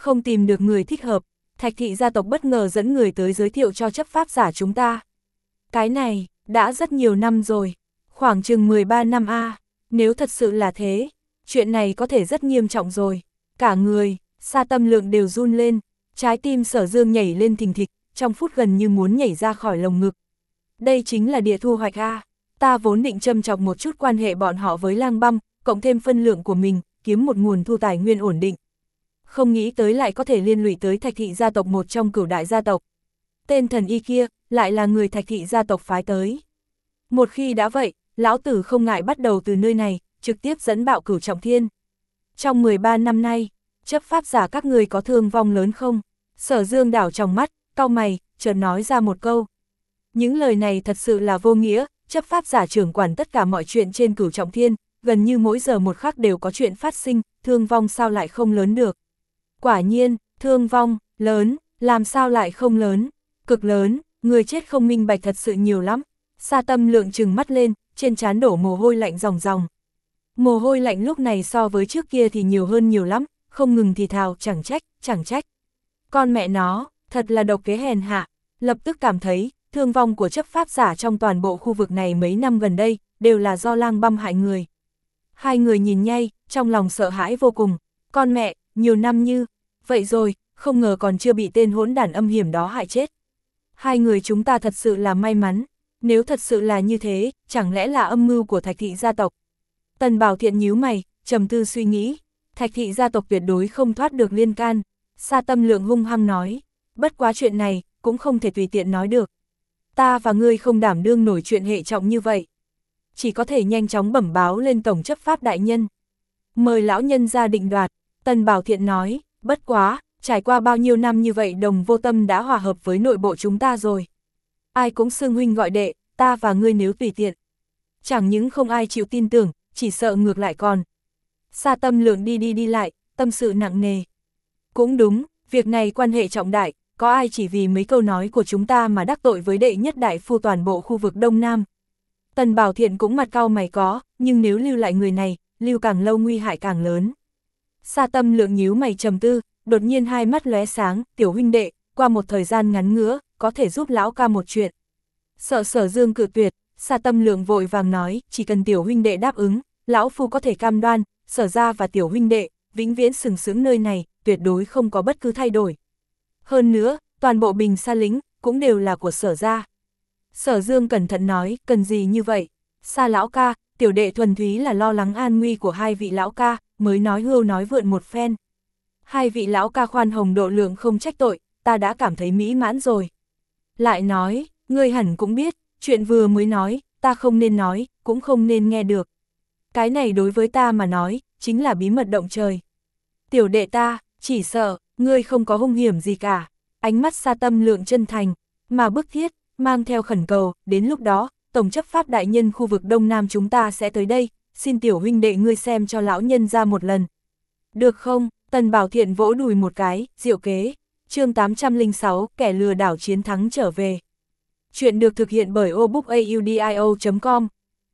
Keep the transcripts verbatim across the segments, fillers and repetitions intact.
Không tìm được người thích hợp, Thạch thị gia tộc bất ngờ dẫn người tới giới thiệu cho chấp pháp giả chúng ta. Cái này, đã rất nhiều năm rồi, khoảng chừng mười ba năm a, nếu thật sự là thế, chuyện này có thể rất nghiêm trọng rồi. Cả người, Sa Tâm Lượng đều run lên, trái tim Sở Dương nhảy lên thình thịch, trong phút gần như muốn nhảy ra khỏi lồng ngực. Đây chính là địa thu hoạch a, ta vốn định châm chọc một chút quan hệ bọn họ với Lang Băm, cộng thêm phân lượng của mình, kiếm một nguồn thu tài nguyên ổn định. Không nghĩ tới lại có thể liên lụy tới Thạch thị gia tộc, một trong cửu đại gia tộc. Tên thần y kia, lại là người Thạch thị gia tộc phái tới. Một khi đã vậy, lão tử không ngại bắt đầu từ nơi này, trực tiếp dẫn bạo Cửu Trọng Thiên. Trong mười ba năm nay, chấp pháp giả các người có thương vong lớn không? Sở Dương đảo trong mắt, cau mày, chợt nói ra một câu. Những lời này thật sự là vô nghĩa, chấp pháp giả trưởng quản tất cả mọi chuyện trên Cửu Trọng Thiên, gần như mỗi giờ một khắc đều có chuyện phát sinh, thương vong sao lại không lớn được. Quả nhiên, thương vong, lớn, làm sao lại không lớn, cực lớn, người chết không minh bạch thật sự nhiều lắm. Sa Tâm Lượng trừng mắt lên, trên trán đổ mồ hôi lạnh ròng ròng. Mồ hôi lạnh lúc này so với trước kia thì nhiều hơn nhiều lắm, không ngừng thì thào, chẳng trách, chẳng trách. Con mẹ nó, thật là độc kế hèn hạ, lập tức cảm thấy, thương vong của chấp pháp giả trong toàn bộ khu vực này mấy năm gần đây, đều là do Lang Băm hại người. Hai người nhìn nhay, trong lòng sợ hãi vô cùng, con mẹ, nhiều năm như, vậy rồi, không ngờ còn chưa bị tên hỗn đản âm hiểm đó hại chết. Hai người chúng ta thật sự là may mắn, nếu thật sự là như thế, chẳng lẽ là âm mưu của Thạch thị gia tộc. Tần Bảo Thiện nhíu mày, trầm tư suy nghĩ, Thạch thị gia tộc tuyệt đối không thoát được liên can. Sa Tâm Lượng hung hăng nói, bất quá chuyện này, cũng không thể tùy tiện nói được. Ta và ngươi không đảm đương nổi chuyện hệ trọng như vậy. Chỉ có thể nhanh chóng bẩm báo lên Tổng chấp pháp đại nhân. Mời lão nhân ra định đoạt, Tần Bảo Thiện nói, bất quá, trải qua bao nhiêu năm như vậy Đồng Vô Tâm đã hòa hợp với nội bộ chúng ta rồi. Ai cũng xưng huynh gọi đệ, ta và ngươi nếu tùy tiện. Chẳng những không ai chịu tin tưởng, chỉ sợ ngược lại còn. Sa Tâm Lượng đi đi đi lại, tâm sự nặng nề. Cũng đúng, việc này quan hệ trọng đại, có ai chỉ vì mấy câu nói của chúng ta mà đắc tội với đệ nhất đại phu toàn bộ khu vực Đông Nam. Tần Bảo Thiện cũng mặt cau mày có, nhưng nếu lưu lại người này, lưu càng lâu nguy hại càng lớn. Sa Tâm Lượng nhíu mày trầm tư, đột nhiên hai mắt lóe sáng, tiểu huynh đệ, qua một thời gian ngắn ngnữa, có thể giúp lão ca một chuyện. Sợ Sở Dương cự tuyệt, Sa Tâm Lượng vội vàng nói, chỉ cần tiểu huynh đệ đáp ứng, lão phu có thể cam đoan, Sở gia và tiểu huynh đệ, vĩnh viễn sừng sững nơi này, tuyệt đối không có bất cứ thay đổi. Hơn nữa, toàn bộ Bình Sa Lĩnh, cũng đều là của Sở gia. Sở Dương cẩn thận nói, cần gì như vậy? Sa lão ca, tiểu đệ thuần túy là lo lắng an nguy của hai vị lão ca, mới nói hưu nói vượn một phen. Hai vị lão ca khoan hồng độ lượng không trách tội, ta đã cảm thấy mỹ mãn rồi. Lại nói, ngươi hẳn cũng biết, chuyện vừa mới nói, ta không nên nói, cũng không nên nghe được. Cái này đối với ta mà nói, chính là bí mật động trời. Tiểu đệ ta, chỉ sợ, ngươi không có hung hiểm gì cả. Ánh mắt Sa Tâm Lượng chân thành, mà bức thiết, mang theo khẩn cầu, đến lúc đó, Tổng chấp pháp đại nhân khu vực Đông Nam chúng ta sẽ tới đây, xin tiểu huynh đệ ngươi xem cho lão nhân ra một lần. Được không? Tần Bảo Thiện vỗ đùi một cái, diệu kế. Chương tám trăm lẻ sáu, kẻ lừa đảo chiến thắng trở về. Chuyện được thực hiện bởi obookaudio chấm com.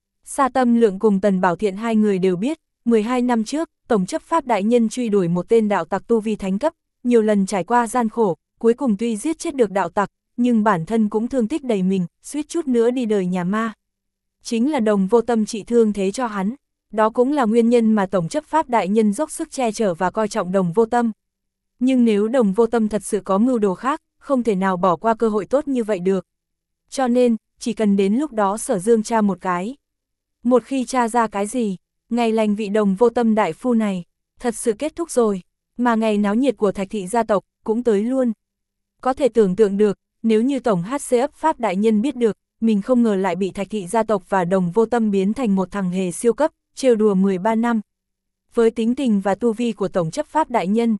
Sa Tâm Lượng cùng Tần Bảo Thiện hai người đều biết, mười hai năm trước, Tổng chấp pháp đại nhân truy đuổi một tên đạo tặc tu vi thánh cấp, nhiều lần trải qua gian khổ, cuối cùng tuy giết chết được đạo tặc, nhưng bản thân cũng thương tích đầy mình, suýt chút nữa đi đời nhà ma. Chính là Đồng Vô Tâm trị thương thế cho hắn, đó cũng là nguyên nhân mà Tổng chấp pháp đại nhân dốc sức che chở và coi trọng Đồng Vô Tâm. Nhưng nếu Đồng Vô Tâm thật sự có mưu đồ khác, không thể nào bỏ qua cơ hội tốt như vậy được. Cho nên, chỉ cần đến lúc đó Sở Dương tra một cái. Một khi tra ra cái gì, ngày lành vị Đồng Vô Tâm đại phu này, thật sự kết thúc rồi, mà ngày náo nhiệt của Thạch thị gia tộc cũng tới luôn. Có thể tưởng tượng được, nếu như Tổng hát xê ấp pháp đại nhân biết được, mình không ngờ lại bị Thạch thị gia tộc và Đồng Vô Tâm biến thành một thằng hề siêu cấp, trêu đùa mười ba năm. Với tính tình và tu vi của Tổng chấp pháp đại nhân,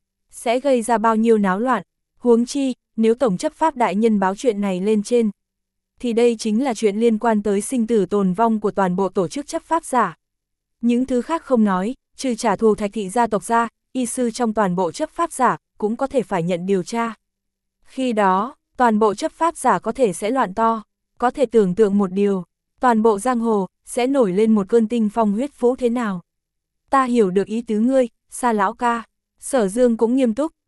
sẽ gây ra bao nhiêu náo loạn, huống chi, nếu Tổng chấp pháp đại nhân báo chuyện này lên trên, thì đây chính là chuyện liên quan tới sinh tử tồn vong của toàn bộ tổ chức chấp pháp giả. Những thứ khác không nói, trừ trả thù Thạch thị gia tộc ra, y sư trong toàn bộ chấp pháp giả, cũng có thể phải nhận điều tra. Khi đó, toàn bộ chấp pháp giả có thể sẽ loạn to, có thể tưởng tượng một điều, toàn bộ giang hồ, sẽ nổi lên một cơn tinh phong huyết vũ thế nào. Ta hiểu được ý tứ ngươi, Sa lão ca. Sở Dương cũng nghiêm túc,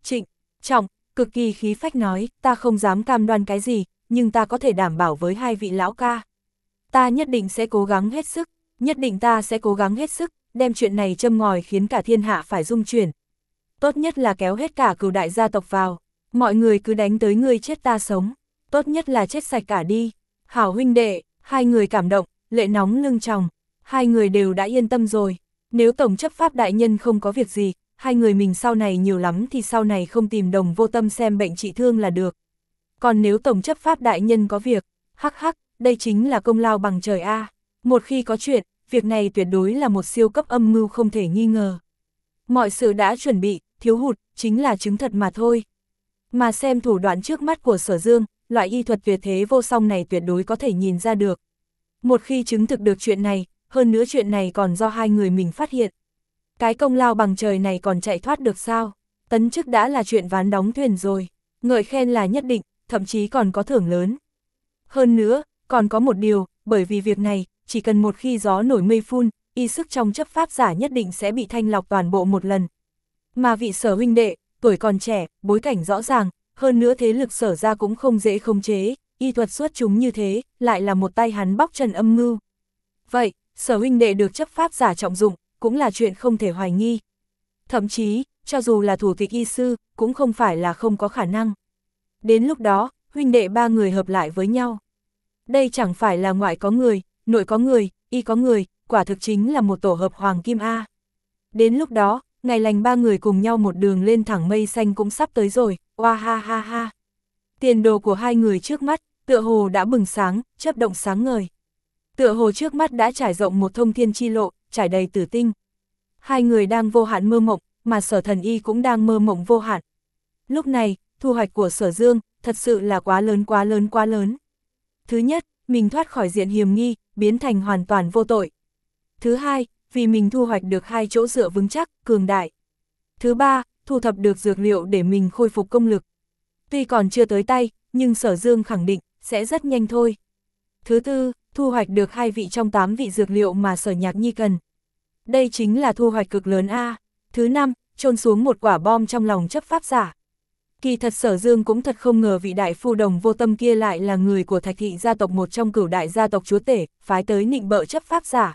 Trịnh trọng, cực kỳ khí phách nói, ta không dám cam đoan cái gì, nhưng ta có thể đảm bảo với hai vị lão ca. Ta nhất định sẽ cố gắng hết sức, nhất định ta sẽ cố gắng hết sức, đem chuyện này châm ngòi khiến cả thiên hạ phải rung chuyển. Tốt nhất là kéo hết cả Cửu đại gia tộc vào, mọi người cứ đánh tới ngươi chết ta sống, tốt nhất là chết sạch cả đi. Hảo huynh đệ, hai người cảm động, lệ nóng lưng tròng, hai người đều đã yên tâm rồi. Nếu tổng chấp pháp đại nhân không có việc gì, hai người mình sau này nhiều lắm thì sau này không tìm Đồng Vô Tâm xem bệnh trị thương là được. Còn nếu tổng chấp pháp đại nhân có việc, hắc hắc, đây chính là công lao bằng trời a. Một khi có chuyện, việc này tuyệt đối là một siêu cấp âm mưu không thể nghi ngờ. Mọi sự đã chuẩn bị, thiếu hụt, chính là chứng thật mà thôi. Mà xem thủ đoạn trước mắt của Sở Dương, loại y thuật tuyệt thế vô song này tuyệt đối có thể nhìn ra được. Một khi chứng thực được chuyện này, hơn nữa chuyện này còn do hai người mình phát hiện. Cái công lao bằng trời này còn chạy thoát được sao? Tấn chức đã là chuyện ván đóng thuyền rồi, ngợi khen là nhất định, thậm chí còn có thưởng lớn. Hơn nữa, còn có một điều, bởi vì việc này, chỉ cần một khi gió nổi mây phun, y sức trong chấp pháp giả nhất định sẽ bị thanh lọc toàn bộ một lần. Mà vị Sở huynh đệ, tuổi còn trẻ, bối cảnh rõ ràng, hơn nữa thế lực Sở ra cũng không dễ khống chế, y thuật xuất chúng như thế, lại là một tay hắn bóc trần âm mưu. Vậy, Sở huynh đệ được chấp pháp giả trọng dụng, cũng là chuyện không thể hoài nghi. Thậm chí, cho dù là thủ tịch y sư, cũng không phải là không có khả năng. Đến lúc đó, huynh đệ ba người hợp lại với nhau. Đây chẳng phải là ngoại có người, nội có người, y có người, quả thực chính là một tổ hợp hoàng kim A. Đến lúc đó, ngày lành ba người cùng nhau một đường lên thẳng mây xanh cũng sắp tới rồi, oa ha ha ha. Tiền đồ của hai người trước mắt, tựa hồ đã bừng sáng, chớp động sáng ngời. Tựa hồ trước mắt đã trải rộng một thông thiên chi lộ, trải đầy tử tinh. Hai người đang vô hạn mơ mộng, mà Sở Thần Y cũng đang mơ mộng vô hạn. Lúc này, thu hoạch của Sở Dương, thật sự là quá lớn quá lớn quá lớn. Thứ nhất, mình thoát khỏi diện hiểm nghi, biến thành hoàn toàn vô tội. Thứ hai, vì mình thu hoạch được hai chỗ dựa vững chắc, cường đại. Thứ ba, thu thập được dược liệu để mình khôi phục công lực. Tuy còn chưa tới tay, nhưng Sở Dương khẳng định, sẽ rất nhanh thôi. Thứ tư, thu hoạch được hai vị trong tám vị dược liệu mà Sở Nhạc Nhi cần. Đây chính là thu hoạch cực lớn A. Thứ năm, chôn xuống một quả bom trong lòng chấp pháp giả. Kỳ thật Sở Dương cũng thật không ngờ vị đại phu Đồng Vô Tâm kia lại là người của Thạch thị gia tộc, một trong cửu đại gia tộc chúa tể, phái tới nịnh bợ chấp pháp giả.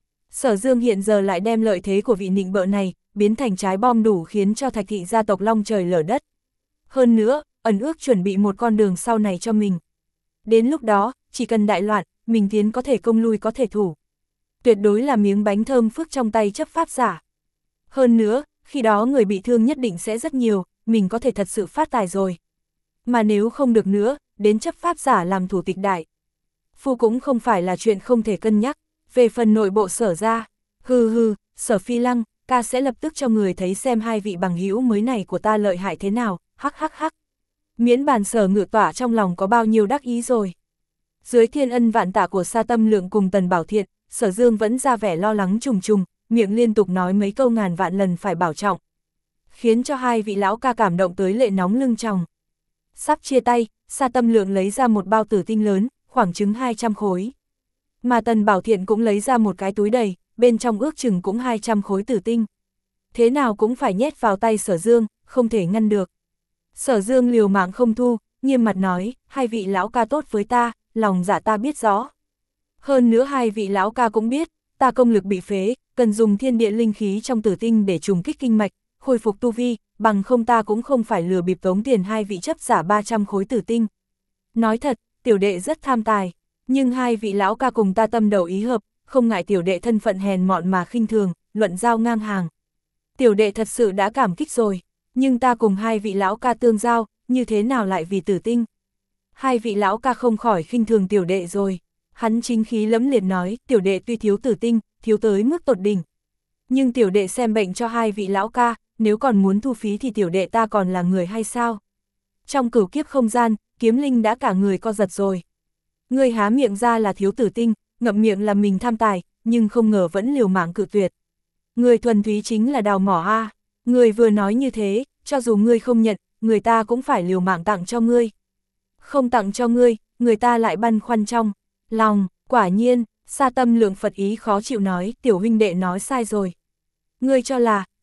Sở Dương hiện giờ lại đem lợi thế của vị nịnh bợ này, biến thành trái bom đủ khiến cho Thạch thị gia tộc long trời lở đất. Hơn nữa, ẩn ước chuẩn bị một con đường sau này cho mình. Đến lúc đó, chỉ cần đại loạn, mình tiến có thể công lui có thể thủ. Tuyệt đối là miếng bánh thơm phức trong tay chấp pháp giả. Hơn nữa, khi đó người bị thương nhất định sẽ rất nhiều, mình có thể thật sự phát tài rồi. Mà nếu không được nữa, đến chấp pháp giả làm thủ tịch đại phu cũng không phải là chuyện không thể cân nhắc. Về phần nội bộ Sở ra, hừ hừ, Sở Phi Lăng, ca sẽ lập tức cho người thấy xem hai vị bằng hữu mới này của ta lợi hại thế nào, hắc hắc hắc. Miễn bàn Sở Ngự Tỏa trong lòng có bao nhiêu đắc ý rồi. Dưới thiên ân vạn tạ của Sa Tâm Lượng cùng Tần Bảo Thiện, Sở Dương vẫn ra vẻ lo lắng trùng trùng, miệng liên tục nói mấy câu ngàn vạn lần phải bảo trọng. Khiến cho hai vị lão ca cảm động tới lệ nóng lưng tròng. Sắp chia tay, Sa Tâm Lượng lấy ra một bao tử tinh lớn, khoảng chừng hai trăm khối. Mà Tần Bảo Thiện cũng lấy ra một cái túi đầy, bên trong ước chừng cũng hai trăm khối tử tinh. Thế nào cũng phải nhét vào tay Sở Dương, không thể ngăn được. Sở Dương liều mạng không thu, nghiêm mặt nói, hai vị lão ca tốt với ta, lòng dạ ta biết rõ. Hơn nữa hai vị lão ca cũng biết, ta công lực bị phế, cần dùng thiên địa linh khí trong tử tinh để trùng kích kinh mạch, khôi phục tu vi, bằng không ta cũng không phải lừa bịp tống tiền hai vị chấp giả ba trăm khối tử tinh. Nói thật, tiểu đệ rất tham tài, nhưng hai vị lão ca cùng ta tâm đầu ý hợp, không ngại tiểu đệ thân phận hèn mọn mà khinh thường, luận giao ngang hàng. Tiểu đệ thật sự đã cảm kích rồi, nhưng ta cùng hai vị lão ca tương giao, như thế nào lại vì tử tinh? Hai vị lão ca không khỏi khinh thường tiểu đệ rồi. Hắn chính khí lẫm liệt nói, tiểu đệ tuy thiếu tử tinh, thiếu tới mức tột đỉnh. Nhưng tiểu đệ xem bệnh cho hai vị lão ca, nếu còn muốn thu phí thì tiểu đệ ta còn là người hay sao? Trong cửu kiếp không gian, Kiếm Linh đã cả người co giật rồi. Người há miệng ra là thiếu tử tinh, ngậm miệng là mình tham tài, nhưng không ngờ vẫn liều mạng cự tuyệt. Người thuần túy chính là đào mỏ a. Người vừa nói như thế, cho dù ngươi không nhận, người ta cũng phải liều mạng tặng cho ngươi. Không tặng cho ngươi, người ta lại băn khoăn trong lòng. Quả nhiên, Sa Tâm Lượng Phật ý khó chịu nói, tiểu huynh đệ nói sai rồi. Ngươi cho là,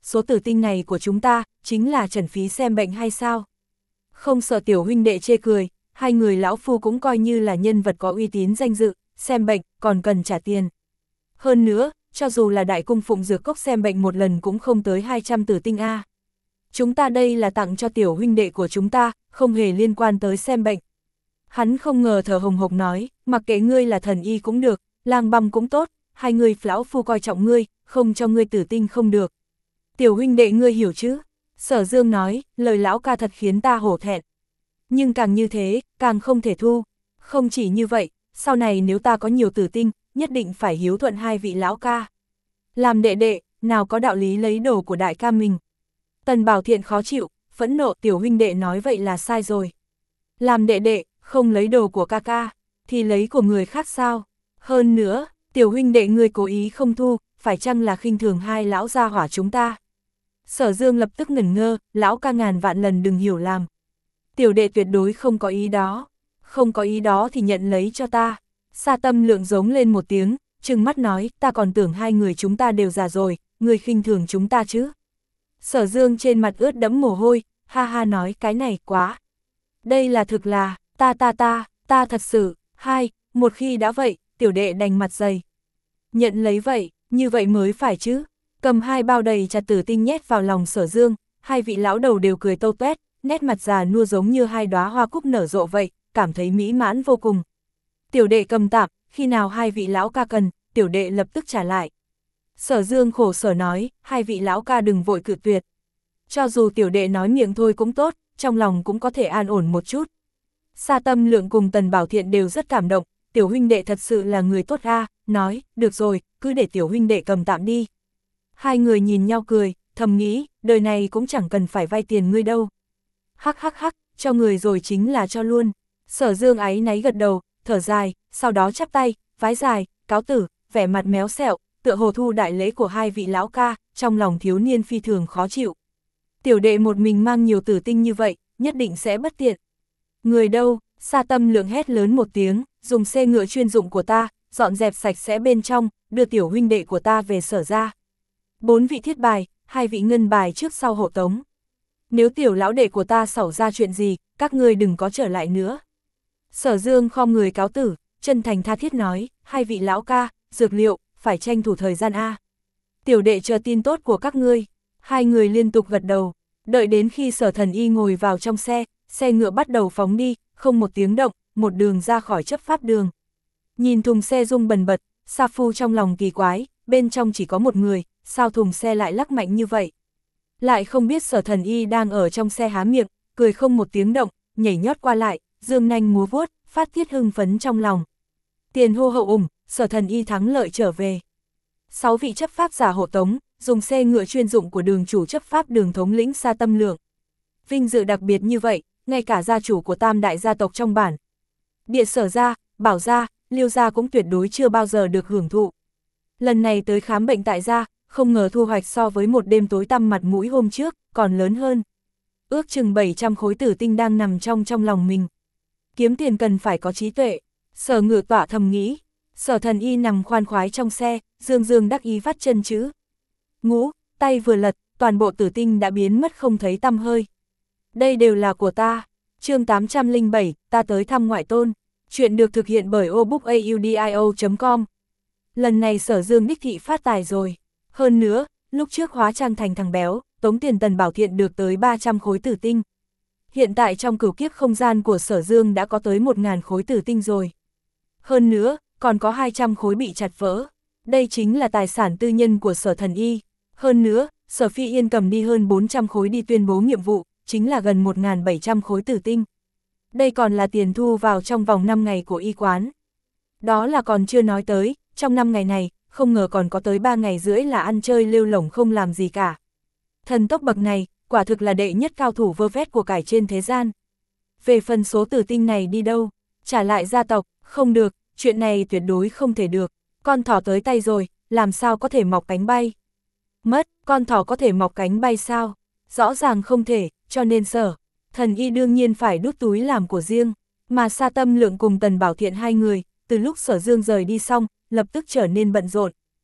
số tử tinh này của chúng ta, chính là trần phí xem bệnh hay sao? Không sợ tiểu huynh đệ chê cười, hai người lão phu cũng coi như là nhân vật có uy tín danh dự, xem bệnh, còn cần trả tiền. Hơn nữa, cho dù là đại cung phụng dược cốc xem bệnh một lần cũng không tới hai trăm tử tinh a. Chúng ta đây là tặng cho tiểu huynh đệ của chúng ta, không hề liên quan tới xem bệnh. Hắn không ngờ thở hồng hộc nói, mặc kệ ngươi là thần y cũng được, lang băm cũng tốt, hai người lão phu coi trọng ngươi, không cho ngươi tử tinh không được. Tiểu huynh đệ ngươi hiểu chứ? Sở Dương nói, lời lão ca thật khiến ta hổ thẹn. Nhưng càng như thế, càng không thể thu. Không chỉ như vậy, sau này nếu ta có nhiều tử tinh, nhất định phải hiếu thuận hai vị lão ca. Làm đệ đệ, nào có đạo lý lấy đồ của đại ca mình. Tần Bảo Thiện khó chịu, phẫn nộ, tiểu huynh đệ nói vậy là sai rồi. Làm đệ đệ, không lấy đồ của ca ca, thì lấy của người khác sao? Hơn nữa, tiểu huynh đệ ngươi cố ý không thu, phải chăng là khinh thường hai lão gia hỏa chúng ta? Sở Dương lập tức ngẩn ngơ, lão ca ngàn vạn lần đừng hiểu lầm. Tiểu đệ tuyệt đối không có ý đó. Không có ý đó thì nhận lấy cho ta. Sa Tâm Lượng giống lên một tiếng, trừng mắt nói, ta còn tưởng hai người chúng ta đều già rồi, người khinh thường chúng ta chứ. Sở Dương trên mặt ướt đẫm mồ hôi, ha ha nói, cái này quá. Đây là thực là, ta ta ta, ta thật sự, hai, một khi đã vậy, tiểu đệ đành mặt dày. Nhận lấy vậy, như vậy mới phải chứ. Cầm hai bao đầy chặt tử tinh nhét vào lòng Sở Dương, hai vị lão đầu đều cười tâu tuét, nét mặt già nua giống như hai đóa hoa cúc nở rộ vậy, cảm thấy mỹ mãn vô cùng. Tiểu đệ cầm tạm, khi nào hai vị lão ca cần, tiểu đệ lập tức trả lại. Sở Dương khổ sở nói, hai vị lão ca đừng vội cự tuyệt. Cho dù tiểu đệ nói miệng thôi cũng tốt, trong lòng cũng có thể an ổn một chút. Sa Tâm Lượng cùng Tần Bảo Thiện đều rất cảm động, tiểu huynh đệ thật sự là người tốt a, nói, được rồi, cứ để tiểu huynh đệ cầm tạm đi. Hai người nhìn nhau cười, thầm nghĩ, đời này cũng chẳng cần phải vay tiền ngươi đâu. Hắc hắc hắc, cho người rồi chính là cho luôn. Sở Dương áy náy gật đầu, thở dài, sau đó chắp tay, vái dài, cáo tử, vẻ mặt méo xẹo, tựa hồ thu đại lễ của hai vị lão ca, trong lòng thiếu niên phi thường khó chịu. Tiểu đệ một mình mang nhiều tử tinh như vậy, nhất định sẽ bất tiện. Người đâu? Sa Tâm Lượng hét lớn một tiếng, dùng xe ngựa chuyên dụng của ta, dọn dẹp sạch sẽ bên trong, đưa tiểu huynh đệ của ta về Sở ra. Bốn vị thiết bài, hai vị ngân bài trước sau hộ tống. Nếu tiểu lão đệ của ta xảo ra chuyện gì, các ngươi đừng có trở lại nữa. Sở Dương khom người cáo tử, chân thành tha thiết nói, hai vị lão ca, dược liệu, phải tranh thủ thời gian a. Tiểu đệ chờ tin tốt của các ngươi. Hai người liên tục gật đầu, đợi đến khi Sở Thần Y ngồi vào trong xe, xe ngựa bắt đầu phóng đi, không một tiếng động, một đường ra khỏi chấp pháp đường. Nhìn thùng xe rung bần bật, Sa Phu trong lòng kỳ quái, bên trong chỉ có một người, sao thùng xe lại lắc mạnh như vậy? Lại không biết Sở Thần Y đang ở trong xe há miệng, cười không một tiếng động, nhảy nhót qua lại, dương nanh múa vuốt, phát tiết hưng phấn trong lòng. Tiền hô hậu ủng, Sở Thần Y thắng lợi trở về. Sáu vị chấp pháp giả hộ tống, dùng xe ngựa chuyên dụng của đường chủ chấp pháp đường thống lĩnh Sa Tâm Lượng. Vinh dự đặc biệt như vậy, ngay cả gia chủ của tam đại gia tộc trong bản. Địa Sở gia, Bảo gia, Liêu gia cũng tuyệt đối chưa bao giờ được hưởng thụ. Lần này tới khám bệnh tại gia, không ngờ thu hoạch so với một đêm tối tăm mặt mũi hôm trước, còn lớn hơn. Ước chừng bảy trăm khối tử tinh đang nằm trong trong lòng mình. Kiếm tiền cần phải có trí tuệ. Sở Ngự tỏa thầm nghĩ. Sở Thần Y nằm khoan khoái trong xe, dương dương đắc ý vắt chân chữ. Ngũ, tay vừa lật, toàn bộ tử tinh đã biến mất không thấy tăm hơi. Đây đều là của ta. Chương tám trăm lẻ bảy, ta tới thăm ngoại tôn. Chuyện được thực hiện bởi obookaudio chấm com. Lần này Sở Dương đích thị phát tài rồi. Hơn nữa, lúc trước hóa trang thành thằng béo, tống tiền Tần Bảo Thiện được tới ba trăm khối tử tinh. Hiện tại trong cửu kiếp không gian của Sở Dương đã có tới một nghìn khối tử tinh rồi. Hơn nữa, còn có hai trăm khối bị chặt vỡ. Đây chính là tài sản tư nhân của Sở Thần Y. Hơn nữa, Sở Phi Yên cầm đi hơn bốn trăm khối đi tuyên bố nhiệm vụ, chính là gần một nghìn bảy trăm khối tử tinh. Đây còn là tiền thu vào trong vòng năm ngày của y quán. Đó là còn chưa nói tới, trong năm ngày này, không ngờ còn có tới ba ngày rưỡi là ăn chơi lêu lổng không làm gì cả. Thần tốc bậc này, quả thực là đệ nhất cao thủ vơ vét của cải trên thế gian. Về phần số tử tinh này đi đâu? Trả lại gia tộc, không được, chuyện này tuyệt đối không thể được. Con thỏ tới tay rồi, làm sao có thể mọc cánh bay? Mất, con thỏ có thể mọc cánh bay sao? Rõ ràng không thể, cho nên Sở Thần Y đương nhiên phải đút túi làm của riêng. Mà Sa Tâm Lượng cùng Tần Bảo Thiện hai người, từ lúc Sở Dương rời đi xong, lập tức trở nên bận rộn.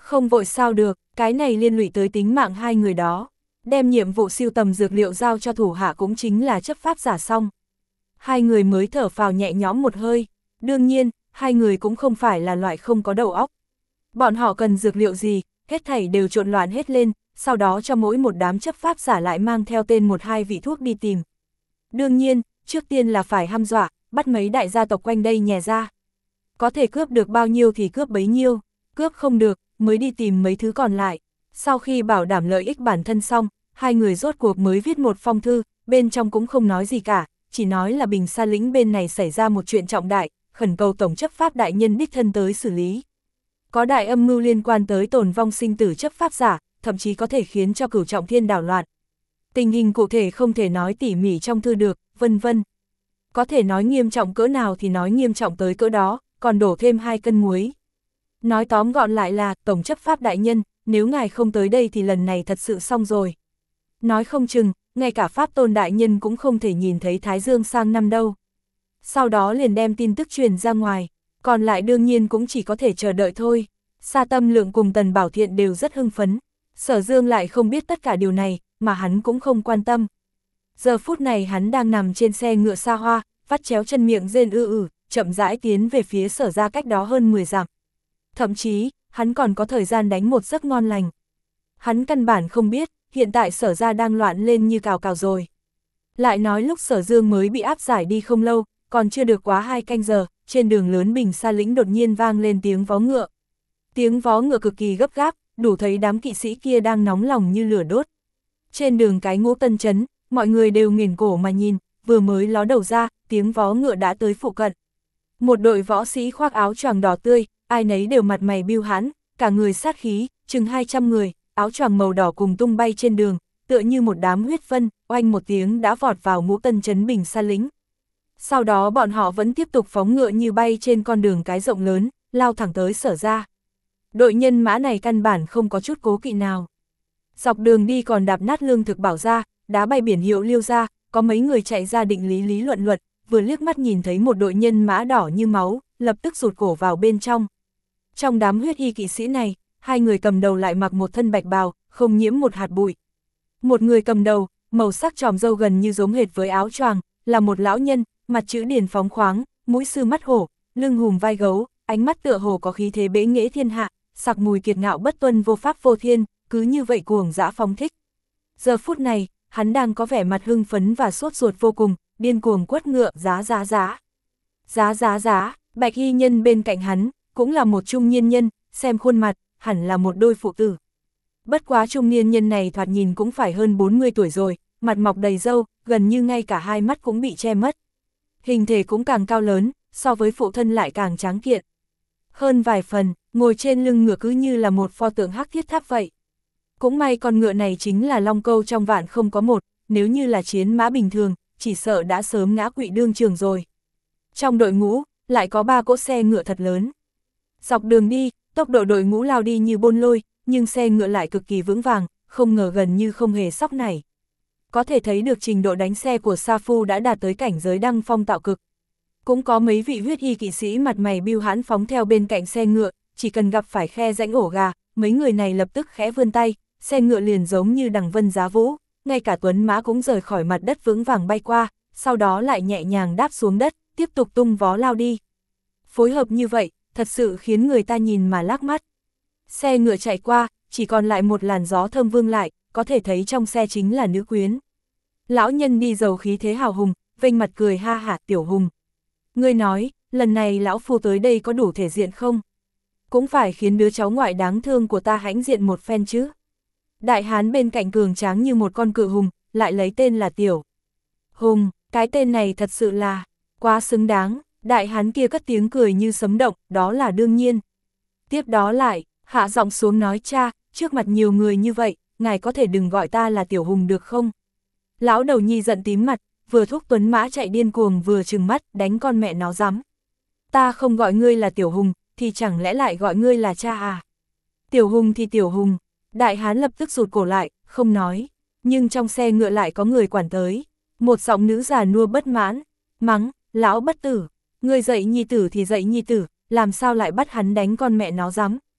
Không vội sao được, cái này liên lụy tới tính mạng hai người đó. Đem nhiệm vụ siêu tầm dược liệu giao cho thủ hạ cũng chính là chấp pháp giả xong. Hai người mới thở phào nhẹ nhõm một hơi. Đương nhiên, hai người cũng không phải là loại không có đầu óc. Bọn họ cần dược liệu gì, hết thảy đều trộn loạn hết lên, sau đó cho mỗi một đám chấp pháp giả lại mang theo tên một hai vị thuốc đi tìm. Đương nhiên, trước tiên là phải hăm dọa, bắt mấy đại gia tộc quanh đây nhè ra. Có thể cướp được bao nhiêu thì cướp bấy nhiêu, cướp không được, mới đi tìm mấy thứ còn lại. Sau khi bảo đảm lợi ích bản thân xong, hai người rốt cuộc mới viết một phong thư, bên trong cũng không nói gì cả, chỉ nói là Bình Sa lĩnh bên này xảy ra một chuyện trọng đại, khẩn cầu tổng chấp pháp đại nhân đích thân tới xử lý. Có đại âm mưu liên quan tới tồn vong sinh tử chấp pháp giả, thậm chí có thể khiến cho Cửu Trọng Thiên đảo loạn. Tình hình cụ thể không thể nói tỉ mỉ trong thư được, vân vân. Có thể nói nghiêm trọng cỡ nào thì nói nghiêm trọng tới cỡ đó, còn đổ thêm hai cân muối. Nói tóm gọn lại là, tổng chấp pháp đại nhân, nếu ngài không tới đây thì lần này thật sự xong rồi. Nói không chừng, ngay cả pháp tôn đại nhân cũng không thể nhìn thấy Thái Dương sang năm đâu. Sau đó liền đem tin tức truyền ra ngoài, còn lại đương nhiên cũng chỉ có thể chờ đợi thôi. Sa Tâm Lượng cùng Tần Bảo Thiện đều rất hưng phấn, Sở Dương lại không biết tất cả điều này, mà hắn cũng không quan tâm. Giờ phút này hắn đang nằm trên xe ngựa xa hoa, vắt chéo chân miệng rên ư ử, chậm rãi tiến về phía Sở ra cách đó hơn mười dặm. Thậm chí, hắn còn có thời gian đánh một giấc ngon lành. Hắn căn bản không biết, hiện tại Sở ra đang loạn lên như cào cào rồi. Lại nói lúc Sở Dương mới bị áp giải đi không lâu, còn chưa được quá hai canh giờ, trên đường lớn Bình Sa lĩnh đột nhiên vang lên tiếng vó ngựa. Tiếng vó ngựa cực kỳ gấp gáp, đủ thấy đám kỵ sĩ kia đang nóng lòng như lửa đốt. Trên đường cái Ngũ Tân Trấn, mọi người đều nghiền cổ mà nhìn, vừa mới ló đầu ra, tiếng vó ngựa đã tới phụ cận. Một đội võ sĩ khoác áo choàng đỏ tươi, ai nấy đều mặt mày biêu hãn, cả người sát khí, chừng hai trăm người, áo choàng màu đỏ cùng tung bay trên đường, tựa như một đám huyết vân, oanh một tiếng đã vọt vào Ngũ Tân Trấn Bình Sa lĩnh. Sau đó bọn họ vẫn tiếp tục phóng ngựa như bay trên con đường cái rộng lớn, lao thẳng tới Sở ra. Đội nhân mã này căn bản không có chút cố kỵ nào. Dọc đường đi còn đạp nát lương thực bảo ra, đá bay biển hiệu liêu ra, có mấy người chạy ra định lý lý luận luật, vừa liếc mắt nhìn thấy một đội nhân mã đỏ như máu, lập tức rụt cổ vào bên trong. Trong đám huyết y kỵ sĩ này, hai người cầm đầu lại mặc một thân bạch bào, không nhiễm một hạt bụi. Một người cầm đầu, màu sắc tròm râu gần như giống hệt với áo choàng, là một lão nhân, mặt chữ điển phóng khoáng, mũi sư mắt hổ, lưng hùm vai gấu, ánh mắt tựa hồ có khí thế bế nghệ thiên hạ, sặc mùi kiệt ngạo bất tuân vô pháp vô thiên, cứ như vậy cuồng dã phóng thích. Giờ phút này, hắn đang có vẻ mặt hưng phấn và sốt ruột vô cùng, điên cuồng quất ngựa, giá giá giá. Giá giá giá, bạch y nhân bên cạnh hắn, cũng là một trung niên nhân, xem khuôn mặt, hẳn là một đôi phụ tử. Bất quá trung niên nhân này thoạt nhìn cũng phải hơn bốn mươi tuổi rồi, mặt mọc đầy râu, gần như ngay cả hai mắt cũng bị che mất. Hình thể cũng càng cao lớn, so với phụ thân lại càng tráng kiện. Hơn vài phần, ngồi trên lưng ngựa cứ như là một pho tượng hắc thiết tháp vậy. Cũng may con ngựa này chính là long câu trong vạn không có một, nếu như là chiến mã bình thường, chỉ sợ đã sớm ngã quỵ đương trường rồi. Trong đội ngũ, lại có ba cỗ xe ngựa thật lớn. Dọc đường đi, tốc độ đội ngũ lao đi như bôn lôi, nhưng xe ngựa lại cực kỳ vững vàng, không ngờ gần như không hề sóc nảy. Có thể thấy được trình độ đánh xe của Sa Phu đã đạt tới cảnh giới đăng phong tạo cực. Cũng có mấy vị huyết y kỵ sĩ mặt mày biêu hãn phóng theo bên cạnh xe ngựa, chỉ cần gặp phải khe rãnh ổ gà, mấy người này lập tức khẽ vươn tay, xe ngựa liền giống như đằng vân giá vũ, ngay cả tuấn mã cũng rời khỏi mặt đất vững vàng bay qua, sau đó lại nhẹ nhàng đáp xuống đất, tiếp tục tung vó lao đi. Phối hợp như vậy, thật sự khiến người ta nhìn mà lác mắt. Xe ngựa chạy qua, chỉ còn lại một làn gió thơm vương lại, có thể thấy trong xe chính là nữ quyến. Lão nhân đi dầu khí thế hào hùng, vênh mặt cười ha hả Tiểu Hùng. Ngươi nói, lần này lão phu tới đây có đủ thể diện không? Cũng phải khiến đứa cháu ngoại đáng thương của ta hãnh diện một phen chứ. Đại hán bên cạnh cường tráng như một con cự hùng, lại lấy tên là Tiểu Hùng, cái tên này thật sự là quá xứng đáng. Đại hán kia cất tiếng cười như sấm động, đó là đương nhiên. Tiếp đó lại, hạ giọng xuống nói cha, trước mặt nhiều người như vậy, ngài có thể đừng gọi ta là Tiểu Hùng được không? Lão đầu nhi giận tím mặt, vừa thúc tuấn mã chạy điên cuồng vừa trừng mắt, đánh con mẹ nó dám. Ta không gọi ngươi là Tiểu Hùng, thì chẳng lẽ lại gọi ngươi là cha à? Tiểu Hùng thì Tiểu Hùng, đại hán lập tức rụt cổ lại, không nói. Nhưng trong xe ngựa lại có người quản tới. Một giọng nữ già nua bất mãn, mắng, lão bất tử, ngươi dạy nhi tử thì dạy nhi tử, làm sao lại bắt hắn đánh con mẹ nó dám.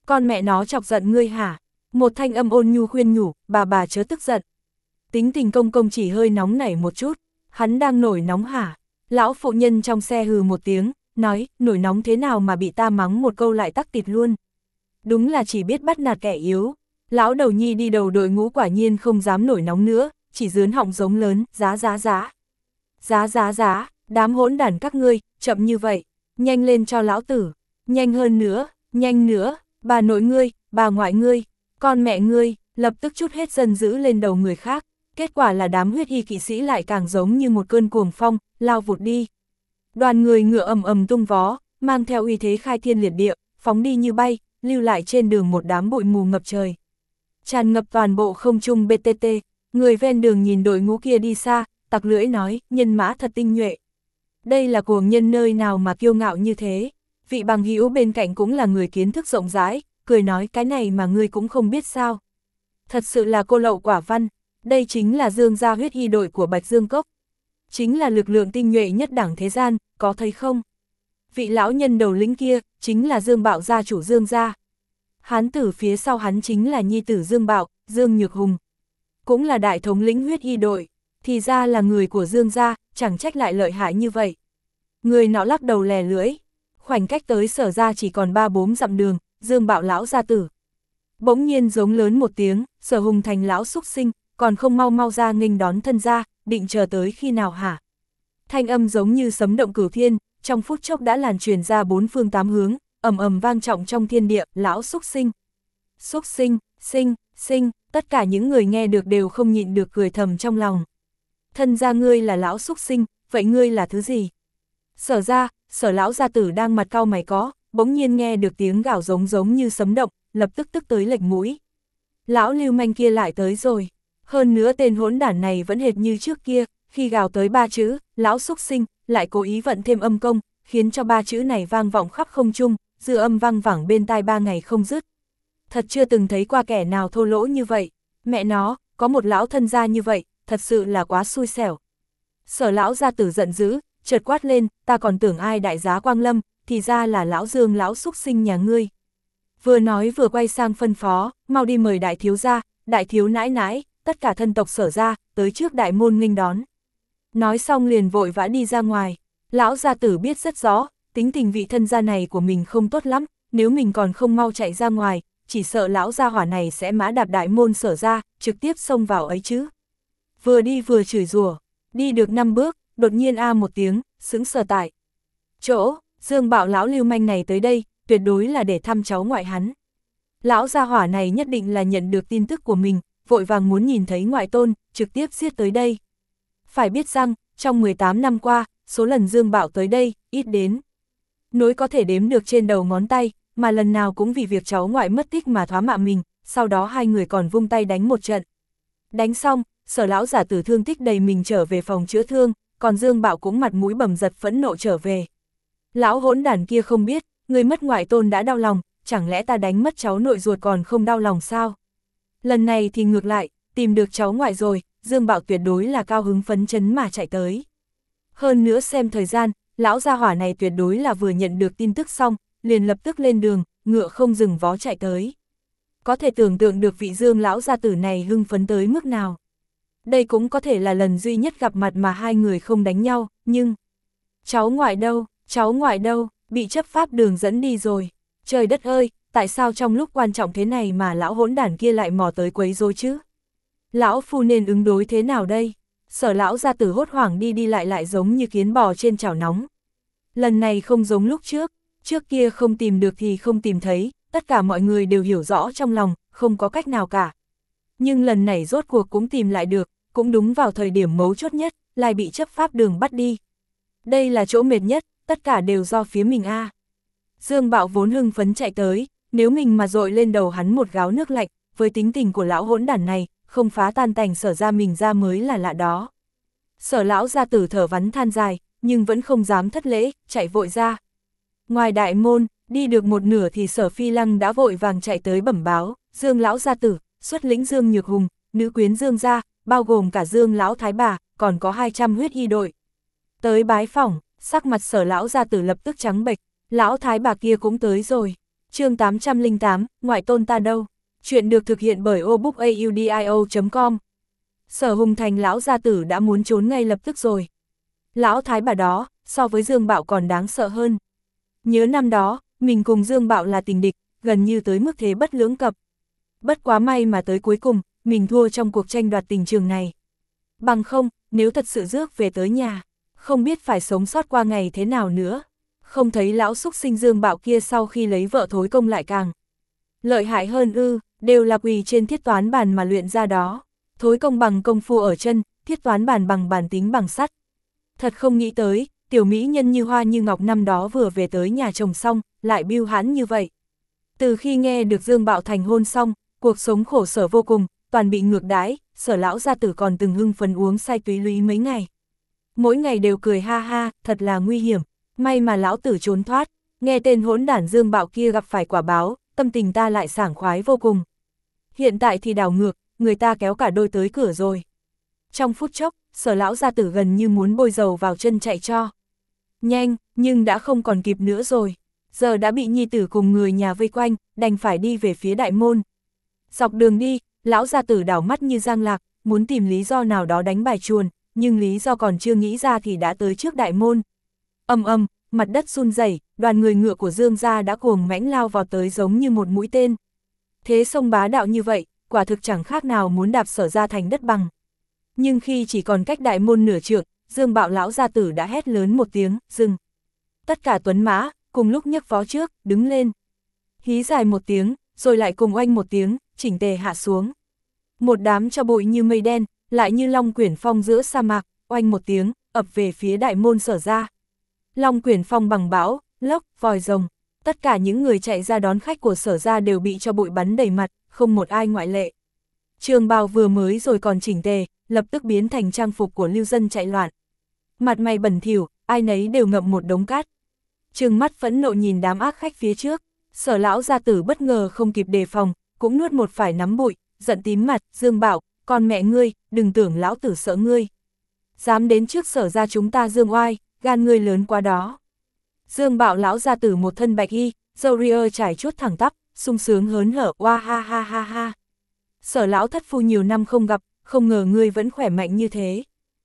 Con mẹ nó chọc giận ngươi hả? Một thanh âm ôn nhu khuyên nhủ, bà bà chớ tức giận. Tính tình công công chỉ hơi nóng nảy một chút, hắn đang nổi nóng hả? Lão phụ nhân trong xe hừ một tiếng, nói, nổi nóng thế nào mà bị ta mắng một câu lại tắc tịt luôn. Đúng là chỉ biết bắt nạt kẻ yếu. Lão đầu nhi đi đầu đội ngũ quả nhiên không dám nổi nóng nữa, chỉ dướn họng giống lớn, giá giá giá. Giá giá giá, đám hỗn đản các ngươi, chậm như vậy, nhanh lên cho lão tử, nhanh hơn nữa, nhanh nữa, bà nội ngươi, bà ngoại ngươi, con mẹ ngươi, lập tức chút hết dân dữ lên đầu người khác. Kết quả là đám huyết y kỵ sĩ lại càng giống như một cơn cuồng phong, lao vụt đi. Đoàn người ngựa ầm ầm tung vó, mang theo uy thế khai thiên liệt địa, phóng đi như bay, lưu lại trên đường một đám bụi mù ngập trời. Tràn ngập toàn bộ không trung bê tê tê, người ven đường nhìn đội ngũ kia đi xa, tặc lưỡi nói, nhân mã thật tinh nhuệ. Đây là cuồng nhân nơi nào mà kiêu ngạo như thế. Vị bằng hữu bên cạnh cũng là người kiến thức rộng rãi, cười nói cái này mà ngươi cũng không biết sao. Thật sự là cô lậu quả văn, đây chính là Dương gia huyết y đội của Bạch Dương Cốc. Chính là lực lượng tinh nhuệ nhất đẳng thế gian, có thấy không? Vị lão nhân đầu lĩnh kia, chính là Dương Bạo gia chủ Dương gia. Hán tử phía sau hắn chính là nhi tử Dương Bạo, Dương Nhược Hùng. Cũng là đại thống lĩnh huyết y đội, thì ra là người của Dương gia, chẳng trách lại lợi hại như vậy. Người nọ lắc đầu lè lưỡi, khoảnh cách tới Sở gia chỉ còn ba bốn dặm đường, Dương Bạo lão gia tử. Bỗng nhiên giống lớn một tiếng, Sở Hùng thành lão xúc sinh, còn không mau mau ra nghênh đón thân gia, định chờ tới khi nào hả? Thanh âm giống như sấm động cửu thiên, trong phút chốc đã lan truyền ra bốn phương tám hướng, ầm ầm vang trọng trong thiên địa, lão xúc sinh. Xúc sinh, sinh, sinh, tất cả những người nghe được đều không nhịn được cười thầm trong lòng. Thân gia ngươi là lão xúc sinh, vậy ngươi là thứ gì? Sở ra, Sở lão gia tử đang mặt cau mày có, bỗng nhiên nghe được tiếng gào giống giống như sấm động, lập tức tức tới lệch mũi. Lão lưu manh kia lại tới rồi. Hơn nữa tên hỗn đản này vẫn hệt như trước kia, khi gào tới ba chữ, lão xúc sinh, lại cố ý vận thêm âm công, khiến cho ba chữ này vang vọng khắp không trung, dư âm vang vẳng bên tai ba ngày không dứt. Thật chưa từng thấy qua kẻ nào thô lỗ như vậy, mẹ nó, có một lão thân gia như vậy, thật sự là quá xui xẻo. Sở lão gia tử giận dữ, chợt quát lên, ta còn tưởng ai đại giá Quang Lâm, thì ra là lão Dương lão xúc sinh nhà ngươi. Vừa nói vừa quay sang phân phó, mau đi mời đại thiếu gia, đại thiếu nãi nãi, tất cả thân tộc Sở ra, tới trước đại môn nghênh đón. Nói xong liền vội vã đi ra ngoài, lão gia tử biết rất rõ, tính tình vị thân gia này của mình không tốt lắm, nếu mình còn không mau chạy ra ngoài, chỉ sợ lão gia hỏa này sẽ mã đạp đại môn Sở ra, trực tiếp xông vào ấy chứ. Vừa đi vừa chửi rủa, đi được năm bước, đột nhiên a một tiếng, sững sờ tại chỗ. Dương Bạo lão lưu manh này tới đây, tuyệt đối là để thăm cháu ngoại hắn. Lão gia hỏa này nhất định là nhận được tin tức của mình, vội vàng muốn nhìn thấy ngoại tôn, trực tiếp giết tới đây. Phải biết rằng, trong mười tám năm qua, số lần Dương Bạo tới đây, ít đến nối có thể đếm được trên đầu ngón tay, mà lần nào cũng vì việc cháu ngoại mất tích mà thoá mạ mình, sau đó hai người còn vung tay đánh một trận. Đánh xong, Sở lão giả tử thương tích đầy mình trở về phòng chữa thương, còn Dương Bạo cũng mặt mũi bầm dập phẫn nộ trở về. Lão hỗn đản kia không biết, người mất ngoại tôn đã đau lòng, chẳng lẽ ta đánh mất cháu nội ruột còn không đau lòng sao? Lần này thì ngược lại, tìm được cháu ngoại rồi, Dương Bạo tuyệt đối là cao hứng phấn chấn mà chạy tới. Hơn nữa xem thời gian, lão gia hỏa này tuyệt đối là vừa nhận được tin tức xong, liền lập tức lên đường, ngựa không dừng vó chạy tới. Có thể tưởng tượng được vị Dương lão gia tử này hưng phấn tới mức nào. Đây cũng có thể là lần duy nhất gặp mặt mà hai người không đánh nhau, nhưng... Cháu ngoại đâu, cháu ngoại đâu, bị chấp pháp đường dẫn đi rồi. Trời đất ơi, tại sao trong lúc quan trọng thế này mà lão hỗn đản kia lại mò tới quấy rối chứ? Lão phu nên ứng đối thế nào đây? Sở lão gia tử hốt hoảng đi đi lại lại giống như kiến bò trên chảo nóng. Lần này không giống lúc trước, trước kia không tìm được thì không tìm thấy, tất cả mọi người đều hiểu rõ trong lòng, không có cách nào cả. Nhưng lần này rốt cuộc cũng tìm lại được, cũng đúng vào thời điểm mấu chốt nhất, lại bị chấp pháp đường bắt đi. Đây là chỗ mệt nhất, tất cả đều do phía mình a. À. Dương Bạo vốn hưng phấn chạy tới, nếu mình mà dội lên đầu hắn một gáo nước lạnh, với tính tình của lão hỗn đản này, không phá tan tành Sở ra mình ra mới là lạ đó. Sở lão gia tử thở vắn than dài, nhưng vẫn không dám thất lễ, chạy vội ra. Ngoài đại môn, đi được một nửa thì Sở Phi Lăng đã vội vàng chạy tới bẩm báo, Dương lão gia tử, xuất lĩnh Dương Nhược Hùng, nữ quyến Dương gia, bao gồm cả Dương lão thái bà, còn có hai trăm huyết y đội. Tới bái phỏng, sắc mặt Sở lão gia tử lập tức trắng bệch, lão thái bà kia cũng tới rồi. Chương tám trăm lẻ tám, ngoại tôn ta đâu? Chuyện được thực hiện bởi obookaudio chấm com. Sở Hùng Thành lão gia tử đã muốn trốn ngay lập tức rồi. Lão thái bà đó, so với Dương Bạo còn đáng sợ hơn. Nhớ năm đó, mình cùng Dương Bạo là tình địch, gần như tới mức thế bất lưỡng cập. Bất quá may mà tới cuối cùng, mình thua trong cuộc tranh đoạt tình trường này. Bằng không, nếu thật sự rước về tới nhà, không biết phải sống sót qua ngày thế nào nữa. Không thấy lão xúc sinh Dương Bạo kia sau khi lấy vợ thối công lại càng lợi hại hơn ư, đều là quỳ trên thiết toán bàn mà luyện ra đó. Thối công bằng công phu ở chân, thiết toán bàn bằng bản tính bằng sắt. Thật không nghĩ tới, tiểu mỹ nhân như hoa như ngọc năm đó vừa về tới nhà chồng xong, lại bưu hãn như vậy. Từ khi nghe được Dương Bạo thành hôn xong, cuộc sống khổ sở vô cùng, toàn bị ngược đãi, Sở lão gia tử còn từng hưng phấn uống say túy lúy mấy ngày. Mỗi ngày đều cười ha ha, thật là nguy hiểm, may mà lão tử trốn thoát, nghe tên hỗn đản Dương Bạo kia gặp phải quả báo, tâm tình ta lại sảng khoái vô cùng. Hiện tại thì đảo ngược, người ta kéo cả đôi tới cửa rồi. Trong phút chốc, Sở lão gia tử gần như muốn bôi dầu vào chân chạy cho. Nhanh, nhưng đã không còn kịp nữa rồi. Giờ đã bị nhi tử cùng người nhà vây quanh, đành phải đi về phía đại môn. Dọc đường đi, lão gia tử đảo mắt như giang lạc, muốn tìm lý do nào đó đánh bài chuồn, nhưng lý do còn chưa nghĩ ra thì đã tới trước đại môn. Ầm ầm, mặt đất run rẩy, đoàn người ngựa của Dương gia đã cuồng mãnh lao vào tới giống như một mũi tên. Thế sông bá đạo như vậy, quả thực chẳng khác nào muốn đạp Sở gia thành đất bằng. Nhưng khi chỉ còn cách đại môn nửa trượng, Dương Bạo lão gia tử đã hét lớn một tiếng, dừng. Tất cả tuấn mã, cùng lúc nhấc vó trước, đứng lên. Hí dài một tiếng, rồi lại cùng oanh một tiếng, chỉnh tề hạ xuống. Một đám cho bụi như mây đen, lại như long quyển phong giữa sa mạc, oanh một tiếng, ập về phía đại môn Sở gia. Long quyển phong bằng bão, lốc, vòi rồng, tất cả những người chạy ra đón khách của Sở gia đều bị cho bụi bắn đầy mặt, không một ai ngoại lệ. Trường bào vừa mới rồi còn chỉnh tề, lập tức biến thành trang phục của lưu dân chạy loạn. Mặt mày bẩn thỉu, ai nấy đều ngậm một đống cát. Trừng mắt phẫn nộ nhìn đám ác khách phía trước, Sở lão gia tử bất ngờ không kịp đề phòng, cũng nuốt một phải nắm bụi, giận tím mặt, Dương Bạo, con mẹ ngươi, đừng tưởng lão tử sợ ngươi. Dám đến trước Sở gia chúng ta Dương oai, gan ngươi lớn quá đó. Dương Bạo lão gia tử một thân bạch y, râu ria trải chuốt thẳng tắp, sung sướng hớn hở, oa ha ha ha ha. Sở lão thất phu nhiều năm không gặp, không ngờ ngươi vẫn khỏe mạnh như thế.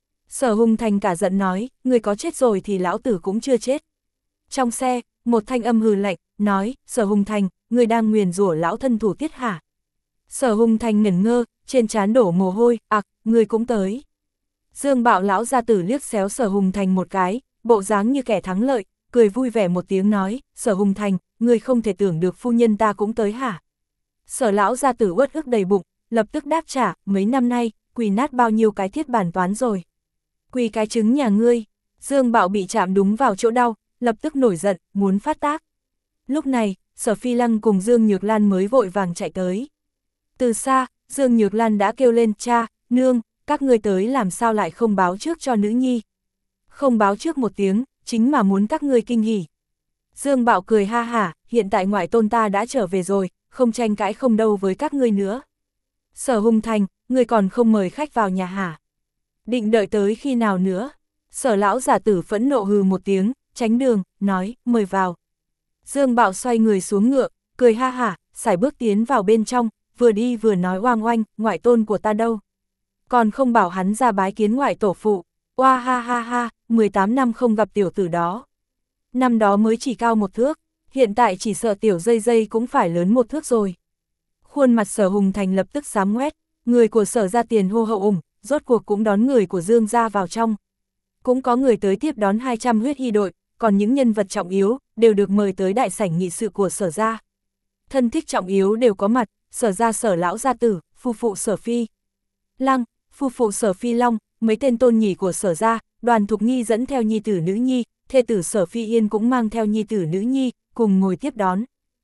Sở Hùng Thành cả giận nói, ngươi có chết rồi thì lão tử cũng chưa chết. Trong xe, một thanh âm hừ lạnh, nói, Sở Hùng Thành, ngươi đang nguyền rủa lão thân thủ tiết hả? Sở Hùng Thành ngẩn ngơ, trên trán đổ mồ hôi, ặc, ngươi cũng tới. Dương Bạo lão gia tử liếc xéo Sở Hùng Thành một cái, bộ dáng như kẻ thắng lợi, cười vui vẻ một tiếng nói, Sở Hùng Thành, ngươi không thể tưởng được phu nhân ta cũng tới hả? Sở lão gia tử uất ức đầy bụng, lập tức đáp trả, mấy năm nay, quỳ nát bao nhiêu cái thiết bản toán rồi. Quỳ cái trứng nhà ngươi. Dương Bạo bị chạm đúng vào chỗ đau, lập tức nổi giận, muốn phát tác. Lúc này, Sở Phi Lăng cùng Dương Nhược Lan mới vội vàng chạy tới. Từ xa, Dương Nhược Lan đã kêu lên, cha, nương, các ngươi tới làm sao lại không báo trước cho nữ nhi. Không báo trước một tiếng, chính mà muốn các ngươi kinh hỉ. Dương Bạo cười ha hả, hiện tại ngoại tôn ta đã trở về rồi, không tranh cãi không đâu với các ngươi nữa. Sở Hùng Thành, ngươi còn không mời khách vào nhà hả? Định đợi tới khi nào nữa? Sở lão giả tử phẫn nộ hừ một tiếng, tránh đường, nói, mời vào. Dương Bạo xoay người xuống ngựa, cười ha hả, sải bước tiến vào bên trong, vừa đi vừa nói oang oanh, ngoại tôn của ta đâu? Còn không bảo hắn ra bái kiến ngoại tổ phụ, oa ha ha ha, mười tám năm không gặp tiểu tử đó. Năm đó mới chỉ cao một thước, hiện tại chỉ sợ tiểu dây dây cũng phải lớn một thước rồi. Khuôn mặt Sở Hùng Thành lập tức xám ngoét, người của Sở gia tiền hô hậu ủng, rốt cuộc cũng đón người của Dương gia vào trong. Cũng có người tới tiếp đón hai trăm huyết hy đội, còn những nhân vật trọng yếu, đều được mời tới đại sảnh nghị sự của Sở gia. Thân thích trọng yếu đều có mặt, Sở gia Sở lão gia tử, phu phụ Sở Phi Lăng, phu phụ Sở Phi Long, mấy tên tôn nhỉ của Sở gia, Đoàn Thục Nghi dẫn theo nhi tử nữ nhi, thê tử Sở Phi Yên cũng mang theo nhi tử nữ nhi, cùng ngồi tiếp đón.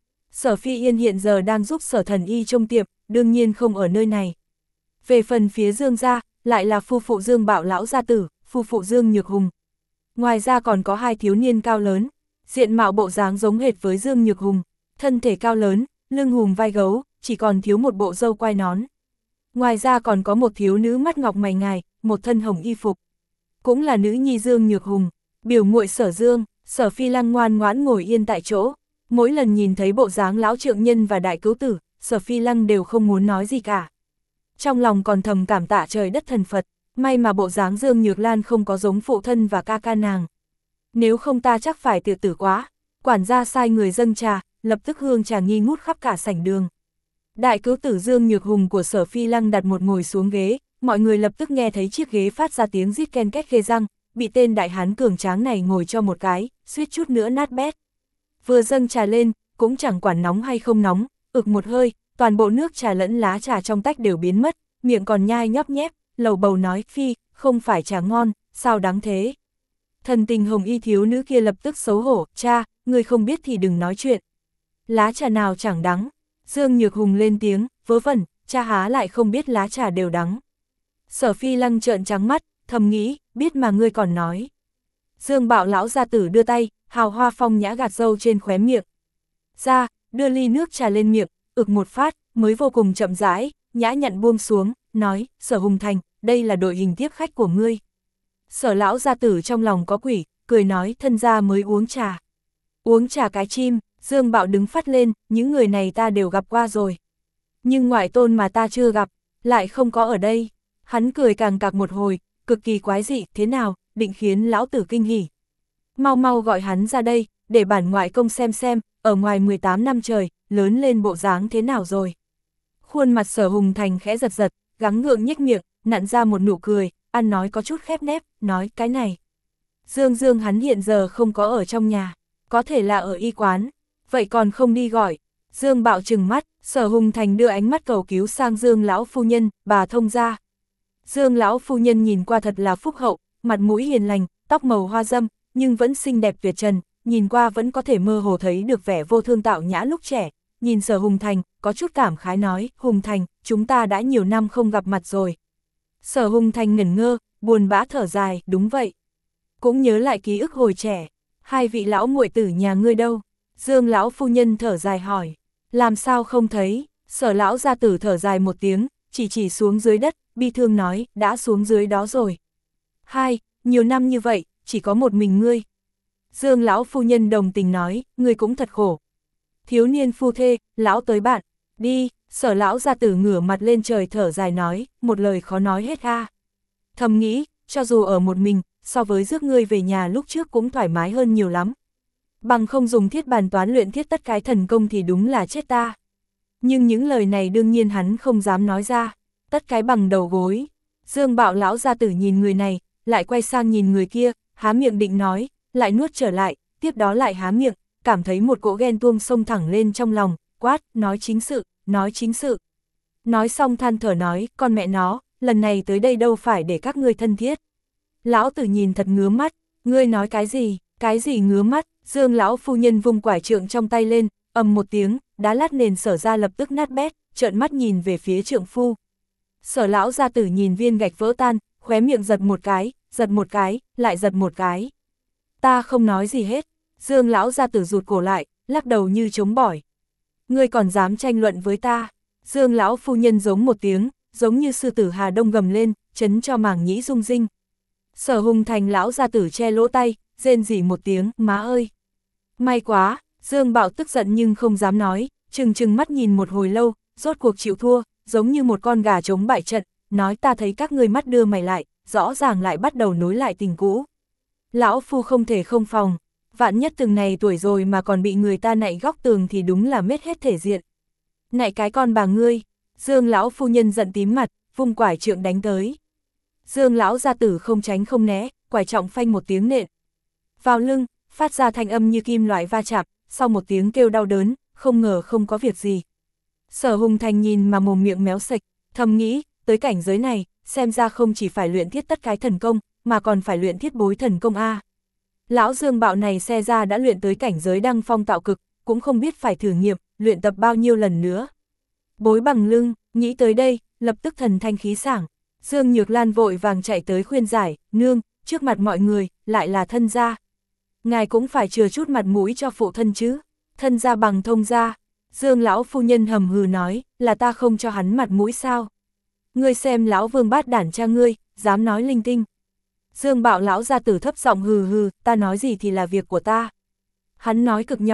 Sở Phi Yên hiện giờ đang giúp Sở Thần Y trông tiệm, đương nhiên không ở nơi này. Về phần phía Dương gia, lại là phu phụ Dương Bạo lão gia tử, phu phụ Dương Nhược Hùng. Ngoài ra còn có hai thiếu niên cao lớn, diện mạo bộ dáng giống hệt với Dương Nhược Hùng, thân thể cao lớn, lưng hùm vai gấu, chỉ còn thiếu một bộ râu quai nón. Ngoài ra còn có một thiếu nữ mắt ngọc mày ngài, một thân hồng y phục. Cũng là nữ nhi Dương Nhược Hùng, biểu muội Sở Dương. Sở Phi Lăng ngoan ngoãn ngồi yên tại chỗ, Mỗi lần nhìn thấy bộ dáng lão trượng nhân và đại cứu tử, Sở Phi Lăng đều không muốn nói gì cả. Trong lòng còn thầm cảm tạ trời đất thần Phật, may mà bộ dáng Dương Nhược Lan không có giống phụ thân và ca ca nàng. Nếu không ta chắc phải tự tử quá. Quản gia sai người dâng trà, lập tức hương trà nghi ngút khắp cả sảnh đường. Đại cứu tử Dương Nhược Hùng của Sở Phi Lăng đặt một ngồi xuống ghế, mọi người lập tức nghe thấy chiếc ghế phát ra tiếng rít ken két ghê răng, bị tên đại hán cường tráng này ngồi cho một cái, suýt chút nữa nát bét. Vừa dâng trà lên, cũng chẳng quản nóng hay không nóng, ực một hơi, toàn bộ nước trà lẫn lá trà trong tách đều biến mất, miệng còn nhai nhóp nhép, lầu bầu nói, phi, không phải trà ngon, sao đáng thế. Thần tình hồng y thiếu nữ kia lập tức xấu hổ, cha, người không biết thì đừng nói chuyện. Lá trà nào chẳng đắng. Dương Nhược Hùng lên tiếng, vớ vẩn, cha há lại không biết lá trà đều đắng. Sở Phi Lăng trợn trắng mắt, thầm nghĩ, biết mà ngươi còn nói. Dương Bạo lão gia tử đưa tay, hào hoa phong nhã gạt râu trên khóe miệng. Ra, đưa ly nước trà lên miệng, ực một phát, mới vô cùng chậm rãi, nhã nhặn buông xuống, nói, Sở Hùng Thành, đây là đội hình tiếp khách của ngươi. Sở lão gia tử trong lòng có quỷ, cười nói, thân gia mới uống trà. Uống trà cái chim. Dương Bạo đứng phát lên, những người này ta đều gặp qua rồi. Nhưng ngoại tôn mà ta chưa gặp, lại không có ở đây. Hắn cười càng cạc một hồi, cực kỳ quái dị, thế nào, định khiến lão tử kinh hỉ. Mau mau gọi hắn ra đây, để bản ngoại công xem xem, ở ngoài mười tám năm trời, lớn lên bộ dáng thế nào rồi. Khuôn mặt Sở Hùng Thành khẽ giật giật, gắng gượng nhếch miệng, nặn ra một nụ cười, ăn nói có chút khép nép, nói cái này. Dương Dương hắn hiện giờ không có ở trong nhà, có thể là ở y quán. Vậy còn không đi gọi. Dương Bạo trừng mắt, Sở Hùng Thành đưa ánh mắt cầu cứu sang Dương lão phu nhân, bà thông ra. Dương lão phu nhân nhìn qua thật là phúc hậu, mặt mũi hiền lành, tóc màu hoa dâm, nhưng vẫn xinh đẹp tuyệt trần, nhìn qua vẫn có thể mơ hồ thấy được vẻ vô thương tạo nhã lúc trẻ. Nhìn Sở Hùng Thành, có chút cảm khái nói, Hùng Thành, chúng ta đã nhiều năm không gặp mặt rồi. Sở Hùng Thành ngẩn ngơ, buồn bã thở dài, đúng vậy. Cũng nhớ lại ký ức hồi trẻ, hai vị lão muội tử nhà ngươi đâu? Dương lão phu nhân thở dài hỏi, làm sao không thấy? Sở lão gia tử thở dài một tiếng, chỉ chỉ xuống dưới đất, bi thương nói, đã xuống dưới đó rồi. Hai, nhiều năm như vậy, chỉ có một mình ngươi. Dương lão phu nhân đồng tình nói, ngươi cũng thật khổ. Thiếu niên phu thê, lão tới bạn, đi. Sở lão gia tử ngửa mặt lên trời thở dài nói, một lời khó nói hết ha. Thầm nghĩ, cho dù ở một mình, so với rước ngươi về nhà lúc trước cũng thoải mái hơn nhiều lắm. Bằng không dùng thiết bàn toán luyện thiết tất cái thần công thì đúng là chết ta. Nhưng những lời này đương nhiên hắn không dám nói ra, tất cái bằng đầu gối. Dương Bạo lão gia tử nhìn người này, lại quay sang nhìn người kia, há miệng định nói, lại nuốt trở lại, tiếp đó lại há miệng, cảm thấy một cỗ ghen tuông sông thẳng lên trong lòng, quát, nói chính sự, nói chính sự. Nói xong than thở nói, con mẹ nó, lần này tới đây đâu phải để các ngươi thân thiết. Lão tử nhìn thật ngứa mắt, ngươi nói cái gì, cái gì ngứa mắt. Dương lão phu nhân vung quải trượng trong tay lên, ầm một tiếng, đá lát nền Sở ra lập tức nát bét, trợn mắt nhìn về phía trượng phu. Sở lão gia tử nhìn viên gạch vỡ tan, khóe miệng giật một cái, giật một cái, lại giật một cái. Ta không nói gì hết. Dương lão gia tử rụt cổ lại, lắc đầu như chống bỏi. Ngươi còn dám tranh luận với ta? Dương lão phu nhân giống một tiếng, giống như sư tử Hà Đông gầm lên, chấn cho màng nhĩ rung rinh. Sở Hùng Thành lão gia tử che lỗ tay, rên rỉ một tiếng, má ơi. May quá, Dương Bạo tức giận nhưng không dám nói, trừng trừng mắt nhìn một hồi lâu, rốt cuộc chịu thua, giống như một con gà trống bại trận, nói ta thấy các ngươi mắt đưa mày lại, rõ ràng lại bắt đầu nối lại tình cũ. Lão phu không thể không phòng, vạn nhất từng này tuổi rồi mà còn bị người ta nạy góc tường thì đúng là mết hết thể diện. Nạy cái con bà ngươi. Dương lão phu nhân giận tím mặt, vung quải trượng đánh tới. Dương lão gia tử không tránh không né, quải trọng phanh một tiếng nện vào lưng, phát ra thanh âm như kim loại va chạm, sau một tiếng kêu đau đớn, không ngờ không có việc gì. Sở Hùng Thành nhìn mà mồm miệng méo sạch, thầm nghĩ, tới cảnh giới này, xem ra không chỉ phải luyện thiết tất cái thần công, mà còn phải luyện thiết bối thần công A. Lão Dương Bạo này xe ra đã luyện tới cảnh giới đăng phong tạo cực, cũng không biết phải thử nghiệm, luyện tập bao nhiêu lần nữa. Bối bằng lưng, nghĩ tới đây, lập tức thần thanh khí sảng. Dương Nhược Lan vội vàng chạy tới khuyên giải, nương, trước mặt mọi người, lại là thân gia. Ngài cũng phải chừa chút mặt mũi cho phụ thân chứ, thân gia bằng thông gia. Dương lão phu nhân hầm hừ nói, là ta không cho hắn mặt mũi sao? Ngươi xem lão vương bát đản cha ngươi, dám nói linh tinh. Dương Bạo lão gia tử thấp giọng hừ hừ, ta nói gì thì là việc của ta. Hắn nói cực nhỏ,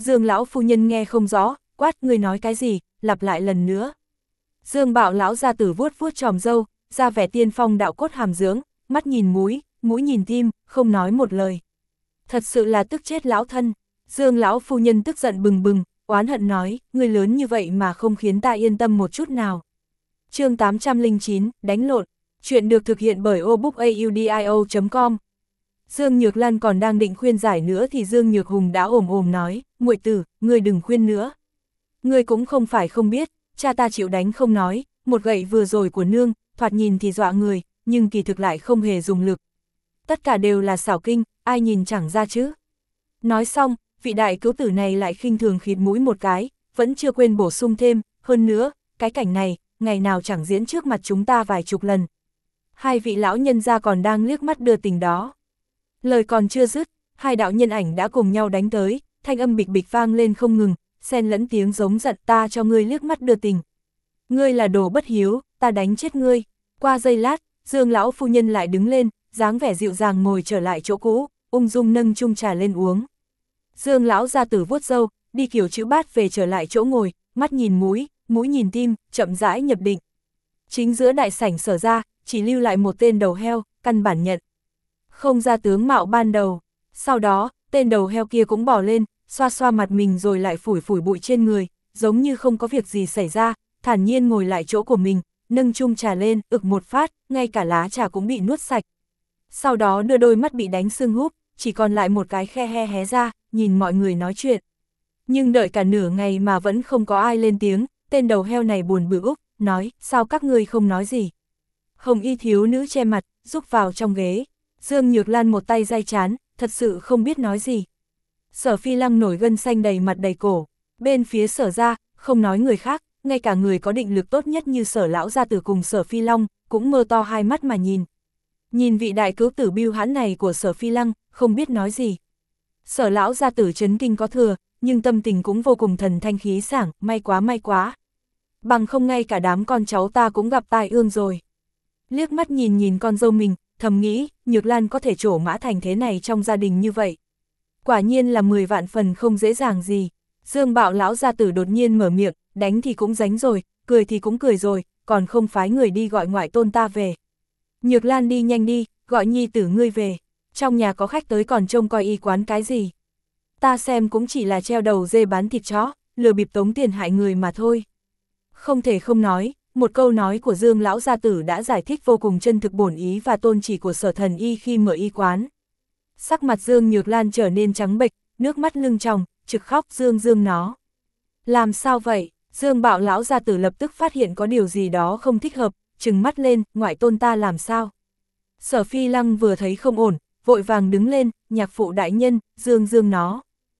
Dương lão phu nhân nghe không rõ, quát ngươi nói cái gì, lặp lại lần nữa. Dương Bạo lão gia tử vuốt vuốt tròm râu, ra vẻ tiên phong đạo cốt hàm dưỡng, mắt nhìn mũi, mũi nhìn tim, không nói một lời. Thật sự là tức chết lão thân. Dương lão phu nhân tức giận bừng bừng, oán hận nói, ngươi lớn như vậy mà không khiến ta yên tâm một chút nào. Chương tám trăm lẻ chín, đánh lộn. Chuyện được thực hiện bởi obookaudio chấm com. Dương Nhược Lan còn đang định khuyên giải nữa thì Dương Nhược Hùng đã ồm ồm nói, muội tử, ngươi đừng khuyên nữa. Ngươi cũng không phải không biết, cha ta chịu đánh không nói, một gậy vừa rồi của nương, thoạt nhìn thì dọa người, nhưng kỳ thực lại không hề dùng lực. Tất cả đều là xảo kinh, ai nhìn chẳng ra chứ. Nói xong, vị đại cứu tử này lại khinh thường khịt mũi một cái, vẫn chưa quên bổ sung thêm, hơn nữa, cái cảnh này, ngày nào chẳng diễn trước mặt chúng ta vài chục lần. Hai vị lão nhân gia còn đang liếc mắt đưa tình đó. Lời còn chưa dứt, hai đạo nhân ảnh đã cùng nhau đánh tới, thanh âm bịch bịch vang lên không ngừng, xen lẫn tiếng giống giận, ta cho ngươi liếc mắt đưa tình. Ngươi là đồ bất hiếu, ta đánh chết ngươi. Qua giây lát, Dương lão phu nhân lại đứng lên, dáng vẻ dịu dàng ngồi trở lại chỗ cũ, ung dung nâng chung trà lên uống. Dương lão gia tử vuốt râu, đi kiểu chữ bát về trở lại chỗ ngồi, mắt nhìn mũi, mũi nhìn tim, chậm rãi nhập định. Chính giữa đại sảnh Sở ra, chỉ lưu lại một tên đầu heo, căn bản nhận không ra tướng mạo ban đầu. Sau đó, tên đầu heo kia cũng bỏ lên, xoa xoa mặt mình rồi lại phủi phủi bụi trên người, giống như không có việc gì xảy ra, thản nhiên ngồi lại chỗ của mình, nâng chung trà lên, ực một phát, ngay cả lá trà cũng bị nuốt sạch. Sau đó đưa đôi mắt bị đánh sưng húp, chỉ còn lại một cái khe he hé ra, nhìn mọi người nói chuyện. Nhưng đợi cả nửa ngày mà vẫn không có ai lên tiếng, tên đầu heo này buồn bực úc, nói, sao các ngươi không nói gì. Hồng y thiếu nữ che mặt, rúc vào trong ghế. Dương Nhược Lan một tay day chán, thật sự không biết nói gì. Sở Phi Lăng nổi gân xanh đầy mặt đầy cổ. Bên phía Sở ra, không nói người khác, ngay cả người có định lực tốt nhất như Sở lão gia tử cùng Sở Phi Long, cũng mơ to hai mắt mà nhìn. Nhìn vị đại cứu tử bưu hãn này của Sở Phi Lăng, không biết nói gì. Sở lão gia tử chấn kinh có thừa, nhưng tâm tình cũng vô cùng thần thanh khí sảng, may quá may quá. Bằng không ngay cả đám con cháu ta cũng gặp tai ương rồi. Liếc mắt nhìn nhìn con dâu mình, thầm nghĩ, Nhược Lan có thể trổ mã thành thế này trong gia đình như vậy. Quả nhiên là mười vạn phần không dễ dàng gì. Dương Bạo lão gia tử đột nhiên mở miệng, đánh thì cũng đánh rồi, cười thì cũng cười rồi, còn không phái người đi gọi ngoại tôn ta về. Nhược Lan đi nhanh đi, gọi nhi tử ngươi về. Trong nhà có khách tới còn trông coi y quán cái gì. Ta xem cũng chỉ là treo đầu dê bán thịt chó, lừa bịp tống tiền hại người mà thôi. Không thể không nói, một câu nói của Dương lão gia tử đã giải thích vô cùng chân thực bổn ý và tôn chỉ của Sở thần y khi mở y quán. Sắc mặt Dương Nhược Lan trở nên trắng bệch, nước mắt lưng tròng, trực khóc dương dương nó. Làm sao vậy? Dương Bạo lão gia tử lập tức phát hiện có điều gì đó không thích hợp, trừng mắt lên, ngoại tôn ta làm sao? Sở Phi Lăng vừa thấy không ổn, vội vàng đứng lên, nhạc phụ đại nhân, dương dương nó.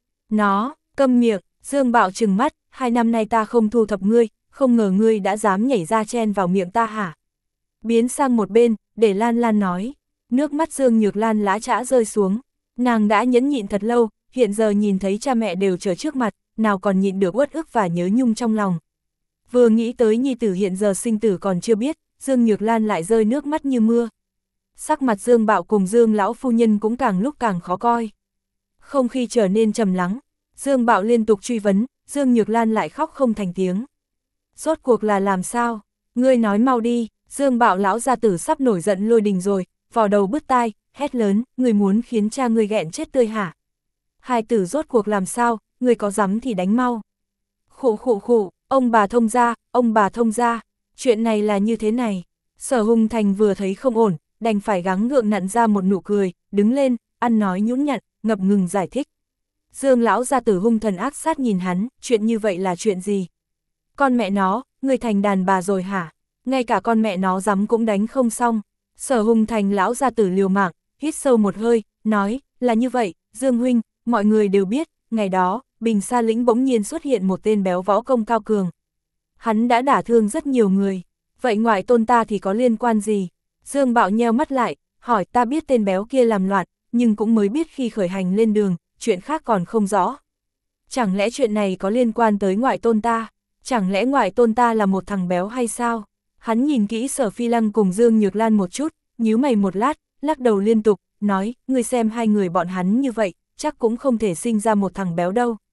Nó, câm miệng, Dương Bạo trừng mắt, hai năm nay ta không thu thập ngươi, không ngờ ngươi đã dám nhảy ra chen vào miệng ta hả? Biến sang một bên, để Lan Lan nói. Nước mắt Dương Nhược Lan lã chã rơi xuống. Nàng đã nhẫn nhịn thật lâu, hiện giờ nhìn thấy cha mẹ đều trở trước mặt, nào còn nhịn được uất ức và nhớ nhung trong lòng. Vừa nghĩ tới nhi tử hiện giờ sinh tử còn chưa biết, Dương Nhược Lan lại rơi nước mắt như mưa. Sắc mặt Dương Bạo cùng Dương lão phu nhân cũng càng lúc càng khó coi. Không khí trở nên trầm lắng, Dương Bạo liên tục truy vấn, Dương Nhược Lan lại khóc không thành tiếng. Rốt cuộc là làm sao? Ngươi nói mau đi. Dương Bạo lão gia tử sắp nổi giận lôi đình rồi, vò đầu bứt tai, hét lớn, ngươi muốn khiến cha ngươi ghẹn chết tươi hả? Hai tử rốt cuộc làm sao, ngươi có dám thì đánh mau. Khụ khụ khụ, ông bà thông gia, ông bà thông gia, chuyện này là như thế này. Sở Hùng Thành vừa thấy không ổn, đành phải gắng gượng nặn ra một nụ cười, đứng lên, ăn nói nhũn nhặn, ngập ngừng giải thích. Dương lão gia tử hung thần ác sát nhìn hắn, chuyện như vậy là chuyện gì? Con mẹ nó, ngươi thành đàn bà rồi hả? Ngay cả con mẹ nó dám cũng đánh không xong. Sở Hùng Thành lão gia tử liều mạng, hít sâu một hơi, nói, là như vậy, Dương huynh, mọi người đều biết, ngày đó, Bình Sa lĩnh bỗng nhiên xuất hiện một tên béo võ công cao cường. Hắn đã đả thương rất nhiều người, vậy ngoại tôn ta thì có liên quan gì? Dương Bạo nheo mắt lại, hỏi ta biết tên béo kia làm loạn, nhưng cũng mới biết khi khởi hành lên đường, chuyện khác còn không rõ. Chẳng lẽ chuyện này có liên quan tới ngoại tôn ta? Chẳng lẽ ngoại tôn ta là một thằng béo hay sao? Hắn nhìn kỹ Sở Phi Lăng cùng Dương Nhược Lan một chút, nhíu mày một lát, lắc đầu liên tục, nói, ngươi xem hai người bọn hắn như vậy, chắc cũng không thể sinh ra một thằng béo đâu.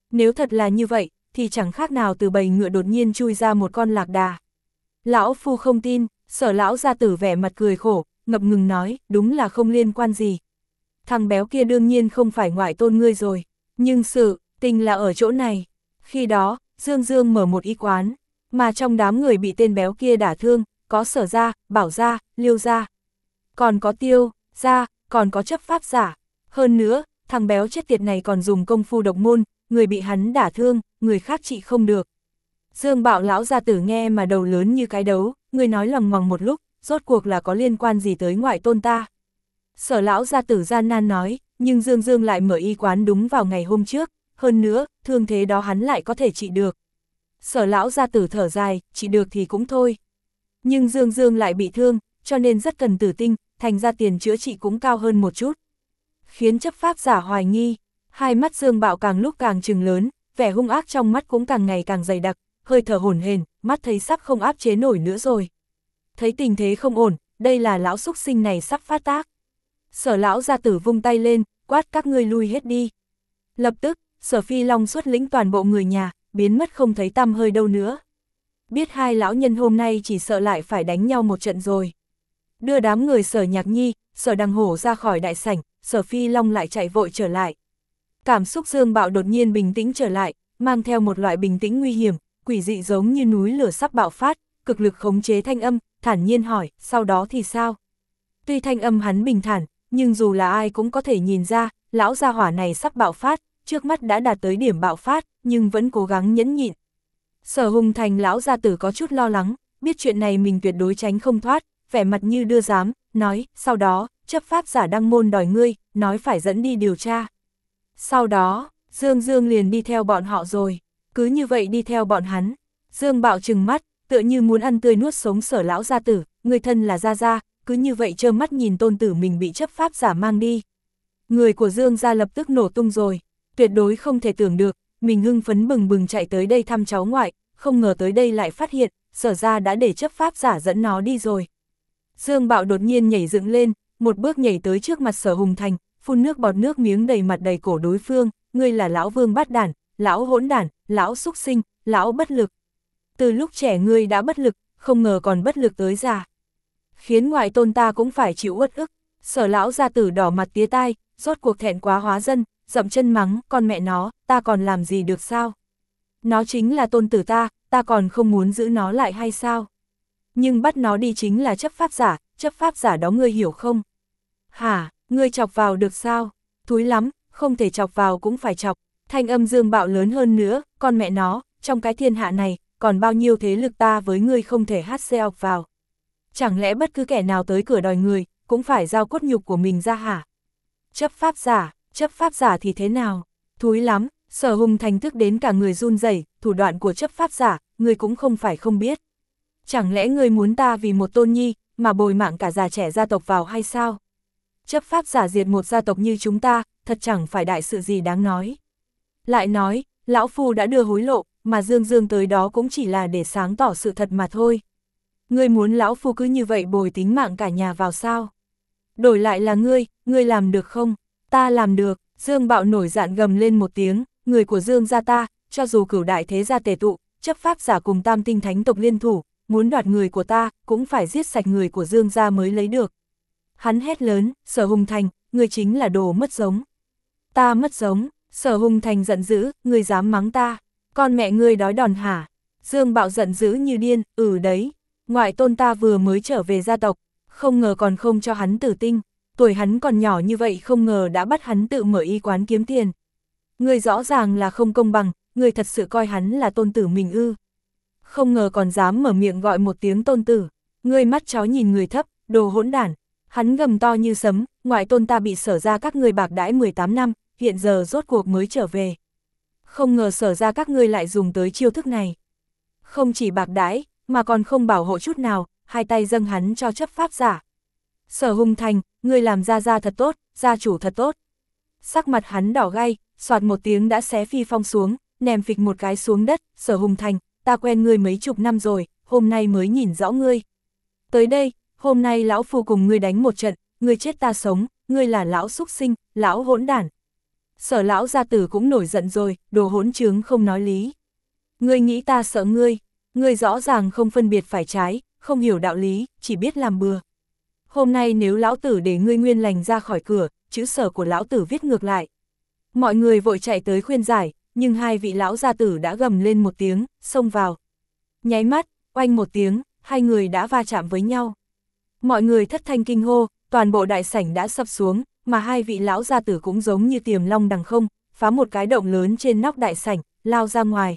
Nếu thật là như vậy, thì chẳng khác nào từ bầy ngựa đột nhiên chui ra một con lạc đà. Lão phu không tin, Sở lão gia tử vẻ mặt cười khổ, ngập ngừng nói, đúng là không liên quan gì. Thằng béo kia đương nhiên không phải ngoại tôn ngươi rồi, nhưng sự tình là ở chỗ này. Khi đó, Dương Dương mở một y quán, mà trong đám người bị tên béo kia đả thương, có Sở gia, Bảo gia, Liêu gia, còn có Tiêu gia, còn có chấp pháp giả. Hơn nữa, thằng béo chết tiệt này còn dùng công phu độc môn, người bị hắn đả thương, người khác trị không được. Dương Bạo lão gia tử nghe mà đầu lớn như cái đấu, người nói lằng ngoằng một lúc, rốt cuộc là có liên quan gì tới ngoại tôn ta. Sở lão gia tử gian nan nói, nhưng Dương Dương lại mở y quán đúng vào ngày hôm trước, hơn nữa, thương thế đó hắn lại có thể trị được. Sở lão gia tử thở dài, trị được thì cũng thôi. Nhưng Dương Dương lại bị thương, cho nên rất cần tử tinh, thành ra tiền chữa trị cũng cao hơn một chút. Khiến chấp pháp giả hoài nghi, hai mắt Dương Bạo càng lúc càng trừng lớn, vẻ hung ác trong mắt cũng càng ngày càng dày đặc, hơi thở hổn hển, mắt thấy sắp không áp chế nổi nữa rồi. Thấy tình thế không ổn, đây là lão xúc sinh này sắp phát tác. Sở lão gia tử vung tay lên, quát các ngươi lui hết đi. Lập tức, Sở Phi Long xuất lĩnh toàn bộ người nhà, biến mất không thấy tăm hơi đâu nữa. Biết hai lão nhân hôm nay chỉ sợ lại phải đánh nhau một trận rồi. Đưa đám người Sở Nhạc Nhi, Sở Đằng Hổ ra khỏi đại sảnh, Sở Phi Long lại chạy vội trở lại. Cảm xúc Dương Bạo đột nhiên bình tĩnh trở lại, mang theo một loại bình tĩnh nguy hiểm, quỷ dị giống như núi lửa sắp bạo phát, cực lực khống chế thanh âm, thản nhiên hỏi, sau đó thì sao? Tuy thanh âm hắn bình thản, nhưng dù là ai cũng có thể nhìn ra, lão gia hỏa này sắp bạo phát, trước mắt đã đạt tới điểm bạo phát, nhưng vẫn cố gắng nhẫn nhịn. Sở Hùng Thành lão gia tử có chút lo lắng, biết chuyện này mình tuyệt đối tránh không thoát, vẻ mặt như đưa dám, nói, sau đó, chấp pháp giả đăng môn đòi ngươi, nói phải dẫn đi điều tra. Sau đó, Dương Dương liền đi theo bọn họ rồi, cứ như vậy đi theo bọn hắn. Dương Bạo trừng mắt, tựa như muốn ăn tươi nuốt sống Sở lão gia tử, người thân là gia gia, cứ như vậy trơ mắt nhìn tôn tử mình bị chấp pháp giả mang đi. Người của Dương gia lập tức nổ tung rồi, tuyệt đối không thể tưởng được, mình hưng phấn bừng bừng chạy tới đây thăm cháu ngoại, không ngờ tới đây lại phát hiện, Sở gia đã để chấp pháp giả dẫn nó đi rồi. Dương Bạo đột nhiên nhảy dựng lên, một bước nhảy tới trước mặt Sở Hùng Thành, phun nước bọt nước miếng đầy mặt đầy cổ đối phương, ngươi là lão vương bát đản, lão hỗn đản, lão xúc sinh, lão bất lực. Từ lúc trẻ ngươi đã bất lực, không ngờ còn bất lực tới già. Khiến ngoại tôn ta cũng phải chịu uất ức. Sở lão gia tử đỏ mặt tía tai, rốt cuộc thẹn quá hóa dân, dậm chân mắng, con mẹ nó, ta còn làm gì được sao? Nó chính là tôn tử ta, ta còn không muốn giữ nó lại hay sao? Nhưng bắt nó đi chính là chấp pháp giả, chấp pháp giả đó ngươi hiểu không? Hả, ngươi chọc vào được sao? Thúi lắm, không thể chọc vào cũng phải chọc. Thanh âm Dương Bạo lớn hơn nữa, con mẹ nó, trong cái thiên hạ này, còn bao nhiêu thế lực ta với ngươi không thể hát xe ọc vào. Chẳng lẽ bất cứ kẻ nào tới cửa đòi người, cũng phải giao cốt nhục của mình ra hả? Chấp pháp giả, chấp pháp giả thì thế nào? Thúi lắm, Sở Hùng Thành tức đến cả người run rẩy, thủ đoạn của chấp pháp giả, ngươi cũng không phải không biết. Chẳng lẽ ngươi muốn ta vì một tôn nhi, mà bồi mạng cả già trẻ gia tộc vào hay sao? Chấp pháp giả diệt một gia tộc như chúng ta, thật chẳng phải đại sự gì đáng nói. Lại nói, lão phu đã đưa hối lộ, mà Dương Dương tới đó cũng chỉ là để sáng tỏ sự thật mà thôi. Ngươi muốn lão phu cứ như vậy bồi tính mạng cả nhà vào sao? Đổi lại là ngươi, ngươi làm được không? Ta làm được. Dương Bạo nổi giận gầm lên một tiếng, người của Dương gia ta, cho dù cửu đại thế gia tề tụ, chấp pháp giả cùng tam tinh thánh tộc liên thủ, muốn đoạt người của ta, cũng phải giết sạch người của Dương gia mới lấy được. Hắn hét lớn, Sở Hùng Thành, ngươi chính là đồ mất giống. Ta mất giống. Sở Hùng Thành giận dữ, ngươi dám mắng ta, con mẹ ngươi đói đòn hả? Dương Bạo giận dữ như điên, ừ đấy, ngoại tôn ta vừa mới trở về gia tộc, không ngờ còn không cho hắn tử tinh, tuổi hắn còn nhỏ như vậy không ngờ đã bắt hắn tự mở y quán kiếm tiền. Ngươi rõ ràng là không công bằng, ngươi thật sự coi hắn là tôn tử mình ư? Không ngờ còn dám mở miệng gọi một tiếng tôn tử, ngươi mắt chó nhìn người thấp, đồ hỗn đản. Hắn gầm to như sấm, ngoại tôn ta bị Sở ra các ngươi bạc đãi mười tám năm, hiện giờ rốt cuộc mới trở về. Không ngờ Sở ra các ngươi lại dùng tới chiêu thức này. Không chỉ bạc đãi, mà còn không bảo hộ chút nào, hai tay dâng hắn cho chấp pháp giả. Sở Hùng Thành, ngươi làm gia gia thật tốt, gia chủ thật tốt. Sắc mặt hắn đỏ gay, soạt một tiếng đã xé phi phong xuống, ném phịch một cái xuống đất. Sở Hùng Thành, ta quen ngươi mấy chục năm rồi, hôm nay mới nhìn rõ ngươi. Tới đây, hôm nay lão phu cùng ngươi đánh một trận, ngươi chết ta sống, ngươi là lão xúc sinh, lão hỗn đản. Sở lão gia tử cũng nổi giận rồi, đồ hỗn trướng không nói lý. Ngươi nghĩ ta sợ ngươi, ngươi rõ ràng không phân biệt phải trái, không hiểu đạo lý, chỉ biết làm bừa. Hôm nay nếu lão tử để ngươi nguyên lành ra khỏi cửa, chữ sở của lão tử viết ngược lại. Mọi người vội chạy tới khuyên giải, nhưng hai vị lão gia tử đã gầm lên một tiếng, xông vào. Nháy mắt, oanh một tiếng, hai người đã va chạm với nhau. Mọi người thất thanh kinh hô, toàn bộ đại sảnh đã sập xuống, mà hai vị lão gia tử cũng giống như tiềm long đằng không, phá một cái động lớn trên nóc đại sảnh, lao ra ngoài.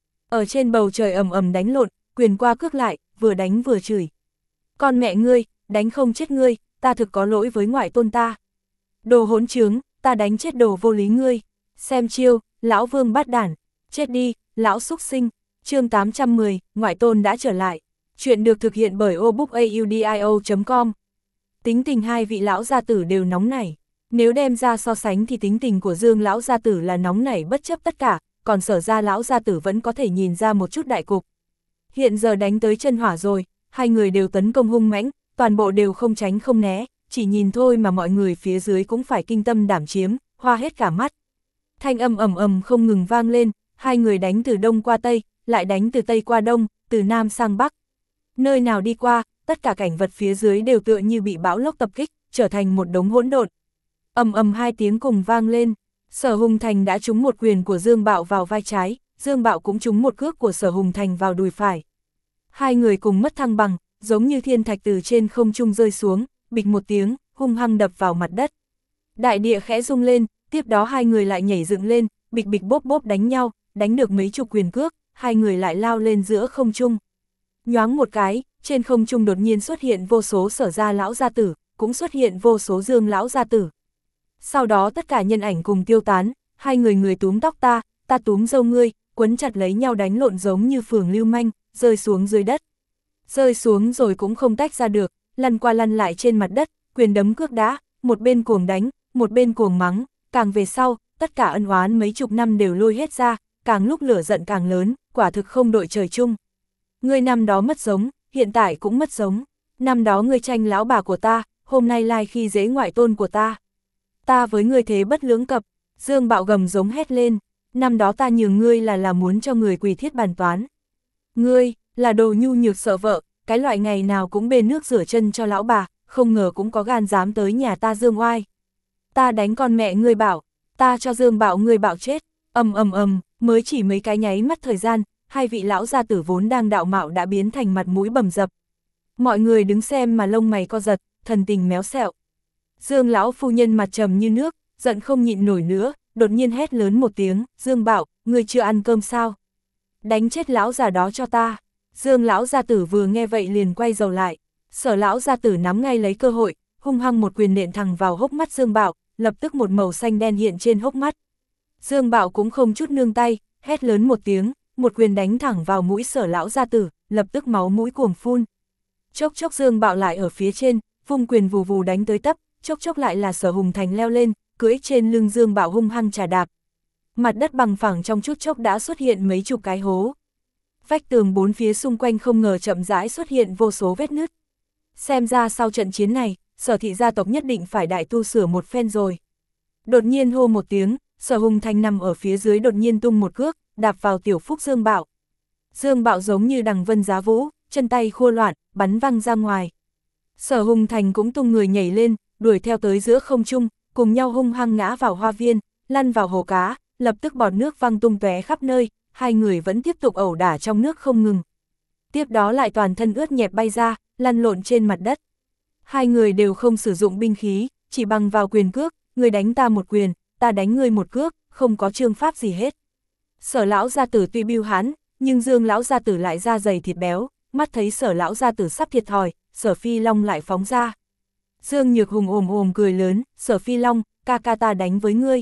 Ở trên bầu trời ầm ầm đánh lộn, quyền qua cước lại, vừa đánh vừa chửi. Con mẹ ngươi, đánh không chết ngươi, ta thực có lỗi với ngoại tôn ta. Đồ hỗn trướng, ta đánh chết đồ vô lý ngươi. Xem chiêu, lão vương bát đản, chết đi, lão xúc sinh. Chương tám trăm mười, ngoại tôn đã trở lại. Chuyện được thực hiện bởi obookaudio chấm com. Tính tình hai vị lão gia tử đều nóng nảy. Nếu đem ra so sánh thì tính tình của Dương lão gia tử là nóng nảy bất chấp tất cả, còn Sở gia lão gia tử vẫn có thể nhìn ra một chút đại cục. Hiện giờ đánh tới chân hỏa rồi, hai người đều tấn công hung mãnh, toàn bộ đều không tránh không né, chỉ nhìn thôi mà mọi người phía dưới cũng phải kinh tâm đảm chiếm, hoa hết cả mắt. Thanh âm ầm ầm không ngừng vang lên, hai người đánh từ đông qua tây, lại đánh từ tây qua đông, từ nam sang bắc. Nơi nào đi qua, tất cả cảnh vật phía dưới đều tựa như bị bão lốc tập kích, trở thành một đống hỗn độn. Ầm ầm hai tiếng cùng vang lên, Sở Hùng Thành đã trúng một quyền của Dương Bạo vào vai trái, Dương Bạo cũng trúng một cước của Sở Hùng Thành vào đùi phải. Hai người cùng mất thăng bằng, giống như thiên thạch từ trên không trung rơi xuống, bịch một tiếng, hung hăng đập vào mặt đất. Đại địa khẽ rung lên, tiếp đó hai người lại nhảy dựng lên, bịch bịch bốp bốp đánh nhau, đánh được mấy chục quyền cước, hai người lại lao lên giữa không trung. Nhoáng một cái, trên không trung đột nhiên xuất hiện vô số Sở gia lão gia tử, cũng xuất hiện vô số Dương lão gia tử. Sau đó tất cả nhân ảnh cùng tiêu tán, hai người người túm tóc ta, ta túm râu ngươi, quấn chặt lấy nhau đánh lộn giống như phường lưu manh, rơi xuống dưới đất. Rơi xuống rồi cũng không tách ra được, lăn qua lăn lại trên mặt đất, quyền đấm cước đá, một bên cuồng đánh, một bên cuồng mắng, càng về sau, tất cả ân oán mấy chục năm đều lôi hết ra, càng lúc lửa giận càng lớn, quả thực không đội trời chung. Ngươi năm đó mất giống, hiện tại cũng mất giống, năm đó ngươi tranh lão bà của ta, hôm nay lai khi dễ ngoại tôn của ta. Ta với ngươi thế bất lưỡng cập, Dương Bạo gầm giống hét lên, năm đó ta nhường ngươi là là muốn cho người quỳ thiết bàn toán. Ngươi, là đồ nhu nhược sợ vợ, cái loại ngày nào cũng bê nước rửa chân cho lão bà, không ngờ cũng có gan dám tới nhà ta Dương oai. Ta đánh con mẹ ngươi Bảo, ta cho Dương Bạo ngươi Bảo chết, ầm ầm ầm, mới chỉ mấy cái nháy mắt thời gian, hai vị lão gia tử vốn đang đạo mạo đã biến thành mặt mũi bầm dập. Mọi người đứng xem mà lông mày co giật, thần tình méo xẹo. Dương lão phu nhân mặt trầm như nước, giận không nhịn nổi nữa, đột nhiên hét lớn một tiếng, Dương Bạo, ngươi chưa ăn cơm sao? Đánh chết lão già đó cho ta. Dương lão gia tử vừa nghe vậy liền quay đầu lại, Sở lão gia tử nắm ngay lấy cơ hội, hung hăng một quyền nện thẳng vào hốc mắt Dương Bạo, lập tức một màu xanh đen hiện trên hốc mắt. Dương Bạo cũng không chút nương tay, hét lớn một tiếng, một quyền đánh thẳng vào mũi Sở lão gia tử, lập tức máu mũi cuồng phun. Chốc chốc Dương Bạo lại ở phía trên, vung quyền vù vù đánh tới tấp, chốc chốc lại là Sở Hùng Thành leo lên, cưỡi trên lưng Dương Bạo hung hăng trà đạp. Mặt đất bằng phẳng trong chút chốc đã xuất hiện mấy chục cái hố. Vách tường bốn phía xung quanh không ngờ chậm rãi xuất hiện vô số vết nứt. Xem ra sau trận chiến này, Sở thị gia tộc nhất định phải đại tu sửa một phen rồi. Đột nhiên hô một tiếng, Sở Hùng Thành nằm ở phía dưới đột nhiên tung một cước, đạp vào tiểu phúc Dương Bạo. Dương Bạo giống như đằng vân giá vũ, chân tay khua loạn, bắn văng ra ngoài. Sở Hùng Thành cũng tung người nhảy lên, đuổi theo tới giữa không trung, cùng nhau hung hăng ngã vào hoa viên, lăn vào hồ cá, lập tức bọt nước văng tung tóe khắp nơi, hai người vẫn tiếp tục ẩu đả trong nước không ngừng. Tiếp đó lại toàn thân ướt nhẹp bay ra, lăn lộn trên mặt đất. Hai người đều không sử dụng binh khí, chỉ bằng vào quyền cước, người đánh ta một quyền, ta đánh ngươi một cước, không có chương pháp gì hết. Sở lão gia tử tuy bưu hán, nhưng Dương lão gia tử lại da dày thịt béo, mắt thấy Sở lão gia tử sắp thiệt thòi, Sở Phi Long lại phóng ra. Dương Nhược Hùng ồm ồm cười lớn, Sở Phi Long, ca ca ta đánh với ngươi.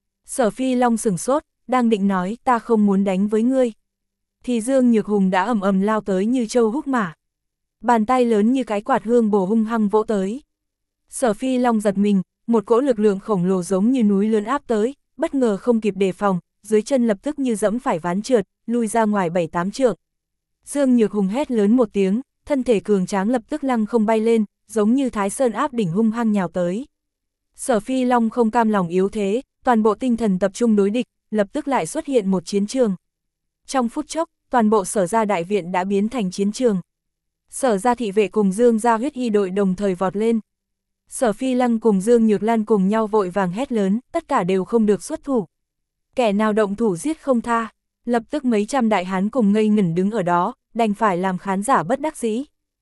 Sở Phi Long sửng sốt, đang định nói ta không muốn đánh với ngươi. Thì Dương Nhược Hùng đã ầm ầm lao tới như trâu húc mã. Bàn tay lớn như cái quạt hương bổ hung hăng vỗ tới. Sở Phi Long giật mình, một cỗ lực lượng khổng lồ giống như núi lớn áp tới, bất ngờ không kịp đề phòng, dưới chân lập tức như dẫm phải ván trượt, lui ra ngoài bảy tám trượng. Dương Nhược Hùng hét lớn một tiếng, thân thể cường tráng lập tức lăng không bay lên, giống như Thái Sơn áp đỉnh hung hăng nhào tới. Sở Phi Long không cam lòng yếu thế, toàn bộ tinh thần tập trung đối địch, lập tức lại xuất hiện một chiến trường. Trong phút chốc, toàn bộ Sở gia đại viện đã biến thành chiến trường. Sở gia thị vệ cùng Dương gia huyết y đội đồng thời vọt lên. Sở Phi Lăng cùng Dương Nhược Lan cùng nhau vội vàng hét lớn, tất cả đều không được xuất thủ. Kẻ nào động thủ giết không tha, lập tức mấy trăm đại hán cùng ngây ngẩn đứng ở đó, đành phải làm khán giả bất đắc dĩ.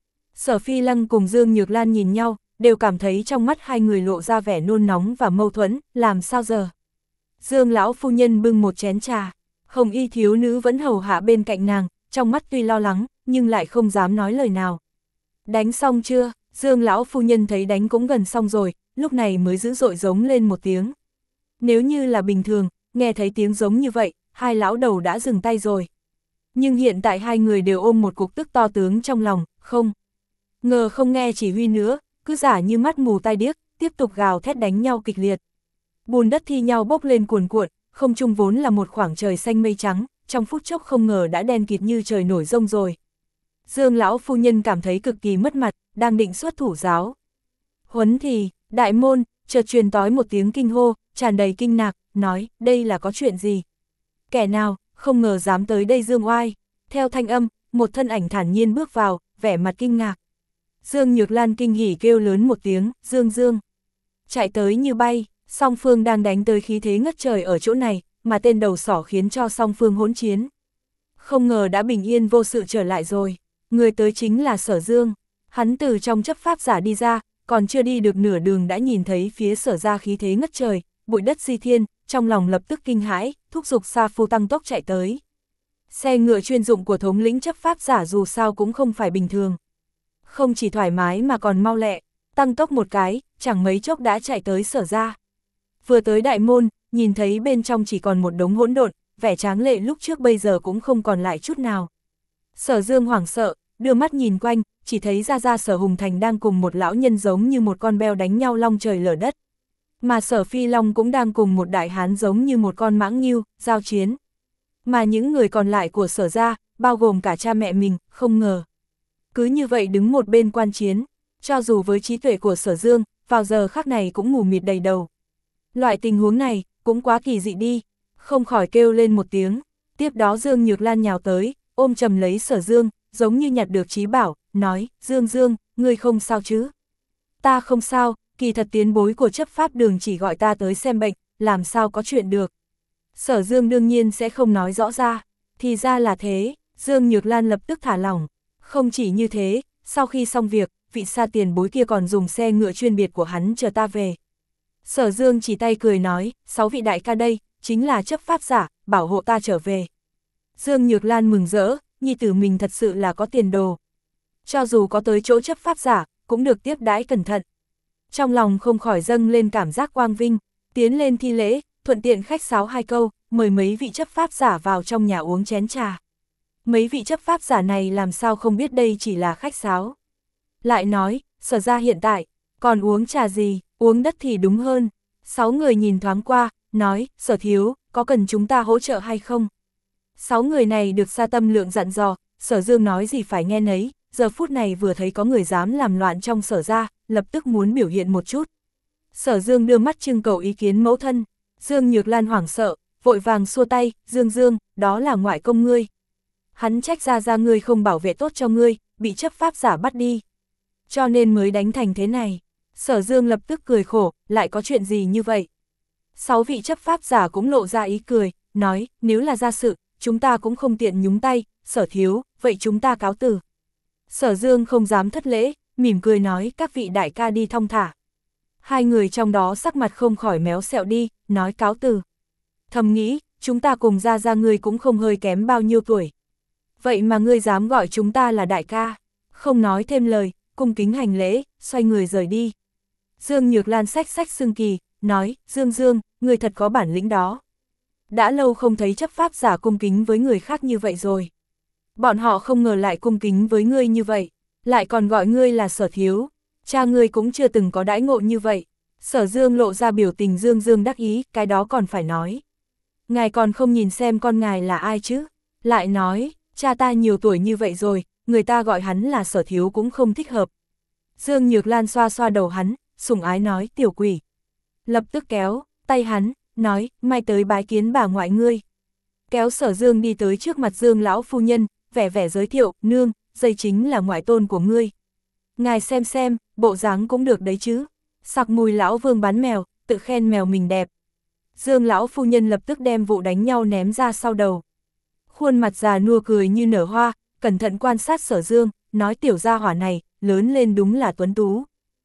Sở Phi Lăng cùng Dương Nhược Lan nhìn nhau, đều cảm thấy trong mắt hai người lộ ra vẻ nôn nóng và mâu thuẫn, làm sao giờ? Dương lão phu nhân bưng một chén trà, Hồng y thiếu nữ vẫn hầu hạ bên cạnh nàng, trong mắt tuy lo lắng, nhưng lại không dám nói lời nào. Đánh xong chưa? Dương lão phu nhân thấy đánh cũng gần xong rồi, lúc này mới dữ dội giống lên một tiếng. Nếu như là bình thường, nghe thấy tiếng giống như vậy, hai lão đầu đã dừng tay rồi. Nhưng hiện tại hai người đều ôm một cục tức to tướng trong lòng, không ngờ không nghe chỉ huy nữa, cứ giả như mắt mù tai điếc, tiếp tục gào thét đánh nhau kịch liệt. Bùn đất thi nhau bốc lên cuồn cuộn, không trung vốn là một khoảng trời xanh mây trắng, trong phút chốc không ngờ đã đen kịt như trời nổi rông rồi. Dương lão phu nhân cảm thấy cực kỳ mất mặt, đang định xuất thủ giáo huấn thì, đại môn, chợt truyền tói một tiếng kinh hô, tràn đầy kinh ngạc, nói, đây là có chuyện gì? Kẻ nào, không ngờ dám tới đây dương oai. Theo thanh âm, một thân ảnh thản nhiên bước vào, vẻ mặt kinh ngạc. Dương Nhược Lan kinh hỉ kêu lớn một tiếng, Dương Dương. Chạy tới như bay, song phương đang đánh tới khí thế ngất trời ở chỗ này, mà tên đầu sỏ khiến cho song phương hỗn chiến. Không ngờ đã bình yên vô sự trở lại rồi, người tới chính là Sở Dương. Hắn từ trong chấp pháp giả đi ra, còn chưa đi được nửa đường đã nhìn thấy phía Sở gia khí thế ngất trời, bụi đất di thiên, trong lòng lập tức kinh hãi, thúc giục Sa Phu tăng tốc chạy tới. Xe ngựa chuyên dụng của thống lĩnh chấp pháp giả dù sao cũng không phải bình thường. Không chỉ thoải mái mà còn mau lẹ, tăng tốc một cái, chẳng mấy chốc đã chạy tới Sở gia. Vừa tới đại môn, nhìn thấy bên trong chỉ còn một đống hỗn độn, vẻ tráng lệ lúc trước bây giờ cũng không còn lại chút nào. Sở Dương hoảng sợ, đưa mắt nhìn quanh, chỉ thấy ra ra Sở Hùng Thành đang cùng một lão nhân giống như một con beo đánh nhau long trời lở đất. Mà Sở Phi Long cũng đang cùng một đại hán giống như một con mãng nghiêu, giao chiến. Mà những người còn lại của Sở gia, bao gồm cả cha mẹ mình, không ngờ. Cứ như vậy đứng một bên quan chiến, cho dù với trí tuệ của Sở Dương, vào giờ khắc này cũng mù mịt đầy đầu. Loại tình huống này, cũng quá kỳ dị đi, không khỏi kêu lên một tiếng. Tiếp đó Dương Nhược Lan nhào tới, ôm chầm lấy Sở Dương, giống như nhặt được trí bảo, nói, Dương Dương, ngươi không sao chứ? Ta không sao, kỳ thật tiến bối của chấp pháp đường chỉ gọi ta tới xem bệnh, làm sao có chuyện được. Sở Dương đương nhiên sẽ không nói rõ ra, thì ra là thế, Dương Nhược Lan lập tức thả lỏng. Không chỉ như thế, sau khi xong việc, vị Sa tiền bối kia còn dùng xe ngựa chuyên biệt của hắn chờ ta về. Sở Dương chỉ tay cười nói, sáu vị đại ca đây, chính là chấp pháp giả, bảo hộ ta trở về. Dương Nhược Lan mừng rỡ, nhi tử mình thật sự là có tiền đồ. Cho dù có tới chỗ chấp pháp giả, cũng được tiếp đãi cẩn thận. Trong lòng không khỏi dâng lên cảm giác quang vinh, tiến lên thi lễ, thuận tiện khách sáo hai câu, mời mấy vị chấp pháp giả vào trong nhà uống chén trà. Mấy vị chấp pháp giả này làm sao không biết đây chỉ là khách sáo. Lại nói, Sở gia hiện tại, còn uống trà gì, uống đất thì đúng hơn. Sáu người nhìn thoáng qua, nói, Sở thiếu, có cần chúng ta hỗ trợ hay không? Sáu người này được Sa Tâm Lượng dặn dò, Sở Dương nói gì phải nghe nấy, giờ phút này vừa thấy có người dám làm loạn trong Sở gia, lập tức muốn biểu hiện một chút. Sở Dương đưa mắt trưng cầu ý kiến mẫu thân, Dương Nhược Lan hoảng sợ, vội vàng xua tay, Dương Dương, đó là ngoại công ngươi. Hắn trách ra ra ngươi không bảo vệ tốt cho ngươi, bị chấp pháp giả bắt đi. Cho nên mới đánh thành thế này. Sở Dương lập tức cười khổ, lại có chuyện gì như vậy? Sáu vị chấp pháp giả cũng lộ ra ý cười, nói, nếu là ra sự, chúng ta cũng không tiện nhúng tay, Sở thiếu, vậy chúng ta cáo từ. Sở Dương không dám thất lễ, mỉm cười nói, các vị đại ca đi thong thả. Hai người trong đó sắc mặt không khỏi méo xẹo đi, nói cáo từ. Thầm nghĩ, chúng ta cùng ra ra ngươi cũng không hơi kém bao nhiêu tuổi. Vậy mà ngươi dám gọi chúng ta là đại ca, không nói thêm lời, cung kính hành lễ, xoay người rời đi. Dương Nhược Lan xách xách xương kỳ, nói, Dương Dương, ngươi thật có bản lĩnh đó. Đã lâu không thấy chấp pháp giả cung kính với người khác như vậy rồi. Bọn họ không ngờ lại cung kính với ngươi như vậy, lại còn gọi ngươi là Sở thiếu. Cha ngươi cũng chưa từng có đãi ngộ như vậy. Sở Dương lộ ra biểu tình Dương Dương đắc ý, cái đó còn phải nói. Ngài còn không nhìn xem con ngài là ai chứ? Lại nói, cha ta nhiều tuổi như vậy rồi, người ta gọi hắn là Sở thiếu cũng không thích hợp. Dương Nhược Lan xoa xoa đầu hắn, sủng ái nói, tiểu quỷ. Lập tức kéo tay hắn, nói, mai tới bái kiến bà ngoại ngươi. Kéo Sở Dương đi tới trước mặt Dương lão phu nhân, vẻ vẻ giới thiệu, nương, đây chính là ngoại tôn của ngươi. Ngài xem xem, bộ dáng cũng được đấy chứ. Sặc mùi lão vương bán mèo, tự khen mèo mình đẹp. Dương lão phu nhân lập tức đem vụ đánh nhau ném ra sau đầu. Khuôn mặt già nua cười như nở hoa, cẩn thận quan sát Sở Dương, nói tiểu gia hỏa này, lớn lên đúng là tuấn tú.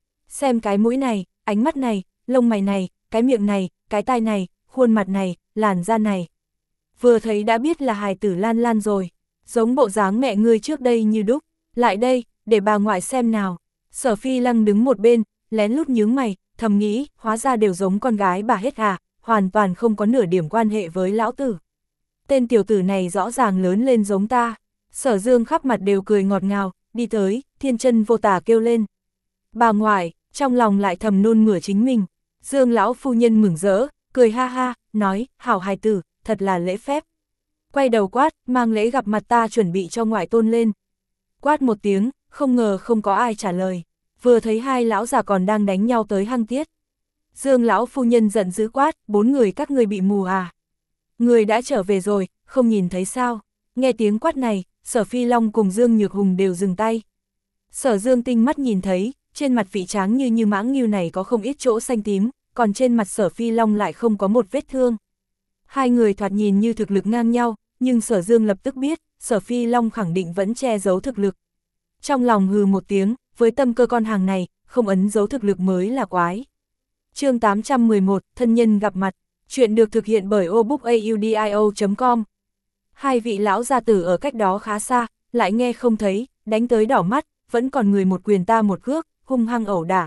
Xem cái mũi này, ánh mắt này, lông mày này, cái miệng này, cái tai này, khuôn mặt này, làn da này. Vừa thấy đã biết là hài tử Lan Lan rồi, giống bộ dáng mẹ ngươi trước đây như đúc. Lại đây, để bà ngoại xem nào. Sở Phi Lăng đứng một bên, lén lút nhướng mày, thầm nghĩ, hóa ra đều giống con gái bà hết à, hoàn toàn không có nửa điểm quan hệ với lão tử. Tên tiểu tử này rõ ràng lớn lên giống ta. Sở Dương khắp mặt đều cười ngọt ngào, đi tới, thiên chân vô tả kêu lên. Bà ngoại, trong lòng lại thầm nôn mửa chính mình. Dương lão phu nhân mừng rỡ, cười ha ha, nói, hảo hài tử, thật là lễ phép. Quay đầu quát, mang lễ gặp mặt ta chuẩn bị cho ngoại tôn lên. Quát một tiếng, không ngờ không có ai trả lời. Vừa thấy hai lão già còn đang đánh nhau tới hăng tiết. Dương lão phu nhân giận dữ quát, bốn người các ngươi bị mù à. Người đã trở về rồi, không nhìn thấy sao. Nghe tiếng quát này, Sở Phi Long cùng Dương Nhược Hùng đều dừng tay. Sở Dương tinh mắt nhìn thấy, trên mặt vị tráng như như mãng nghiêu này có không ít chỗ xanh tím, còn trên mặt Sở Phi Long lại không có một vết thương. Hai người thoạt nhìn như thực lực ngang nhau, nhưng Sở Dương lập tức biết, Sở Phi Long khẳng định vẫn che giấu thực lực. Trong lòng hừ một tiếng, với tâm cơ con hàng này, không ấn giấu thực lực mới là quái. Chương tám trăm mười một, thân nhân gặp mặt, chuyện được thực hiện bởi obookaudio chấm com. Hai vị lão gia tử ở cách đó khá xa, lại nghe không thấy, đánh tới đỏ mắt, vẫn còn người một quyền ta một cước, hung hăng ẩu đả.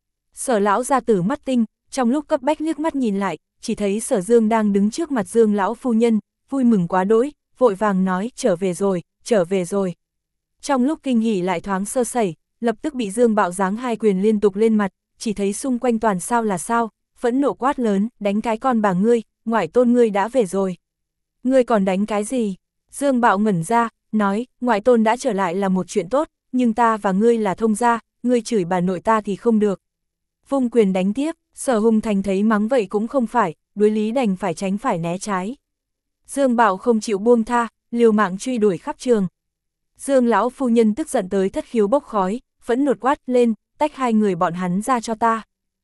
Sở lão gia tử mắt tinh, trong lúc cấp bách liếc mắt nhìn lại, chỉ thấy Sở Dương đang đứng trước mặt Dương lão phu nhân, vui mừng quá đỗi, vội vàng nói, trở về rồi, trở về rồi. Trong lúc kinh hỉ lại thoáng sơ sẩy, lập tức bị Dương Bạo giáng hai quyền liên tục lên mặt, chỉ thấy xung quanh toàn sao là sao, phẫn nộ quát lớn, đánh cái con bà ngươi, ngoại tôn ngươi đã về rồi. Ngươi còn đánh cái gì? Dương Bạo ngẩn ra, nói, ngoại tôn đã trở lại là một chuyện tốt, nhưng ta và ngươi là thông gia, ngươi chửi bà nội ta thì không được. Vung quyền đánh tiếp, Sở Hùng Thành thấy mắng vậy cũng không phải, đối lý đành phải tránh phải né trái. Dương Bạo không chịu buông tha, liều mạng truy đuổi khắp trường. Dương lão phu nhân tức giận tới thất khiếu bốc khói, phẫn nộ quát lên, tách hai người bọn hắn ra cho ta.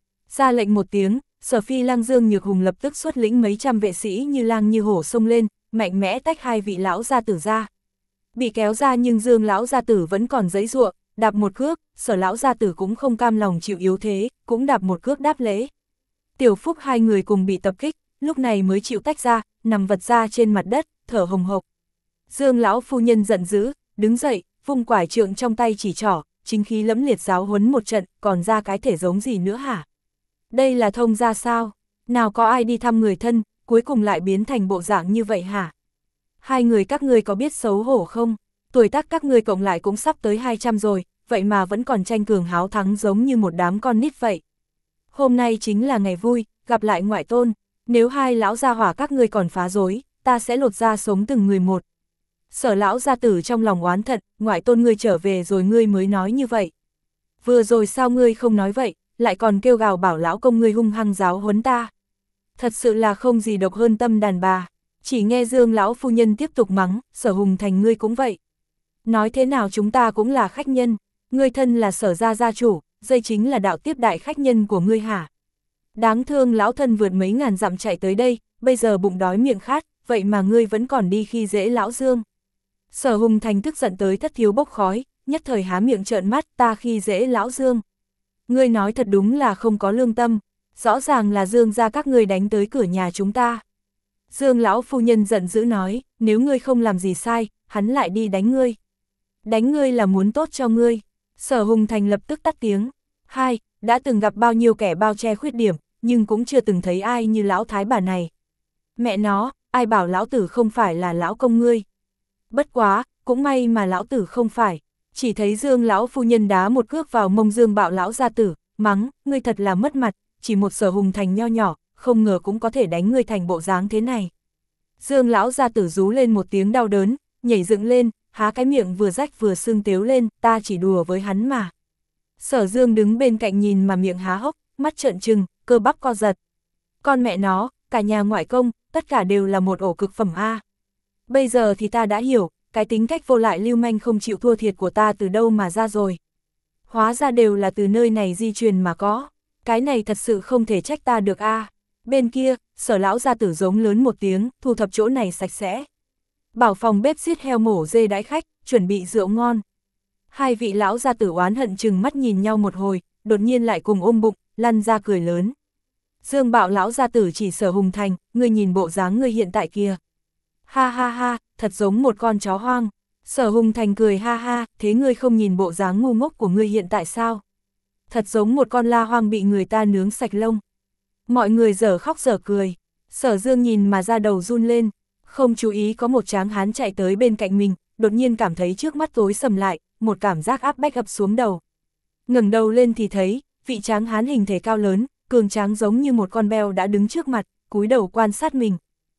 Ra lệnh một tiếng, Sở Phi Lăng Dương Nhược Hùng lập tức xuất lĩnh mấy trăm vệ sĩ như lang như hổ xông lên, mạnh mẽ tách hai vị lão gia tử ra. Bị kéo ra nhưng Dương lão gia tử vẫn còn giãy giụa, đạp một cước, Sở lão gia tử cũng không cam lòng chịu yếu thế, cũng đạp một cước đáp lễ. Tiểu Phúc hai người cùng bị tập kích, lúc này mới chịu tách ra, nằm vật ra trên mặt đất, thở hồng hộc. Dương lão phu nhân giận dữ, đứng dậy, vung quải trượng trong tay chỉ trỏ, chính khí lẫm liệt giáo huấn một trận, còn ra cái thể giống gì nữa hả? Đây là thông gia sao? Nào có ai đi thăm người thân, cuối cùng lại biến thành bộ dạng như vậy hả? Hai người các ngươi có biết xấu hổ không? Tuổi tác các ngươi cộng lại cũng sắp tới hai trăm rồi, vậy mà vẫn còn tranh cường háo thắng giống như một đám con nít vậy. Hôm nay chính là ngày vui, gặp lại ngoại tôn, nếu hai lão gia hỏa các ngươi còn phá rối, ta sẽ lột ra sống từng người một. Sở lão gia tử trong lòng oán thận, ngoại tôn ngươi trở về rồi ngươi mới nói như vậy. Vừa rồi sao ngươi không nói vậy, lại còn kêu gào bảo lão công ngươi hung hăng giáo huấn ta. Thật sự là không gì độc hơn tâm đàn bà. Chỉ nghe Dương lão phu nhân tiếp tục mắng, Sở Hùng Thành ngươi cũng vậy. Nói thế nào chúng ta cũng là khách nhân, ngươi thân là Sở gia gia chủ, đây chính là đạo tiếp đại khách nhân của ngươi hả? Đáng thương lão thân vượt mấy ngàn dặm chạy tới đây, bây giờ bụng đói miệng khát, vậy mà ngươi vẫn còn đi khi dễ lão Dương. Sở Hùng Thành tức giận tới thất thiếu bốc khói, nhất thời há miệng trợn mắt, ta khi dễ lão Dương. Ngươi nói thật đúng là không có lương tâm, rõ ràng là Dương gia các ngươi đánh tới cửa nhà chúng ta. Dương lão phu nhân giận dữ nói, nếu ngươi không làm gì sai, hắn lại đi đánh ngươi. Đánh ngươi là muốn tốt cho ngươi. Sở Hùng Thành lập tức tắt tiếng. Hai, đã từng gặp bao nhiêu kẻ bao che khuyết điểm, nhưng cũng chưa từng thấy ai như lão thái bà này. Mẹ nó, ai bảo lão tử không phải là lão công ngươi. Bất quá, cũng may mà lão tử không phải. Chỉ thấy Dương lão phu nhân đá một cước vào mông Dương Bạo lão gia tử, mắng, ngươi thật là mất mặt, chỉ một Sở Hùng Thành nho nhỏ, không ngờ cũng có thể đánh ngươi thành bộ dáng thế này. Dương lão gia tử rú lên một tiếng đau đớn, nhảy dựng lên, há cái miệng vừa rách vừa sưng tếu lên, ta chỉ đùa với hắn mà. Sở Dương đứng bên cạnh nhìn mà miệng há hốc, mắt trợn trừng, cơ bắp co giật. Con mẹ nó, cả nhà ngoại công, tất cả đều là một ổ cực phẩm A. Bây giờ thì ta đã hiểu, cái tính cách vô lại lưu manh không chịu thua thiệt của ta từ đâu mà ra rồi. Hóa ra đều là từ nơi này di truyền mà có, cái này thật sự không thể trách ta được A. Bên kia, Sở lão gia tử giống lớn một tiếng, thu thập chỗ này sạch sẽ. Bảo phòng bếp xiết heo mổ dê đãi khách, chuẩn bị rượu ngon. Hai vị lão gia tử oán hận chừng mắt nhìn nhau một hồi, đột nhiên lại cùng ôm bụng, lăn ra cười lớn. Dương Bạo lão gia tử chỉ Sở Hùng Thành, ngươi nhìn bộ dáng ngươi hiện tại kia. Ha ha ha, thật giống một con chó hoang. Sở Hùng Thành cười ha ha, thế ngươi không nhìn bộ dáng ngu ngốc của ngươi hiện tại sao? Thật giống một con la hoang bị người ta nướng sạch lông. Mọi người dở khóc dở cười. Sở Dương nhìn mà ra đầu run lên, không chú ý có một tráng hán chạy tới bên cạnh mình, đột nhiên cảm thấy trước mắt tối sầm lại, một cảm giác áp bách ập xuống đầu. Ngẩng đầu lên thì thấy, vị tráng hán hình thể cao lớn, cường tráng giống như một con beo đã đứng trước mặt, cúi đầu quan sát mình.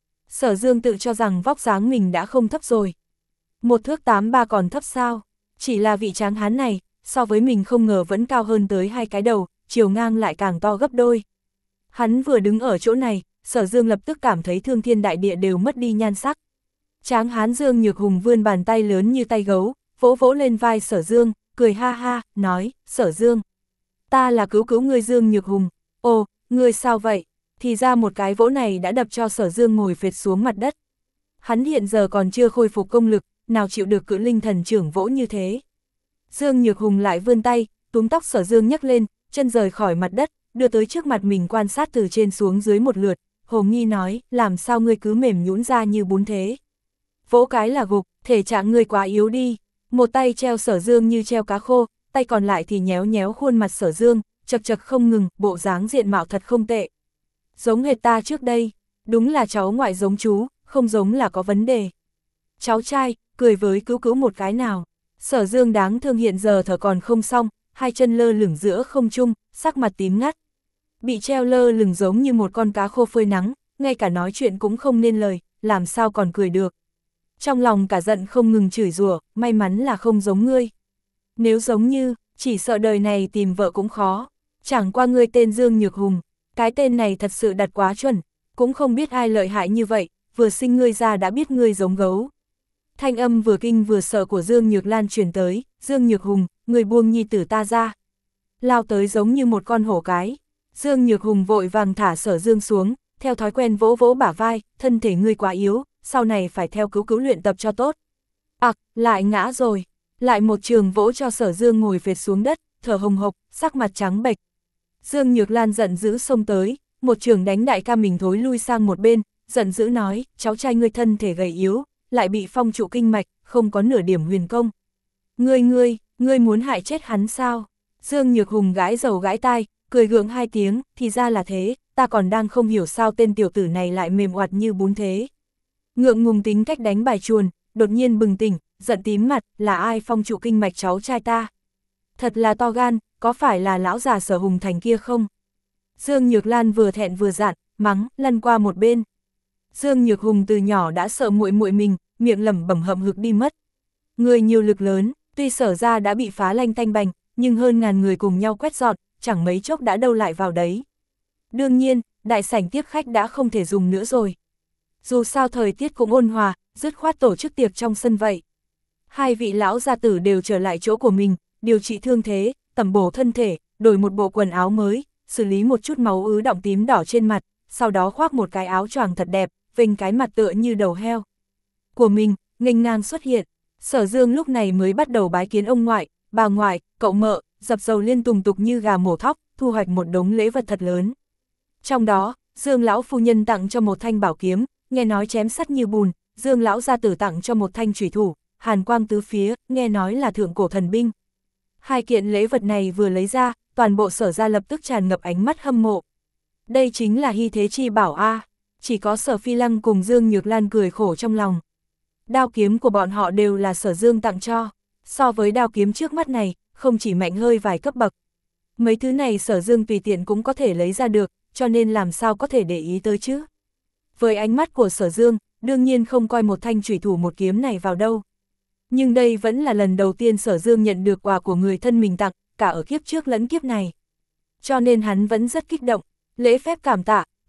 Sở Dương tự cho rằng vóc dáng mình đã không thấp rồi. Một thước tám ba còn thấp sao? Chỉ là vị tráng hán này, so với mình không ngờ vẫn cao hơn tới hai cái đầu, chiều ngang lại càng to gấp đôi. Hắn vừa đứng ở chỗ này, Sở Dương lập tức cảm thấy thương thiên đại địa đều mất đi nhan sắc. Tráng hán Dương Nhược Hùng vươn bàn tay lớn như tay gấu, vỗ vỗ lên vai Sở Dương, cười ha ha, nói, Sở Dương. Ta là cứu cứu ngươi Dương Nhược Hùng. Ồ, ngươi sao vậy? Thì ra một cái vỗ này đã đập cho Sở Dương ngồi phệt xuống mặt đất. Hắn hiện giờ còn chưa khôi phục công lực, nào chịu được cự linh thần trưởng vỗ như thế. Dương Nhược Hùng lại vươn tay, túm tóc Sở Dương nhấc lên, chân rời khỏi mặt đất, đưa tới trước mặt mình quan sát từ trên xuống dưới một lượt, hồ nghi nói, làm sao ngươi cứ mềm nhũn ra như bún thế. Vỗ cái là gục, thể trạng ngươi quá yếu đi. Một tay treo Sở Dương như treo cá khô, tay còn lại thì nhéo nhéo khuôn mặt Sở Dương, chật chật không ngừng, bộ dáng diện mạo thật không tệ. Giống hệt ta trước đây, đúng là cháu ngoại giống chú, không giống là có vấn đề. Cháu trai, cười với cứu cứu một cái nào. Sở Dương đáng thương hiện giờ thở còn không xong, hai chân lơ lửng giữa không trung, sắc mặt tím ngắt. Bị treo lơ lửng giống như một con cá khô phơi nắng, ngay cả nói chuyện cũng không nên lời, làm sao còn cười được. Trong lòng cả giận không ngừng chửi rủa, may mắn là không giống ngươi. Nếu giống như, chỉ sợ đời này tìm vợ cũng khó. Chẳng qua ngươi tên Dương Nhược Hùng, cái tên này thật sự đặt quá chuẩn, cũng không biết ai lợi hại như vậy, vừa sinh ngươi ra đã biết ngươi giống gấu. Thanh âm vừa kinh vừa sợ của Dương Nhược Lan truyền tới, Dương Nhược Hùng, người buông nhi tử ta ra. Lao tới giống như một con hổ cái. Dương Nhược Hùng vội vàng thả Sở Dương xuống, theo thói quen vỗ vỗ bả vai, thân thể ngươi quá yếu, sau này phải theo cứu cứu luyện tập cho tốt. Ặc, à, lại ngã rồi. Lại một trường vỗ cho Sở Dương ngồi phệt xuống đất, thở hồng hộc, sắc mặt trắng bệch. Dương Nhược Lan giận dữ xông tới, một trường đánh đại ca mình thối lui sang một bên, giận dữ nói, cháu trai ngươi thân thể gầy yếu, lại bị phong trụ kinh mạch, không có nửa điểm huyền công. Ngươi ngươi, ngươi muốn hại chết hắn sao? Dương Nhược Hùng gãi dầu gãi tai, cười gượng hai tiếng, thì ra là thế, ta còn đang không hiểu sao tên tiểu tử này lại mềm oặt như bún thế. Ngượng ngùng tính cách đánh bài chuồn, đột nhiên bừng tỉnh, giận tím mặt, là ai phong trụ kinh mạch cháu trai ta? Thật là to gan, có phải là lão già Sở Hùng Thành kia không? Dương Nhược Lan vừa thẹn vừa dạn, mắng, lăn qua một bên. Dương Nhược Hùng từ nhỏ đã sợ muội muội mình, miệng lẩm bẩm hậm hực đi mất. Người nhiều lực lớn, tuy Sở ra đã bị phá lanh tanh bành, nhưng hơn ngàn người cùng nhau quét dọn, chẳng mấy chốc đã đâu lại vào đấy. Đương nhiên, đại sảnh tiếp khách đã không thể dùng nữa rồi. Dù sao thời tiết cũng ôn hòa, dứt khoát tổ chức tiệc trong sân vậy. Hai vị lão gia tử đều trở lại chỗ của mình, điều trị thương thế, tẩm bổ thân thể, đổi một bộ quần áo mới, xử lý một chút máu ứ đọng tím đỏ trên mặt, sau đó khoác một cái áo choàng thật đẹp, vênh cái mặt tựa như đầu heo của mình, nghênh ngang xuất hiện. Sở Dương lúc này mới bắt đầu bái kiến ông ngoại, bà ngoại, cậu mợ, dập dầu liên tùng tục như gà mổ thóc, thu hoạch một đống lễ vật thật lớn. Trong đó, Dương lão phu nhân tặng cho một thanh bảo kiếm, nghe nói chém sắt như bùn, Dương lão gia tử tặng cho một thanh chủy thủ, hàn quang tứ phía, nghe nói là thượng cổ thần binh. Hai kiện lễ vật này vừa lấy ra, toàn bộ Sở gia lập tức tràn ngập ánh mắt hâm mộ. Đây chính là hy thế chi bảo a. Chỉ có Sở Phi Lăng cùng Dương Nhược Lan cười khổ trong lòng. Đao kiếm của bọn họ đều là Sở Dương tặng cho, so với đao kiếm trước mắt này, không chỉ mạnh hơi vài cấp bậc. Mấy thứ này Sở Dương tùy tiện cũng có thể lấy ra được, cho nên làm sao có thể để ý tới chứ. Với ánh mắt của Sở Dương, đương nhiên không coi một thanh chủy thủ một kiếm này vào đâu. Nhưng đây vẫn là lần đầu tiên Sở Dương nhận được quà của người thân mình tặng, cả ở kiếp trước lẫn kiếp này. Cho nên hắn vẫn rất kích động, lễ phép cảm tạ,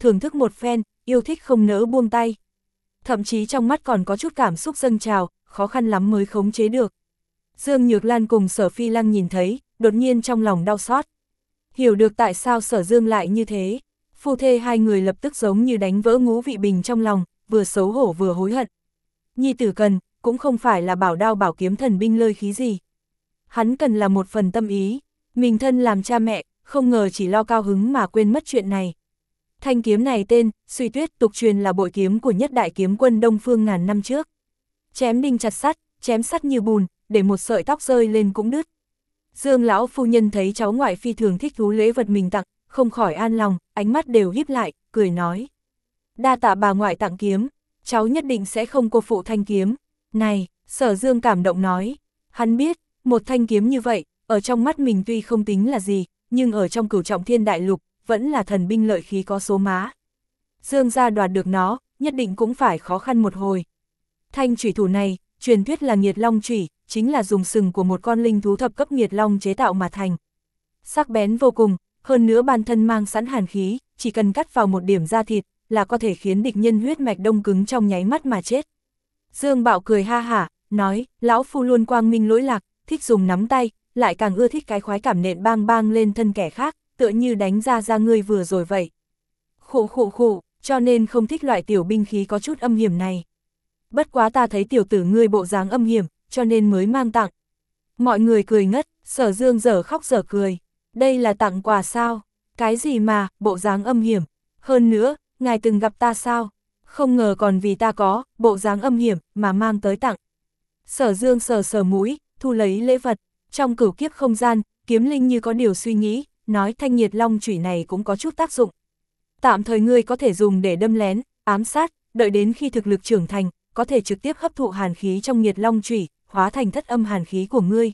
thưởng thức một phen, yêu thích không nỡ buông tay. Thậm chí trong mắt còn có chút cảm xúc dâng trào, khó khăn lắm mới khống chế được. Dương Nhược Lan cùng Sở Phi Lăng nhìn thấy, đột nhiên trong lòng đau xót. Hiểu được tại sao Sở Dương lại như thế. Phu thê hai người lập tức giống như đánh vỡ ngũ vị bình trong lòng, vừa xấu hổ vừa hối hận. Nhi tử cần, cũng không phải là bảo đao bảo kiếm thần binh lơi khí gì. Hắn cần là một phần tâm ý. Mình thân làm cha mẹ, không ngờ chỉ lo cao hứng mà quên mất chuyện này. Thanh kiếm này tên, Suy Tuyết, tục truyền là bội kiếm của nhất đại kiếm quân Đông Phương ngàn năm trước. Chém đinh chặt sắt, chém sắt như bùn, để một sợi tóc rơi lên cũng đứt. Dương lão phu nhân thấy cháu ngoại phi thường thích thú lễ vật mình tặng, không khỏi an lòng, ánh mắt đều híp lại, cười nói. Đa tạ bà ngoại tặng kiếm, cháu nhất định sẽ không cô phụ thanh kiếm. Này, Sở Dương cảm động nói, hắn biết, một thanh kiếm như vậy, ở trong mắt mình tuy không tính là gì, nhưng ở trong Cửu Trọng Thiên Đại Lục, vẫn là thần binh lợi khí có số má. Dương gia đoạt được nó, nhất định cũng phải khó khăn một hồi. Thanh chủy thủ này, truyền thuyết là Nghiệt Long chủy, chính là dùng sừng của một con linh thú thập cấp Nghiệt Long chế tạo mà thành. Sắc bén vô cùng, hơn nữa bản thân mang sẵn hàn khí, chỉ cần cắt vào một điểm da thịt, là có thể khiến địch nhân huyết mạch đông cứng trong nháy mắt mà chết. Dương Bạo cười ha hả, nói, lão phu luôn quang minh lỗi lạc, thích dùng nắm tay, lại càng ưa thích cái khoái cảm nện bang bang lên thân kẻ khác, tựa như đánh ra ra ngươi vừa rồi vậy. Khụ khụ khụ, cho nên không thích loại tiểu binh khí có chút âm hiểm này. Bất quá ta thấy tiểu tử ngươi bộ dáng âm hiểm, cho nên mới mang tặng. Mọi người cười ngất, Sở Dương dở khóc dở cười. Đây là tặng quà sao? Cái gì mà, bộ dáng âm hiểm? Hơn nữa, ngài từng gặp ta sao? Không ngờ còn vì ta có, bộ dáng âm hiểm, mà mang tới tặng. Sở Dương sờ sờ mũi, thu lấy lễ vật. Trong cửu kiếp không gian, Kiếm Linh như có điều suy nghĩ, nói thanh Nghiệt Long chủy này cũng có chút tác dụng. Tạm thời ngươi có thể dùng để đâm lén, ám sát, đợi đến khi thực lực trưởng thành, có thể trực tiếp hấp thụ hàn khí trong Nghiệt Long chủy, hóa thành thất âm hàn khí của ngươi.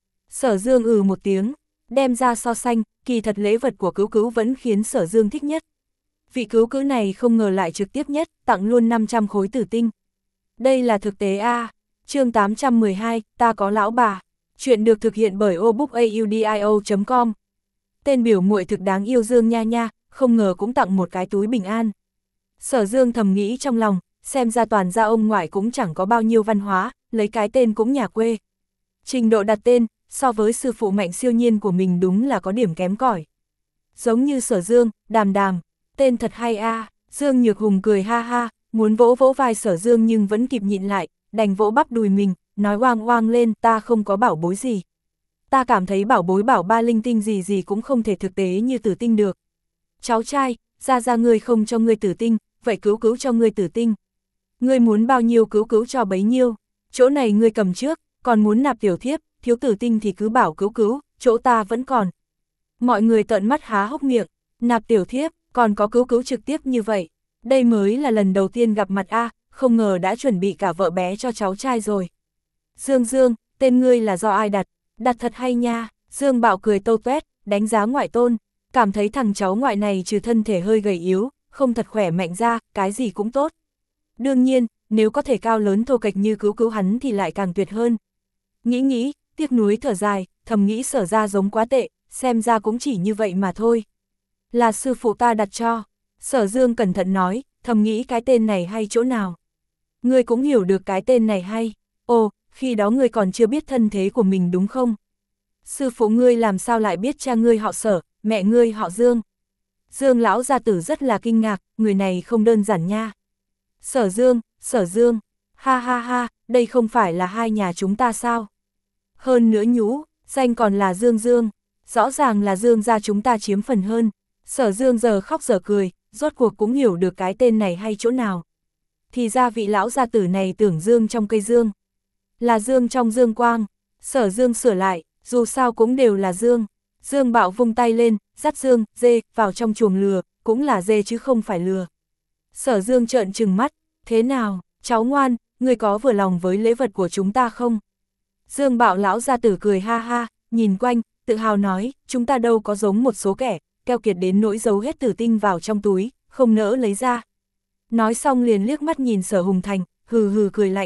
Sở Dương ừ một tiếng, đem ra so sánh, kỳ thật lễ vật của cứu cứu vẫn khiến Sở Dương thích nhất. Vị cứu cứu này không ngờ lại trực tiếp nhất, tặng luôn năm trăm khối tử tinh. Đây là thực tế a. Chương tám trăm mười hai, ta có lão bà. Chuyện được thực hiện bởi obookaudio chấm com. Tên biểu muội thực đáng yêu Dương nha nha, không ngờ cũng tặng một cái túi bình an. Sở Dương thầm nghĩ trong lòng, xem ra toàn gia ông ngoại cũng chẳng có bao nhiêu văn hóa, lấy cái tên cũng nhà quê. Trình độ đặt tên, so với sư phụ Mạnh Siêu Nhiên của mình đúng là có điểm kém cỏi. Giống như Sở Dương, Đàm Đàm, tên thật hay a. À. Dương Nhược Hùng cười ha ha, muốn vỗ vỗ vai Sở Dương nhưng vẫn kịp nhịn lại, đành vỗ bắp đùi mình, nói oang oang lên, ta không có bảo bối gì. Ta cảm thấy bảo bối bảo ba linh tinh gì gì cũng không thể thực tế như tử tinh được. Cháu trai, ra ra ngươi không cho ngươi tử tinh, vậy cứu cứu cho ngươi tử tinh. Ngươi muốn bao nhiêu cứu cứu cho bấy nhiêu, chỗ này ngươi cầm trước, còn muốn nạp tiểu thiếp, thiếu tử tinh thì cứ bảo cứu cứu, chỗ ta vẫn còn. Mọi người trợn mắt há hốc miệng, nạp tiểu thiếp, còn có cứu cứu trực tiếp như vậy. Đây mới là lần đầu tiên gặp mặt a, không ngờ đã chuẩn bị cả vợ bé cho cháu trai rồi. Dương Dương, tên ngươi là do ai đặt, đặt thật hay nha. Dương Bạo cười tâu tuét, đánh giá ngoại tôn, cảm thấy thằng cháu ngoại này trừ thân thể hơi gầy yếu, không thật khỏe mạnh ra, cái gì cũng tốt. Đương nhiên, nếu có thể cao lớn thô kệch như cứu cứu hắn thì lại càng tuyệt hơn. Nghĩ nghĩ, tiếc nuối thở dài, thầm nghĩ Sở ra giống quá tệ, xem ra cũng chỉ như vậy mà thôi. Là sư phụ ta đặt cho. Sở Dương cẩn thận nói, thầm nghĩ cái tên này hay chỗ nào. Ngươi cũng hiểu được cái tên này hay. Ồ, khi đó ngươi còn chưa biết thân thế của mình đúng không? Sư phụ ngươi làm sao lại biết cha ngươi họ Sở, mẹ ngươi họ Dương? Dương lão gia tử rất là kinh ngạc, người này không đơn giản nha. Sở Dương, Sở Dương, ha ha ha, đây không phải là hai nhà chúng ta sao? Hơn nữa nhũ, danh còn là Dương Dương, rõ ràng là Dương gia chúng ta chiếm phần hơn. Sở Dương giờ khóc giờ cười, rốt cuộc cũng hiểu được cái tên này hay chỗ nào. Thì ra vị lão gia tử này tưởng Dương trong cây dương, là Dương trong dương quang. Sở Dương sửa lại, dù sao cũng đều là Dương. Dương Bạo vung tay lên, dắt Dương, dê, vào trong chuồng lừa, cũng là dê chứ không phải lừa. Sở Dương trợn trừng mắt, thế nào, cháu ngoan, ngươi có vừa lòng với lễ vật của chúng ta không? Dương Bạo lão gia tử cười ha ha, nhìn quanh, tự hào nói, chúng ta đâu có giống một số kẻ, keo kiệt đến nỗi giấu hết tử tinh vào trong túi, không nỡ lấy ra. Nói xong liền liếc mắt nhìn Sở Hùng Thành, hừ hừ cười lạnh.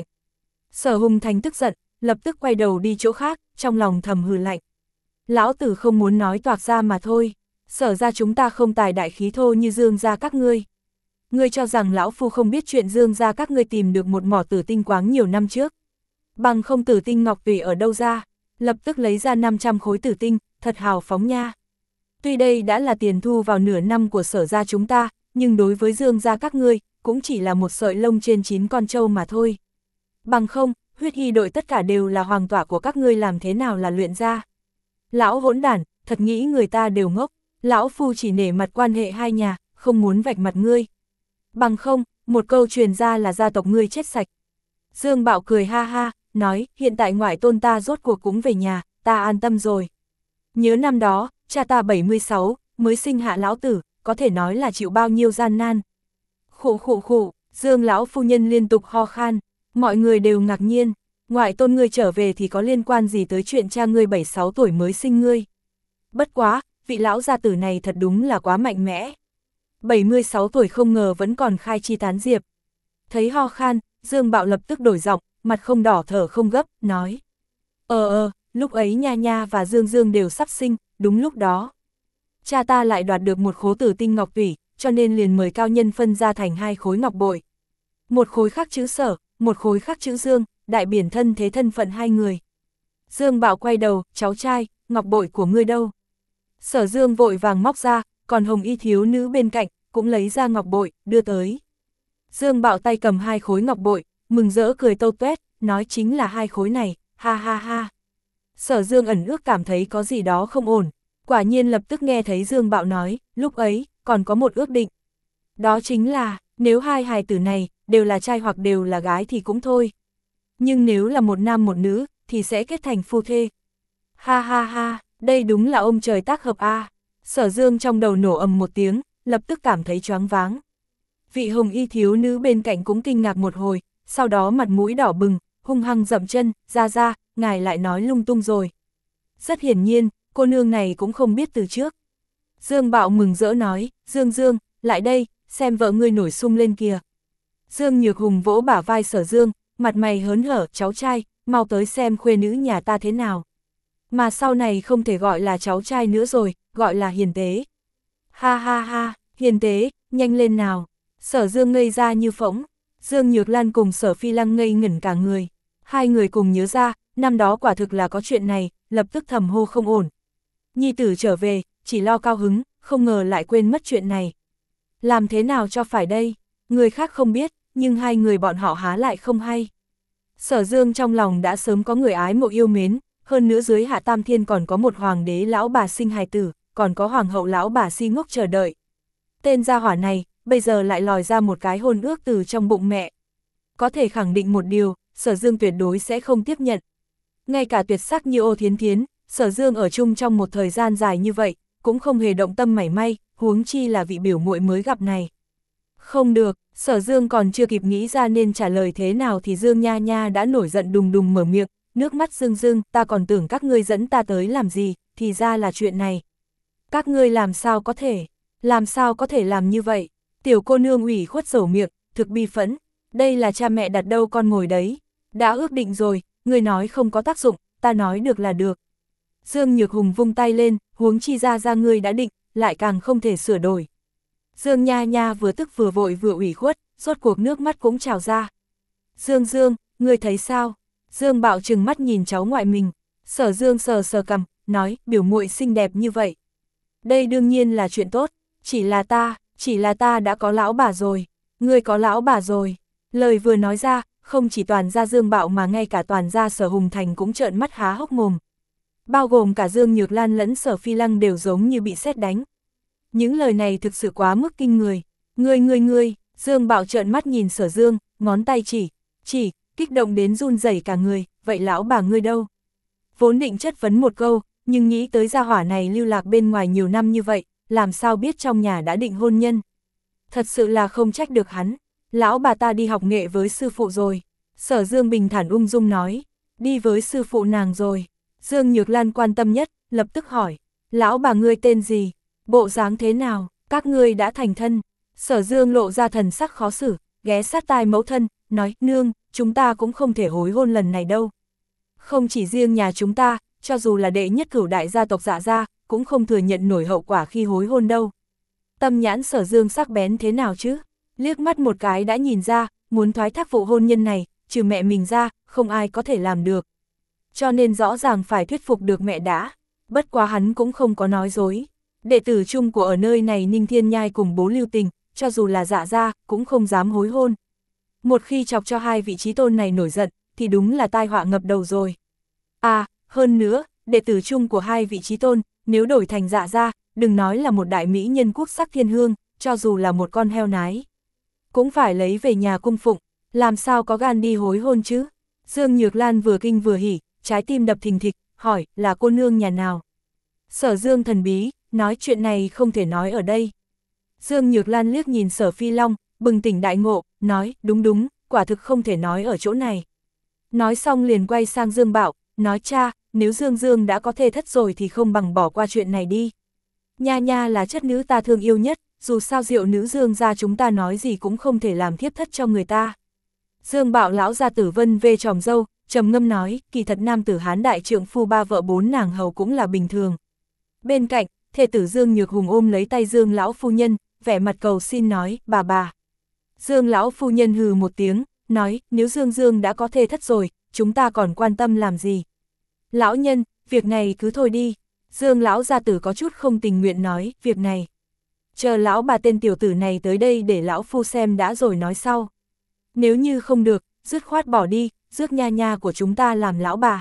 Sở Hùng Thành tức giận, lập tức quay đầu đi chỗ khác, trong lòng thầm hừ lạnh. Lão tử không muốn nói toạc ra mà thôi, Sở ra chúng ta không tài đại khí thô như Dương ra các ngươi. Ngươi cho rằng lão phu không biết chuyện Dương gia các ngươi tìm được một mỏ tử tinh quáng nhiều năm trước. Bằng không tử tinh ngọc tùy ở đâu ra, lập tức lấy ra năm trăm khối tử tinh, thật hào phóng nha. Tuy đây đã là tiền thu vào nửa năm của Sở gia chúng ta, nhưng đối với Dương gia các ngươi, cũng chỉ là một sợi lông trên chín con trâu mà thôi. Bằng không, huyết y đội tất cả đều là hoàng tỏa của các ngươi, làm thế nào là luyện ra. Lão hỗn đản, thật nghĩ người ta đều ngốc, lão phu chỉ nể mặt quan hệ hai nhà, không muốn vạch mặt ngươi. Bằng không, một câu truyền ra là gia tộc ngươi chết sạch. Dương Bạo cười ha ha, nói, hiện tại ngoại tôn ta rốt cuộc cũng về nhà, ta an tâm rồi. Nhớ năm đó, cha ta bảy mươi sáu, mới sinh hạ lão tử, có thể nói là chịu bao nhiêu gian nan. Khụ khụ khụ, Dương lão phu nhân liên tục ho khan, mọi người đều ngạc nhiên, ngoại tôn ngươi trở về thì có liên quan gì tới chuyện cha ngươi bảy sáu tuổi mới sinh ngươi. Bất quá, vị lão gia tử này thật đúng là quá mạnh mẽ. bảy mươi sáu tuổi không ngờ vẫn còn khai chi tán diệp. Thấy ho khan, Dương Bạo lập tức đổi giọng, mặt không đỏ thở không gấp, nói. Ờ ờ, lúc ấy Nha Nha và Dương Dương đều sắp sinh, đúng lúc đó. Cha ta lại đoạt được một khố tử tinh ngọc tủy, cho nên liền mời cao nhân phân ra thành hai khối ngọc bội. Một khối khắc chữ Sở, một khối khắc chữ Dương, đại biển thân thế thân phận hai người. Dương Bạo quay đầu, cháu trai, ngọc bội của ngươi đâu? Sở Dương vội vàng móc ra, còn Hồng Y thiếu nữ bên cạnh, cũng lấy ra ngọc bội, đưa tới. Dương Bạo tay cầm hai khối ngọc bội, mừng rỡ cười tâu tuét, nói chính là hai khối này, ha ha ha. Sở Dương ẩn ước cảm thấy có gì đó không ổn, quả nhiên lập tức nghe thấy Dương Bạo nói, lúc ấy, còn có một ước định. Đó chính là, nếu hai hài tử này, đều là trai hoặc đều là gái thì cũng thôi. Nhưng nếu là một nam một nữ, thì sẽ kết thành phu thê. Ha ha ha, đây đúng là ông trời tác hợp a. Sở Dương trong đầu nổ ầm một tiếng, lập tức cảm thấy choáng váng. Vị Hồng Y thiếu nữ bên cạnh cũng kinh ngạc một hồi, sau đó mặt mũi đỏ bừng, hung hăng dậm chân, ra ra, ngài lại nói lung tung rồi. Rất hiển nhiên, cô nương này cũng không biết từ trước. Dương Bạo mừng rỡ nói, Dương Dương, lại đây, xem vợ ngươi nổi sung lên kìa. Dương Nhược Hùng vỗ bả vai Sở Dương, mặt mày hớn hở, cháu trai, mau tới xem khuê nữ nhà ta thế nào. Mà sau này không thể gọi là cháu trai nữa rồi, gọi là hiền tế. Ha ha ha, hiền tế, nhanh lên nào. Sở Dương ngây ra như phỗng, Dương Nhược Lan cùng Sở Phi Lăng ngây ngẩn cả người. Hai người cùng nhớ ra, năm đó quả thực là có chuyện này, lập tức thầm hô không ổn. Nhi tử trở về, chỉ lo cao hứng, không ngờ lại quên mất chuyện này. Làm thế nào cho phải đây? Người khác không biết, nhưng hai người bọn họ há lại không hay. Sở Dương trong lòng đã sớm có người ái mộ yêu mến, hơn nữa dưới Hạ Tam Thiên còn có một hoàng đế lão bà sinh hài tử, còn có hoàng hậu lão bà si ngốc chờ đợi. Tên gia hỏa này, bây giờ lại lòi ra một cái hôn ước từ trong bụng mẹ. Có thể khẳng định một điều, Sở Dương tuyệt đối sẽ không tiếp nhận. Ngay cả tuyệt sắc như Ô Thiến Thiến, Sở Dương ở chung trong một thời gian dài như vậy, cũng không hề động tâm mảy may, huống chi là vị biểu muội mới gặp này. Không được, Sở Dương còn chưa kịp nghĩ ra nên trả lời thế nào thì Dương Nha Nha đã nổi giận đùng đùng mở miệng, nước mắt rưng rưng, ta còn tưởng các ngươi dẫn ta tới làm gì, thì ra là chuyện này. Các ngươi làm sao có thể, làm sao có thể làm như vậy? Tiểu cô nương ủy khuất sầu miệng, thực bi phẫn, đây là cha mẹ đặt đâu con ngồi đấy. Đã ước định rồi, ngươi nói không có tác dụng, ta nói được là được. Dương Nhược Hùng vung tay lên, huống chi ra ra ngươi đã định, lại càng không thể sửa đổi. Dương Nha Nha vừa tức vừa vội vừa ủy khuất, rốt cuộc nước mắt cũng trào ra. Dương Dương, ngươi thấy sao? Dương Bạo trừng mắt nhìn cháu ngoại mình. Sở Dương sờ sờ cằm, nói, biểu muội xinh đẹp như vậy. Đây đương nhiên là chuyện tốt, chỉ là ta, chỉ là ta đã có lão bà rồi. Ngươi có lão bà rồi. Lời vừa nói ra, không chỉ toàn gia Dương Bạo mà ngay cả toàn gia Sở Hùng Thành cũng trợn mắt há hốc mồm. Bao gồm cả Dương Nhược Lan lẫn Sở Phi Lăng đều giống như bị sét đánh. Những lời này thực sự quá mức kinh người. Ngươi ngươi ngươi, Dương Bạo trợn mắt nhìn Sở Dương, ngón tay chỉ, chỉ, kích động đến run rẩy cả người, vậy lão bà ngươi đâu? Vốn định chất vấn một câu, nhưng nghĩ tới gia hỏa này lưu lạc bên ngoài nhiều năm như vậy, làm sao biết trong nhà đã định hôn nhân. Thật sự là không trách được hắn, lão bà ta đi học nghệ với sư phụ rồi. Sở Dương bình thản ung dung nói, đi với sư phụ nàng rồi. Dương Nhược Lan quan tâm nhất, lập tức hỏi, lão bà ngươi tên gì? Bộ dáng thế nào, các ngươi đã thành thân? Sở Dương lộ ra thần sắc khó xử, ghé sát tai mẫu thân, nói, nương, chúng ta cũng không thể hối hôn lần này đâu. Không chỉ riêng nhà chúng ta, cho dù là đệ nhất cửu đại gia tộc Dạ gia, cũng không thừa nhận nổi hậu quả khi hối hôn đâu. Tâm nhãn Sở Dương sắc bén thế nào chứ? liếc mắt một cái đã nhìn ra, muốn thoái thác vụ hôn nhân này, trừ mẹ mình ra, không ai có thể làm được. Cho nên rõ ràng phải thuyết phục được mẹ đã, bất quá hắn cũng không có nói dối. Đệ tử chung của ở nơi này Ninh Thiên Nhai cùng bố Lưu Tình, cho dù là Dạ gia, cũng không dám hối hôn. Một khi chọc cho hai vị trí tôn này nổi giận, thì đúng là tai họa ngập đầu rồi. À, hơn nữa, đệ tử chung của hai vị trí tôn, nếu đổi thành Dạ gia, đừng nói là một đại mỹ nhân quốc sắc thiên hương, cho dù là một con heo nái, cũng phải lấy về nhà cung phụng, làm sao có gan đi hối hôn chứ. Dương Nhược Lan vừa kinh vừa hỉ, trái tim đập thình thịch, hỏi, là cô nương nhà nào? Sở Dương thần bí, nói chuyện này không thể nói ở đây. Dương Nhược Lan liếc nhìn Sở Phi Long, bừng tỉnh đại ngộ, nói, đúng đúng, quả thực không thể nói ở chỗ này. Nói xong liền quay sang Dương Bảo, nói cha, nếu Dương Dương đã có thê thất rồi thì không bằng bỏ qua chuyện này đi. Nha nha là chất nữ ta thương yêu nhất, dù sao diệu nữ Dương gia chúng ta nói gì cũng không thể làm thiếp thất cho người ta. Dương Bảo lão gia tử vân về tròm dâu, trầm ngâm nói, kỳ thật nam tử Hán đại trượng phu ba vợ bốn nàng hầu cũng là bình thường. Bên cạnh, thê tử Dương Nhược Hùng ôm lấy tay Dương lão phu nhân, vẻ mặt cầu xin nói, bà bà. Dương lão phu nhân hừ một tiếng, nói, nếu Dương Dương đã có thê thất rồi, chúng ta còn quan tâm làm gì? Lão nhân, việc này cứ thôi đi. Dương lão gia tử có chút không tình nguyện nói, việc này. Chờ lão bà tên tiểu tử này tới đây để lão phu xem đã rồi nói sau. Nếu như không được, dứt khoát bỏ đi, rước nha nha của chúng ta làm lão bà.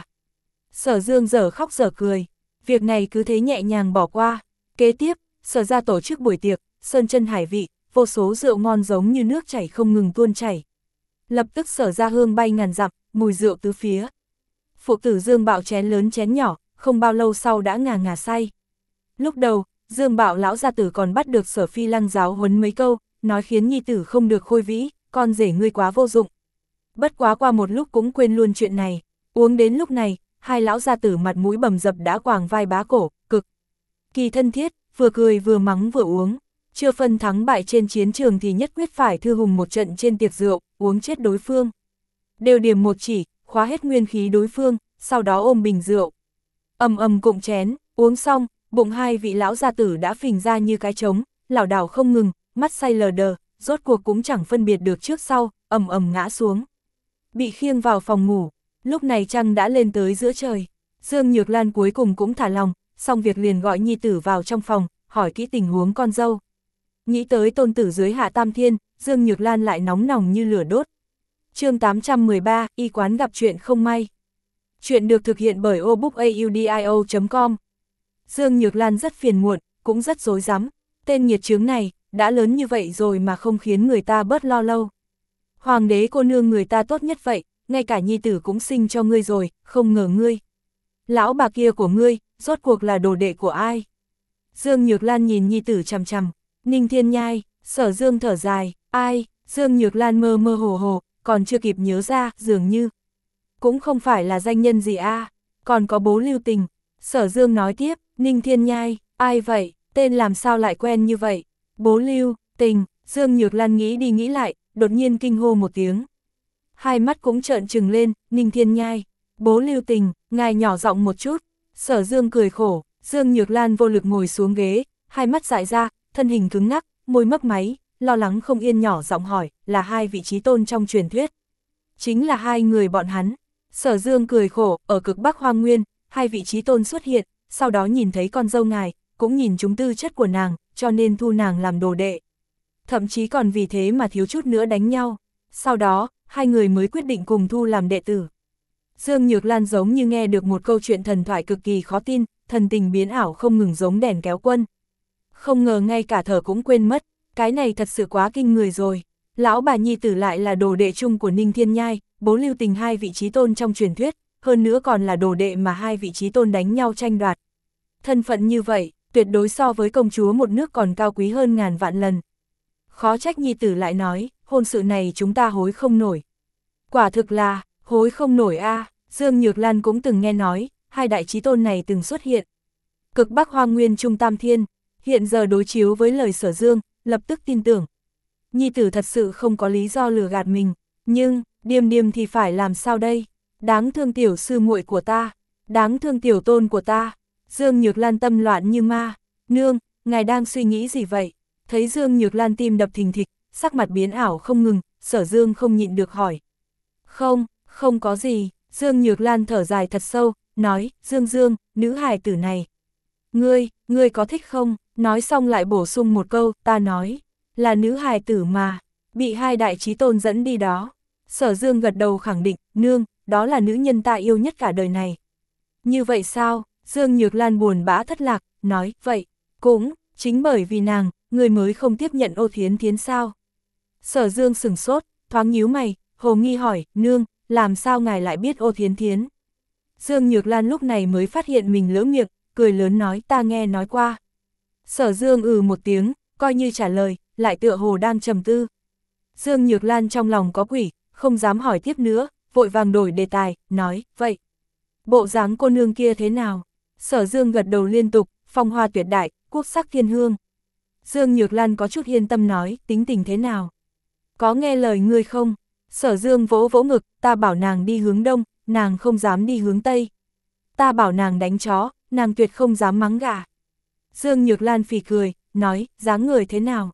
Sở Dương dở khóc dở cười, việc này cứ thế nhẹ nhàng bỏ qua. Kế tiếp, Sở ra tổ chức buổi tiệc, sơn chân hải vị, vô số rượu ngon giống như nước chảy không ngừng tuôn chảy. Lập tức Sở ra hương bay ngàn dặm, mùi rượu tứ phía. Phụ tử Dương Bạo chén lớn chén nhỏ, không bao lâu sau đã ngà ngà say. Lúc đầu, Dương Bạo lão gia tử còn bắt được Sở Phi Lăng giáo huấn mấy câu, nói khiến nhi tử không được khôi vĩ, con rể ngươi quá vô dụng. Bất quá qua một lúc cũng quên luôn chuyện này, uống đến lúc này, hai lão gia tử mặt mũi bầm dập đã quàng vai bá cổ, cực kỳ thân thiết, vừa cười vừa mắng vừa uống. Chưa phân thắng bại trên chiến trường thì nhất quyết phải thư hùng một trận trên tiệc rượu, uống chết đối phương. Đều điểm một chỉ, khóa hết nguyên khí đối phương, sau đó ôm bình rượu. Ầm ầm cụng chén, uống xong, bụng hai vị lão gia tử đã phình ra như cái trống, lảo đảo không ngừng, mắt say lờ đờ, rốt cuộc cũng chẳng phân biệt được trước sau, ầm ầm ngã xuống. Bị khiêng vào phòng ngủ, lúc này trăng đã lên tới giữa trời. Dương Nhược Lan cuối cùng cũng thả lòng, xong việc liền gọi nhi tử vào trong phòng, hỏi kỹ tình huống con dâu. Nghĩ tới tôn tử dưới hạ tam thiên, Dương Nhược Lan lại nóng nòng như lửa đốt. Chương tám trăm mười ba, y quán gặp chuyện không may. Chuyện được thực hiện bởi obookaudio chấm com. Dương Nhược Lan rất phiền muộn, cũng rất rối rắm. Tên nghiệt chướng này, đã lớn như vậy rồi mà không khiến người ta bớt lo lâu. Hoàng đế cô nương người ta tốt nhất vậy, ngay cả nhi tử cũng sinh cho ngươi rồi, không ngờ ngươi. Lão bà kia của ngươi, rốt cuộc là đồ đệ của ai? Dương Nhược Lan nhìn nhi tử chằm chằm, Ninh Thiên Nhai, Sở Dương thở dài, ai? Dương Nhược Lan mơ mơ hồ hồ, còn chưa kịp nhớ ra, dường như cũng không phải là danh nhân gì a, à. Còn có bố Lưu Tình. Sở Dương nói tiếp, Ninh Thiên Nhai, ai vậy, tên làm sao lại quen như vậy? Bố Lưu Tình. Dương Nhược Lan nghĩ đi nghĩ lại, đột nhiên kinh hô một tiếng. Hai mắt cũng trợn trừng lên, Ninh Thiên Nhai, bố Lưu Tình, ngài nhỏ giọng một chút. Sở Dương cười khổ, Dương Nhược Lan vô lực ngồi xuống ghế, hai mắt dại ra, thân hình cứng ngắc, môi mấp máy, lo lắng không yên nhỏ giọng hỏi, là hai vị trí tôn trong truyền thuyết. Chính là hai người bọn hắn. Sở Dương cười khổ, ở cực Bắc Hoang Nguyên, hai vị trí tôn xuất hiện, sau đó nhìn thấy con dâu ngài, cũng nhìn chúng tư chất của nàng, cho nên thu nàng làm đồ đệ. Thậm chí còn vì thế mà thiếu chút nữa đánh nhau. Sau đó, hai người mới quyết định cùng thu làm đệ tử. Dương Nhược Lan giống như nghe được một câu chuyện thần thoại cực kỳ khó tin, thần tình biến ảo không ngừng giống đèn kéo quân. Không ngờ ngay cả thở cũng quên mất, cái này thật sự quá kinh người rồi. Lão bà nhi tử lại là đồ đệ chung của Ninh Thiên Nhai, bố Lưu Tình hai vị trí tôn trong truyền thuyết, hơn nữa còn là đồ đệ mà hai vị trí tôn đánh nhau tranh đoạt. Thân phận như vậy, tuyệt đối so với công chúa một nước còn cao quý hơn ngàn vạn lần. Khó trách nhi tử lại nói, hôn sự này chúng ta hối không nổi. Quả thực là, hối không nổi a. À. Dương Nhược Lan cũng từng nghe nói, hai đại chí tôn này từng xuất hiện. Cực Bắc Hoang Nguyên Trung Tam Thiên, hiện giờ đối chiếu với lời Sở Dương, lập tức tin tưởng. Nhi tử thật sự không có lý do lừa gạt mình, nhưng, Điềm Điềm thì phải làm sao đây? Đáng thương tiểu sư muội của ta, đáng thương tiểu tôn của ta. Dương Nhược Lan tâm loạn như ma, nương, ngài đang suy nghĩ gì vậy? Thấy Dương Nhược Lan tim đập thình thịch, sắc mặt biến ảo không ngừng, Sở Dương không nhịn được hỏi. Không, không có gì, Dương Nhược Lan thở dài thật sâu, nói, Dương Dương, nữ hài tử này. Ngươi, ngươi có thích không? Nói xong lại bổ sung một câu, ta nói, là nữ hài tử mà, bị hai đại chí tôn dẫn đi đó. Sở Dương gật đầu khẳng định, nương, đó là nữ nhân ta yêu nhất cả đời này. Như vậy sao? Dương Nhược Lan buồn bã thất lạc, nói, vậy, cũng, chính bởi vì nàng, người mới không tiếp nhận Ô Thiến Thiến sao? Sở Dương sửng sốt, thoáng nhíu mày, hồ nghi hỏi, nương, làm sao ngài lại biết Ô Thiến Thiến? Dương Nhược Lan lúc này mới phát hiện mình lỡ miệng, cười lớn nói, ta nghe nói qua. Sở Dương ừ một tiếng, coi như trả lời, lại tựa hồ đang trầm tư. Dương Nhược Lan trong lòng có quỷ, không dám hỏi tiếp nữa, vội vàng đổi đề tài, nói, vậy, bộ dáng cô nương kia thế nào? Sở Dương gật đầu liên tục, phong hoa tuyệt đại, quốc sắc thiên hương. Dương Nhược Lan có chút yên tâm nói, tính tình thế nào? Có nghe lời ngươi không? Sở Dương vỗ vỗ ngực, ta bảo nàng đi hướng đông, nàng không dám đi hướng tây. Ta bảo nàng đánh chó, nàng tuyệt không dám mắng gà. Dương Nhược Lan phì cười, nói, dáng người thế nào?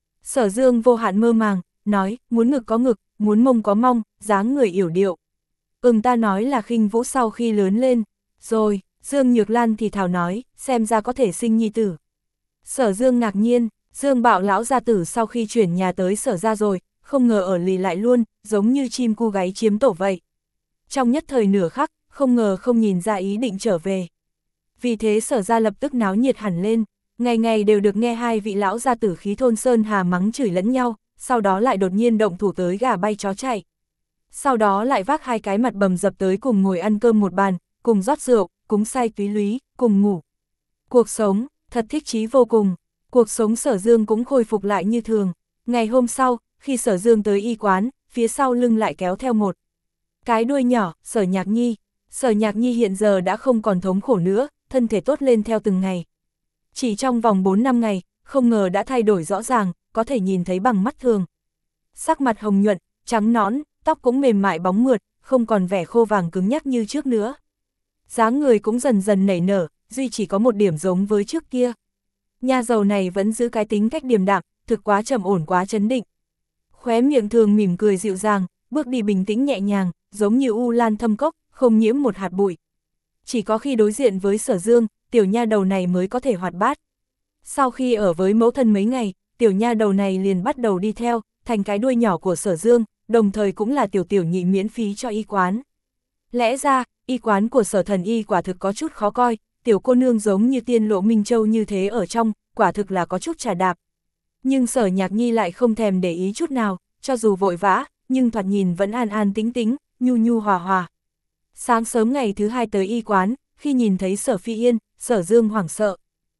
Sở Dương vô hạn mơ màng, nói, muốn ngực có ngực, muốn mông có mông, dáng người yểu điệu. Ừm, ta nói là khinh vũ sau khi lớn lên. Rồi, Dương Nhược Lan thì thào nói, xem ra có thể sinh nhi tử. Sở Dương ngạc nhiên, Dương Bạo lão gia tử sau khi chuyển nhà tới Sở ra rồi, không ngờ ở lì lại luôn, giống như chim cu gáy chiếm tổ vậy. Trong nhất thời nửa khắc, không ngờ không nhìn ra ý định trở về. Vì thế Sở ra lập tức náo nhiệt hẳn lên, ngày ngày đều được nghe hai vị lão gia tử khí thôn sơn hà mắng chửi lẫn nhau, sau đó lại đột nhiên động thủ tới gà bay chó chạy. Sau đó lại vác hai cái mặt bầm dập tới cùng ngồi ăn cơm một bàn, cùng rót rượu, cúng say túy lúy, cùng ngủ. Cuộc sống, thật thích chí vô cùng, cuộc sống Sở Dương cũng khôi phục lại như thường. Ngày hôm sau, khi Sở Dương tới y quán, phía sau lưng lại kéo theo một cái đuôi nhỏ, Sở Nhạc Nhi. Sở Nhạc Nhi hiện giờ đã không còn thống khổ nữa, thân thể tốt lên theo từng ngày. Chỉ trong vòng bốn năm ngày, không ngờ đã thay đổi rõ ràng, có thể nhìn thấy bằng mắt thường. Sắc mặt hồng nhuận, trắng nõn, tóc cũng mềm mại bóng mượt, không còn vẻ khô vàng cứng nhắc như trước nữa. Dáng người cũng dần dần nảy nở, duy chỉ có một điểm giống với trước kia. Nha đầu này vẫn giữ cái tính cách điềm đạm, thực quá trầm ổn quá chấn định. Khóe miệng thường mỉm cười dịu dàng, bước đi bình tĩnh nhẹ nhàng, giống như u lan thâm cốc, không nhiễm một hạt bụi. Chỉ có khi đối diện với Sở Dương, tiểu nha đầu này mới có thể hoạt bát. Sau khi ở với mẫu thân mấy ngày, tiểu nha đầu này liền bắt đầu đi theo, thành cái đuôi nhỏ của Sở Dương, đồng thời cũng là tiểu tiểu nhị miễn phí cho y quán. Lẽ ra, y quán của Sở Thần Y quả thực có chút khó coi, tiểu cô nương giống như tiên lộ Minh Châu như thế ở trong, quả thực là có chút trà đạp. Nhưng Sở Nhạc Nhi lại không thèm để ý chút nào, cho dù vội vã, nhưng thoạt nhìn vẫn an an tĩnh tĩnh, nhu nhu hòa hòa. Sáng sớm ngày thứ hai tới y quán, khi nhìn thấy Sở Phi Yên, Sở Dương hoảng sợ.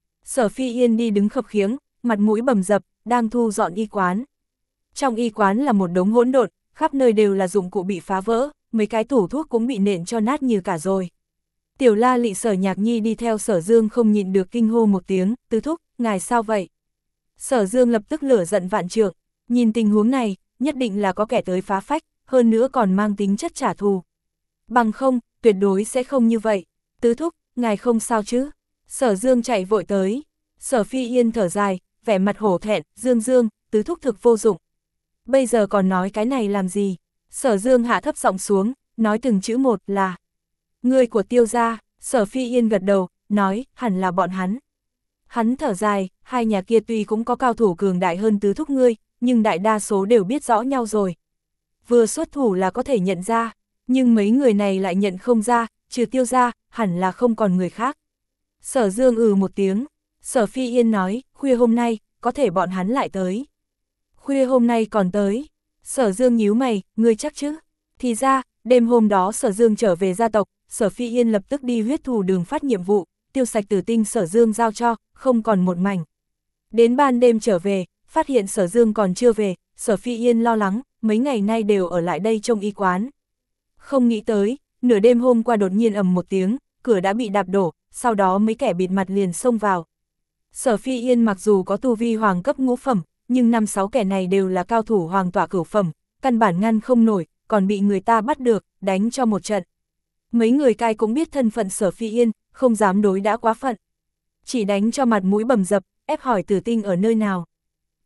Sở Phi Yên đi đứng khập khiễng, mặt mũi bầm dập, đang thu dọn y quán. Trong y quán là một đống hỗn độn, khắp nơi đều là dụng cụ bị phá vỡ, mấy cái tủ thuốc cũng bị nện cho nát như cả rồi. Tiểu La Lị Sở Nhạc Nhi đi theo Sở Dương không nhịn được kinh hô một tiếng, tứ thúc, ngài sao vậy? Sở Dương lập tức lửa giận vạn trượng, nhìn tình huống này, nhất định là có kẻ tới phá phách, hơn nữa còn mang tính chất trả thù. Bằng không, tuyệt đối sẽ không như vậy. Tứ thúc, ngài không sao chứ? Sở Dương chạy vội tới. Sở Phi Yên thở dài, vẻ mặt hổ thẹn, Dương Dương, tứ thúc thực vô dụng. Bây giờ còn nói cái này làm gì? Sở Dương hạ thấp giọng xuống, nói từng chữ một là người của Tiêu gia. Sở Phi Yên gật đầu, nói, hẳn là bọn hắn. Hắn thở dài, hai nhà kia tuy cũng có cao thủ cường đại hơn tứ thúc ngươi, nhưng đại đa số đều biết rõ nhau rồi. Vừa xuất thủ là có thể nhận ra, nhưng mấy người này lại nhận không ra, trừ Tiêu gia, hẳn là không còn người khác. Sở Dương ừ một tiếng, Sở Phi Yên nói, khuya hôm nay, có thể bọn hắn lại tới. Khuya hôm nay còn tới. Sở Dương nhíu mày, ngươi chắc chứ? Thì ra, đêm hôm đó Sở Dương trở về gia tộc, Sở Phi Yên lập tức đi huyết thù đường phát nhiệm vụ, tiêu sạch tử tinh Sở Dương giao cho, không còn một mảnh. Đến ban đêm trở về, phát hiện Sở Dương còn chưa về, Sở Phi Yên lo lắng, mấy ngày nay đều ở lại đây trong y quán. Không nghĩ tới, nửa đêm hôm qua đột nhiên ầm một tiếng, cửa đã bị đạp đổ, sau đó mấy kẻ bịt mặt liền xông vào. Sở Phi Yên mặc dù có tu vi hoàng cấp ngũ phẩm, nhưng năm sáu kẻ này đều là cao thủ hoàng tỏa cửu phẩm, căn bản ngăn không nổi, còn bị người ta bắt được, đánh cho một trận. Mấy người cai cũng biết thân phận Sở Phi Yên, không dám đối đãi quá phận. Chỉ đánh cho mặt mũi bầm dập, ép hỏi tử tinh ở nơi nào.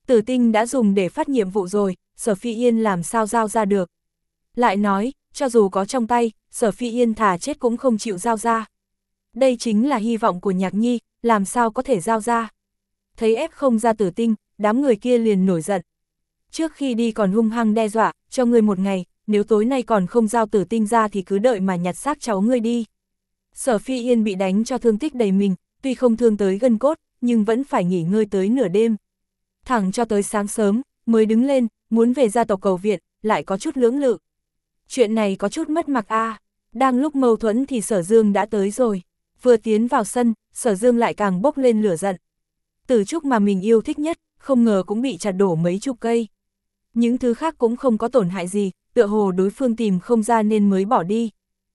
Tử tinh đã dùng để phát nhiệm vụ rồi, Sở Phi Yên làm sao giao ra được. Lại nói, cho dù có trong tay, Sở Phi Yên thà chết cũng không chịu giao ra. Đây chính là hy vọng của Nhạc Nhi, làm sao có thể giao ra. Thấy ép không ra tử tinh, đám người kia liền nổi giận. Trước khi đi còn hung hăng đe dọa, cho ngươi một ngày, nếu tối nay còn không giao tử tinh ra thì cứ đợi mà nhặt xác cháu ngươi đi. Sở Phi Yên bị đánh cho thương tích đầy mình, tuy không thương tới gân cốt, nhưng vẫn phải nghỉ ngơi tới nửa đêm. Thẳng cho tới sáng sớm, mới đứng lên, muốn về gia tộc cầu viện, lại có chút lưỡng lự. Chuyện này có chút mất mặt a. Đang lúc mâu thuẫn thì Sở Dương đã tới rồi. Vừa tiến vào sân, Sở Dương lại càng bốc lên lửa giận. Tử trúc mà mình yêu thích nhất, không ngờ cũng bị chặt đổ mấy chục cây. Những thứ khác cũng không có tổn hại gì, tựa hồ đối phương tìm không ra nên mới bỏ đi.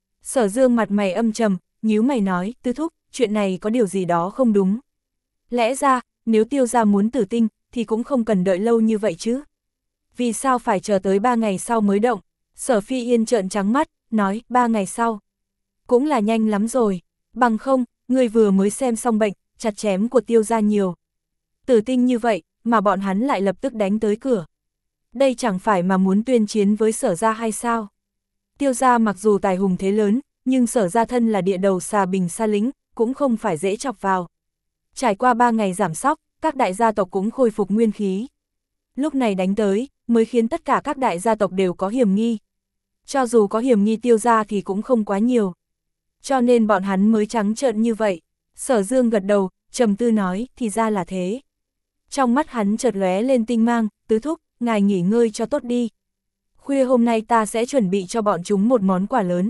Sở Dương mặt mày âm trầm, nhíu mày nói, Tứ thúc, chuyện này có điều gì đó không đúng. Lẽ ra, nếu Tiêu gia muốn tử tinh, thì cũng không cần đợi lâu như vậy chứ. Vì sao phải chờ tới ba ngày sau mới động? Sở Phi Yên trợn trắng mắt, nói, ba ngày sau. Cũng là nhanh lắm rồi, bằng không, người vừa mới xem xong bệnh, chặt chém của Tiêu gia nhiều. Tử tinh như vậy, mà bọn hắn lại lập tức đánh tới cửa. Đây chẳng phải mà muốn tuyên chiến với Sở gia hay sao? Tiêu gia mặc dù tài hùng thế lớn, nhưng Sở gia thân là địa đầu xà bình sa lính, cũng không phải dễ chọc vào. Trải qua ba ngày giảm sóc, các đại gia tộc cũng khôi phục nguyên khí. Lúc này đánh tới, mới khiến tất cả các đại gia tộc đều có hiểm nghi. Cho dù có hiểm nghi Tiêu gia thì cũng không quá nhiều. Cho nên bọn hắn mới trắng trợn như vậy. Sở Dương gật đầu, trầm tư nói, thì ra là thế. Trong mắt hắn chợt lóe lên tinh mang, Tứ thúc, ngài nghỉ ngơi cho tốt đi. Khuya hôm nay ta sẽ chuẩn bị cho bọn chúng một món quà lớn.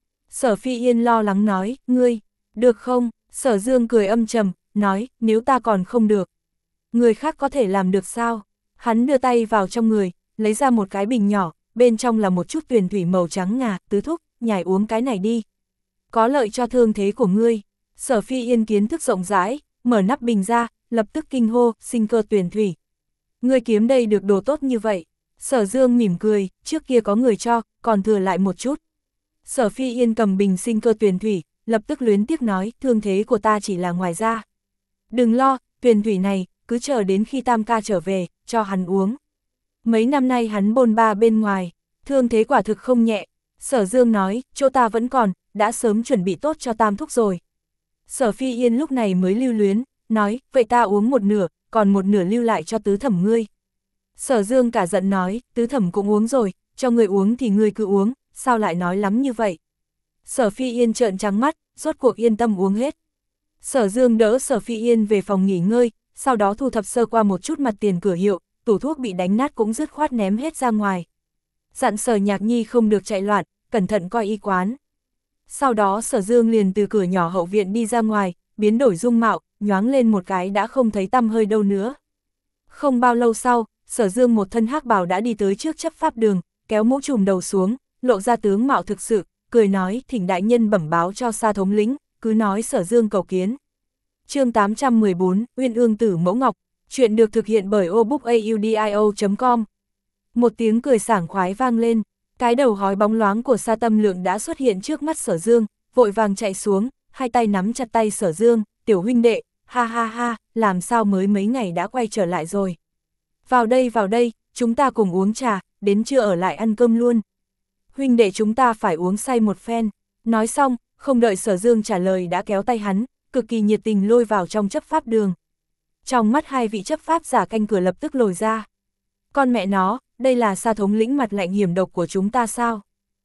Sở Phi Yên lo lắng nói, ngươi, được không? Sở Dương cười âm trầm, nói, nếu ta còn không được. Người khác có thể làm được sao? Hắn đưa tay vào trong người, lấy ra một cái bình nhỏ, bên trong là một chút tuyền thủy màu trắng ngà, Tứ thúc, nhài uống cái này đi. Có lợi cho thương thế của ngươi. Sở Phi Yên kiến thức rộng rãi, mở nắp bình ra, lập tức kinh hô, sinh cơ tuyền thủy. Ngươi kiếm đây được đồ tốt như vậy. Sở Dương mỉm cười, trước kia có người cho, còn thừa lại một chút. Sở Phi Yên cầm bình sinh cơ tuyền thủy, lập tức luyến tiếc nói, thương thế của ta chỉ là ngoài da. Đừng lo, tuyền thủy này, cứ chờ đến khi Tam ca trở về, cho hắn uống. Mấy năm nay hắn bôn ba bên ngoài, thương thế quả thực không nhẹ. Sở Dương nói, chỗ ta vẫn còn, đã sớm chuẩn bị tốt cho Tam thúc rồi. Sở Phi Yên lúc này mới lưu luyến, nói, vậy ta uống một nửa, còn một nửa lưu lại cho tứ thẩm ngươi. Sở Dương cả giận nói, tứ thẩm cũng uống rồi, cho người uống thì ngươi cứ uống, sao lại nói lắm như vậy. Sở Phi Yên trợn trắng mắt, rốt cuộc yên tâm uống hết. Sở Dương đỡ Sở Phi Yên về phòng nghỉ ngơi, sau đó thu thập sơ qua một chút mặt tiền cửa hiệu, tủ thuốc bị đánh nát cũng dứt khoát ném hết ra ngoài. Dặn Sở Nhạc Nhi không được chạy loạn, cẩn thận coi y quán. Sau đó Sở Dương liền từ cửa nhỏ hậu viện đi ra ngoài, biến đổi dung mạo, nhoáng lên một cái đã không thấy tăm hơi đâu nữa. Không bao lâu sau, Sở Dương một thân hắc bào đã đi tới trước chấp pháp đường, kéo mũ trùm đầu xuống, lộ ra tướng mạo thực sự, cười nói, thỉnh đại nhân bẩm báo cho Sa thống lĩnh, cứ nói Sở Dương cầu kiến. Chương tám trăm mười bốn, Uyên Ương Tử Mẫu Ngọc, chuyện được thực hiện bởi obookaudio chấm com. Một tiếng cười sảng khoái vang lên, cái đầu hói bóng loáng của Sa Tâm Lượng đã xuất hiện trước mắt Sở Dương, vội vàng chạy xuống, hai tay nắm chặt tay Sở Dương, tiểu huynh đệ, ha ha ha, làm sao mới mấy ngày đã quay trở lại rồi. Vào đây vào đây, chúng ta cùng uống trà, đến trưa ở lại ăn cơm luôn. Huynh đệ chúng ta phải uống say một phen. Nói xong, không đợi Sở Dương trả lời đã kéo tay hắn, cực kỳ nhiệt tình lôi vào trong chấp pháp đường. Trong mắt hai vị chấp pháp giả canh cửa lập tức lồi ra. Con mẹ nó, đây là Sa thống lĩnh mặt lạnh hiểm độc của chúng ta sao?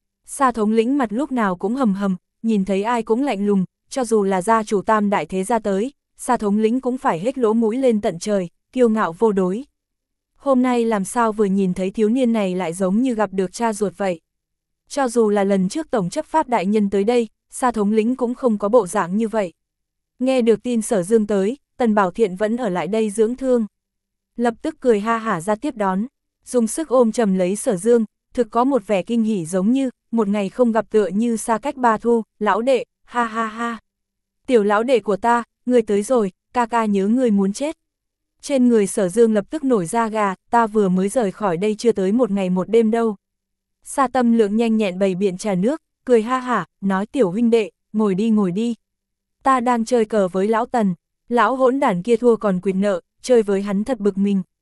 Sa thống lĩnh mặt lúc nào cũng hầm hầm, nhìn thấy ai cũng lạnh lùng, cho dù là gia chủ tam đại thế gia tới, Sa thống lĩnh cũng phải hết lỗ mũi lên tận trời, kiêu ngạo vô đối. Hôm nay làm sao vừa nhìn thấy thiếu niên này lại giống như gặp được cha ruột vậy. Cho dù là lần trước tổng chấp pháp đại nhân tới đây, Sa thống lĩnh cũng không có bộ dạng như vậy. Nghe được tin Sở Dương tới, Tần Bảo Thiện vẫn ở lại đây dưỡng thương. Lập tức cười ha hả ra tiếp đón, dùng sức ôm chầm lấy Sở Dương, thực có một vẻ kinh hỉ giống như, một ngày không gặp tựa như xa cách ba thu, lão đệ, ha ha ha. Tiểu lão đệ của ta, ngươi tới rồi, ca ca nhớ ngươi muốn chết. Trên người Sở Dương lập tức nổi da gà, ta vừa mới rời khỏi đây chưa tới một ngày một đêm đâu. Sa Tâm Lượng nhanh nhẹn bày biện trà nước, cười ha hả, nói tiểu huynh đệ, ngồi đi ngồi đi. Ta đang chơi cờ với lão Tần, lão hỗn đản kia thua còn quỵt nợ, chơi với hắn thật bực mình.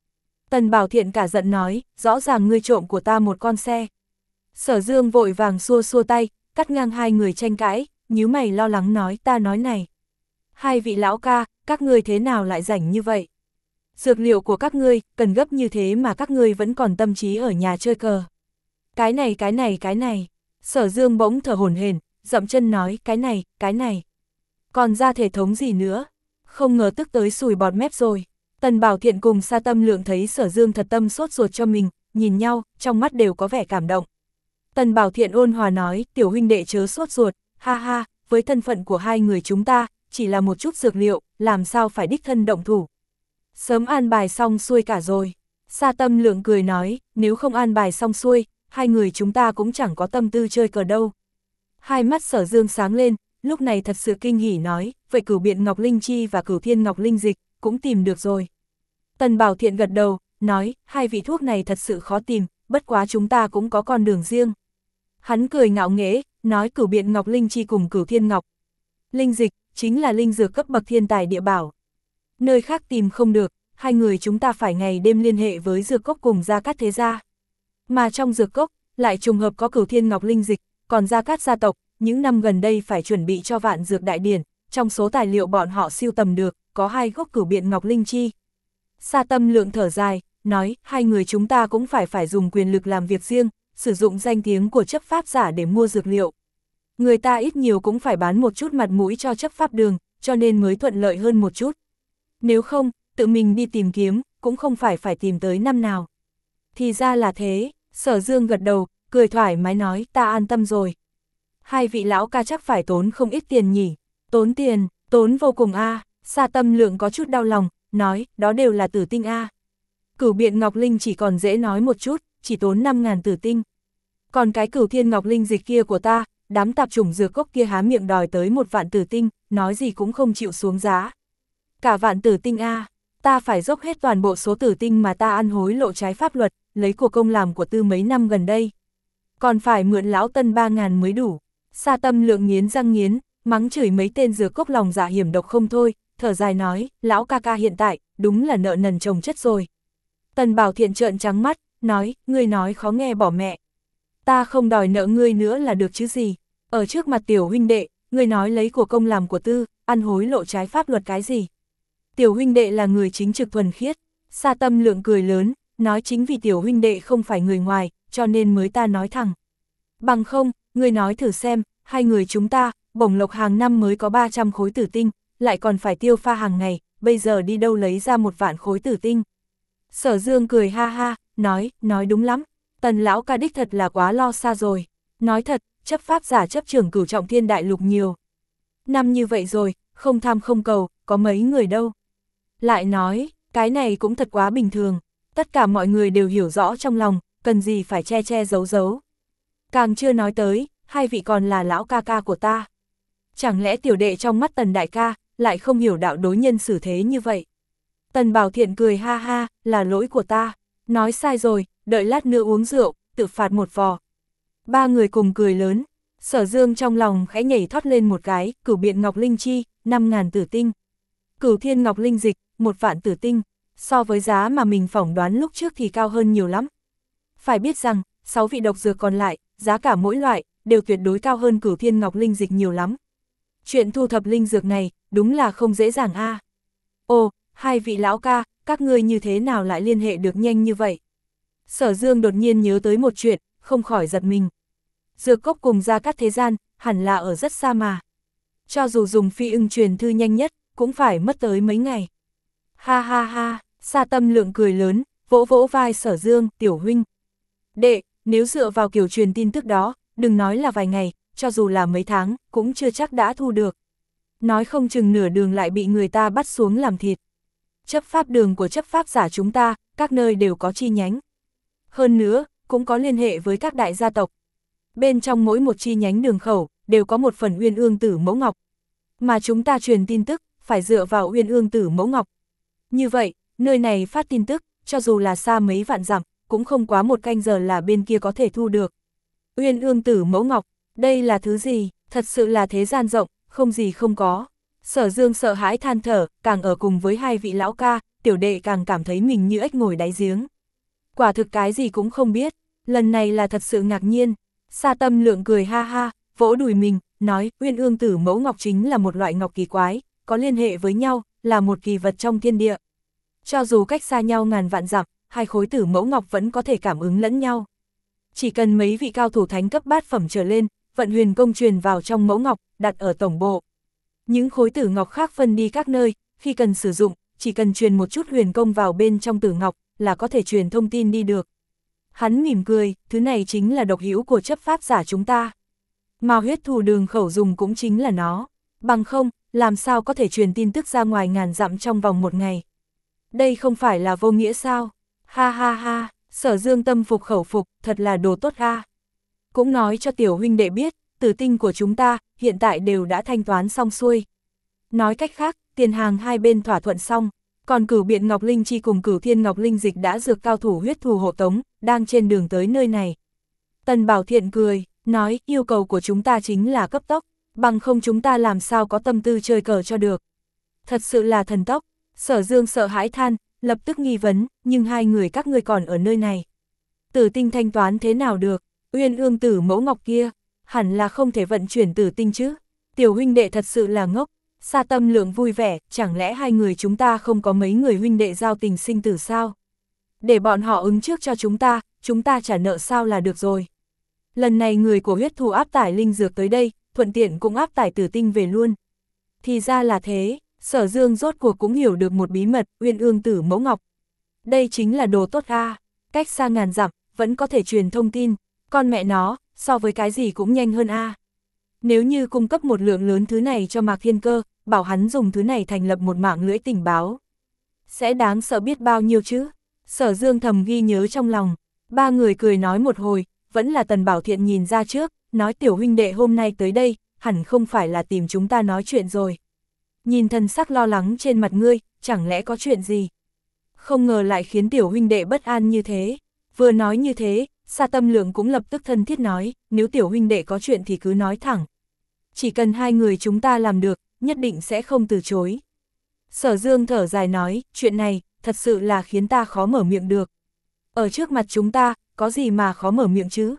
Tần Bảo Thiện cả giận nói, rõ ràng ngươi trộm của ta một con xe. Sở Dương vội vàng xua xua tay, cắt ngang hai người tranh cãi, nhíu mày lo lắng nói, ta nói này. Hai vị lão ca, các ngươi thế nào lại rảnh như vậy? Dược liệu của các ngươi, cần gấp như thế mà các ngươi vẫn còn tâm trí ở nhà chơi cờ. Cái này cái này cái này, Sở Dương bỗng thở hổn hển, dậm chân nói, cái này, cái này. Còn ra thể thống gì nữa? Không ngờ tức tới sùi bọt mép rồi. Tần Bảo Thiện cùng Sa Tâm Lượng thấy Sở Dương thật tâm sốt ruột cho mình, nhìn nhau, trong mắt đều có vẻ cảm động. Tần Bảo Thiện ôn hòa nói, tiểu huynh đệ chớ sốt ruột, ha ha, với thân phận của hai người chúng ta, chỉ là một chút dược liệu, làm sao phải đích thân động thủ. Sớm an bài xong xuôi cả rồi. Sa Tâm Lượng cười nói, nếu không an bài xong xuôi, hai người chúng ta cũng chẳng có tâm tư chơi cờ đâu. Hai mắt Sở Dương sáng lên, lúc này thật sự kinh hỉ nói, vậy Cửu Biện Ngọc Linh Chi và Cửu Thiên Ngọc Linh Dịch, cũng tìm được rồi. Tần Bảo Thiện gật đầu, nói, hai vị thuốc này thật sự khó tìm, bất quá chúng ta cũng có con đường riêng. Hắn cười ngạo nghễ, nói Cửu Biện Ngọc Linh Chi cùng Cửu Thiên Ngọc Linh Dịch, chính là linh dược cấp bậc thiên tài địa bảo. Nơi khác tìm không được, hai người chúng ta phải ngày đêm liên hệ với dược cốc cùng Gia Cát thế gia. Mà trong dược cốc, lại trùng hợp có Cửu Thiên Ngọc Linh Dịch, còn Gia Cát gia tộc, những năm gần đây phải chuẩn bị cho vạn dược đại điển, trong số tài liệu bọn họ siêu tầm được, có hai gốc Cửu Biện Ngọc Linh Chi. Sa Tâm Lượng thở dài, nói, hai người chúng ta cũng phải phải dùng quyền lực làm việc riêng, sử dụng danh tiếng của chấp pháp giả để mua dược liệu. Người ta ít nhiều cũng phải bán một chút mặt mũi cho chấp pháp đường, cho nên mới thuận lợi hơn một chút. Nếu không, tự mình đi tìm kiếm, cũng không phải phải tìm tới năm nào. Thì ra là thế, Sở Dương gật đầu, cười thoải mái nói, ta an tâm rồi. Hai vị lão ca chắc phải tốn không ít tiền nhỉ. Tốn tiền, tốn vô cùng a. À. Sa Tâm Lượng có chút đau lòng, nói, đó đều là tử tinh a. À. Cửu Biện Ngọc Linh chỉ còn dễ nói một chút, chỉ tốn năm ngàn tử tinh. Còn cái Cửu Thiên Ngọc Linh Dịch kia của ta, đám tạp chủng dược cốc kia há miệng đòi tới một vạn tử tinh, nói gì cũng không chịu xuống giá. Cả vạn tử tinh a, à, ta phải dốc hết toàn bộ số tử tinh mà ta ăn hối lộ trái pháp luật, lấy của công làm của tư mấy năm gần đây. Còn phải mượn lão Tân ba ngàn mới đủ. Sa Tâm Lượng nghiến răng nghiến, mắng chửi mấy tên dược cốc lòng dạ hiểm độc không thôi, thở dài nói, lão ca ca hiện tại, đúng là nợ nần chồng chất rồi. Tần Bảo Thiện trợn trắng mắt, nói, ngươi nói khó nghe bỏ mẹ. Ta không đòi nợ ngươi nữa là được chứ gì. Ở trước mặt tiểu huynh đệ, ngươi nói lấy của công làm của tư, ăn hối lộ trái pháp luật cái gì. Tiểu huynh đệ là người chính trực thuần khiết. Sa Tâm Lượng cười lớn, nói chính vì tiểu huynh đệ không phải người ngoài, cho nên mới ta nói thẳng. Bằng không, ngươi nói thử xem, hai người chúng ta, bổng lộc hàng năm mới có ba trăm khối tử tinh, lại còn phải tiêu pha hàng ngày, bây giờ đi đâu lấy ra một vạn khối tử tinh. Sở Dương cười ha ha, nói, nói đúng lắm, Tần lão ca đích thật là quá lo xa rồi. Nói thật, chấp pháp giả chấp trưởng Cửu Trọng Thiên Đại Lục nhiều. Năm như vậy rồi, không tham không cầu, có mấy người đâu. Lại nói, cái này cũng thật quá bình thường, tất cả mọi người đều hiểu rõ trong lòng, cần gì phải che che giấu giấu. Càng chưa nói tới, hai vị còn là lão ca ca của ta. Chẳng lẽ tiểu đệ trong mắt Tần đại ca, lại không hiểu đạo đối nhân xử thế như vậy? Tần Bảo Thiện cười ha ha, là lỗi của ta. Nói sai rồi, đợi lát nữa uống rượu, tự phạt một vò. Ba người cùng cười lớn. Sở Dương trong lòng khẽ nhảy thoát lên một cái, Cửu Biện Ngọc Linh Chi, năm ngàn tử tinh. Cửu Thiên Ngọc Linh Dịch, một vạn tử tinh. So với giá mà mình phỏng đoán lúc trước thì cao hơn nhiều lắm. Phải biết rằng, sáu vị độc dược còn lại, giá cả mỗi loại, đều tuyệt đối cao hơn Cửu Thiên Ngọc Linh Dịch nhiều lắm. Chuyện thu thập linh dược này, đúng là không dễ dàng a. À. Ồ, hai vị lão ca, các ngươi như thế nào lại liên hệ được nhanh như vậy? Sở Dương đột nhiên nhớ tới một chuyện, không khỏi giật mình. Dược cốc cùng Gia Cát thế gian, hẳn là ở rất xa mà. Cho dù dùng phi ưng truyền thư nhanh nhất, cũng phải mất tới mấy ngày. Ha ha ha, Sa Tâm Lượng cười lớn, vỗ vỗ vai Sở Dương, tiểu huynh. Đệ, nếu dựa vào kiểu truyền tin tức đó, đừng nói là vài ngày, cho dù là mấy tháng, cũng chưa chắc đã thu được. Nói không chừng nửa đường lại bị người ta bắt xuống làm thịt. Chấp pháp đường của chấp pháp giả chúng ta, các nơi đều có chi nhánh. Hơn nữa, cũng có liên hệ với các đại gia tộc. Bên trong mỗi một chi nhánh đường khẩu, đều có một phần Uyên Ương Tử Mẫu Ngọc. Mà chúng ta truyền tin tức, phải dựa vào Uyên Ương Tử Mẫu Ngọc. Như vậy, nơi này phát tin tức, cho dù là xa mấy vạn dặm, cũng không quá một canh giờ là bên kia có thể thu được. Uyên Ương Tử Mẫu Ngọc, đây là thứ gì? Thật sự là thế gian rộng, không gì không có. Sở Dương sợ hãi than thở, càng ở cùng với hai vị lão ca, tiểu đệ càng cảm thấy mình như ếch ngồi đáy giếng. Quả thực cái gì cũng không biết, lần này là thật sự ngạc nhiên. Sa Tâm Lượng cười ha ha, vỗ đùi mình, nói, Uyên Ương Tử Mẫu Ngọc chính là một loại ngọc kỳ quái, có liên hệ với nhau, là một kỳ vật trong thiên địa. Cho dù cách xa nhau ngàn vạn dặm, hai khối Tử Mẫu Ngọc vẫn có thể cảm ứng lẫn nhau. Chỉ cần mấy vị cao thủ thánh cấp bát phẩm trở lên, vận huyền công truyền vào trong Mẫu Ngọc, đặt ở tổng bộ. Những khối tử ngọc khác phân đi các nơi, khi cần sử dụng, chỉ cần truyền một chút huyền công vào bên trong tử ngọc, là có thể truyền thông tin đi được. Hắn mỉm cười, thứ này chính là độc hữu của chấp pháp giả chúng ta. Mà huyết thủ đường khẩu dùng cũng chính là nó. Bằng không, làm sao có thể truyền tin tức ra ngoài ngàn dặm trong vòng một ngày. Đây không phải là vô nghĩa sao? Ha ha ha, Sở Dương tâm phục khẩu phục, thật là đồ tốt ha. Cũng nói cho tiểu huynh đệ biết, tử tinh của chúng ta, hiện tại đều đã thanh toán xong xuôi. Nói cách khác, tiền hàng hai bên thỏa thuận xong, còn Cửu Biện Ngọc Linh Chi cùng Cửu Thiên Ngọc Linh Dịch đã dược cao thủ huyết thù hộ tống, đang trên đường tới nơi này. Tần Bảo Thiện cười, nói, yêu cầu của chúng ta chính là cấp tốc, bằng không chúng ta làm sao có tâm tư chơi cờ cho được. Thật sự là thần tốc. Sở Dương sợ hãi than, lập tức nghi vấn, nhưng hai người các ngươi còn ở nơi này. Tử tinh thanh toán thế nào được, Uyên Ương Tử Mẫu Ngọc kia, hẳn là không thể vận chuyển tử tinh chứ. Tiểu huynh đệ thật sự là ngốc. Sa Tâm Lượng vui vẻ, chẳng lẽ hai người chúng ta không có mấy người huynh đệ giao tình sinh tử sao? Để bọn họ ứng trước cho chúng ta, chúng ta trả nợ sao là được rồi. Lần này người của huyết thù áp tải linh dược tới đây, thuận tiện cũng áp tải tử tinh về luôn. Thì ra là thế, Sở Dương rốt cuộc cũng hiểu được một bí mật, Uyên Ương Tử Mẫu Ngọc. Đây chính là đồ tốt a, cách xa ngàn dặm, vẫn có thể truyền thông tin, con mẹ nó, so với cái gì cũng nhanh hơn a. Nếu như cung cấp một lượng lớn thứ này cho Mạc Thiên Cơ, bảo hắn dùng thứ này thành lập một mạng lưới tình báo. Sẽ đáng sợ biết bao nhiêu chứ? Sở Dương thầm ghi nhớ trong lòng. Ba người cười nói một hồi, vẫn là Tần Bảo Thiện nhìn ra trước, nói tiểu huynh đệ hôm nay tới đây, hẳn không phải là tìm chúng ta nói chuyện rồi. Nhìn thần sắc lo lắng trên mặt ngươi, chẳng lẽ có chuyện gì? Không ngờ lại khiến tiểu huynh đệ bất an như thế. Vừa nói như thế, Sa Tâm Lượng cũng lập tức thân thiết nói, nếu tiểu huynh đệ có chuyện thì cứ nói thẳng. Chỉ cần hai người chúng ta làm được, nhất định sẽ không từ chối. Sở Dương thở dài nói, chuyện này, thật sự là khiến ta khó mở miệng được. Ở trước mặt chúng ta, có gì mà khó mở miệng chứ?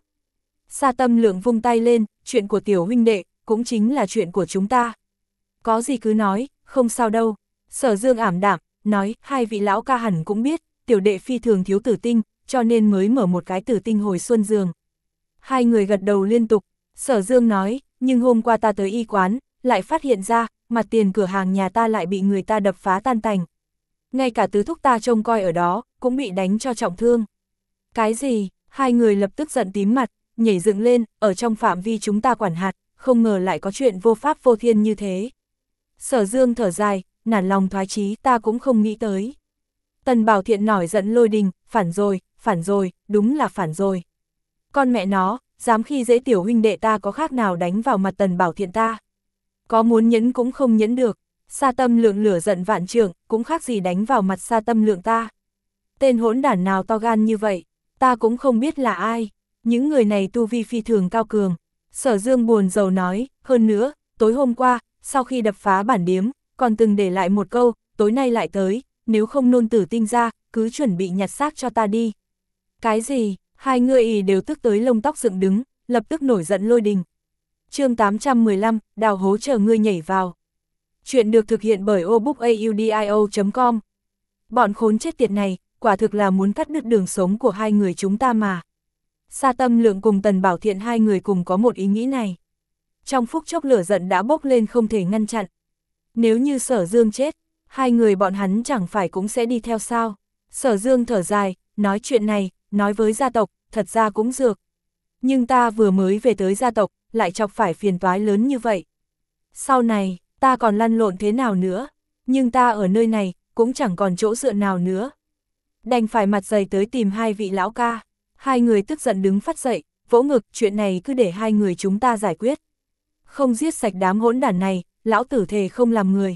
Sa Tâm Lượng vung tay lên, chuyện của tiểu huynh đệ, cũng chính là chuyện của chúng ta. Có gì cứ nói, không sao đâu. Sở Dương ảm đạm, nói, hai vị lão ca hẳn cũng biết, tiểu đệ phi thường thiếu tử tinh, cho nên mới mở một cái tử tinh hồi xuân giường. Hai người gật đầu liên tục, Sở Dương nói, nhưng hôm qua ta tới y quán, lại phát hiện ra, mặt tiền cửa hàng nhà ta lại bị người ta đập phá tan tành. Ngay cả tứ thúc ta trông coi ở đó, cũng bị đánh cho trọng thương. Cái gì? Hai người lập tức giận tím mặt, nhảy dựng lên, ở trong phạm vi chúng ta quản hạt, không ngờ lại có chuyện vô pháp vô thiên như thế. Sở Dương thở dài, nản lòng thoái chí, ta cũng không nghĩ tới. Tần Bảo Thiện nổi giận lôi đình, phản rồi, phản rồi, đúng là phản rồi. Con mẹ nó, dám khi dễ tiểu huynh đệ ta có khác nào đánh vào mặt Tần Bảo Thiện ta. Có muốn nhẫn cũng không nhẫn được. Sa Tâm Lượng lửa giận vạn trượng, cũng khác gì đánh vào mặt Sa Tâm Lượng ta. Tên hỗn đản nào to gan như vậy, ta cũng không biết là ai. Những người này tu vi phi thường cao cường. Sở Dương buồn rầu nói, hơn nữa, tối hôm qua, sau khi đập phá bản điếm, còn từng để lại một câu, tối nay lại tới, nếu không nôn tử tinh ra, cứ chuẩn bị nhặt xác cho ta đi. Cái gì? Hai người ỉ đều tức tới lông tóc dựng đứng, lập tức nổi giận lôi đình. Chương tám trăm mười lăm, đào hố chờ ngươi nhảy vào. Chuyện được thực hiện bởi obookaudio chấm com. Bọn khốn chết tiệt này, quả thực là muốn cắt đứt đường sống của hai người chúng ta mà. Sa Tâm Lượng cùng Tần Bảo Thiện hai người cùng có một ý nghĩ này. Trong phút chốc lửa giận đã bốc lên không thể ngăn chặn. Nếu như Sở Dương chết, hai người bọn hắn chẳng phải cũng sẽ đi theo sao. Sở Dương thở dài, nói chuyện này, nói với gia tộc, thật ra cũng dược. Nhưng ta vừa mới về tới gia tộc, lại chọc phải phiền toái lớn như vậy. Sau này, ta còn lăn lộn thế nào nữa, nhưng ta ở nơi này, cũng chẳng còn chỗ dựa nào nữa. Đành phải mặt dày tới tìm hai vị lão ca. Hai người tức giận đứng phát dậy, vỗ ngực, chuyện này cứ để hai người chúng ta giải quyết. Không giết sạch đám hỗn đản này, lão tử thề không làm người.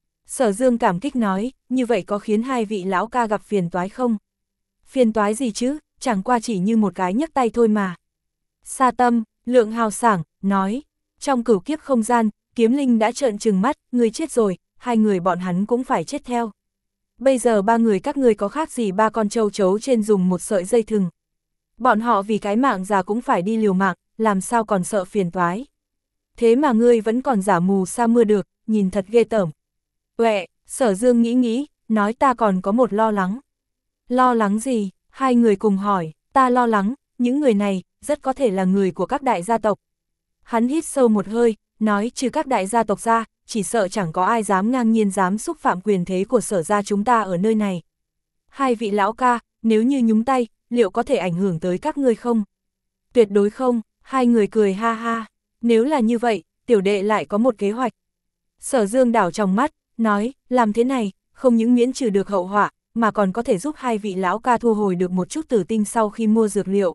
Sở Dương cảm kích nói, như vậy có khiến hai vị lão ca gặp phiền toái không? Phiền toái gì chứ, chẳng qua chỉ như một cái nhấc tay thôi mà. Sa Tâm Lượng hào sảng, nói, trong cửu kiếp không gian, Kiếm Linh đã trợn trừng mắt, ngươi chết rồi, hai người bọn hắn cũng phải chết theo. Bây giờ ba người các ngươi có khác gì ba con trâu trấu trên dùng một sợi dây thừng. Bọn họ vì cái mạng già cũng phải đi liều mạng, làm sao còn sợ phiền toái. Thế mà ngươi vẫn còn giả mù sa mưa được, nhìn thật ghê tởm. Uệ, Sở Dương nghĩ nghĩ, nói ta còn có một lo lắng. Lo lắng gì? Hai người cùng hỏi, ta lo lắng, những người này, rất có thể là người của các đại gia tộc. Hắn hít sâu một hơi, nói trừ các đại gia tộc ra, chỉ sợ chẳng có ai dám ngang nhiên dám xúc phạm quyền thế của Sở gia chúng ta ở nơi này. Hai vị lão ca, nếu như nhúng tay, liệu có thể ảnh hưởng tới các ngươi không? Tuyệt đối không, hai người cười ha ha, nếu là như vậy, tiểu đệ lại có một kế hoạch. Sở Dương đảo trong mắt, nói, làm thế này, không những miễn trừ được hậu họa, mà còn có thể giúp hai vị lão ca thu hồi được một chút tử tinh sau khi mua dược liệu.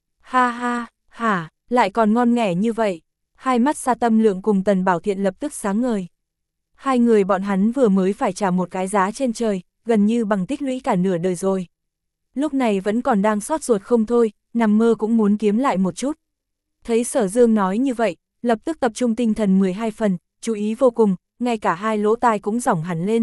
Ha ha, hả, lại còn ngon nghẻ như vậy. Hai mắt Sa Tâm Lượng cùng Tần Bảo Thiện lập tức sáng ngời. Hai người bọn hắn vừa mới phải trả một cái giá trên trời, gần như bằng tích lũy cả nửa đời rồi. Lúc này vẫn còn đang xót ruột không thôi, nằm mơ cũng muốn kiếm lại một chút. Thấy Sở Dương nói như vậy, lập tức tập trung tinh thần mười hai phần, chú ý vô cùng, ngay cả hai lỗ tai cũng rỏng hẳn lên.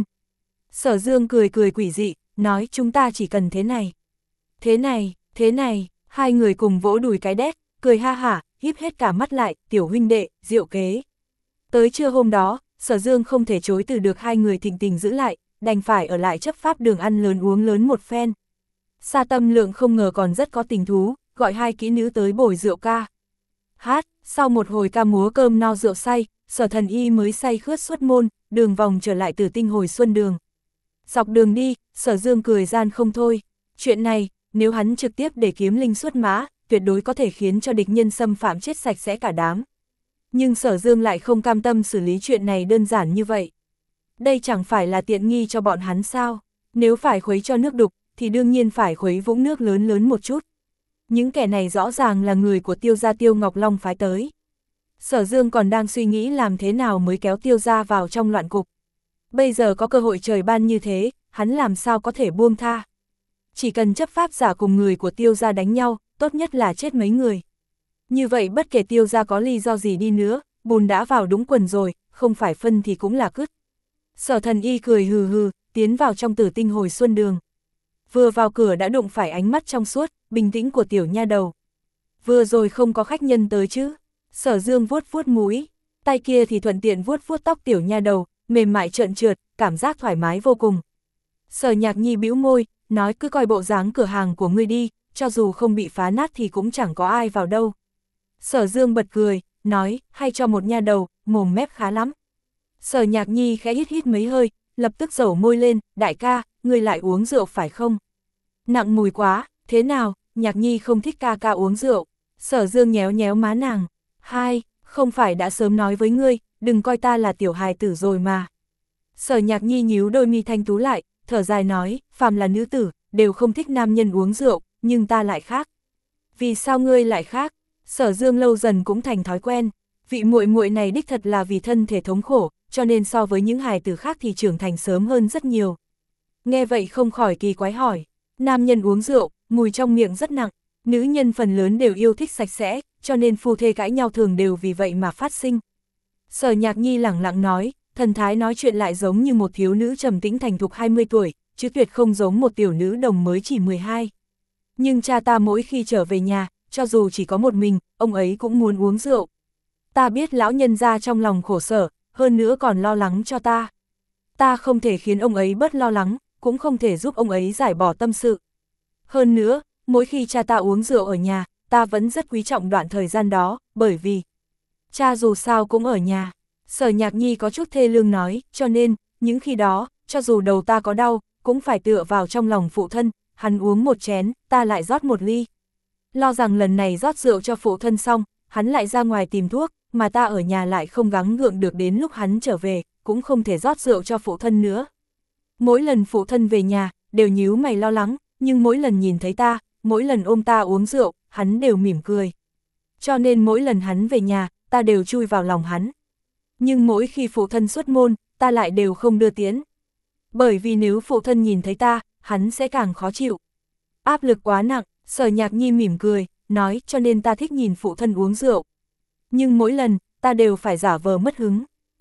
Sở Dương cười cười quỷ dị, nói chúng ta chỉ cần thế này. Thế này, thế này, hai người cùng vỗ đùi cái đét, cười ha hả, híp hết cả mắt lại, tiểu huynh đệ, diệu kế. Tới trưa hôm đó, Sở Dương không thể chối từ được hai người thình tình giữ lại, đành phải ở lại chấp pháp đường ăn lớn uống lớn một phen. Sa Tâm Lượng không ngờ còn rất có tình thú, gọi hai kỹ nữ tới bồi rượu ca. Hát, sau một hồi ca múa cơm no rượu say, Sở Thần Y mới say khướt xuất môn, đường vòng trở lại Tử Tinh hồi xuân đường. Dọc đường đi, Sở Dương cười gian không thôi. Chuyện này, nếu hắn trực tiếp để Kiếm Linh xuất mã, tuyệt đối có thể khiến cho địch nhân xâm phạm chết sạch sẽ cả đám. Nhưng Sở Dương lại không cam tâm xử lý chuyện này đơn giản như vậy. Đây chẳng phải là tiện nghi cho bọn hắn sao? Nếu phải khuấy cho nước đục, thì đương nhiên phải khuấy vũng nước lớn lớn một chút. Những kẻ này rõ ràng là người của Tiêu gia Tiêu Ngọc Long phái tới. Sở Dương còn đang suy nghĩ làm thế nào mới kéo Tiêu gia vào trong loạn cục. Bây giờ có cơ hội trời ban như thế, hắn làm sao có thể buông tha. Chỉ cần chấp pháp giả cùng người của Tiêu gia đánh nhau, tốt nhất là chết mấy người. Như vậy bất kể Tiêu gia có lý do gì đi nữa, bùn đã vào đúng quần rồi, không phải phân thì cũng là cứt. Sở Thần Y cười hừ hừ, tiến vào trong Tử Tinh hồi xuân đường. Vừa vào cửa đã đụng phải ánh mắt trong suốt, bình tĩnh của tiểu nha đầu. Vừa rồi không có khách nhân tới chứ? Sở Dương vuốt vuốt mũi, tay kia thì thuận tiện vuốt vuốt tóc tiểu nha đầu, mềm mại trợn trượt, cảm giác thoải mái vô cùng. Sở Nhạc Nhi bĩu môi, nói cứ coi bộ dáng cửa hàng của ngươi đi, cho dù không bị phá nát thì cũng chẳng có ai vào đâu. Sở Dương bật cười, nói, hay cho một nha đầu, mồm mép khá lắm. Sở Nhạc Nhi khẽ hít hít mấy hơi, lập tức dẩu môi lên, đại ca, ngươi lại uống rượu phải không? Nặng mùi quá, thế nào, Nhạc Nhi không thích ca ca uống rượu. Sở Dương nhéo nhéo má nàng, hai, không phải đã sớm nói với ngươi, đừng coi ta là tiểu hài tử rồi mà. Sở Nhạc Nhi nhíu đôi mi thanh tú lại, thở dài nói, phàm là nữ tử, đều không thích nam nhân uống rượu, nhưng ta lại khác. Vì sao ngươi lại khác? Sở Dương lâu dần cũng thành thói quen, vị muội muội này đích thật là vì thân thể thống khổ, cho nên so với những hài tử khác thì trưởng thành sớm hơn rất nhiều. Nghe vậy không khỏi kỳ quái hỏi, nam nhân uống rượu, mùi trong miệng rất nặng, nữ nhân phần lớn đều yêu thích sạch sẽ, cho nên phu thê cãi nhau thường đều vì vậy mà phát sinh. Sở Nhạc Nhi lẳng lặng nói, thần thái nói chuyện lại giống như một thiếu nữ trầm tĩnh thành thục hai mươi tuổi, chứ tuyệt không giống một tiểu nữ đồng mới chỉ mười hai. Nhưng cha ta mỗi khi trở về nhà, cho dù chỉ có một mình, ông ấy cũng muốn uống rượu. Ta biết lão nhân gia trong lòng khổ sở, hơn nữa còn lo lắng cho ta. Ta không thể khiến ông ấy bớt lo lắng, cũng không thể giúp ông ấy giải bỏ tâm sự. Hơn nữa, mỗi khi cha ta uống rượu ở nhà, ta vẫn rất quý trọng đoạn thời gian đó, bởi vì cha dù sao cũng ở nhà. Sở Nhạc Nhi có chút thê lương nói, cho nên, những khi đó, cho dù đầu ta có đau, cũng phải tựa vào trong lòng phụ thân, hắn uống một chén, ta lại rót một ly. Lo rằng lần này rót rượu cho phụ thân xong, hắn lại ra ngoài tìm thuốc, mà ta ở nhà lại không gắng gượng được đến lúc hắn trở về, cũng không thể rót rượu cho phụ thân nữa. Mỗi lần phụ thân về nhà, đều nhíu mày lo lắng, nhưng mỗi lần nhìn thấy ta, mỗi lần ôm ta uống rượu, hắn đều mỉm cười. Cho nên mỗi lần hắn về nhà, ta đều chui vào lòng hắn. Nhưng mỗi khi phụ thân xuất môn, ta lại đều không đưa tiễn. Bởi vì nếu phụ thân nhìn thấy ta, hắn sẽ càng khó chịu. Áp lực quá nặng, Sở Nhạc Nhi mỉm cười, nói cho nên ta thích nhìn phụ thân uống rượu. Nhưng mỗi lần, ta đều phải giả vờ mất hứng.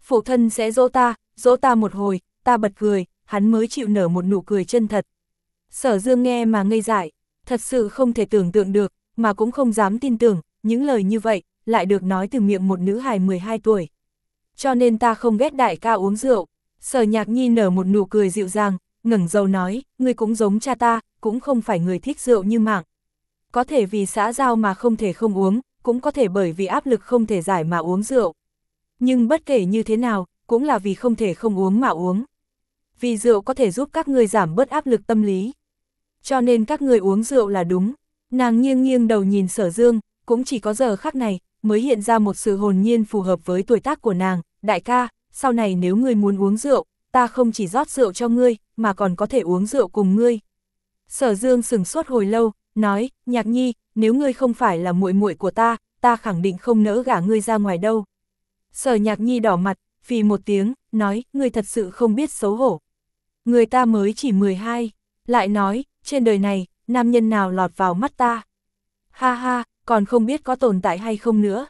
Phụ thân sẽ dỗ ta, dỗ ta một hồi, ta bật cười, hắn mới chịu nở một nụ cười chân thật. Sở Dương nghe mà ngây dại, thật sự không thể tưởng tượng được, mà cũng không dám tin tưởng, những lời như vậy, lại được nói từ miệng một nữ hài mười hai tuổi. Cho nên ta không ghét đại ca uống rượu. Sở Nhạc Nhi nở một nụ cười dịu dàng, ngẩng đầu nói, ngươi cũng giống cha ta, cũng không phải người thích rượu như mạng. Có thể vì xã giao mà không thể không uống, cũng có thể bởi vì áp lực không thể giải mà uống rượu. Nhưng bất kể như thế nào, cũng là vì không thể không uống mà uống. Vì rượu có thể giúp các ngươi giảm bớt áp lực tâm lý. Cho nên các ngươi uống rượu là đúng. Nàng nghiêng nghiêng đầu nhìn Sở Dương, cũng chỉ có giờ khắc này, mới hiện ra một sự hồn nhiên phù hợp với tuổi tác của nàng. Đại ca, sau này nếu ngươi muốn uống rượu, ta không chỉ rót rượu cho ngươi, mà còn có thể uống rượu cùng ngươi. Sở Dương sừng sốt hồi lâu, nói, Nhạc Nhi, nếu ngươi không phải là muội muội của ta, ta khẳng định không nỡ gả ngươi ra ngoài đâu. Sở Nhạc Nhi đỏ mặt, phì một tiếng, nói, ngươi thật sự không biết xấu hổ. Người ta mới chỉ mười hai, lại nói, trên đời này, nam nhân nào lọt vào mắt ta. Ha ha, còn không biết có tồn tại hay không nữa.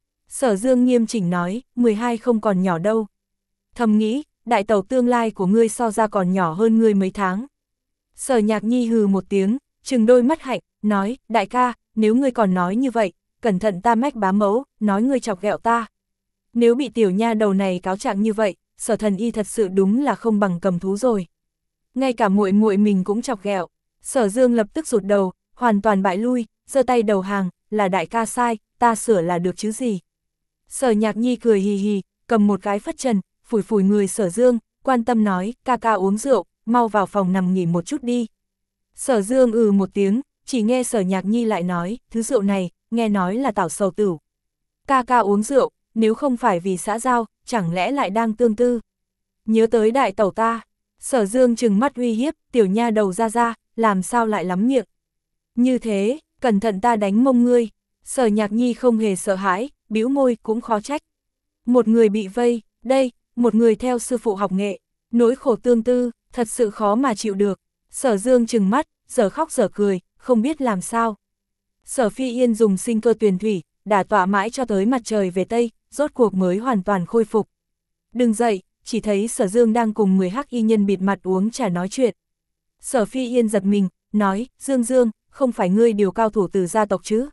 Sở Dương nghiêm chỉnh nói, mười hai không còn nhỏ đâu. Thầm nghĩ, đại tẩu tương lai của ngươi so ra còn nhỏ hơn ngươi mấy tháng. Sở Nhạc Nhi hừ một tiếng, trừng đôi mắt hạnh, nói, đại ca, nếu ngươi còn nói như vậy, cẩn thận ta mách bá mẫu, nói ngươi chọc ghẹo ta. Nếu bị tiểu nha đầu này cáo trạng như vậy, Sở Thần Y thật sự đúng là không bằng cầm thú rồi. Ngay cả muội muội mình cũng chọc ghẹo. Sở Dương lập tức rụt đầu, hoàn toàn bại lui, giơ tay đầu hàng, là đại ca sai, ta sửa là được chứ gì. Sở Nhạc Nhi cười hì hì, cầm một cái phất trần, phủi phủi người Sở Dương, quan tâm nói, ca ca uống rượu, mau vào phòng nằm nghỉ một chút đi. Sở Dương ừ một tiếng, chỉ nghe Sở Nhạc Nhi lại nói, thứ rượu này, nghe nói là tảo sầu tửu. Ca ca uống rượu, nếu không phải vì xã giao, chẳng lẽ lại đang tương tư. Nhớ tới đại tẩu ta. Sở Dương trừng mắt uy hiếp, tiểu nha đầu ra ra, làm sao lại lắm miệng. Như thế, cẩn thận ta đánh mông ngươi. Sở Nhạc Nhi không hề sợ hãi, bĩu môi cũng khó trách. Một người bị vây, đây, một người theo sư phụ học nghệ, nỗi khổ tương tư, thật sự khó mà chịu được. Sở Dương trừng mắt, giờ khóc giờ cười, không biết làm sao. Sở Phi Yên dùng sinh cơ tuyền thủy, đả tọa mãi cho tới mặt trời về Tây, rốt cuộc mới hoàn toàn khôi phục. Đừng dậy, chỉ thấy Sở Dương đang cùng người hắc y nhân bịt mặt uống trà nói chuyện. Sở Phi Yên giật mình, nói, Dương Dương, không phải ngươi điều cao thủ từ gia tộc chứ?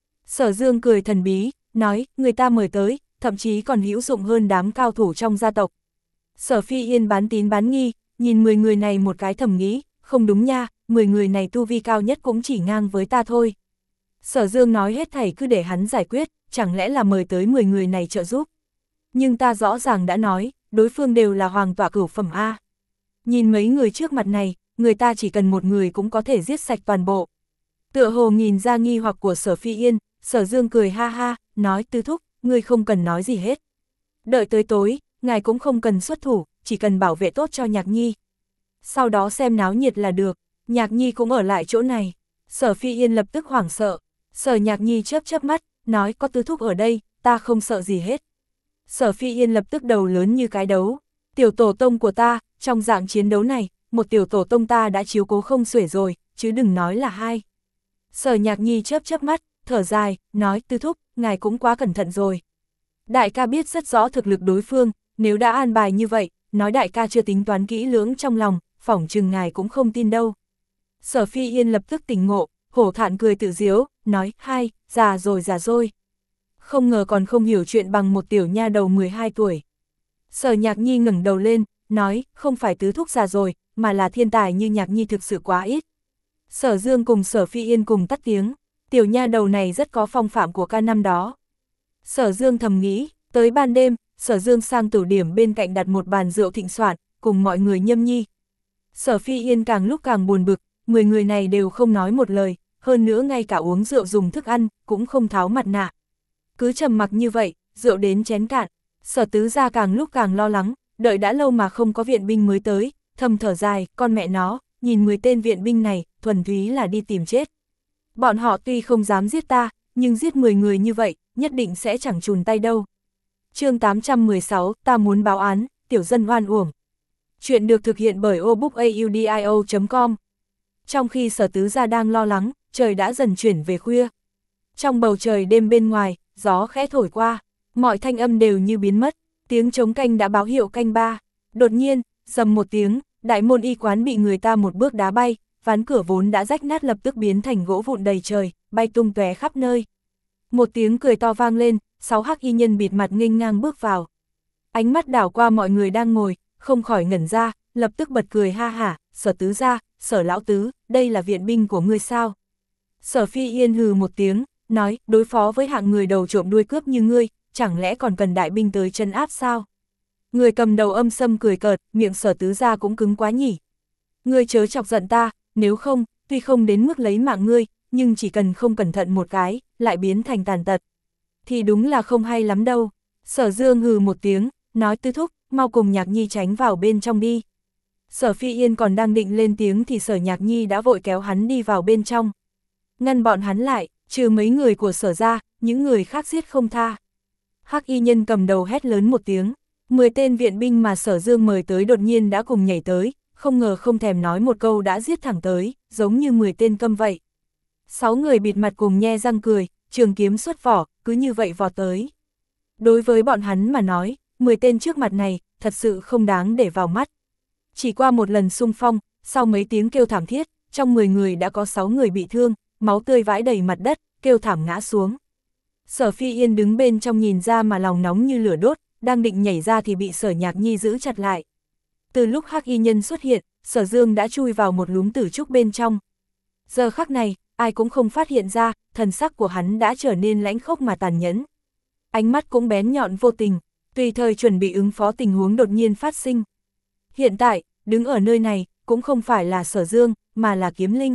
Sở Dương cười thần bí, nói, người ta mời tới, thậm chí còn hữu dụng hơn đám cao thủ trong gia tộc. Sở Phi Yên bán tín bán nghi, nhìn mười người này một cái thầm nghĩ, không đúng nha, mười người này tu vi cao nhất cũng chỉ ngang với ta thôi. Sở Dương nói hết thảy cứ để hắn giải quyết, chẳng lẽ là mời tới mười người này trợ giúp. Nhưng ta rõ ràng đã nói, đối phương đều là hoàng tọa cửu phẩm A. Nhìn mấy người trước mặt này, người ta chỉ cần một người cũng có thể giết sạch toàn bộ. Tựa hồ nhìn ra nghi hoặc của Sở Phi Yên, Sở Dương cười ha ha, nói tứ thúc, ngươi không cần nói gì hết. Đợi tới tối, ngài cũng không cần xuất thủ, chỉ cần bảo vệ tốt cho Nhạc Nhi. Sau đó xem náo nhiệt là được, Nhạc Nhi cũng ở lại chỗ này. Sở Phi Yên lập tức hoảng sợ, Sở Nhạc Nhi chớp chớp mắt, nói có tứ thúc ở đây, ta không sợ gì hết. Sở Phi Yên lập tức đầu lớn như cái đấu, tiểu tổ tông của ta, trong dạng chiến đấu này, một tiểu tổ tông ta đã chiếu cố không xuể rồi, chứ đừng nói là hai. Sở Nhạc Nhi chớp chớp mắt, thở dài, nói tứ thúc, ngài cũng quá cẩn thận rồi. Đại ca biết rất rõ thực lực đối phương, nếu đã an bài như vậy, nói đại ca chưa tính toán kỹ lưỡng trong lòng, phỏng chừng ngài cũng không tin đâu. Sở Phi Yên lập tức tỉnh ngộ, hổ thản cười tự diếu, nói, hai, già rồi già rồi. Không ngờ còn không hiểu chuyện bằng một tiểu nha đầu mười hai tuổi. Sở Nhạc Nhi ngẩng đầu lên, nói, không phải tứ thúc già rồi, mà là thiên tài như Nhạc Nhi thực sự quá ít. Sở Dương cùng Sở Phi Yên cùng tắt tiếng, tiểu nha đầu này rất có phong phạm của ca năm đó. Sở Dương thầm nghĩ, tới ban đêm, Sở Dương sang tửu điểm bên cạnh đặt một bàn rượu thịnh soạn, cùng mọi người nhâm nhi. Sở Phi Yên càng lúc càng buồn bực, mười người này đều không nói một lời, hơn nữa ngay cả uống rượu dùng thức ăn, cũng không tháo mặt nạ. Cứ trầm mặc như vậy, rượu đến chén cạn, Sở Tứ gia càng lúc càng lo lắng, đợi đã lâu mà không có viện binh mới tới, thầm thở dài, con mẹ nó, nhìn mười tên viện binh này, thuần túy là đi tìm chết. Bọn họ tuy không dám giết ta, nhưng giết mười người như vậy, nhất định sẽ chẳng chùn tay đâu. Chương tám trăm mười sáu, ta muốn báo án, tiểu dân oan uổng. Chuyện được thực hiện bởi obookaudio chấm com. Trong khi Sở Tứ gia đang lo lắng, trời đã dần chuyển về khuya. Trong bầu trời đêm bên ngoài, gió khẽ thổi qua, mọi thanh âm đều như biến mất. Tiếng trống canh đã báo hiệu canh ba. Đột nhiên, rầm một tiếng, đại môn y quán bị người ta một bước đá bay, ván cửa vốn đã rách nát lập tức biến thành gỗ vụn đầy trời, bay tung tóe khắp nơi. Một tiếng cười to vang lên, sáu hắc y nhân bịt mặt nghênh ngang bước vào. Ánh mắt đảo qua mọi người đang ngồi, không khỏi ngẩn ra, lập tức bật cười ha hả, Sở tứ gia, Sở lão tứ, đây là viện binh của ngươi sao? Sở Phi Yên hừ một tiếng, nói, đối phó với hạng người đầu trộm đuôi cướp như ngươi, chẳng lẽ còn cần đại binh tới trấn áp sao? Người cầm đầu âm sâm cười cợt, miệng Sở tứ gia cũng cứng quá nhỉ. Ngươi chớ chọc giận ta, nếu không, tuy không đến mức lấy mạng ngươi, nhưng chỉ cần không cẩn thận một cái, lại biến thành tàn tật. Thì đúng là không hay lắm đâu. Sở Dương hừ một tiếng, nói Tư thúc, mau cùng Nhạc Nhi tránh vào bên trong đi. Sở Phi Yên còn đang định lên tiếng thì Sở Nhạc Nhi đã vội kéo hắn đi vào bên trong. Ngăn bọn hắn lại, trừ mấy người của Sở ra, những người khác giết không tha. Hắc y nhân cầm đầu hét lớn một tiếng, mười tên viện binh mà Sở Dương mời tới đột nhiên đã cùng nhảy tới, không ngờ không thèm nói một câu đã giết thẳng tới, giống như mười tên câm vậy. Sáu người bịt mặt cùng nhe răng cười, trường kiếm xuất vỏ, cứ như vậy vọt tới. Đối với bọn hắn mà nói, mười tên trước mặt này, thật sự không đáng để vào mắt. Chỉ qua một lần xung phong, sau mấy tiếng kêu thảm thiết, trong mười người đã có sáu người bị thương, máu tươi vãi đầy mặt đất, kêu thảm ngã xuống. Sở Phi Yên đứng bên trong nhìn ra mà lòng nóng như lửa đốt, đang định nhảy ra thì bị Sở Nhạc Nhi giữ chặt lại. Từ lúc hắc y nhân xuất hiện, Sở Dương đã chui vào một lúm tử trúc bên trong. Giờ khắc này, ai cũng không phát hiện ra, thần sắc của hắn đã trở nên lãnh khốc mà tàn nhẫn. Ánh mắt cũng bén nhọn vô tình, tùy thời chuẩn bị ứng phó tình huống đột nhiên phát sinh. Hiện tại, đứng ở nơi này, cũng không phải là Sở Dương, mà là Kiếm Linh.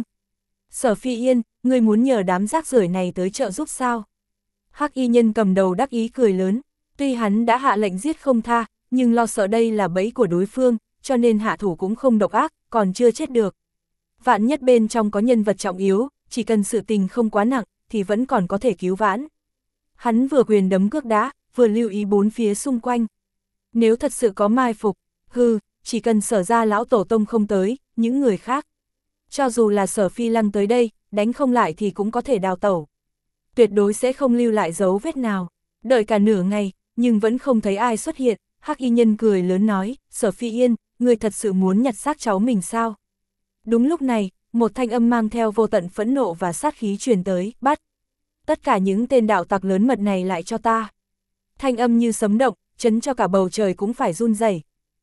Sở Phi Yên, ngươi muốn nhờ đám rác rưởi này tới trợ giúp sao? Hắc y nhân cầm đầu đắc ý cười lớn, tuy hắn đã hạ lệnh giết không tha, nhưng lo sợ đây là bẫy của đối phương, cho nên hạ thủ cũng không độc ác, còn chưa chết được. Vạn nhất bên trong có nhân vật trọng yếu, chỉ cần sự tình không quá nặng, thì vẫn còn có thể cứu vãn. Hắn vừa quyền đấm cước đá, vừa lưu ý bốn phía xung quanh. Nếu thật sự có mai phục, hừ, chỉ cần Sở ra lão tổ tông không tới, những người khác. Cho dù là Sở Phi Lăng tới đây, đánh không lại thì cũng có thể đào tẩu. Tuyệt đối sẽ không lưu lại dấu vết nào. Đợi cả nửa ngày, nhưng vẫn không thấy ai xuất hiện, hắc y nhân cười lớn nói, Sở Phi Yên, ngươi thật sự muốn nhặt xác cháu mình sao? Đúng lúc này, một thanh âm mang theo vô tận phẫn nộ và sát khí truyền tới, bắt. Tất cả những tên đạo tặc lớn mật này lại cho ta. Thanh âm như sấm động, chấn cho cả bầu trời cũng phải run rẩy.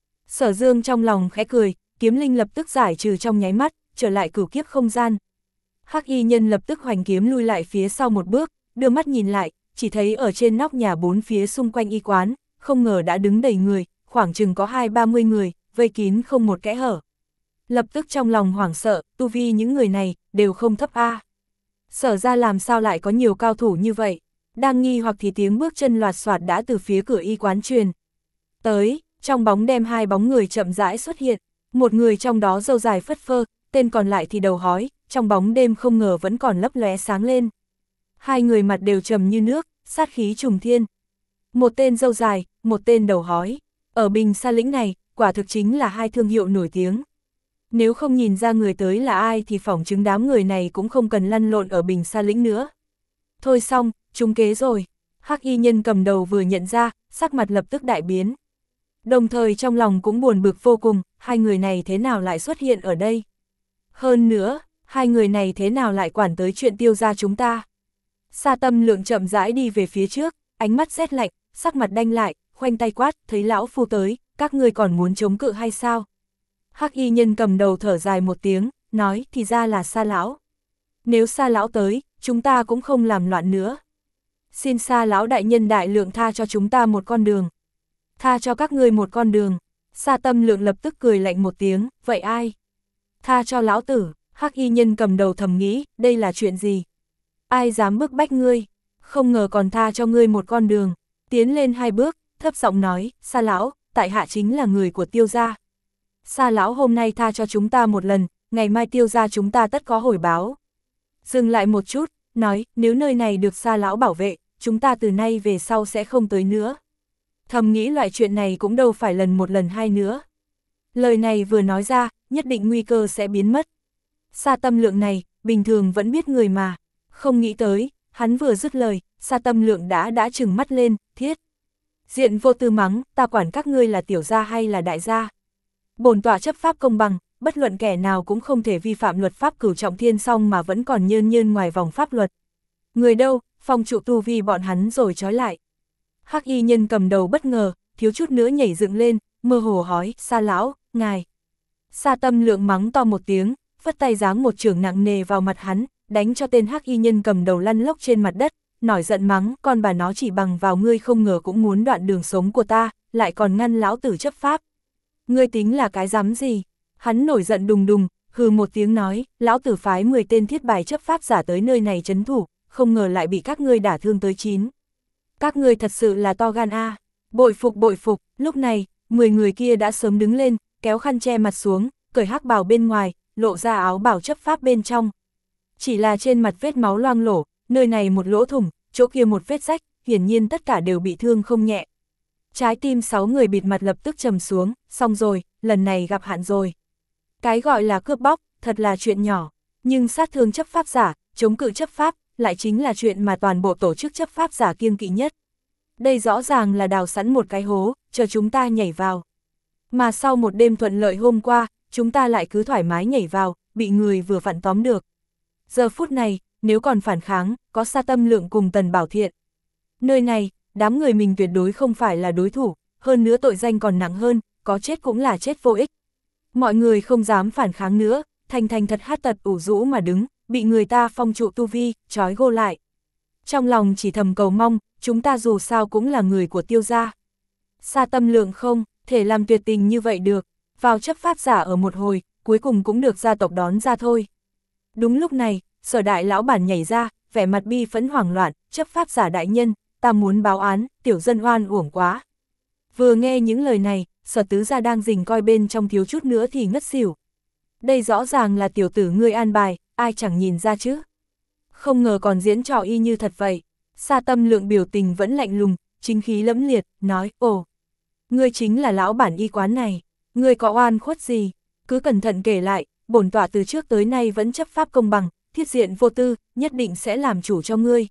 Sở Dương trong lòng khẽ cười, Kiếm Linh lập tức giải trừ trong nháy mắt, trở lại cửu kiếp không gian. Hắc y nhân lập tức hoành kiếm lui lại phía sau một bước, đưa mắt nhìn lại, chỉ thấy ở trên nóc nhà bốn phía xung quanh y quán, không ngờ đã đứng đầy người, khoảng chừng có hai ba mươi người, vây kín không một kẽ hở. Lập tức trong lòng hoảng sợ, tu vi những người này, đều không thấp a. Sở ra làm sao lại có nhiều cao thủ như vậy? Đang nghi hoặc thì tiếng bước chân loạt soạt đã từ phía cửa y quán truyền tới, trong bóng đêm hai bóng người chậm rãi xuất hiện, một người trong đó râu dài phất phơ, tên còn lại thì đầu hói, trong bóng đêm không ngờ vẫn còn lấp lóe sáng lên. Hai người mặt đều trầm như nước, sát khí trùng thiên. Một tên râu dài, một tên đầu hói. Ở Bình Sa Lĩnh này, quả thực chính là hai thương hiệu nổi tiếng. Nếu không nhìn ra người tới là ai thì phỏng chứng đám người này cũng không cần lăn lộn ở Bình Sa Lĩnh nữa. Thôi xong, trúng kế rồi. Hắc y nhân cầm đầu vừa nhận ra, sắc mặt lập tức đại biến. Đồng thời trong lòng cũng buồn bực vô cùng, hai người này thế nào lại xuất hiện ở đây? Hơn nữa, hai người này thế nào lại quản tới chuyện Tiêu gia chúng ta? Sa Tâm Lượng chậm rãi đi về phía trước, ánh mắt rét lạnh, sắc mặt đanh lại, khoanh tay quát, thấy lão phu tới, các ngươi còn muốn chống cự hay sao? Hắc y nhân cầm đầu thở dài một tiếng, nói, thì ra là Sa lão. Nếu Sa lão tới, chúng ta cũng không làm loạn nữa. Xin Sa lão đại nhân đại lượng tha cho chúng ta một con đường. Tha cho các ngươi một con đường. Sa Tâm Lượng lập tức cười lạnh một tiếng, vậy ai? Tha cho lão tử. Hắc y nhân cầm đầu thầm nghĩ, đây là chuyện gì? Ai dám bức bách ngươi? Không ngờ còn tha cho ngươi một con đường. Tiến lên hai bước, thấp giọng nói, Sa lão, tại hạ chính là người của Tiêu gia. Sa lão hôm nay tha cho chúng ta một lần, ngày mai Tiêu gia chúng ta tất có hồi báo. Dừng lại một chút, nói, nếu nơi này được Sa lão bảo vệ, chúng ta từ nay về sau sẽ không tới nữa. Thầm nghĩ loại chuyện này cũng đâu phải lần một lần hai nữa. Lời này vừa nói ra, nhất định nguy cơ sẽ biến mất. Sa Tâm Lượng này, bình thường vẫn biết người mà. Không nghĩ tới, hắn vừa dứt lời, Sa Tâm Lượng đã đã trừng mắt lên, thiết. Diện Vô Tư mắng, ta quản các ngươi là tiểu gia hay là đại gia. Bổn tọa chấp pháp công bằng, bất luận kẻ nào cũng không thể vi phạm luật pháp cửu trọng thiên song mà vẫn còn nhơn nhơn ngoài vòng pháp luật. Người đâu, phong trụ tu vi bọn hắn rồi trói lại. Hắc y nhân cầm đầu bất ngờ, thiếu chút nữa nhảy dựng lên, mơ hồ hỏi, Sa lão, ngài. Sa Tâm Lượng mắng to một tiếng, phất tay giáng một chưởng nặng nề vào mặt hắn, đánh cho tên hắc y nhân cầm đầu lăn lóc trên mặt đất, nổi giận mắng, con bà nó chỉ bằng vào ngươi không ngờ cũng muốn đoạn đường sống của ta, lại còn ngăn lão tử chấp pháp. Ngươi tính là cái dám gì? Hắn nổi giận đùng đùng, hừ một tiếng nói, lão tử phái mười tên thiết bài chấp pháp giả tới nơi này trấn thủ, không ngờ lại bị các ngươi đả thương tới chín. Các ngươi thật sự là to gan a. Bội phục bội phục. Lúc này, mười người kia đã sớm đứng lên, kéo khăn che mặt xuống, cởi hắc bào bên ngoài, lộ ra áo bào chấp pháp bên trong. Chỉ là trên mặt vết máu loang lổ, nơi này một lỗ thủng, chỗ kia một vết rách, hiển nhiên tất cả đều bị thương không nhẹ. Trái tim sáu người bịt mặt lập tức trầm xuống, xong rồi, lần này gặp hạn rồi. Cái gọi là cướp bóc, thật là chuyện nhỏ, nhưng sát thương chấp pháp giả, chống cự chấp pháp, lại chính là chuyện mà toàn bộ tổ chức chấp pháp giả kiêng kỵ nhất. Đây rõ ràng là đào sẵn một cái hố, chờ chúng ta nhảy vào. Mà sau một đêm thuận lợi hôm qua, chúng ta lại cứ thoải mái nhảy vào, bị người vừa vặn tóm được. Giờ phút này, nếu còn phản kháng, có Sa Tâm Lượng cùng Tần Bảo Thiện. Nơi này, đám người mình tuyệt đối không phải là đối thủ, hơn nữa tội danh còn nặng hơn, có chết cũng là chết vô ích. Mọi người không dám phản kháng nữa, thành thành thật hát tật ủ rũ mà đứng, bị người ta phong trụ tu vi, trói gô lại. Trong lòng chỉ thầm cầu mong, chúng ta dù sao cũng là người của Tiêu gia. Sa Tâm Lượng không thể làm tuyệt tình như vậy được, vào chấp pháp giả ở một hồi, cuối cùng cũng được gia tộc đón ra thôi. Đúng lúc này, Sở đại lão bản nhảy ra, vẻ mặt bi phẫn hoảng loạn, chấp pháp giả đại nhân, ta muốn báo án, tiểu dân oan uổng quá. Vừa nghe những lời này, Sở tứ gia đang rình coi bên trong thiếu chút nữa thì ngất xỉu. Đây rõ ràng là tiểu tử ngươi an bài, ai chẳng nhìn ra chứ. Không ngờ còn diễn trò y như thật vậy. Sa Tâm Lượng biểu tình vẫn lạnh lùng, chính khí lẫm liệt, nói, ồ, ngươi chính là lão bản y quán này, ngươi có oan khuất gì, cứ cẩn thận kể lại, bổn tọa từ trước tới nay vẫn chấp pháp công bằng, thiết diện vô tư, nhất định sẽ làm chủ cho ngươi.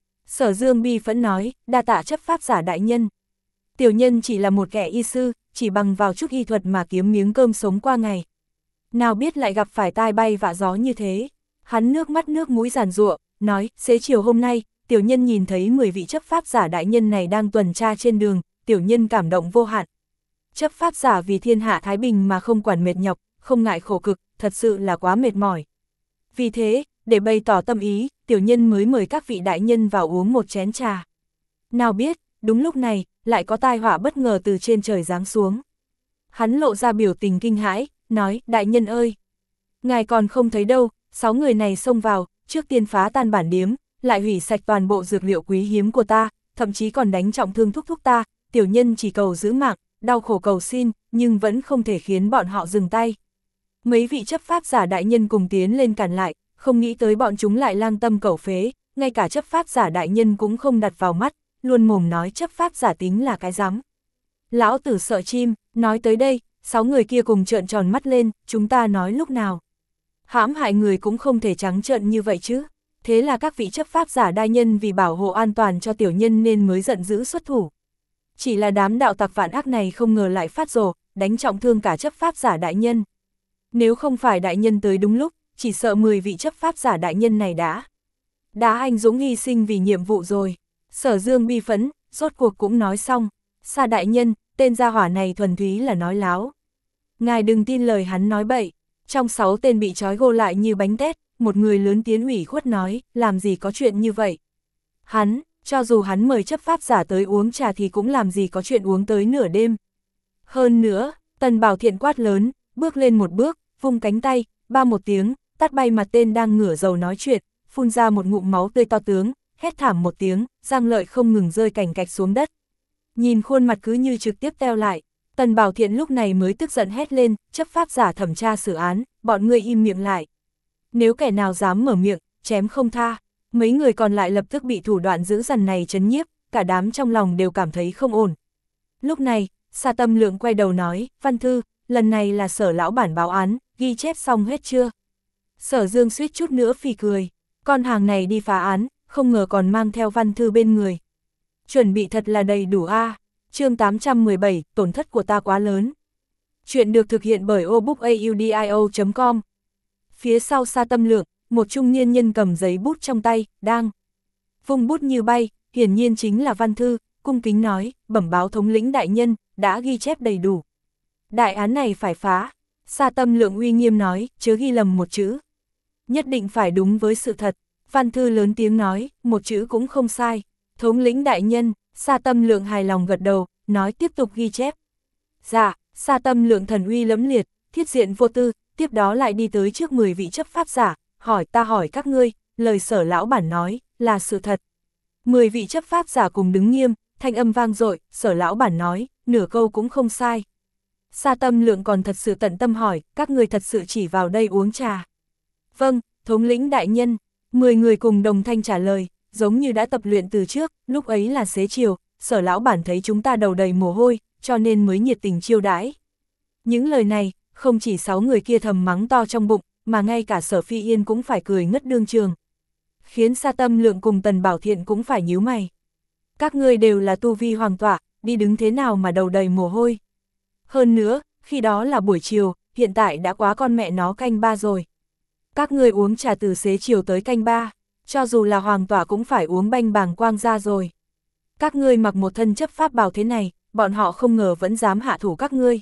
Sở Dương bi phẫn nói, đa tạ chấp pháp giả đại nhân. Tiểu nhân chỉ là một kẻ y sư, chỉ bằng vào chút y thuật mà kiếm miếng cơm sống qua ngày. Nào biết lại gặp phải tai bay vạ gió như thế. Hắn nước mắt nước mũi giàn giụa, nói, xế chiều hôm nay, tiểu nhân nhìn thấy mười vị chấp pháp giả đại nhân này đang tuần tra trên đường, tiểu nhân cảm động vô hạn. Chấp pháp giả vì thiên hạ thái bình mà không quản mệt nhọc, không ngại khổ cực, thật sự là quá mệt mỏi. Vì thế, để bày tỏ tâm ý, tiểu nhân mới mời các vị đại nhân vào uống một chén trà. Nào biết, đúng lúc này, lại có tai họa bất ngờ từ trên trời giáng xuống. Hắn lộ ra biểu tình kinh hãi, nói, đại nhân ơi, ngài còn không thấy đâu, sáu người này xông vào, trước tiên phá tan bản điếm, lại hủy sạch toàn bộ dược liệu quý hiếm của ta, thậm chí còn đánh trọng thương thúc thúc ta, tiểu nhân chỉ cầu giữ mạng, đau khổ cầu xin, nhưng vẫn không thể khiến bọn họ dừng tay. Mấy vị chấp pháp giả đại nhân cùng tiến lên cản lại, không nghĩ tới bọn chúng lại lang tâm cẩu phế, ngay cả chấp pháp giả đại nhân cũng không đặt vào mắt, luôn mồm nói chấp pháp giả tính là cái rắm. Lão tử sợ chim, nói tới đây, sáu người kia cùng trợn tròn mắt lên, chúng ta nói lúc nào. Hãm hại người cũng không thể trắng trợn như vậy chứ. Thế là các vị chấp pháp giả đại nhân vì bảo hộ an toàn cho tiểu nhân nên mới giận dữ xuất thủ. Chỉ là đám đạo tặc vạn ác này không ngờ lại phát rồ, đánh trọng thương cả chấp pháp giả đại nhân. Nếu không phải đại nhân tới đúng lúc, chỉ sợ mười vị chấp pháp giả đại nhân này đã. Đã anh dũng hy sinh vì nhiệm vụ rồi. Sở Dương bi phẫn, rốt cuộc cũng nói xong. Sa đại nhân, tên gia hỏa này thuần túy là nói láo. Ngài đừng tin lời hắn nói bậy. Trong sáu tên bị trói gô lại như bánh tét, một người lớn tiếng ủy khuất nói, làm gì có chuyện như vậy. Hắn, cho dù hắn mời chấp pháp giả tới uống trà thì cũng làm gì có chuyện uống tới nửa đêm. Hơn nữa, Tần Bảo Thiện quát lớn, bước lên một bước, vung cánh tay, ba một tiếng, tát bay mặt tên đang ngửa dầu nói chuyện, phun ra một ngụm máu tươi to tướng, hét thảm một tiếng, Giang Lợi không ngừng rơi cành cạch xuống đất. Nhìn khuôn mặt cứ như trực tiếp teo lại, Tần Bảo Thiện lúc này mới tức giận hét lên, chấp pháp giả thẩm tra xử án, bọn ngươi im miệng lại. Nếu kẻ nào dám mở miệng, chém không tha. Mấy người còn lại lập tức bị thủ đoạn dữ dằn này trấn nhiếp, cả đám trong lòng đều cảm thấy không ổn. Lúc này, Sa Tâm Lượng quay đầu nói, Văn Thư, lần này là Sở lão bản báo án, ghi chép xong hết chưa? Sở Dương suýt chút nữa phì cười, con hàng này đi phá án, không ngờ còn mang theo Văn Thư bên người. Chuẩn bị thật là đầy đủ a. À. chương tám trăm mười bảy, tổn thất của ta quá lớn. Chuyện được thực hiện bởi obookaudio chấm com. Phía sau Sa Tâm Lượng, một trung niên nhân cầm giấy bút trong tay, đang vung bút như bay, hiển nhiên chính là Văn Thư, cung kính nói, bẩm báo thống lĩnh đại nhân, đã ghi chép đầy đủ. Đại án này phải phá. Sa Tâm Lượng uy nghiêm nói, chớ ghi lầm một chữ. Nhất định phải đúng với sự thật. Văn Thư lớn tiếng nói, một chữ cũng không sai. Thống lĩnh đại nhân, Sa Tâm Lượng hài lòng gật đầu, nói tiếp tục ghi chép. Dạ, Sa Tâm Lượng thần uy lẫm liệt, thiết diện vô tư, tiếp đó lại đi tới trước mười vị chấp pháp giả, hỏi ta hỏi các ngươi, lời Sở lão bản nói, là sự thật. mười vị chấp pháp giả cùng đứng nghiêm, thanh âm vang dội, Sở lão bản nói, nửa câu cũng không sai. Sa Tâm Lượng còn thật sự tận tâm hỏi, các người thật sự chỉ vào đây uống trà. Vâng, thống lĩnh đại nhân, mười người cùng đồng thanh trả lời, giống như đã tập luyện từ trước, lúc ấy là xế chiều, Sở lão bản thấy chúng ta đầu đầy mồ hôi, cho nên mới nhiệt tình chiêu đãi. Những lời này, không chỉ sáu người kia thầm mắng to trong bụng, mà ngay cả Sở Phi Yên cũng phải cười ngất đương trường. Khiến Sa Tâm Lượng cùng Tần Bảo Thiện cũng phải nhíu mày. Các ngươi đều là tu vi hoàng tọa, đi đứng thế nào mà đầu đầy mồ hôi. Hơn nữa, khi đó là buổi chiều, hiện tại đã quá con mẹ nó canh ba rồi. Các ngươi uống trà từ xế chiều tới canh ba, cho dù là hoàng tọa cũng phải uống banh bàng quang ra rồi. Các ngươi mặc một thân chấp pháp bào thế này, bọn họ không ngờ vẫn dám hạ thủ các ngươi.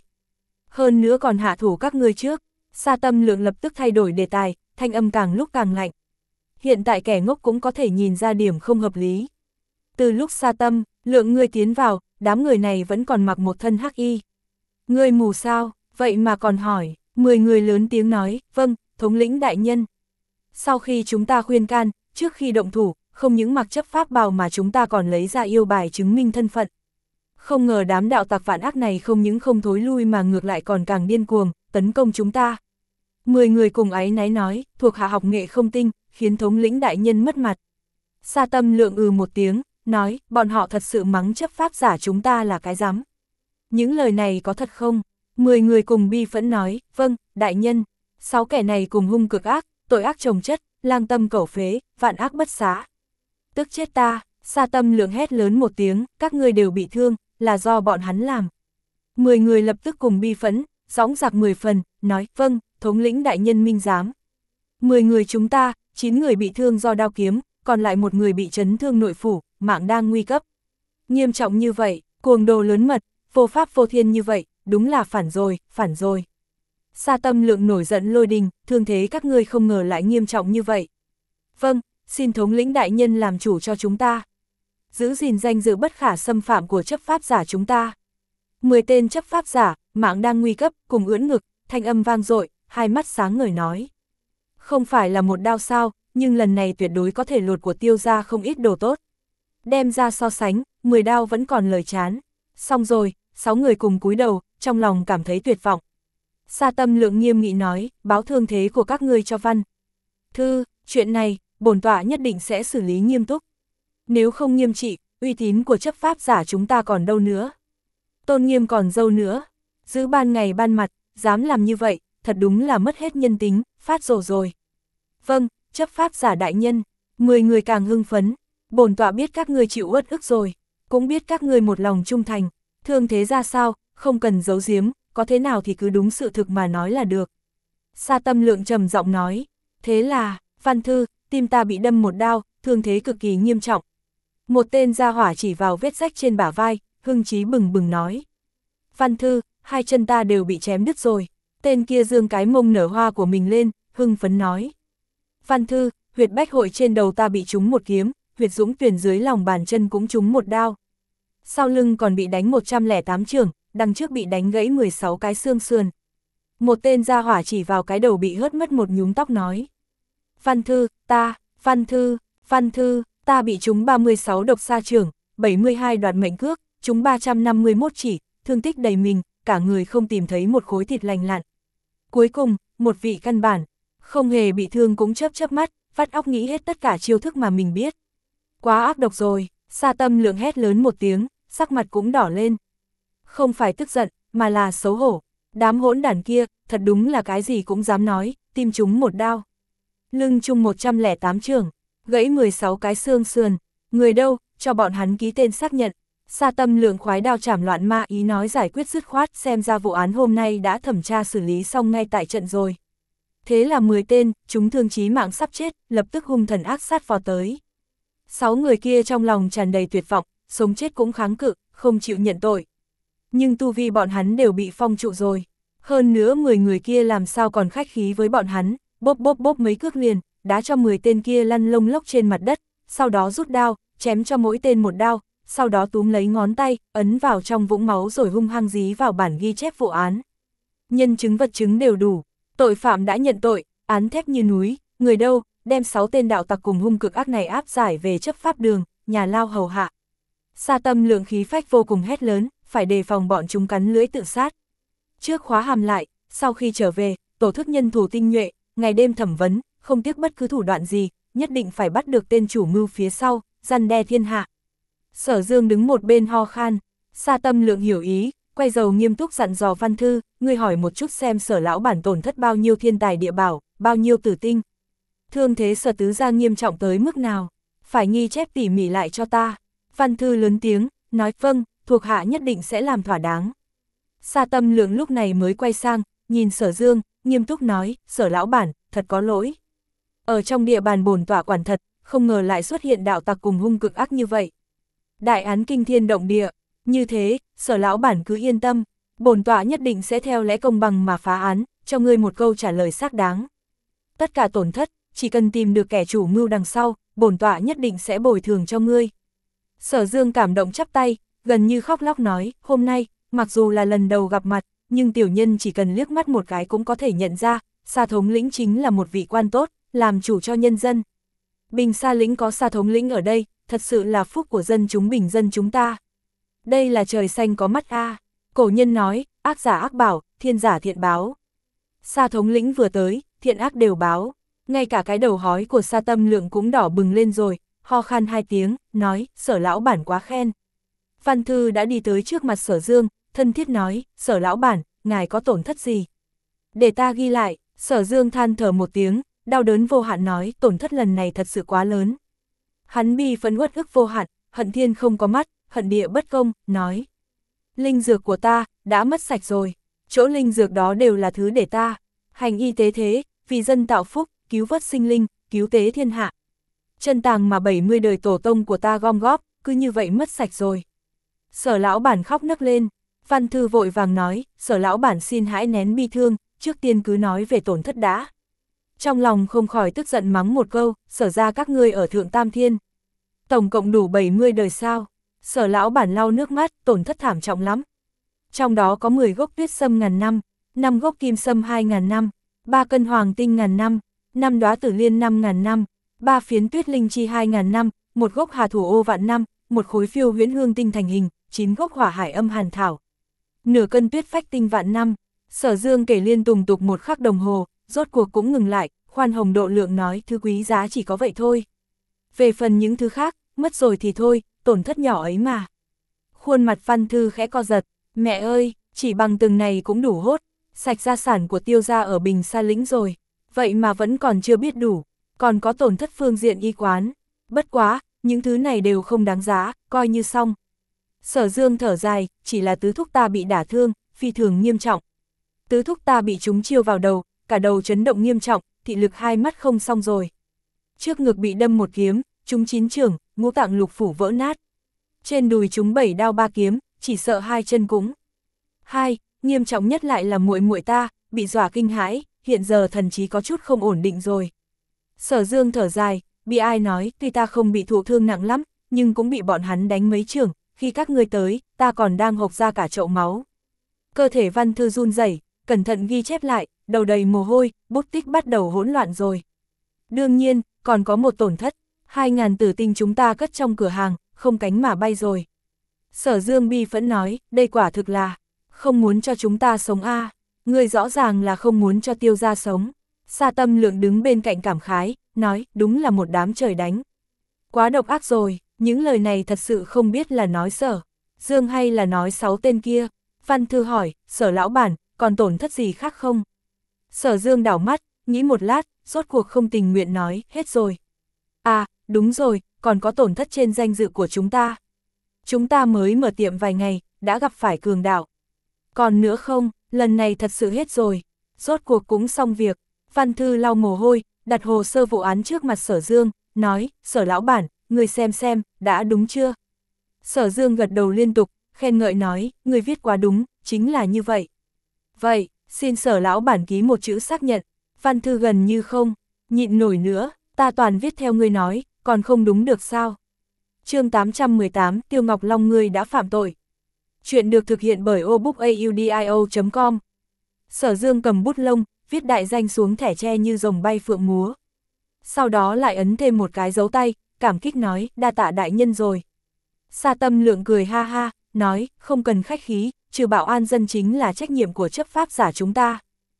Hơn nữa còn hạ thủ các ngươi trước. Sa Tâm Lượng lập tức thay đổi đề tài, thanh âm càng lúc càng lạnh. Hiện tại kẻ ngốc cũng có thể nhìn ra điểm không hợp lý. Từ lúc Sa Tâm Lượng ngươi tiến vào, đám người này vẫn còn mặc một thân hắc y. Ngươi mù sao, vậy mà còn hỏi. Mười người lớn tiếng nói, vâng, thống lĩnh đại nhân. Sau khi chúng ta khuyên can, trước khi động thủ, không những mặc chấp pháp bào mà chúng ta còn lấy ra yêu bài chứng minh thân phận. Không ngờ đám đạo tặc vạn ác này không những không thối lui mà ngược lại còn càng điên cuồng, tấn công chúng ta. Mười người cùng áy náy nói, thuộc hạ học nghệ không tinh, khiến thống lĩnh đại nhân mất mặt. Sa Tâm Lượng ừ một tiếng, nói, bọn họ thật sự mắng chấp pháp giả chúng ta là cái rắm. Những lời này có thật không? Mười người cùng bi phẫn nói, vâng, đại nhân. Sáu kẻ này cùng hung cực ác, tội ác chồng chất, lang tâm cẩu phế, vạn ác bất xá. Tức chết ta. Sa Tâm Lượng hét lớn một tiếng, các ngươi đều bị thương, là do bọn hắn làm. Mười người lập tức cùng bi phẫn, dõng dạc mười phần, nói, vâng, thống lĩnh đại nhân minh giám. Mười người chúng ta, chín người bị thương do đao kiếm, còn lại một người bị chấn thương nội phủ, mạng đang nguy cấp. Nghiêm trọng như vậy, cuồng đồ lớn mật, vô pháp vô thiên như vậy, đúng là phản rồi, phản rồi. Sa Tâm Lượng nổi giận lôi đình, thương thế các ngươi không ngờ lại nghiêm trọng như vậy. Vâng, xin thống lĩnh đại nhân làm chủ cho chúng ta. Giữ gìn danh dự bất khả xâm phạm của chấp pháp giả chúng ta. Mười tên chấp pháp giả, mạng đang nguy cấp, cùng ưỡn ngực, thanh âm vang dội, hai mắt sáng ngời nói. Không phải là một đao sao, nhưng lần này tuyệt đối có thể lột của Tiêu gia không ít đồ tốt. Đem ra so sánh, mười đao vẫn còn lời chán. Xong rồi, sáu người cùng cúi đầu, trong lòng cảm thấy tuyệt vọng. Sa Tâm Lượng nghiêm nghị nói, báo thương thế của các ngươi cho Văn Thư, chuyện này, bổn tọa nhất định sẽ xử lý nghiêm túc. Nếu không nghiêm trị, uy tín của chấp pháp giả chúng ta còn đâu nữa. Tôn nghiêm còn dâu nữa. Giữ ban ngày ban mặt, dám làm như vậy, thật đúng là mất hết nhân tính, phát rồ rồi. Vâng, chấp pháp giả đại nhân. Mười người càng hưng phấn. Bổn tọa biết các ngươi chịu uất ức rồi. Cũng biết các ngươi một lòng trung thành. Thương thế ra sao, không cần giấu giếm, có thế nào thì cứ đúng sự thực mà nói là được. Sa Tâm Lượng trầm giọng nói. Thế là, Văn Thư, tim ta bị đâm một đao, thương thế cực kỳ nghiêm trọng. Một tên gia hỏa chỉ vào vết rách trên bả vai, hưng chí bừng bừng nói. Văn Thư, hai chân ta đều bị chém đứt rồi. Tên kia giương cái mông nở hoa của mình lên, hưng phấn nói. Văn Thư, huyệt bách hội trên đầu ta bị trúng một kiếm, huyệt dũng tuyển dưới lòng bàn chân cũng trúng một đao. Sau lưng còn bị đánh một trăm lẻ tám chưởng, đằng trước bị đánh gãy mười sáu cái xương sườn. Một tên gia hỏa chỉ vào cái đầu bị hớt mất một nhúm tóc nói. Văn Thư, ta, Văn Thư, Văn Thư, ta bị trúng ba mươi sáu độc sa chưởng, bảy mươi hai đoạt mệnh cước, trúng ba trăm năm mươi mốt chỉ, thương tích đầy mình, cả người không tìm thấy một khối thịt lành lặn. Cuối cùng, một vị căn bản, không hề bị thương cũng chớp chớp mắt, vắt óc nghĩ hết tất cả chiêu thức mà mình biết. Quá ác độc rồi, Sa Tâm Lượng hét lớn một tiếng, sắc mặt cũng đỏ lên. Không phải tức giận, mà là xấu hổ. Đám hỗn đản kia, thật đúng là cái gì cũng dám nói, tim chúng một đao. Lưng chung một trăm lẻ tám chưởng, gãy mười sáu cái xương sườn. Người đâu, cho bọn hắn ký tên xác nhận. Sa Tâm Lượng khoái đao chảm loạn ma ý nói giải quyết dứt khoát, xem ra vụ án hôm nay đã thẩm tra xử lý xong ngay tại trận rồi. Thế là mười tên, chúng thương chí mạng sắp chết, lập tức hung thần ác sát vào tới. Sáu người kia trong lòng tràn đầy tuyệt vọng, sống chết cũng kháng cự, không chịu nhận tội. Nhưng tu vi bọn hắn đều bị phong trụ rồi. Hơn nữa mười người kia làm sao còn khách khí với bọn hắn, bóp bóp bóp mấy cước liền, đá cho mười tên kia lăn lông lốc trên mặt đất, sau đó rút đao, chém cho mỗi tên một đao, sau đó túm lấy ngón tay, ấn vào trong vũng máu rồi hung hăng dí vào bản ghi chép vụ án. Nhân chứng vật chứng đều đủ, tội phạm đã nhận tội, án thép như núi, người đâu, đem sáu tên đạo tặc cùng hung cực ác này áp giải về chấp pháp đường, nhà lao hầu hạ. Sa Tâm Lượng khí phách vô cùng hét lớn, phải đề phòng bọn chúng cắn lưỡi tự sát. Trước khóa hàm lại, sau khi trở về, tổ thức nhân thủ tinh nhuệ, ngày đêm thẩm vấn, không tiếc bất cứ thủ đoạn gì, nhất định phải bắt được tên chủ mưu phía sau, răn đe thiên hạ. Sở Dương đứng một bên ho khan, Sa Tâm Lượng hiểu ý, quay đầu nghiêm túc dặn dò Văn Thư, ngươi hỏi một chút xem Sở lão bản tổn thất bao nhiêu thiên tài địa bảo, bao nhiêu tử tinh. Thương thế Sở tứ gia nghiêm trọng tới mức nào, phải ghi chép tỉ mỉ lại cho ta. Văn Thư lớn tiếng, nói vâng, thuộc hạ nhất định sẽ làm thỏa đáng. Sa Tâm Lượng lúc này mới quay sang, nhìn Sở Dương, nghiêm túc nói, Sở lão bản, thật có lỗi. Ở trong địa bàn bổn tọa quản thật, không ngờ lại xuất hiện đạo tặc cùng hung cực ác như vậy. Đại án kinh thiên động địa, như thế, Sở lão bản cứ yên tâm, bổn tọa nhất định sẽ theo lẽ công bằng mà phá án, cho ngươi một câu trả lời xác đáng. Tất cả tổn thất, chỉ cần tìm được kẻ chủ mưu đằng sau, bổn tọa nhất định sẽ bồi thường cho ngươi. Sở Dương cảm động chắp tay, gần như khóc lóc nói, hôm nay, mặc dù là lần đầu gặp mặt, nhưng tiểu nhân chỉ cần liếc mắt một cái cũng có thể nhận ra, Sa thống lĩnh chính là một vị quan tốt, làm chủ cho nhân dân. Bình Sa lĩnh có Sa thống lĩnh ở đây, thật sự là phúc của dân chúng bình dân chúng ta. Đây là trời xanh có mắt a. Cổ nhân nói, ác giả ác bảo, thiên giả thiện báo. Sa thống lĩnh vừa tới, thiện ác đều báo. Ngay cả cái đầu hói của Sa Tâm Lượng cũng đỏ bừng lên rồi, ho khan hai tiếng, nói, Sở lão bản quá khen. Văn Thư đã đi tới trước mặt Sở Dương, thân thiết nói, Sở lão bản, ngài có tổn thất gì? Để ta ghi lại. Sở Dương than thở một tiếng, đau đớn vô hạn nói, tổn thất lần này thật sự quá lớn. Hắn bi phẫn uất ức vô hạn, hận thiên không có mắt, hận địa bất công, nói. Linh dược của ta, đã mất sạch rồi, chỗ linh dược đó đều là thứ để ta, hành y tế thế, vì dân tạo phúc, cứu vớt sinh linh, cứu tế thiên hạ. Chân tàng mà bảy mươi đời tổ tông của ta gom góp, cứ như vậy mất sạch rồi. Sở lão bản khóc nấc lên, Văn Thư vội vàng nói, Sở lão bản xin hãy nén bi thương, trước tiên cứ nói về tổn thất đã. Trong lòng không khỏi tức giận mắng một câu, Sở ra các ngươi ở Thượng Tam Thiên. Tổng cộng đủ bảy mươi đời sao. Sở lão bản lau nước mắt, tổn thất thảm trọng lắm. Trong đó có mười gốc tuyết sâm ngàn năm, năm gốc kim sâm hai ngàn năm, ba cân hoàng tinh ngàn năm, năm đóa tử liên năm ngàn năm, ba phiến tuyết linh chi hai ngàn năm, một gốc hà thủ ô vạn năm, một khối phiêu huyễn hương tinh thành hình, chín gốc hỏa hải âm hàn thảo. Nửa cân tuyết phách tinh vạn năm. Sở Dương kể liên tùng tục một khắc đồng hồ, rốt cuộc cũng ngừng lại, khoan hồng độ lượng nói thứ quý giá chỉ có vậy thôi. Về phần những thứ khác, mất rồi thì thôi, tổn thất nhỏ ấy mà. Khuôn mặt Văn Thư khẽ co giật, mẹ ơi, chỉ bằng từng này cũng đủ hốt, sạch gia sản của Tiêu gia ở Bình Sa lĩnh rồi, vậy mà vẫn còn chưa biết đủ, còn có tổn thất phương diện y quán. Bất quá, những thứ này đều không đáng giá, coi như xong. Sở Dương thở dài, chỉ là tứ thúc ta bị đả thương, phi thường nghiêm trọng. Tứ thúc ta bị chúng chiêu vào đầu, cả đầu chấn động nghiêm trọng, thị lực hai mắt không xong rồi. Trước ngực bị đâm một kiếm, chúng chín chưởng, ngũ tạng lục phủ vỡ nát. Trên đùi chúng bảy đao ba kiếm, chỉ sợ hai chân cũng. Hai, nghiêm trọng nhất lại là muội muội ta, bị dọa kinh hãi, hiện giờ thần trí có chút không ổn định rồi. Sở Dương thở dài, bị ai nói, tuy ta không bị thụ thương nặng lắm, nhưng cũng bị bọn hắn đánh mấy chưởng, khi các ngươi tới, ta còn đang hộc ra cả chậu máu. Cơ thể Văn Thư run rẩy, cẩn thận ghi chép lại, đầu đầy mồ hôi, bút tích bắt đầu hỗn loạn rồi. Đương nhiên, còn có một tổn thất, hai ngàn tử tinh chúng ta cất trong cửa hàng, không cánh mà bay rồi. Sở Dương bi phẫn nói, đây quả thực là, không muốn cho chúng ta sống a. À. Người rõ ràng là không muốn cho Tiêu gia sống. Sa Tâm Lượng đứng bên cạnh cảm khái, nói, đúng là một đám trời đánh. Quá độc ác rồi, những lời này thật sự không biết là nói Sở Dương hay là nói sáu tên kia. Văn Thư hỏi, Sở lão bản, còn tổn thất gì khác không? Sở Dương đảo mắt, nghĩ một lát, rốt cuộc không tình nguyện nói, hết rồi. À, đúng rồi, còn có tổn thất trên danh dự của chúng ta. Chúng ta mới mở tiệm vài ngày, đã gặp phải cường đạo. Còn nữa không, lần này thật sự hết rồi, rốt cuộc cũng xong việc. Văn Thư lau mồ hôi, đặt hồ sơ vụ án trước mặt Sở Dương, nói, Sở lão bản, người xem xem, đã đúng chưa? Sở Dương gật đầu liên tục, khen ngợi nói, người viết quá đúng, chính là như vậy. Vậy, xin Sở lão bản ký một chữ xác nhận. Văn Thư gần như không nhịn nổi nữa, ta toàn viết theo ngươi nói, còn không đúng được sao? Chương tám trăm mười tám, Tiêu Ngọc Long ngươi đã phạm tội. Chuyện được thực hiện bởi obookaudio chấm com. Sở Dương cầm bút lông, viết đại danh xuống thẻ tre như rồng bay phượng múa. Sau đó lại ấn thêm một cái dấu tay, cảm kích nói, đa tạ đại nhân rồi. Sa Tâm Lượng cười ha ha, nói, không cần khách khí, trừ bảo an dân chính là trách nhiệm của chấp pháp giả chúng ta.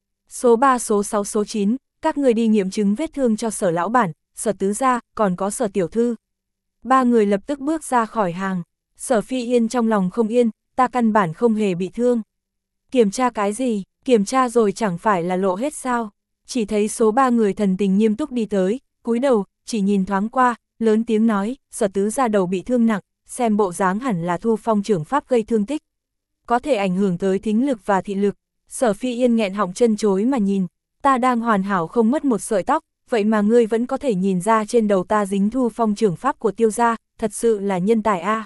Số ba, số sáu, số chín, các người đi nghiệm chứng vết thương cho Sở lão bản, Sở tứ gia, còn có Sở tiểu thư. Ba người lập tức bước ra khỏi hàng. Sở Phi Yên trong lòng không yên, ta căn bản không hề bị thương. Kiểm tra cái gì, kiểm tra rồi chẳng phải là lộ hết sao? Chỉ thấy số ba người thần tình nghiêm túc đi tới, cúi đầu, chỉ nhìn thoáng qua, lớn tiếng nói, Sở tứ gia đầu bị thương nặng, xem bộ dáng hẳn là Thu Phong trưởng pháp gây thương tích. Có thể ảnh hưởng tới thính lực và thị lực. Sở Phi Yên nghẹn họng chân chối mà nhìn, ta đang hoàn hảo không mất một sợi tóc, vậy mà ngươi vẫn có thể nhìn ra trên đầu ta dính Thu Phong trưởng pháp của Tiêu gia, thật sự là nhân tài a.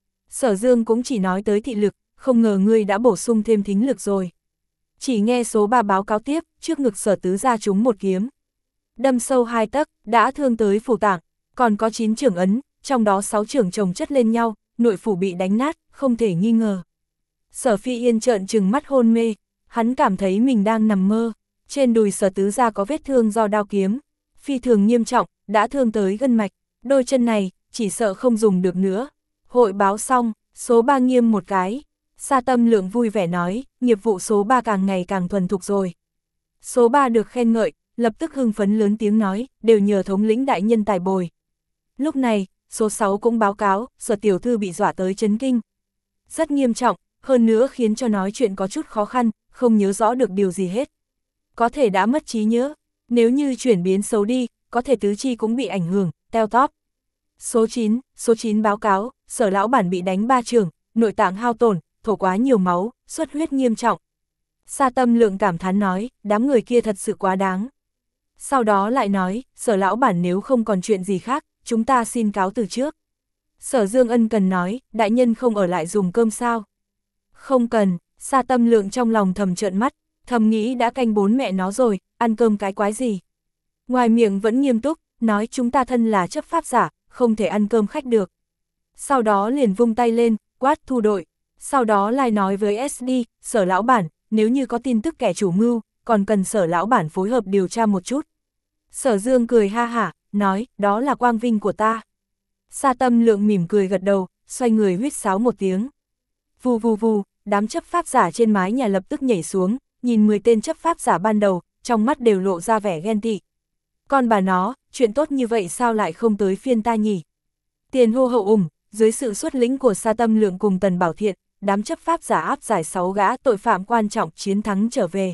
Sở Dương cũng chỉ nói tới thị lực, không ngờ ngươi đã bổ sung thêm thính lực rồi. Chỉ nghe số ba báo cáo tiếp, trước ngực Sở tứ gia trúng một kiếm. Đâm sâu hai tấc, đã thương tới phủ tạng, còn có chín trưởng ấn, trong đó sáu trưởng chồng chất lên nhau, nội phủ bị đánh nát, không thể nghi ngờ. Sở Phi Yên trợn trừng mắt hôn mê, hắn cảm thấy mình đang nằm mơ. Trên đùi Sở tứ gia có vết thương do đao kiếm, phi thường nghiêm trọng, đã thương tới gân mạch, đôi chân này, chỉ sợ không dùng được nữa. Hội báo xong, số ba nghiêm một cái. Sa Tâm Lượng vui vẻ nói, nghiệp vụ số ba càng ngày càng thuần thục rồi. Số ba được khen ngợi, lập tức hưng phấn lớn tiếng nói, đều nhờ thống lĩnh đại nhân tài bồi. Lúc này, số sáu cũng báo cáo, Sở tiểu thư bị dọa tới chấn kinh. Rất nghiêm trọng, hơn nữa khiến cho nói chuyện có chút khó khăn, không nhớ rõ được điều gì hết. Có thể đã mất trí nhớ, nếu như chuyển biến xấu đi, có thể tứ chi cũng bị ảnh hưởng, teo tóp. Số chín, số chín báo cáo, Sở lão bản bị đánh ba trường, nội tạng hao tổn, thổ quá nhiều máu, xuất huyết nghiêm trọng. Sa Tâm Lượng cảm thán nói, đám người kia thật sự quá đáng. Sau đó lại nói, Sở lão bản nếu không còn chuyện gì khác, chúng ta xin cáo từ trước. Sở Dương ân cần nói, đại nhân không ở lại dùng cơm sao? Không cần. Sa Tâm Lượng trong lòng thầm trợn mắt, thầm nghĩ đã canh bốn mẹ nó rồi, ăn cơm cái quái gì. Ngoài miệng vẫn nghiêm túc, nói chúng ta thân là chấp pháp giả, không thể ăn cơm khách được. Sau đó liền vung tay lên, quát thu đội. Sau đó lại nói với ét đê, Sở lão bản, nếu như có tin tức kẻ chủ mưu, còn cần Sở lão bản phối hợp điều tra một chút. Sở Dương cười ha hả, nói, đó là quang vinh của ta. Sa Tâm Lượng mỉm cười gật đầu, xoay người huýt sáo một tiếng. Vù vù vù, đám chấp pháp giả trên mái nhà lập tức nhảy xuống, nhìn mười tên chấp pháp giả ban đầu, trong mắt đều lộ ra vẻ ghen tị. Con bà nó, chuyện tốt như vậy sao lại không tới phiên ta nhỉ? Tiền hô hậu ủng, dưới sự xuất lĩnh của Sa Tâm Lượng cùng Tần Bảo Thiện, đám chấp pháp giả áp giải sáu gã tội phạm quan trọng chiến thắng trở về.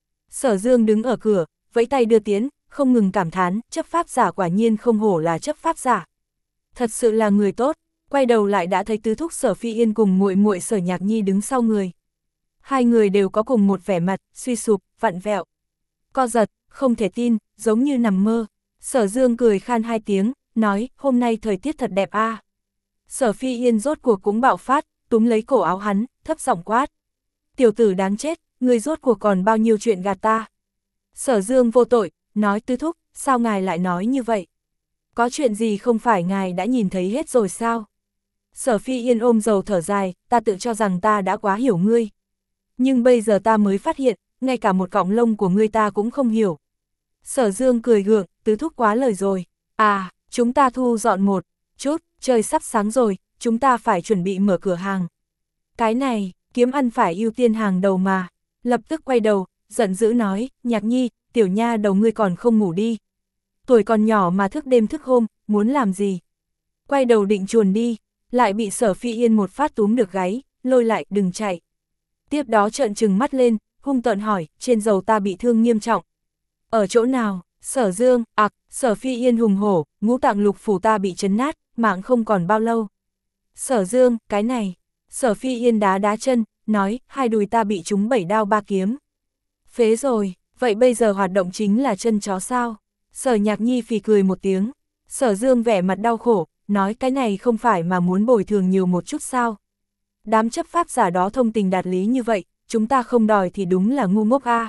Sở Dương đứng ở cửa, vẫy tay đưa tiến, không ngừng cảm thán, chấp pháp giả quả nhiên không hổ là chấp pháp giả. Thật sự là người tốt, quay đầu lại đã thấy tứ thúc Sở Phi Yên cùng muội muội Sở Nhạc Nhi đứng sau người. Hai người đều có cùng một vẻ mặt, suy sụp, vặn vẹo. Co giật, không thể tin, giống như nằm mơ. Sở Dương cười khan hai tiếng, nói, hôm nay thời tiết thật đẹp a. À. Sở Phi Yên rốt cuộc cũng bạo phát, túm lấy cổ áo hắn, thấp giọng quát. Tiểu tử đáng chết, người rốt cuộc còn bao nhiêu chuyện gạt ta. Sở Dương vô tội, nói tứ thúc, sao ngài lại nói như vậy? Có chuyện gì không phải ngài đã nhìn thấy hết rồi sao? Sở Phi Yên ôm dầu thở dài, ta tự cho rằng ta đã quá hiểu ngươi. Nhưng bây giờ ta mới phát hiện, ngay cả một cọng lông của ngươi ta cũng không hiểu. Sở Dương cười gượng, tứ thúc quá lời rồi. À, chúng ta thu dọn một chút, trời sắp sáng rồi, chúng ta phải chuẩn bị mở cửa hàng. Cái này, kiếm ăn phải ưu tiên hàng đầu mà. Lập tức quay đầu, giận dữ nói, Nhạc Nhi, tiểu nha đầu ngươi còn không ngủ đi. Tuổi còn nhỏ mà thức đêm thức hôm, muốn làm gì? Quay đầu định chuồn đi, lại bị Sở Phi Yên một phát túm được gáy, lôi lại, đừng chạy. Tiếp đó trợn trừng mắt lên, hung tợn hỏi, trên dầu ta bị thương nghiêm trọng. Ở chỗ nào? Sở Dương, ặc, Sở Phi Yên hùng hổ, ngũ tạng lục phủ ta bị chấn nát, mạng không còn bao lâu. Sở Dương, cái này. Sở Phi Yên đá đá chân, nói, hai đùi ta bị trúng bảy đao ba kiếm. Phế rồi, vậy bây giờ hoạt động chính là chân chó sao? Sở Nhạc Nhi phì cười một tiếng. Sở Dương vẻ mặt đau khổ, nói cái này không phải mà muốn bồi thường nhiều một chút sao? Đám chấp pháp giả đó thông tình đạt lý như vậy, chúng ta không đòi thì đúng là ngu ngốc a.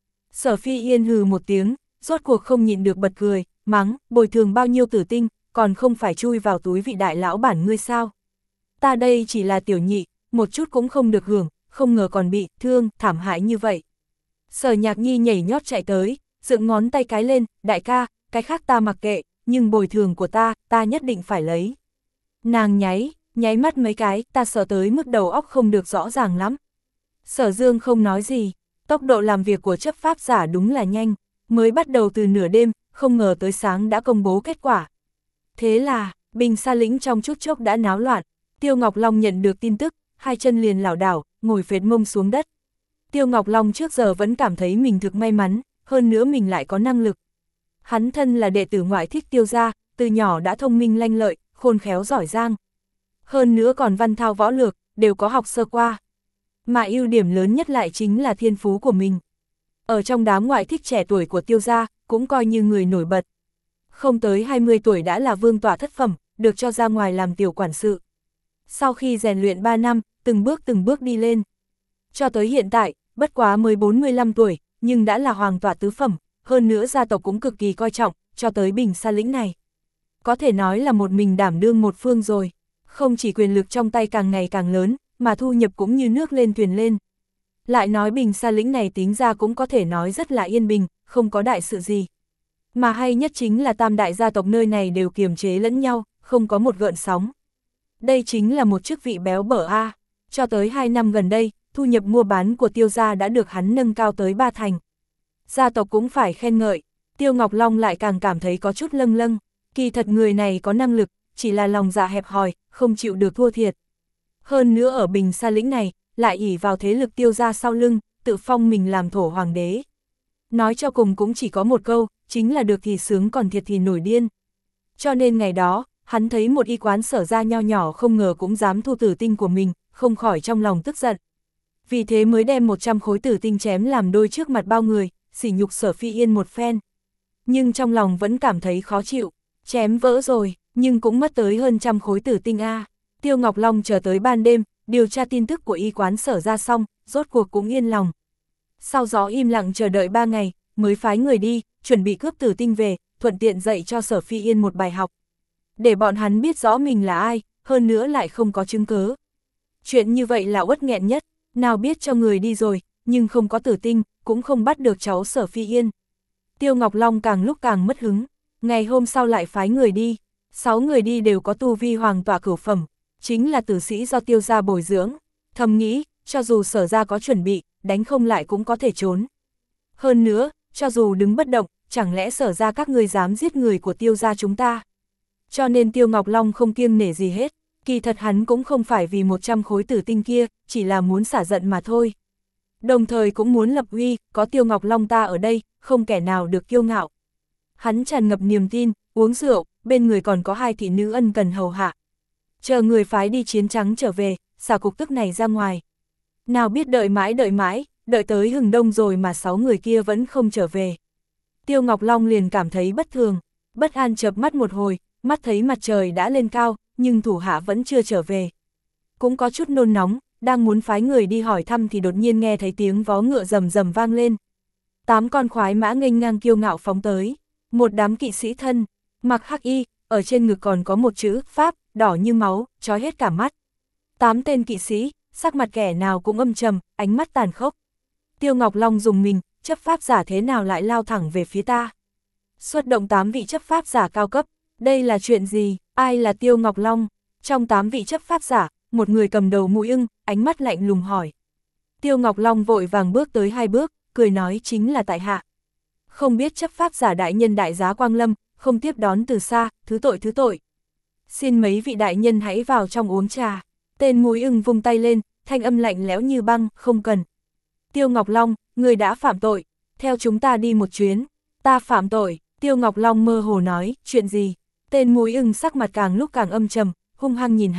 Sở Phi Yên hừ một tiếng, rốt cuộc không nhịn được bật cười, mắng, bồi thường bao nhiêu tử tinh, còn không phải chui vào túi vị đại lão bản ngươi sao? Ta đây chỉ là tiểu nhị, một chút cũng không được hưởng, không ngờ còn bị thương, thảm hại như vậy. Sở Nhạc Nhi nhảy nhót chạy tới, dựng ngón tay cái lên, đại ca, cái khác ta mặc kệ, nhưng bồi thường của ta, ta nhất định phải lấy. Nàng nháy, nháy mắt mấy cái, ta sợ tới mức đầu óc không được rõ ràng lắm. Sở Dương không nói gì, tốc độ làm việc của chấp pháp giả đúng là nhanh, mới bắt đầu từ nửa đêm, không ngờ tới sáng đã công bố kết quả. Thế là, Bình Sa lĩnh trong chút chốc đã náo loạn, Tiêu Ngọc Long nhận được tin tức, hai chân liền lảo đảo, ngồi phệt mông xuống đất. Tiêu Ngọc Long trước giờ vẫn cảm thấy mình thực may mắn, hơn nữa mình lại có năng lực. Hắn thân là đệ tử ngoại thích Tiêu gia, từ nhỏ đã thông minh lanh lợi, khôn khéo giỏi giang. Hơn nữa còn văn thao võ lược, đều có học sơ qua. Mà ưu điểm lớn nhất lại chính là thiên phú của mình. Ở trong đám ngoại thích trẻ tuổi của Tiêu gia, cũng coi như người nổi bật. Không tới hai mươi tuổi đã là vương tọa thất phẩm, được cho ra ngoài làm tiểu quản sự. Sau khi rèn luyện ba năm, từng bước từng bước đi lên. Cho tới hiện tại, bất quá mới bốn mươi lăm tuổi, nhưng đã là hoàng tọa tứ phẩm, hơn nữa gia tộc cũng cực kỳ coi trọng, cho tới Bình Sa lĩnh này. Có thể nói là một mình đảm đương một phương rồi. Không chỉ quyền lực trong tay càng ngày càng lớn, mà thu nhập cũng như nước lên thuyền lên. Lại nói Bình Sa lĩnh này tính ra cũng có thể nói rất là yên bình, không có đại sự gì. Mà hay nhất chính là tam đại gia tộc nơi này đều kiềm chế lẫn nhau, không có một gợn sóng. Đây chính là một chức vị béo bở a. Cho tới hai năm gần đây, thu nhập mua bán của Tiêu gia đã được hắn nâng cao tới ba thành. Gia tộc cũng phải khen ngợi, Tiêu Ngọc Long lại càng cảm thấy có chút lâng lâng, kỳ thật người này có năng lực, chỉ là lòng dạ hẹp hòi, không chịu được thua thiệt. Hơn nữa ở Bình Sa lĩnh này, lại ỷ vào thế lực Tiêu gia sau lưng, tự phong mình làm thổ hoàng đế. Nói cho cùng cũng chỉ có một câu, chính là được thì sướng còn thiệt thì nổi điên. Cho nên ngày đó, hắn thấy một y quán Sở gia nho nhỏ không ngờ cũng dám thu tử tinh của mình, không khỏi trong lòng tức giận. Vì thế mới đem một trăm khối tử tinh chém làm đôi trước mặt bao người, sỉ nhục Sở Phi Yên một phen. Nhưng trong lòng vẫn cảm thấy khó chịu, chém vỡ rồi, nhưng cũng mất tới hơn trăm khối tử tinh a. Tiêu Ngọc Long chờ tới ban đêm, điều tra tin tức của y quán Sở gia xong, rốt cuộc cũng yên lòng. Sau đó im lặng chờ đợi ba ngày, mới phái người đi, chuẩn bị cướp tử tinh về, thuận tiện dạy cho Sở Phi Yên một bài học. Để bọn hắn biết rõ mình là ai, hơn nữa lại không có chứng cớ. Chuyện như vậy là uất nghẹn nhất, nào biết cho người đi rồi, nhưng không có tử tinh, cũng không bắt được cháu Sở Phi Yên. Tiêu Ngọc Long càng lúc càng mất hứng, ngày hôm sau lại phái người đi, sáu người đi đều có tu vi hoàng tọa cửu phẩm, chính là tử sĩ do Tiêu gia bồi dưỡng, thầm nghĩ, cho dù Sở gia có chuẩn bị, đánh không lại cũng có thể trốn. Hơn nữa, cho dù đứng bất động, chẳng lẽ Sở gia các ngươi dám giết người của Tiêu gia chúng ta. Cho nên Tiêu Ngọc Long không kiêng nể gì hết, kỳ thật hắn cũng không phải vì một trăm khối tử tinh kia, chỉ là muốn xả giận mà thôi. Đồng thời cũng muốn lập uy, có Tiêu Ngọc Long ta ở đây, không kẻ nào được kiêu ngạo. Hắn tràn ngập niềm tin, uống rượu, bên người còn có hai thị nữ ân cần hầu hạ. Chờ người phái đi chiến trắng trở về, xả cục tức này ra ngoài. Nào biết đợi mãi đợi mãi, đợi tới hừng đông rồi mà sáu người kia vẫn không trở về. Tiêu Ngọc Long liền cảm thấy bất thường, bất an chợp mắt một hồi, mắt thấy mặt trời đã lên cao, nhưng thủ hạ vẫn chưa trở về. Cũng có chút nôn nóng, đang muốn phái người đi hỏi thăm thì đột nhiên nghe thấy tiếng vó ngựa rầm rầm vang lên. Tám con khoái mã nghênh ngang kiêu ngạo phóng tới, một đám kỵ sĩ thân, mặc hắc y, ở trên ngực còn có một chữ Pháp, đỏ như máu, chói hết cả mắt. Tám tên kỵ sĩ, sắc mặt kẻ nào cũng âm trầm, ánh mắt tàn khốc. Tiêu Ngọc Long dùng mình, chấp pháp giả thế nào lại lao thẳng về phía ta? Xuất động tám vị chấp pháp giả cao cấp, đây là chuyện gì? Ai là Tiêu Ngọc Long? Trong tám vị chấp pháp giả, một người cầm đầu mũi ưng, ánh mắt lạnh lùng hỏi. Tiêu Ngọc Long vội vàng bước tới hai bước, cười nói chính là tại hạ. Không biết chấp pháp giả đại nhân đại giá Quang Lâm, không tiếp đón từ xa, thứ tội thứ tội. Xin mấy vị đại nhân hãy vào trong uống trà. Tên mũi ưng vung tay lên, thanh âm lạnh lẽo như băng, không cần. Tiêu Ngọc Long, người đã phạm tội, theo chúng ta đi một chuyến. Ta phạm tội, Tiêu Ngọc Long mơ hồ nói, chuyện gì? Tên mũi ưng sắc mặt càng lúc càng âm trầm, hung hăng nhìn hắn,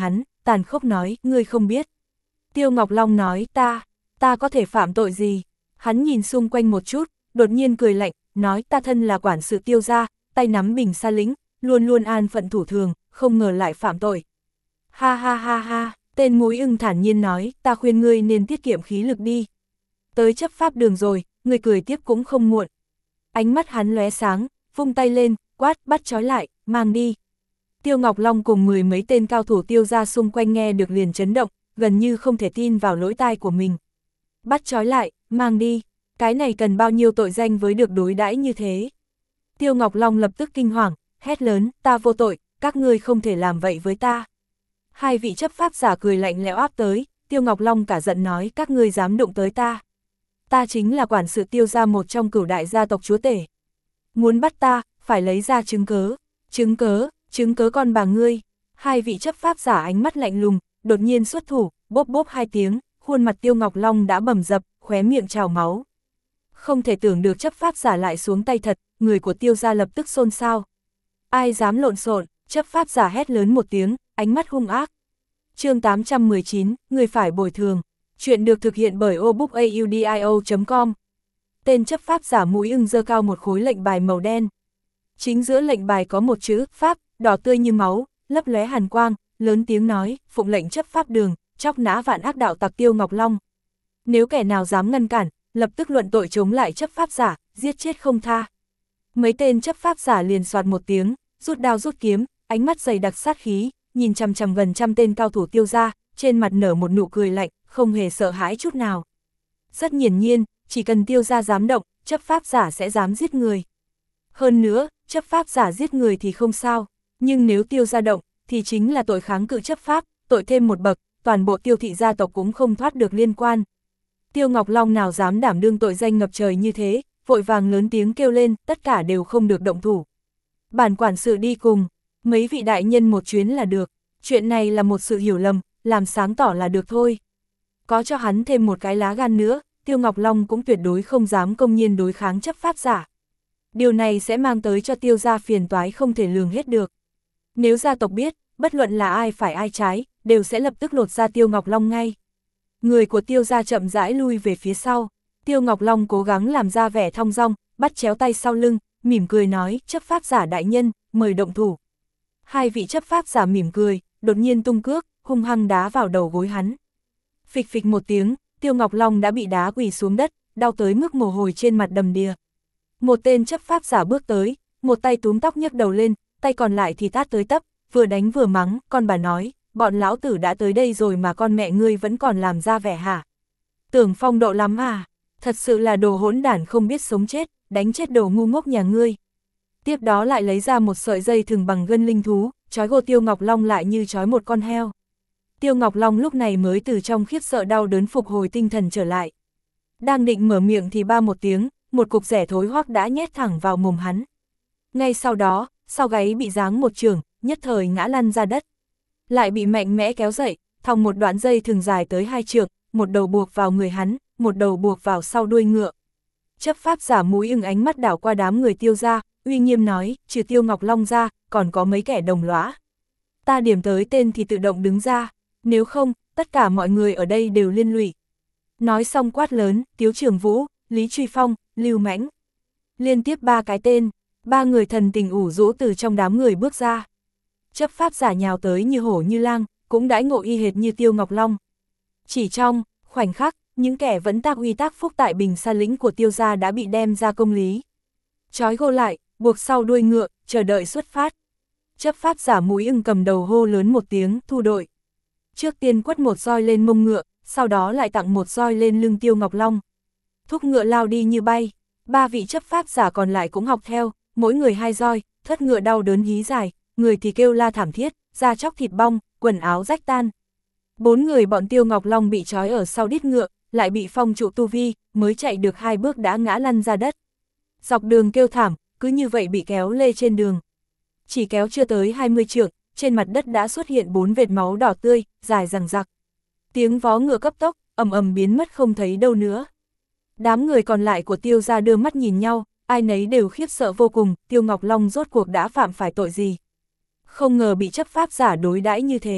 tàn khốc nói, ngươi không biết. Tiêu Ngọc Long nói, ta, ta có thể phạm tội gì? Hắn nhìn xung quanh một chút, đột nhiên cười lạnh, nói ta thân là quản sự Tiêu gia, tay nắm bình sa lĩnh, luôn luôn an phận thủ thường, không ngờ lại phạm tội. Ha ha ha ha, tên Múi Ưng thản nhiên nói, ta khuyên ngươi nên tiết kiệm khí lực đi. Tới chấp pháp đường rồi, ngươi cười tiếp cũng không muộn. Ánh mắt hắn lóe sáng, vung tay lên, quát, bắt trói lại, mang đi. Tiêu Ngọc Long cùng mười mấy tên cao thủ Tiêu gia xung quanh nghe được liền chấn động, gần như không thể tin vào lỗ tai của mình. Bắt trói lại, mang đi, cái này cần bao nhiêu tội danh với được đối đãi như thế. Tiêu Ngọc Long lập tức kinh hoàng, hét lớn, ta vô tội, các ngươi không thể làm vậy với ta. Hai vị chấp pháp giả cười lạnh lẽo áp tới, Tiêu Ngọc Long cả giận nói, các ngươi dám đụng tới ta. Ta chính là quản sự Tiêu gia, một trong cửu đại gia tộc chúa tể. Muốn bắt ta, phải lấy ra chứng cớ. Chứng cớ, chứng cớ con bà ngươi. Hai vị chấp pháp giả ánh mắt lạnh lùng, đột nhiên xuất thủ, bốp bốp hai tiếng, khuôn mặt Tiêu Ngọc Long đã bầm dập, khóe miệng trào máu. Không thể tưởng được chấp pháp giả lại xuống tay thật, người của Tiêu gia lập tức xôn xao. Ai dám lộn xộn, chấp pháp giả hét lớn một tiếng, ánh mắt hung ác. Chương tám trăm mười chín, người phải bồi thường. Chuyện được thực hiện bởi obookaudio chấm com. Tên chấp pháp giả Múi Ưng giơ cao một khối lệnh bài màu đen. Chính giữa lệnh bài có một chữ pháp, đỏ tươi như máu, lấp lóe hàn quang, lớn tiếng nói, phụng lệnh chấp pháp đường, chóc nã vạn ác đạo tặc Tiêu Ngọc Long. Nếu kẻ nào dám ngăn cản, lập tức luận tội chống lại chấp pháp giả, giết chết không tha. Mấy tên chấp pháp giả liền soạt một tiếng, rút đao rút kiếm, ánh mắt dày đặc sát khí, nhìn chằm chằm gần trăm tên cao thủ Tiêu gia, trên mặt nở một nụ cười lạnh, không hề sợ hãi chút nào. Rất hiển nhiên, chỉ cần Tiêu gia dám động, chấp pháp giả sẽ dám giết người. Hơn nữa, chấp pháp giả giết người thì không sao, nhưng nếu Tiêu gia động, thì chính là tội kháng cự chấp pháp, tội thêm một bậc, toàn bộ Tiêu thị gia tộc cũng không thoát được liên quan. Tiêu Ngọc Long nào dám đảm đương tội danh ngập trời như thế, vội vàng lớn tiếng kêu lên, tất cả đều không được động thủ. Bản quản sự đi cùng, mấy vị đại nhân một chuyến là được, chuyện này là một sự hiểu lầm, làm sáng tỏ là được thôi. Có cho hắn thêm một cái lá gan nữa, Tiêu Ngọc Long cũng tuyệt đối không dám công nhiên đối kháng chấp pháp giả. Điều này sẽ mang tới cho Tiêu gia phiền toái không thể lường hết được. Nếu gia tộc biết, bất luận là ai phải ai trái, đều sẽ lập tức lột ra Tiêu Ngọc Long ngay. Người của Tiêu gia chậm rãi lui về phía sau, Tiêu Ngọc Long cố gắng làm ra vẻ thong dong, bắt chéo tay sau lưng, mỉm cười nói, chấp pháp giả đại nhân, mời động thủ. Hai vị chấp pháp giả mỉm cười, đột nhiên tung cước, hung hăng đá vào đầu gối hắn. Phịch phịch một tiếng, Tiêu Ngọc Long đã bị đá quỳ xuống đất, đau tới mức mồ hôi trên mặt đầm đìa. Một tên chấp pháp giả bước tới, một tay túm tóc nhấc đầu lên, tay còn lại thì tát tới tấp, vừa đánh vừa mắng, con bà nói, bọn lão tử đã tới đây rồi mà con mẹ ngươi vẫn còn làm ra vẻ hả? Tưởng phong độ lắm à? Thật sự là đồ hỗn đản không biết sống chết, đánh chết đồ ngu ngốc nhà ngươi. Tiếp đó lại lấy ra một sợi dây thừng bằng gân linh thú, trói gô Tiêu Ngọc Long lại như trói một con heo. Tiêu Ngọc Long lúc này mới từ trong khiếp sợ đau đớn phục hồi tinh thần trở lại. Đang định mở miệng thì ba một tiếng, một cục rẻ thối hoắc đã nhét thẳng vào mồm hắn. Ngay sau đó, sau gáy bị giáng một chưởng, nhất thời ngã lăn ra đất. Lại bị mạnh mẽ kéo dậy, thòng một đoạn dây thừng dài tới hai trượng, một đầu buộc vào người hắn, một đầu buộc vào sau đuôi ngựa. Chấp pháp giả Múi Ưng ánh mắt đảo qua đám người Tiêu gia, uy nghiêm nói, trừ Tiêu Ngọc Long ra, còn có mấy kẻ đồng lõa. Ta điểm tới tên thì tự động đứng ra, nếu không, tất cả mọi người ở đây đều liên lụy. Nói xong quát lớn, Tiếu Trường Vũ, Lý Truy Phong, Lưu Mãnh. Liên tiếp ba cái tên, ba người thần tình ủ rũ từ trong đám người bước ra. Chấp pháp giả nhào tới như hổ như lang, cũng đãi ngộ y hệt như Tiêu Ngọc Long. Chỉ trong khoảnh khắc, những kẻ vẫn tác uy tác phúc tại bình sa lĩnh của Tiêu gia đã bị đem ra công lý. Trói gô lại, buộc sau đuôi ngựa, chờ đợi xuất phát. Chấp pháp giả Múi Ưng cầm đầu hô lớn một tiếng, thu đội. Trước tiên quất một roi lên mông ngựa, sau đó lại tặng một roi lên lưng Tiêu Ngọc Long. Thúc ngựa lao đi như bay, ba vị chấp pháp giả còn lại cũng học theo, mỗi người hai roi, thất ngựa đau đớn hí dài, người thì kêu la thảm thiết, da chóc thịt bong, quần áo rách tan. Bốn người bọn Tiêu Ngọc Long bị trói ở sau đít ngựa, lại bị phong trụ tu vi, mới chạy được hai bước đã ngã lăn ra đất. Dọc đường kêu thảm, cứ như vậy bị kéo lê trên đường. Chỉ kéo chưa tới hai mươi trượng, trên mặt đất đã xuất hiện bốn vệt máu đỏ tươi, dài rằng rặc. Tiếng vó ngựa cấp tốc, ầm ầm biến mất không thấy đâu nữa. Đám người còn lại của Tiêu gia đưa mắt nhìn nhau, ai nấy đều khiếp sợ vô cùng, Tiêu Ngọc Long rốt cuộc đã phạm phải tội gì. Không ngờ bị chấp pháp giả đối đãi như thế.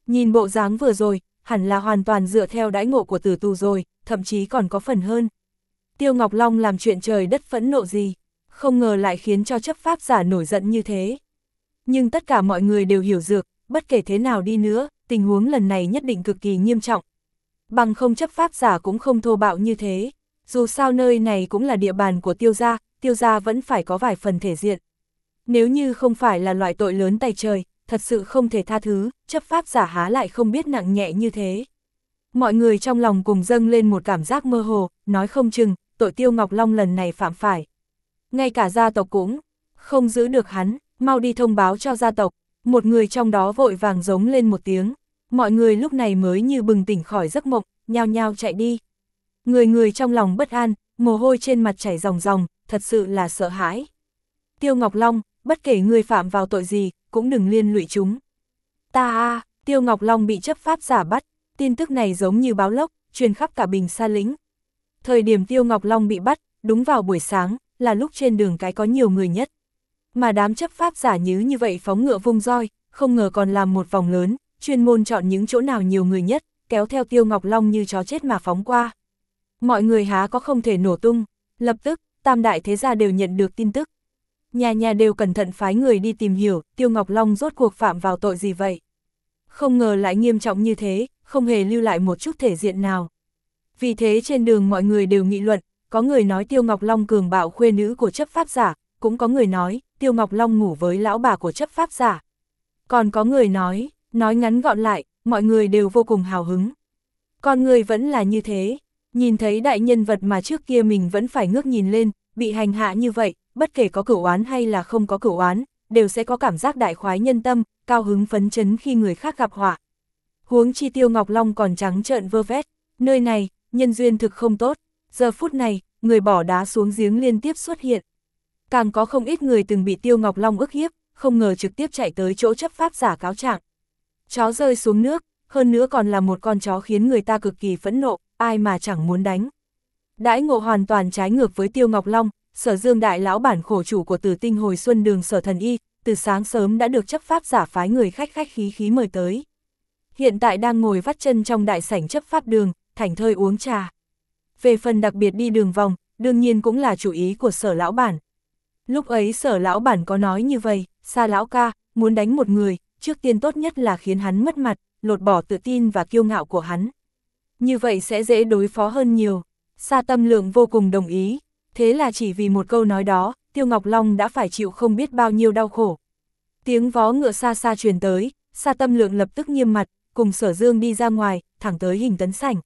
Nhìn bộ dáng vừa rồi, hẳn là hoàn toàn dựa theo đãi ngộ của tử tù rồi, thậm chí còn có phần hơn. Tiêu Ngọc Long làm chuyện trời đất phẫn nộ gì, không ngờ lại khiến cho chấp pháp giả nổi giận như thế. Nhưng tất cả mọi người đều hiểu dược, bất kể thế nào đi nữa, tình huống lần này nhất định cực kỳ nghiêm trọng. Bằng không chấp pháp giả cũng không thô bạo như thế, dù sao nơi này cũng là địa bàn của Tiêu gia, Tiêu gia vẫn phải có vài phần thể diện. Nếu như không phải là loại tội lớn tay trời, thật sự không thể tha thứ, chấp pháp giả há lại không biết nặng nhẹ như thế. Mọi người trong lòng cùng dâng lên một cảm giác mơ hồ, nói không chừng, tội Tiêu Ngọc Long lần này phạm phải. Ngay cả gia tộc cũng không giữ được hắn, mau đi thông báo cho gia tộc. Một người trong đó vội vàng giống lên một tiếng, mọi người lúc này mới như bừng tỉnh khỏi giấc mộng, nhao nhao chạy đi. Người người trong lòng bất an, mồ hôi trên mặt chảy ròng ròng, thật sự là sợ hãi. Tiêu Ngọc Long, bất kể người phạm vào tội gì, cũng đừng liên lụy chúng. Ta a, Tiêu Ngọc Long bị chấp pháp giả bắt, tin tức này giống như báo lốc, truyền khắp cả Bình Sa lĩnh. Thời điểm Tiêu Ngọc Long bị bắt, đúng vào buổi sáng, là lúc trên đường cái có nhiều người nhất. Mà đám chấp pháp giả nhứ như vậy phóng ngựa vung roi, không ngờ còn làm một vòng lớn, chuyên môn chọn những chỗ nào nhiều người nhất, kéo theo Tiêu Ngọc Long như chó chết mà phóng qua. Mọi người há có không thể nổ tung, lập tức, tam đại thế gia đều nhận được tin tức. Nhà nhà đều cẩn thận phái người đi tìm hiểu, Tiêu Ngọc Long rốt cuộc phạm vào tội gì vậy. Không ngờ lại nghiêm trọng như thế, không hề lưu lại một chút thể diện nào. Vì thế trên đường mọi người đều nghị luận, có người nói Tiêu Ngọc Long cường bạo khuê nữ của chấp pháp giả, cũng có người nói, Tiêu Ngọc Long ngủ với lão bà của chấp pháp giả. Còn có người nói, nói ngắn gọn lại, mọi người đều vô cùng hào hứng. Con người vẫn là như thế, nhìn thấy đại nhân vật mà trước kia mình vẫn phải ngước nhìn lên, bị hành hạ như vậy, bất kể có cửu oán hay là không có cửu oán, đều sẽ có cảm giác đại khoái nhân tâm, cao hứng phấn chấn khi người khác gặp họa. Huống chi Tiêu Ngọc Long còn trắng trợn vơ vét, nơi này, nhân duyên thực không tốt, giờ phút này, người bỏ đá xuống giếng liên tiếp xuất hiện. Càng có không ít người từng bị Tiêu Ngọc Long ức hiếp, không ngờ trực tiếp chạy tới chỗ chấp pháp giả cáo trạng. Chó rơi xuống nước, hơn nữa còn là một con chó khiến người ta cực kỳ phẫn nộ, ai mà chẳng muốn đánh. Đãi ngộ hoàn toàn trái ngược với Tiêu Ngọc Long, Sở Dương đại lão bản khổ chủ của Tử Tinh Hồi Xuân Đường Sở Thần Y, từ sáng sớm đã được chấp pháp giả phái người khách khách khí khí mời tới. Hiện tại đang ngồi vắt chân trong đại sảnh chấp pháp đường, thảnh thơi uống trà. Về phần đặc biệt đi đường vòng, đương nhiên cũng là chủ ý của Sở lão bản. Lúc ấy Sở lão bản có nói như vậy, Sa lão ca, muốn đánh một người, trước tiên tốt nhất là khiến hắn mất mặt, lột bỏ tự tin và kiêu ngạo của hắn. Như vậy sẽ dễ đối phó hơn nhiều. Sa Tâm Lượng vô cùng đồng ý, thế là chỉ vì một câu nói đó, Tiêu Ngọc Long đã phải chịu không biết bao nhiêu đau khổ. Tiếng vó ngựa xa xa truyền tới, Sa Tâm Lượng lập tức nghiêm mặt, cùng Sở Dương đi ra ngoài, thẳng tới Hình Tấn sảnh.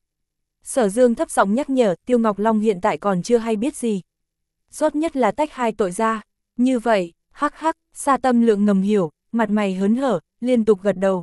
Sở Dương thấp giọng nhắc nhở, Tiêu Ngọc Long hiện tại còn chưa hay biết gì. Rốt nhất là tách hai tội ra, như vậy, hắc hắc, Sa Tâm Lượng ngầm hiểu, mặt mày hớn hở, liên tục gật đầu.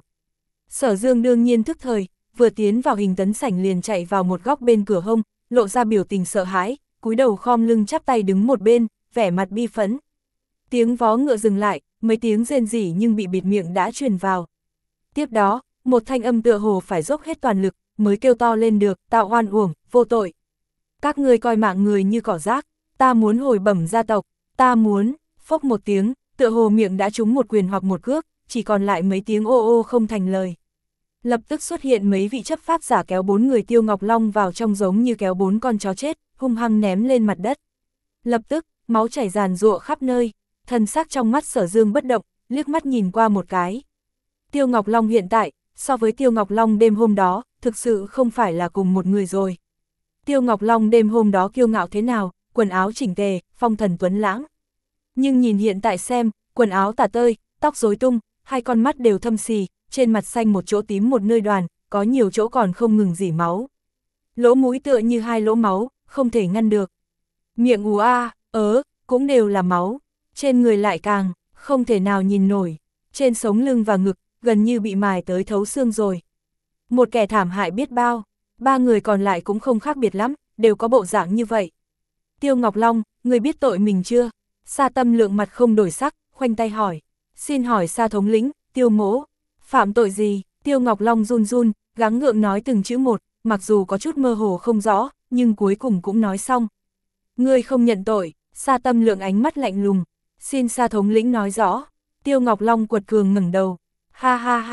Sở Dương đương nhiên thức thời, vừa tiến vào Hình Tấn sảnh liền chạy vào một góc bên cửa hông, lộ ra biểu tình sợ hãi, cúi đầu khom lưng chắp tay đứng một bên, vẻ mặt bi phẫn. Tiếng vó ngựa dừng lại, mấy tiếng rên rỉ nhưng bị bịt miệng đã truyền vào. Tiếp đó, một thanh âm tựa hồ phải dốc hết toàn lực, mới kêu to lên được, tạo oan uổng, vô tội. Các ngươi coi mạng người như cỏ rác, ta muốn hồi bẩm gia tộc, ta muốn, phốc một tiếng, tựa hồ miệng đã trúng một quyền hoặc một cước, chỉ còn lại mấy tiếng ô ô không thành lời. Lập tức xuất hiện mấy vị chấp pháp giả kéo bốn người Tiêu Ngọc Long vào trong giống như kéo bốn con chó chết, hung hăng ném lên mặt đất. Lập tức, máu chảy ràn rụa khắp nơi, thần sắc trong mắt Sở Dương bất động, liếc mắt nhìn qua một cái. Tiêu Ngọc Long hiện tại, so với Tiêu Ngọc Long đêm hôm đó, thực sự không phải là cùng một người rồi. Tiêu Ngọc Long đêm hôm đó kiêu ngạo thế nào, quần áo chỉnh tề, phong thần tuấn lãng. Nhưng nhìn hiện tại xem, quần áo tả tơi, tóc rối tung, hai con mắt đều thâm xì, trên mặt xanh một chỗ tím một nơi đoàn, có nhiều chỗ còn không ngừng rỉ máu. Lỗ mũi tựa như hai lỗ máu, không thể ngăn được. Miệng ù a, ớ, cũng đều là máu. Trên người lại càng, không thể nào nhìn nổi. Trên sống lưng và ngực, gần như bị mài tới thấu xương rồi. Một kẻ thảm hại biết bao, ba người còn lại cũng không khác biệt lắm, đều có bộ dạng như vậy. Tiêu Ngọc Long, người biết tội mình chưa? Sa Tâm Lượng mặt không đổi sắc, khoanh tay hỏi. Xin hỏi Sa thống lĩnh, Tiêu mỗ, phạm tội gì? Tiêu Ngọc Long run run, gắng gượng nói từng chữ một, mặc dù có chút mơ hồ không rõ, nhưng cuối cùng cũng nói xong. Ngươi không nhận tội. Sa Tâm Lượng ánh mắt lạnh lùng. Xin Sa thống lĩnh nói rõ. Tiêu Ngọc Long quật cường ngẩng đầu. Ha ha ha,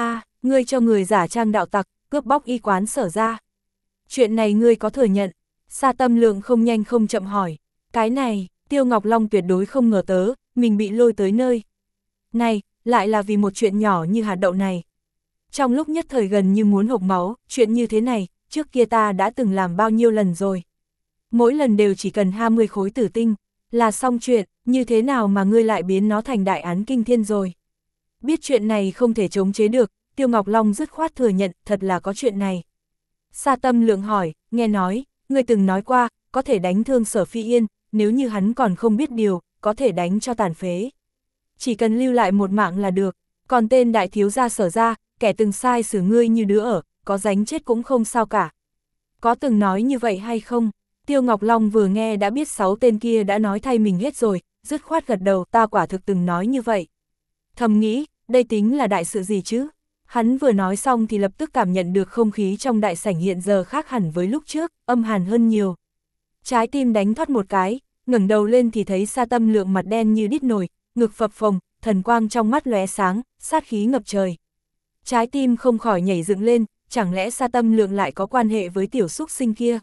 ngươi cho người giả trang đạo tặc, cướp bóc y quán Sở ra. Chuyện này ngươi có thừa nhận? Sa Tâm Lượng không nhanh không chậm hỏi. Cái này, Tiêu Ngọc Long tuyệt đối không ngờ tớ, mình bị lôi tới nơi này, lại là vì một chuyện nhỏ như hạt đậu này. Trong lúc nhất thời gần như muốn hộc máu, chuyện như thế này, trước kia ta đã từng làm bao nhiêu lần rồi. Mỗi lần đều chỉ cần hai mươi khối tử tinh, là xong chuyện, như thế nào mà ngươi lại biến nó thành đại án kinh thiên rồi. Biết chuyện này không thể chống chế được, Tiêu Ngọc Long dứt khoát thừa nhận thật là có chuyện này. Sa Tâm Lượng hỏi, nghe nói, ngươi từng nói qua, có thể đánh thương Sở Phi Yên, nếu như hắn còn không biết điều, có thể đánh cho tàn phế. Chỉ cần lưu lại một mạng là được, còn tên đại thiếu gia Sở ra, kẻ từng sai xử ngươi như đứa ở, có đánh chết cũng không sao cả. Có từng nói như vậy hay không? Tiêu Ngọc Long vừa nghe đã biết sáu tên kia đã nói thay mình hết rồi, dứt khoát gật đầu, ta quả thực từng nói như vậy. Thầm nghĩ, đây tính là đại sự gì chứ? Hắn vừa nói xong thì lập tức cảm nhận được không khí trong đại sảnh hiện giờ khác hẳn với lúc trước, âm hàn hơn nhiều. Trái tim đánh thoát một cái, ngẩng đầu lên thì thấy Sa Tâm Lượng mặt đen như đít nồi, ngực phập phồng, thần quang trong mắt lóe sáng, sát khí ngập trời. Trái tim không khỏi nhảy dựng lên, chẳng lẽ Sa Tâm Lượng lại có quan hệ với tiểu súc sinh kia?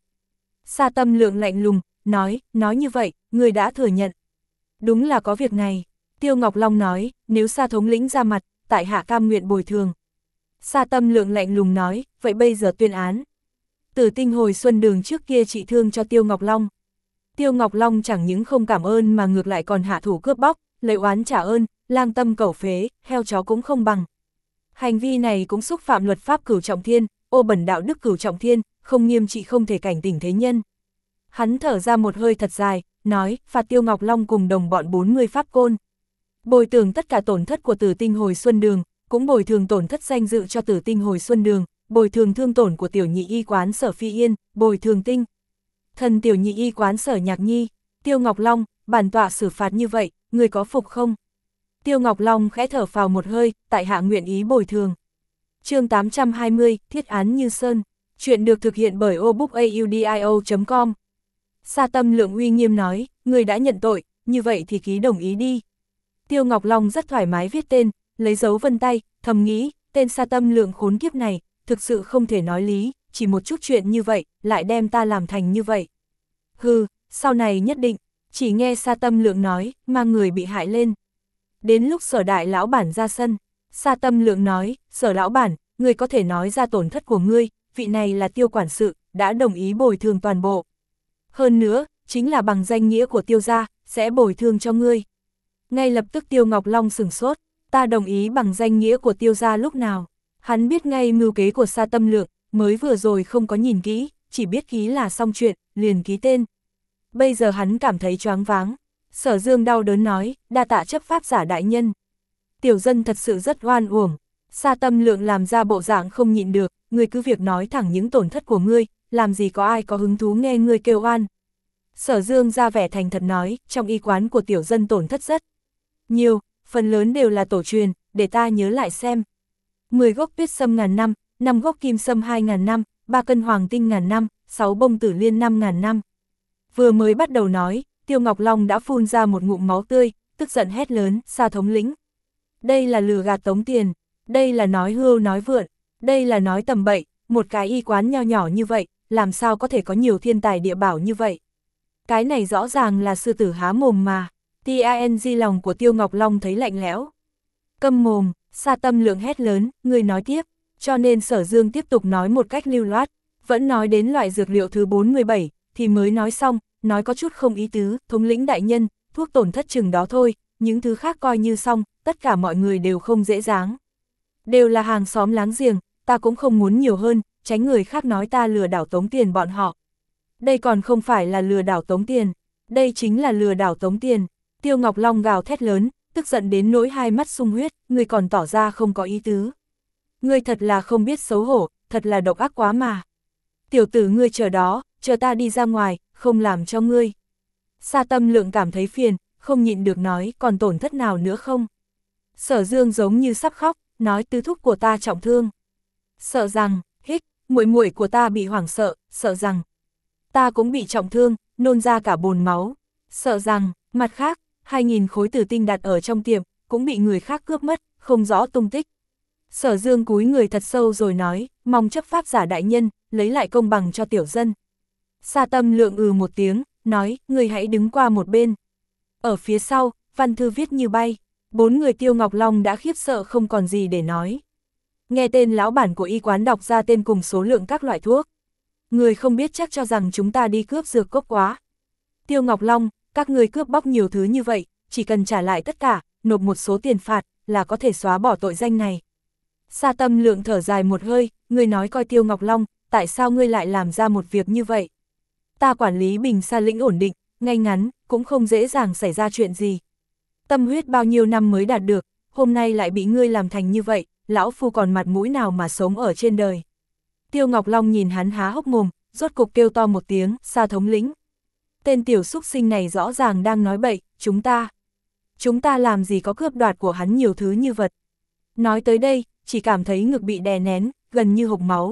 Sa Tâm Lượng lạnh lùng, nói, nói như vậy, người đã thừa nhận. Đúng là có việc này. Tiêu Ngọc Long nói, nếu Sa thống lĩnh ra mặt, tại hạ cam nguyện bồi thường. Sa Tâm Lượng lạnh lùng nói, vậy bây giờ tuyên án. Tử Tinh hồi xuân đường trước kia trị thương cho Tiêu Ngọc Long. Tiêu Ngọc Long chẳng những không cảm ơn mà ngược lại còn hạ thủ cướp bóc, lấy oán trả ơn, lang tâm cẩu phế, heo chó cũng không bằng. Hành vi này cũng xúc phạm luật pháp cửu trọng thiên, ô bẩn đạo đức cửu trọng thiên, không nghiêm trị không thể cảnh tỉnh thế nhân. Hắn thở ra một hơi thật dài, nói, phạt Tiêu Ngọc Long cùng đồng bọn bốn mươi pháp côn. Bồi thường tất cả tổn thất của Tử Tinh hồi xuân đường, cũng bồi thường tổn thất danh dự cho Tử Tinh hồi xuân đường, bồi thường thương tổn của tiểu nhị y quán Sở Phi Yên, bồi thường tinh thần tiểu nhị y quán Sở Nhạc Nhi. Tiêu Ngọc Long, bản tọa xử phạt như vậy, người có phục không? Tiêu Ngọc Long khẽ thở phào một hơi, tại hạ nguyện ý bồi thường. Chương tám trăm hai mươi, Thiết án Như Sơn. Chuyện được thực hiện bởi obookaudio chấm com. Sa Tâm Lượng uy nghiêm nói, người đã nhận tội, như vậy thì ký đồng ý đi. Tiêu Ngọc Long rất thoải mái viết tên, lấy dấu vân tay, thầm nghĩ, tên Sa Tâm Lượng khốn kiếp này, thực sự không thể nói lý, chỉ một chút chuyện như vậy, lại đem ta làm thành như vậy. Hừ, sau này nhất định, chỉ nghe Sa Tâm Lượng nói, mang người bị hại lên. Đến lúc Sở đại lão bản ra sân, Sa Tâm Lượng nói, Sở lão bản, ngươi có thể nói ra tổn thất của ngươi, vị này là Tiêu quản sự, đã đồng ý bồi thường toàn bộ. Hơn nữa, chính là bằng danh nghĩa của Tiêu gia, sẽ bồi thường cho ngươi. Ngay lập tức Tiêu Ngọc Long sửng sốt, ta đồng ý bằng danh nghĩa của Tiêu gia lúc nào? Hắn biết ngay mưu kế của Sa Tâm Lượng, mới vừa rồi không có nhìn kỹ, chỉ biết ký là xong chuyện, liền ký tên. Bây giờ hắn cảm thấy choáng váng. Sở Dương đau đớn nói, đa tạ chấp pháp giả đại nhân. Tiểu dân thật sự rất oan uổng. Sa Tâm Lượng làm ra bộ dạng không nhịn được, ngươi cứ việc nói thẳng những tổn thất của ngươi, làm gì có ai có hứng thú nghe ngươi kêu oan. Sở Dương ra vẻ thành thật nói, trong y quán của tiểu dân tổn thất rất nhiều, phần lớn đều là tổ truyền, để ta nhớ lại xem. mười gốc tuyết sâm ngàn năm, năm gốc kim sâm hai ngàn năm, ba cân hoàng tinh ngàn năm, sáu bông tử liên năm ngàn năm. Vừa mới bắt đầu nói, Tiêu Ngọc Long đã phun ra một ngụm máu tươi, tức giận hét lớn, Sa thống lĩnh. Đây là lừa gạt tống tiền, đây là nói hưu nói vượn, đây là nói tầm bậy, một cái y quán nho nhỏ như vậy, làm sao có thể có nhiều thiên tài địa bảo như vậy. Cái này rõ ràng là sư tử há mồm mà. Ting lòng của Tiêu Ngọc Long thấy lạnh lẽo. Câm mồm, Sa Tâm Lượng hét lớn, người nói tiếp, cho nên Sở Dương tiếp tục nói một cách lưu loát, vẫn nói đến loại dược liệu thứ bốn mươi bảy, thì mới nói xong, nói có chút không ý tứ, thống lĩnh đại nhân, thuốc tổn thất chừng đó thôi, những thứ khác coi như xong, tất cả mọi người đều không dễ dáng. Đều là hàng xóm láng giềng, ta cũng không muốn nhiều hơn, tránh người khác nói ta lừa đảo tống tiền bọn họ. Đây còn không phải là lừa đảo tống tiền, đây chính là lừa đảo tống tiền. Tiêu Ngọc Long gào thét lớn, tức giận đến nỗi hai mắt sung huyết, ngươi còn tỏ ra không có ý tứ. Ngươi thật là không biết xấu hổ, thật là độc ác quá mà. Tiểu tử ngươi chờ đó, chờ ta đi ra ngoài, không làm cho ngươi. Sa Tâm Lượng cảm thấy phiền, không nhịn được nói, còn tổn thất nào nữa không? Sở Dương giống như sắp khóc, nói tứ thúc của ta trọng thương. Sợ rằng, hích, muội muội của ta bị hoảng sợ, sợ rằng ta cũng bị trọng thương, nôn ra cả bồn máu. Sợ rằng, mặt khác, hai nghìn khối tử tinh đặt ở trong tiệm, cũng bị người khác cướp mất, không rõ tung tích. Sở Dương cúi người thật sâu rồi nói, mong chấp pháp giả đại nhân, lấy lại công bằng cho tiểu dân. Sa Tâm Lượng ừ một tiếng, nói, người hãy đứng qua một bên. Ở phía sau, văn thư viết như bay, bốn người Tiêu Ngọc Long đã khiếp sợ không còn gì để nói. Nghe tên lão bản của y quán đọc ra tên cùng số lượng các loại thuốc. Người không biết chắc cho rằng chúng ta đi cướp dược cốc quá. Tiêu Ngọc Long, các người cướp bóc nhiều thứ như vậy, chỉ cần trả lại tất cả, nộp một số tiền phạt, là có thể xóa bỏ tội danh này. Sa Tâm Lượng thở dài một hơi, người nói coi Tiêu Ngọc Long, tại sao ngươi lại làm ra một việc như vậy? Ta quản lý Bình Sa lĩnh ổn định, ngay ngắn, cũng không dễ dàng xảy ra chuyện gì. Tâm huyết bao nhiêu năm mới đạt được, hôm nay lại bị ngươi làm thành như vậy, lão phu còn mặt mũi nào mà sống ở trên đời. Tiêu Ngọc Long nhìn hắn há hốc mồm, rốt cục kêu to một tiếng, Sa thống lĩnh. Tên tiểu xúc sinh này rõ ràng đang nói bậy, chúng ta. Chúng ta làm gì có cướp đoạt của hắn nhiều thứ như vật. Nói tới đây, chỉ cảm thấy ngực bị đè nén, gần như hộc máu.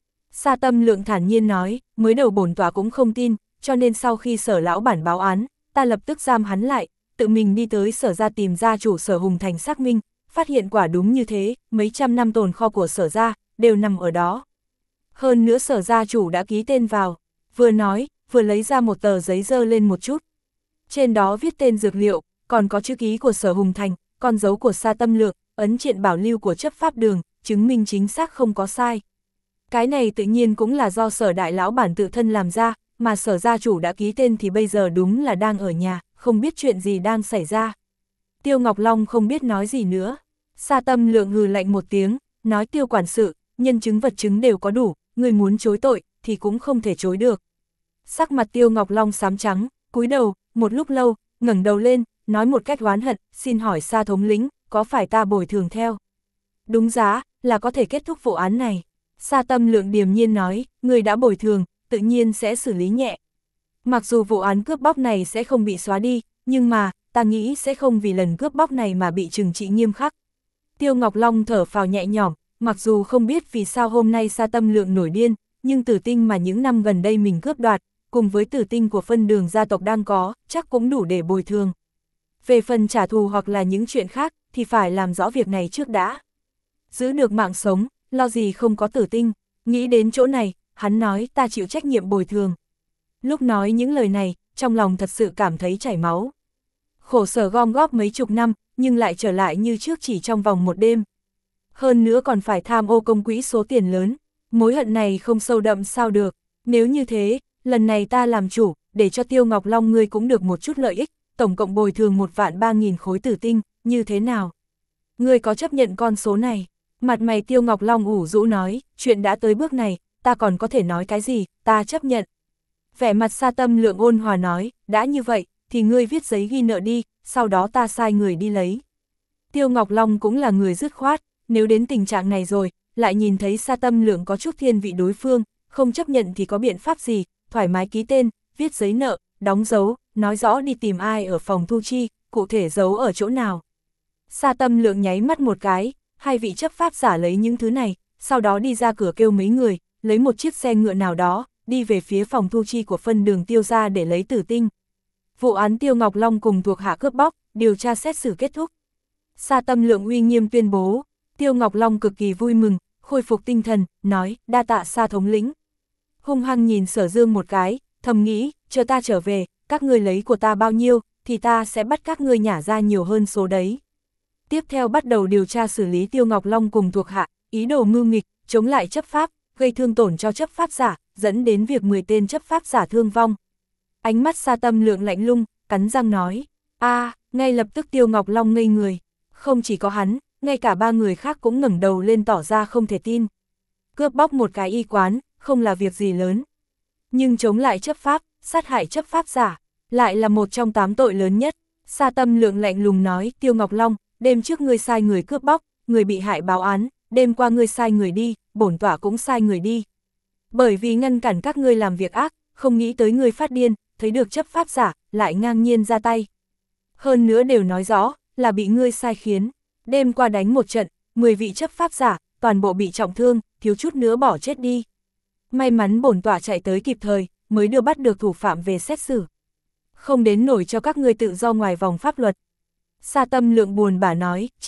Sa Tâm Lượng thản nhiên nói, mới đầu bổn tòa cũng không tin, cho nên sau khi Sở lão bản báo án, ta lập tức giam hắn lại, tự mình đi tới Sở gia tìm gia chủ Sở Hùng Thành xác minh, phát hiện quả đúng như thế, mấy trăm năm tồn kho của Sở gia đều nằm ở đó. Hơn nữa Sở gia chủ đã ký tên vào, vừa nói, vừa lấy ra một tờ giấy dơ lên một chút. Trên đó viết tên dược liệu, còn có chữ ký của Sở Hùng Thành, con dấu của Sa Tâm Lượng, ấn triện bảo lưu của chấp pháp đường, chứng minh chính xác không có sai. Cái này tự nhiên cũng là do Sở đại lão bản tự thân làm ra, mà Sở gia chủ đã ký tên thì bây giờ đúng là đang ở nhà, không biết chuyện gì đang xảy ra. Tiêu Ngọc Long không biết nói gì nữa. Sa Tâm Lượng hừ lạnh một tiếng, nói Tiêu quản sự, nhân chứng vật chứng đều có đủ, người muốn chối tội thì cũng không thể chối được. Sắc mặt Tiêu Ngọc Long xám trắng, cúi đầu, một lúc lâu, ngẩng đầu lên, nói một cách oán hận, xin hỏi Sa thống lĩnh, có phải ta bồi thường theo? Đúng giá, là có thể kết thúc vụ án này. Sa Tâm Lượng điềm nhiên nói, người đã bồi thường, tự nhiên sẽ xử lý nhẹ. Mặc dù vụ án cướp bóc này sẽ không bị xóa đi, nhưng mà, ta nghĩ sẽ không vì lần cướp bóc này mà bị trừng trị nghiêm khắc. Tiêu Ngọc Long thở phào nhẹ nhõm, mặc dù không biết vì sao hôm nay Sa Tâm Lượng nổi điên, nhưng tử tinh mà những năm gần đây mình cướp đoạt, cùng với tử tinh của phân đường gia tộc đang có, chắc cũng đủ để bồi thường. Về phần trả thù hoặc là những chuyện khác, thì phải làm rõ việc này trước đã. Giữ được mạng sống, lo gì không có tử tinh, nghĩ đến chỗ này, hắn nói ta chịu trách nhiệm bồi thường. Lúc nói những lời này, trong lòng thật sự cảm thấy chảy máu. Khổ sở gom góp mấy chục năm, nhưng lại trở lại như trước chỉ trong vòng một đêm. Hơn nữa còn phải tham ô công quỹ số tiền lớn, mối hận này không sâu đậm sao được. Nếu như thế, lần này ta làm chủ, để cho Tiêu Ngọc Long ngươi cũng được một chút lợi ích, tổng cộng bồi thường một vạn ba nghìn khối tử tinh, như thế nào? Ngươi có chấp nhận con số này? Mặt mày Tiêu Ngọc Long ủ rũ nói, chuyện đã tới bước này, ta còn có thể nói cái gì, ta chấp nhận. Vẻ mặt Sa Tâm Lượng ôn hòa nói, đã như vậy, thì ngươi viết giấy ghi nợ đi, sau đó ta sai người đi lấy. Tiêu Ngọc Long cũng là người dứt khoát, nếu đến tình trạng này rồi, lại nhìn thấy Sa Tâm Lượng có chút thiên vị đối phương, không chấp nhận thì có biện pháp gì, thoải mái ký tên, viết giấy nợ, đóng dấu, nói rõ đi tìm ai ở phòng thu chi, cụ thể giấu ở chỗ nào. Sa Tâm Lượng nháy mắt một cái, hai vị chấp pháp giả lấy những thứ này, sau đó đi ra cửa kêu mấy người, lấy một chiếc xe ngựa nào đó, đi về phía phòng thu chi của phân đường Tiêu gia để lấy tử tinh. Vụ án Tiêu Ngọc Long cùng thuộc hạ cướp bóc, điều tra xét xử kết thúc. Sa Tâm Lượng uy nghiêm tuyên bố, Tiêu Ngọc Long cực kỳ vui mừng, khôi phục tinh thần, nói, đa tạ Sa thống lĩnh. Hung hăng nhìn Sở Dương một cái, thầm nghĩ, chờ ta trở về, các ngươi lấy của ta bao nhiêu, thì ta sẽ bắt các ngươi nhả ra nhiều hơn số đấy. Tiếp theo bắt đầu điều tra xử lý Tiêu Ngọc Long cùng thuộc hạ, ý đồ mưu nghịch, chống lại chấp pháp, gây thương tổn cho chấp pháp giả, dẫn đến việc mười tên chấp pháp giả thương vong. Ánh mắt Sa Tâm Lượng lạnh lùng, cắn răng nói, a, ngay lập tức Tiêu Ngọc Long ngây người. Không chỉ có hắn, ngay cả ba người khác cũng ngẩng đầu lên tỏ ra không thể tin. Cướp bóc một cái y quán, không là việc gì lớn. Nhưng chống lại chấp pháp, sát hại chấp pháp giả, lại là một trong tám tội lớn nhất. Sa Tâm Lượng lạnh lùng nói, Tiêu Ngọc Long, đêm trước ngươi sai người cướp bóc, người bị hại báo án, đêm qua ngươi sai người đi, bổn tỏa cũng sai người đi. Bởi vì ngăn cản các ngươi làm việc ác, không nghĩ tới ngươi phát điên, thấy được chấp pháp giả, lại ngang nhiên ra tay. Hơn nữa đều nói rõ, là bị ngươi sai khiến. Đêm qua đánh một trận, mười vị chấp pháp giả, toàn bộ bị trọng thương, thiếu chút nữa bỏ chết đi. May mắn bổn tỏa chạy tới kịp thời, mới đưa bắt được thủ phạm về xét xử. Không đến nổi cho các ngươi tự do ngoài vòng pháp luật. Sa Tâm Lượng buồn bã nói, chỉ tiếc,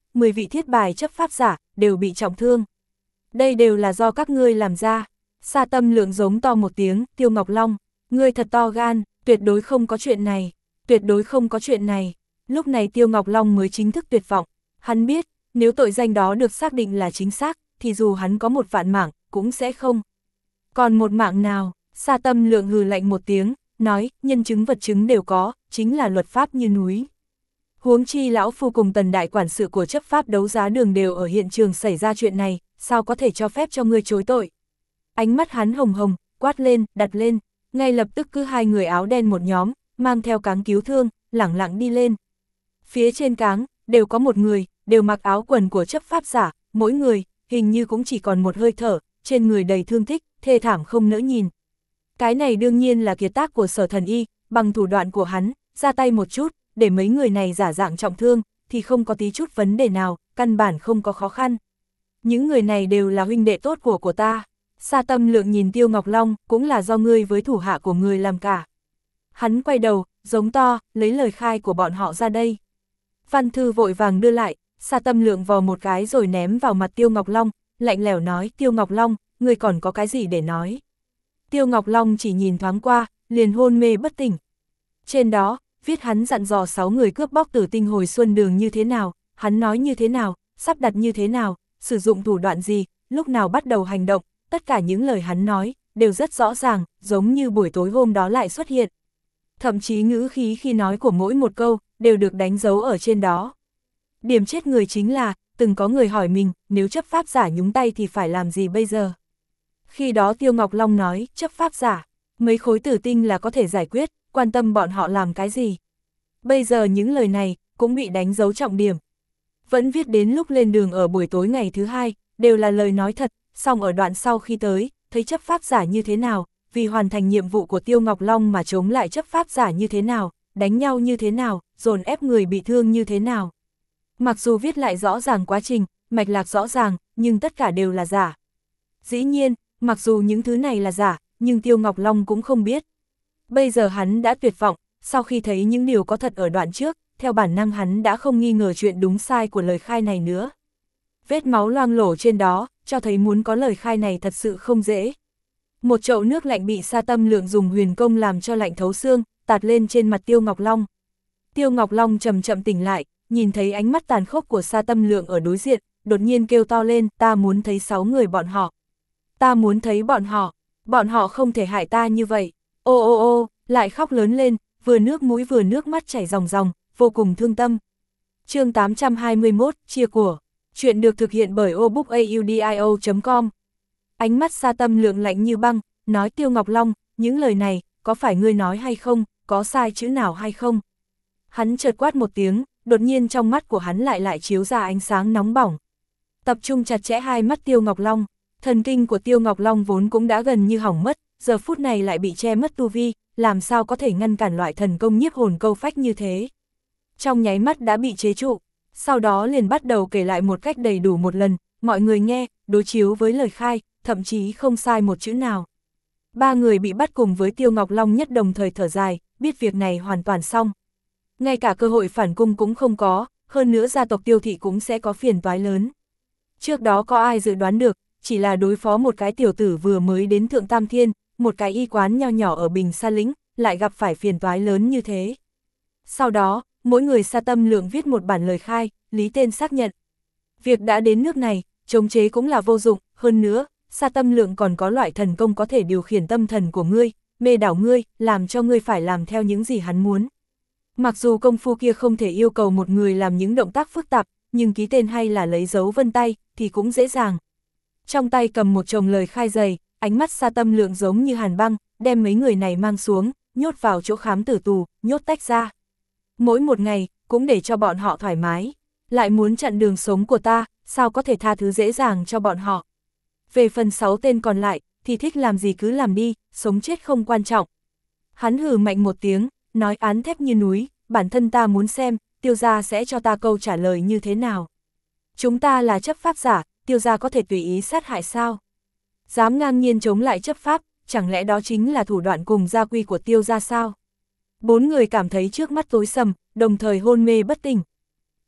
mười vị thiết bài chấp pháp giả, đều bị trọng thương. Đây đều là do các ngươi làm ra. Sa Tâm Lượng giống to một tiếng, Tiêu Ngọc Long, ngươi thật to gan, tuyệt đối không có chuyện này, tuyệt đối không có chuyện này. Lúc này Tiêu Ngọc Long mới chính thức tuyệt vọng, hắn biết, nếu tội danh đó được xác định là chính xác, thì dù hắn có một vạn mạng, cũng sẽ không. Còn một mạng nào, Sa Tâm Lượng hừ lạnh một tiếng, nói, nhân chứng vật chứng đều có, chính là luật pháp như núi. Huống chi lão phu cùng Tần đại quản sự của chấp pháp đấu giá đường đều ở hiện trường xảy ra chuyện này, sao có thể cho phép cho ngươi chối tội. Ánh mắt hắn hồng hồng, quát lên, đặt lên, ngay lập tức cứ hai người áo đen một nhóm, mang theo cáng cứu thương, lẳng lặng đi lên. Phía trên cáng, đều có một người, đều mặc áo quần của chấp pháp giả, mỗi người, hình như cũng chỉ còn một hơi thở, trên người đầy thương tích, thê thảm không nỡ nhìn. Cái này đương nhiên là kiệt tác của Sở Thần Y, bằng thủ đoạn của hắn, ra tay một chút, để mấy người này giả dạng trọng thương, thì không có tí chút vấn đề nào, căn bản không có khó khăn. Những người này đều là huynh đệ tốt của của ta. Sa Tâm Lượng nhìn Tiêu Ngọc Long, cũng là do ngươi với thủ hạ của ngươi làm cả. Hắn quay đầu, giống to, lấy lời khai của bọn họ ra đây. Văn thư vội vàng đưa lại, Sa Tâm Lượng vò một cái rồi ném vào mặt Tiêu Ngọc Long, lạnh lẽo nói, Tiêu Ngọc Long, ngươi còn có cái gì để nói? Tiêu Ngọc Long chỉ nhìn thoáng qua, liền hôn mê bất tỉnh. Trên đó, viết hắn dặn dò sáu người cướp bóc Tử Tinh hồi xuân đường như thế nào, hắn nói như thế nào, sắp đặt như thế nào, sử dụng thủ đoạn gì, lúc nào bắt đầu hành động, tất cả những lời hắn nói, đều rất rõ ràng, giống như buổi tối hôm đó lại xuất hiện. Thậm chí ngữ khí khi nói của mỗi một câu, đều được đánh dấu ở trên đó. Điểm chết người chính là, từng có người hỏi mình, nếu chấp pháp giả nhúng tay thì phải làm gì bây giờ? Khi đó Tiêu Ngọc Long nói, chấp pháp giả, mấy khối tử tinh là có thể giải quyết, quan tâm bọn họ làm cái gì? Bây giờ những lời này, cũng bị đánh dấu trọng điểm. Vẫn viết đến lúc lên đường ở buổi tối ngày thứ hai, đều là lời nói thật, song ở đoạn sau khi tới, thấy chấp pháp giả như thế nào, vì hoàn thành nhiệm vụ của Tiêu Ngọc Long mà chống lại chấp pháp giả như thế nào, đánh nhau như thế nào, dồn ép người bị thương như thế nào. Mặc dù viết lại rõ ràng quá trình, mạch lạc rõ ràng, nhưng tất cả đều là giả. Dĩ nhiên, mặc dù những thứ này là giả, nhưng Tiêu Ngọc Long cũng không biết. Bây giờ hắn đã tuyệt vọng, sau khi thấy những điều có thật ở đoạn trước, theo bản năng hắn đã không nghi ngờ chuyện đúng sai của lời khai này nữa. Vết máu loang lổ trên đó, cho thấy muốn có lời khai này thật sự không dễ. Một chậu nước lạnh bị Sa Tâm Lượng dùng huyền công làm cho lạnh thấu xương, tạt lên trên mặt Tiêu Ngọc Long. Tiêu Ngọc Long chậm chậm tỉnh lại, nhìn thấy ánh mắt tàn khốc của Sa Tâm Lượng ở đối diện, đột nhiên kêu to lên, ta muốn thấy sáu người bọn họ. Ta muốn thấy bọn họ, bọn họ không thể hại ta như vậy. Ô ô ô, lại khóc lớn lên, vừa nước mũi vừa nước mắt chảy ròng ròng, vô cùng thương tâm. Chương tám trăm hai mươi mốt, chia của. Chuyện được thực hiện bởi obookaudio chấm com. Ánh mắt Sa Tâm Lượng lạnh như băng, nói Tiêu Ngọc Long, những lời này, có phải ngươi nói hay không, có sai chữ nào hay không? Hắn chợt quát một tiếng, đột nhiên trong mắt của hắn lại lại chiếu ra ánh sáng nóng bỏng. Tập trung chặt chẽ hai mắt Tiêu Ngọc Long, thần kinh của Tiêu Ngọc Long vốn cũng đã gần như hỏng mất, giờ phút này lại bị che mất tu vi, làm sao có thể ngăn cản loại thần công nhiếp hồn câu phách như thế. Trong nháy mắt đã bị chế trụ, sau đó liền bắt đầu kể lại một cách đầy đủ một lần, mọi người nghe, đối chiếu với lời khai, thậm chí không sai một chữ nào. Ba người bị bắt cùng với Tiêu Ngọc Long nhất đồng thời thở dài, biết việc này hoàn toàn xong. Ngay cả cơ hội phản cung cũng không có, hơn nữa gia tộc Tiêu thị cũng sẽ có phiền toái lớn. Trước đó có ai dự đoán được, chỉ là đối phó một cái tiểu tử vừa mới đến Thượng Tam Thiên, một cái y quán nho nhỏ ở Bình Sa Lĩnh, lại gặp phải phiền toái lớn như thế. Sau đó, mỗi người Sa Tâm Lượng viết một bản lời khai, lý tên xác nhận. Việc đã đến nước này, chống chế cũng là vô dụng, hơn nữa, Sa Tâm Lượng còn có loại thần công có thể điều khiển tâm thần của ngươi, mê đảo ngươi, làm cho ngươi phải làm theo những gì hắn muốn. Mặc dù công phu kia không thể yêu cầu một người làm những động tác phức tạp, nhưng ký tên hay là lấy dấu vân tay, thì cũng dễ dàng. Trong tay cầm một chồng lời khai dày, ánh mắt Sa Tâm Lượng giống như hàn băng, đem mấy người này mang xuống, nhốt vào chỗ khám tử tù, nhốt tách ra. Mỗi một ngày, cũng để cho bọn họ thoải mái. Lại muốn chặn đường sống của ta, sao có thể tha thứ dễ dàng cho bọn họ. Về phần sáu tên còn lại, thì thích làm gì cứ làm đi, sống chết không quan trọng. Hắn hừ mạnh một tiếng, nói án thép như núi, bản thân ta muốn xem, Tiêu gia sẽ cho ta câu trả lời như thế nào. Chúng ta là chấp pháp giả, Tiêu gia có thể tùy ý sát hại sao? Dám ngang nhiên chống lại chấp pháp, chẳng lẽ đó chính là thủ đoạn cùng gia quy của Tiêu gia sao? Bốn người cảm thấy trước mắt tối sầm, đồng thời hôn mê bất tỉnh.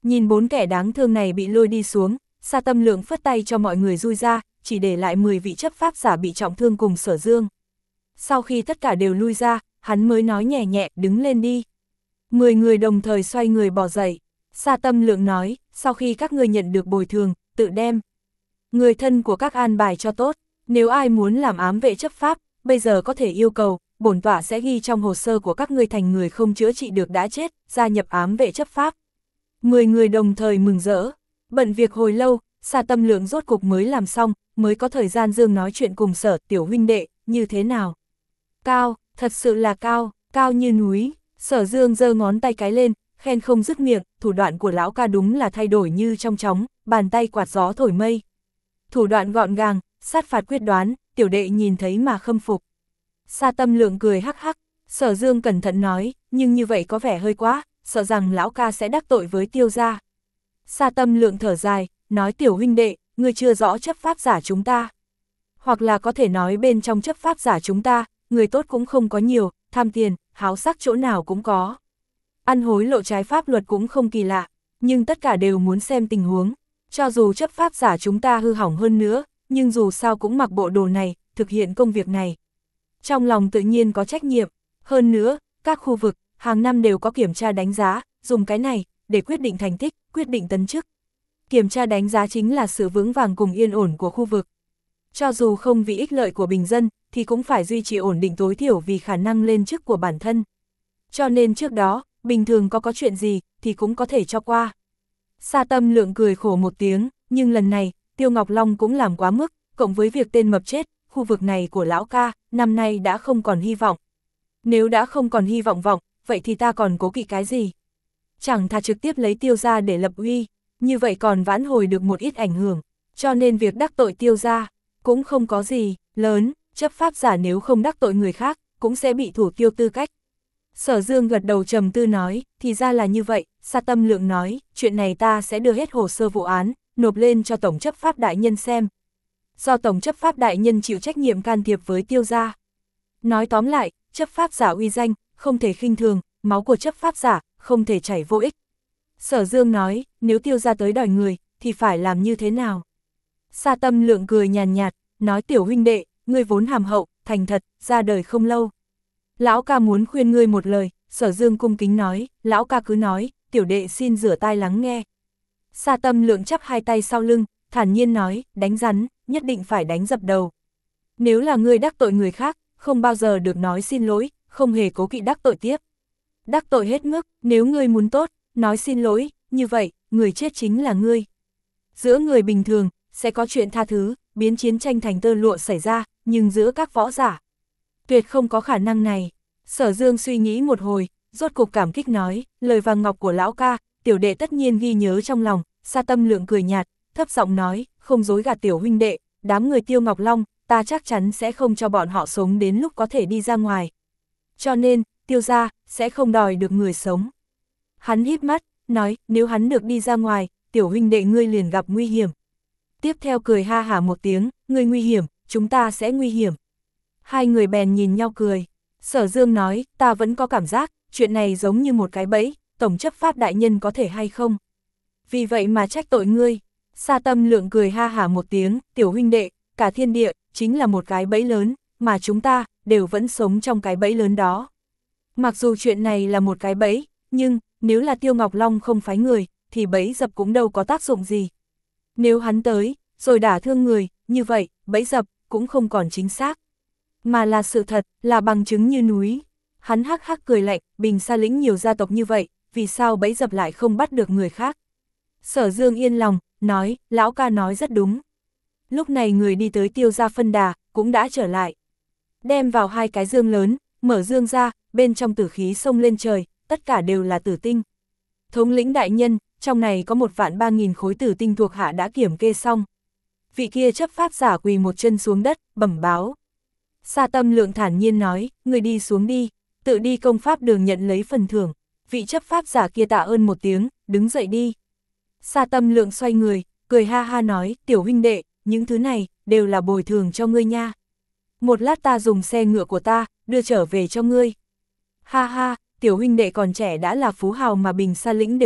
Nhìn bốn kẻ đáng thương này bị lôi đi xuống, Sa Tâm Lượng phất tay cho mọi người lui ra, chỉ để lại mười vị chấp pháp giả bị trọng thương cùng Sở Dương. Sau khi tất cả đều lui ra, hắn mới nói nhẹ nhẹ, đứng lên đi. Mười người đồng thời xoay người bỏ dậy. Sa Tâm Lượng nói, sau khi các ngươi nhận được bồi thường, tự đem người thân của các an bài cho tốt, nếu ai muốn làm ám vệ chấp pháp, bây giờ có thể yêu cầu, bổn tọa sẽ ghi trong hồ sơ của các ngươi thành người không chữa trị được đã chết, gia nhập ám vệ chấp pháp. Mười người đồng thời mừng rỡ, bận việc hồi lâu, Sa Tâm Lượng rốt cục mới làm xong, mới có thời gian Dương nói chuyện cùng Sở tiểu huynh đệ, như thế nào? Cao, thật sự là cao, cao như núi. Sở Dương giơ ngón tay cái lên, khen không dứt miệng, thủ đoạn của lão ca đúng là thay đổi như trong chóng, bàn tay quạt gió thổi mây. Thủ đoạn gọn gàng, sát phạt quyết đoán, tiểu đệ nhìn thấy mà khâm phục. Sa Tâm Lượng cười hắc hắc, Sở Dương cẩn thận nói, nhưng như vậy có vẻ hơi quá, sợ rằng lão ca sẽ đắc tội với Tiêu gia. Sa Tâm Lượng thở dài, nói tiểu huynh đệ, ngươi chưa rõ chấp pháp giả chúng ta. Hoặc là có thể nói bên trong chấp pháp giả chúng ta, người tốt cũng không có nhiều, tham tiền, háo sắc chỗ nào cũng có. Ăn hối lộ trái pháp luật cũng không kỳ lạ, nhưng tất cả đều muốn xem tình huống. Cho dù chấp pháp giả chúng ta hư hỏng hơn nữa, nhưng dù sao cũng mặc bộ đồ này, thực hiện công việc này. Trong lòng tự nhiên có trách nhiệm, hơn nữa, các khu vực, hàng năm đều có kiểm tra đánh giá, dùng cái này, để quyết định thành tích, quyết định tấn chức. Kiểm tra đánh giá chính là sự vững vàng cùng yên ổn của khu vực. Cho dù không vì ích lợi của bình dân, thì cũng phải duy trì ổn định tối thiểu vì khả năng lên chức của bản thân. Cho nên trước đó, bình thường có có chuyện gì, thì cũng có thể cho qua. Sa Tâm Lượng cười khổ một tiếng, nhưng lần này, Tiêu Ngọc Long cũng làm quá mức, cộng với việc tên mập chết, khu vực này của lão ca, năm nay đã không còn hy vọng. Nếu đã không còn hy vọng vọng, vậy thì ta còn cố kỵ cái gì? Chẳng thà trực tiếp lấy Tiêu gia để lập uy, như vậy còn vãn hồi được một ít ảnh hưởng, cho nên việc đắc tội Tiêu gia cũng không có gì lớn, chấp pháp giả nếu không đắc tội người khác, cũng sẽ bị thủ tiêu tư cách. Sở Dương gật đầu trầm tư nói, thì ra là như vậy. Sa Tâm Lượng nói, chuyện này ta sẽ đưa hết hồ sơ vụ án, nộp lên cho Tổng chấp pháp đại nhân xem. Do Tổng chấp pháp đại nhân chịu trách nhiệm can thiệp với Tiêu gia. Nói tóm lại, chấp pháp giả uy danh, không thể khinh thường, máu của chấp pháp giả, không thể chảy vô ích. Sở Dương nói, nếu Tiêu gia tới đòi người, thì phải làm như thế nào? Sa Tâm Lượng cười nhàn nhạt, nói tiểu huynh đệ, ngươi vốn hàm hậu, thành thật, ra đời không lâu. Lão ca muốn khuyên ngươi một lời. Sở Dương cung kính nói, lão ca cứ nói, tiểu đệ xin rửa tai lắng nghe. Sa Tâm Lượng chắp hai tay sau lưng, thản nhiên nói, đánh rắn, nhất định phải đánh dập đầu. Nếu là ngươi đắc tội người khác, không bao giờ được nói xin lỗi, không hề cố kỵ đắc tội tiếp. Đắc tội hết mức, nếu ngươi muốn tốt, nói xin lỗi, như vậy, người chết chính là ngươi. Giữa người bình thường, sẽ có chuyện tha thứ, biến chiến tranh thành tơ lụa xảy ra, nhưng giữa các võ giả, tuyệt không có khả năng này. Sở Dương suy nghĩ một hồi, rốt cục cảm kích nói, lời vàng ngọc của lão ca, tiểu đệ tất nhiên ghi nhớ trong lòng. Sa Tâm Lượng cười nhạt, thấp giọng nói, không dối gạt tiểu huynh đệ, đám người Tiêu Ngọc Long, ta chắc chắn sẽ không cho bọn họ sống đến lúc có thể đi ra ngoài. Cho nên, Tiêu gia sẽ không đòi được người sống. Hắn híp mắt, nói, nếu hắn được đi ra ngoài, tiểu huynh đệ ngươi liền gặp nguy hiểm. Tiếp theo cười ha hả một tiếng, ngươi nguy hiểm, chúng ta sẽ nguy hiểm. Hai người bèn nhìn nhau cười. Sở Dương nói, ta vẫn có cảm giác, chuyện này giống như một cái bẫy, Tổng chấp pháp đại nhân có thể hay không? Vì vậy mà trách tội ngươi. Sa Tâm Lượng cười ha hả một tiếng, tiểu huynh đệ, cả thiên địa, chính là một cái bẫy lớn, mà chúng ta, đều vẫn sống trong cái bẫy lớn đó. Mặc dù chuyện này là một cái bẫy, nhưng, nếu là Tiêu Ngọc Long không phái người, thì bẫy dập cũng đâu có tác dụng gì. Nếu hắn tới, rồi đả thương người, như vậy, bẫy dập, cũng không còn chính xác. Mà là sự thật, là bằng chứng như núi. Hắn hắc hắc cười lạnh, Bình Sa lĩnh nhiều gia tộc như vậy, vì sao bẫy dập lại không bắt được người khác? Sở Dương yên lòng, nói, lão ca nói rất đúng. Lúc này người đi tới Tiêu gia phân đà, cũng đã trở lại. Đem vào hai cái dương lớn, mở dương ra, bên trong tử khí xông lên trời, tất cả đều là tử tinh. Thống lĩnh đại nhân, trong này có một vạn ba nghìn khối tử tinh thuộc hạ đã kiểm kê xong. Vị kia chấp pháp giả quỳ một chân xuống đất, bẩm báo. Sa Tâm Lượng thản nhiên nói, người đi xuống đi, tự đi công pháp đường nhận lấy phần thưởng. Vị chấp pháp giả kia tạ ơn một tiếng, đứng dậy đi. Sa Tâm Lượng xoay người, cười ha ha nói, tiểu huynh đệ, những thứ này, đều là bồi thường cho ngươi nha. Một lát ta dùng xe ngựa của ta, đưa trở về cho ngươi. Ha ha, tiểu huynh đệ còn trẻ đã là phú hào mà Bình Sa lĩnh đều biết,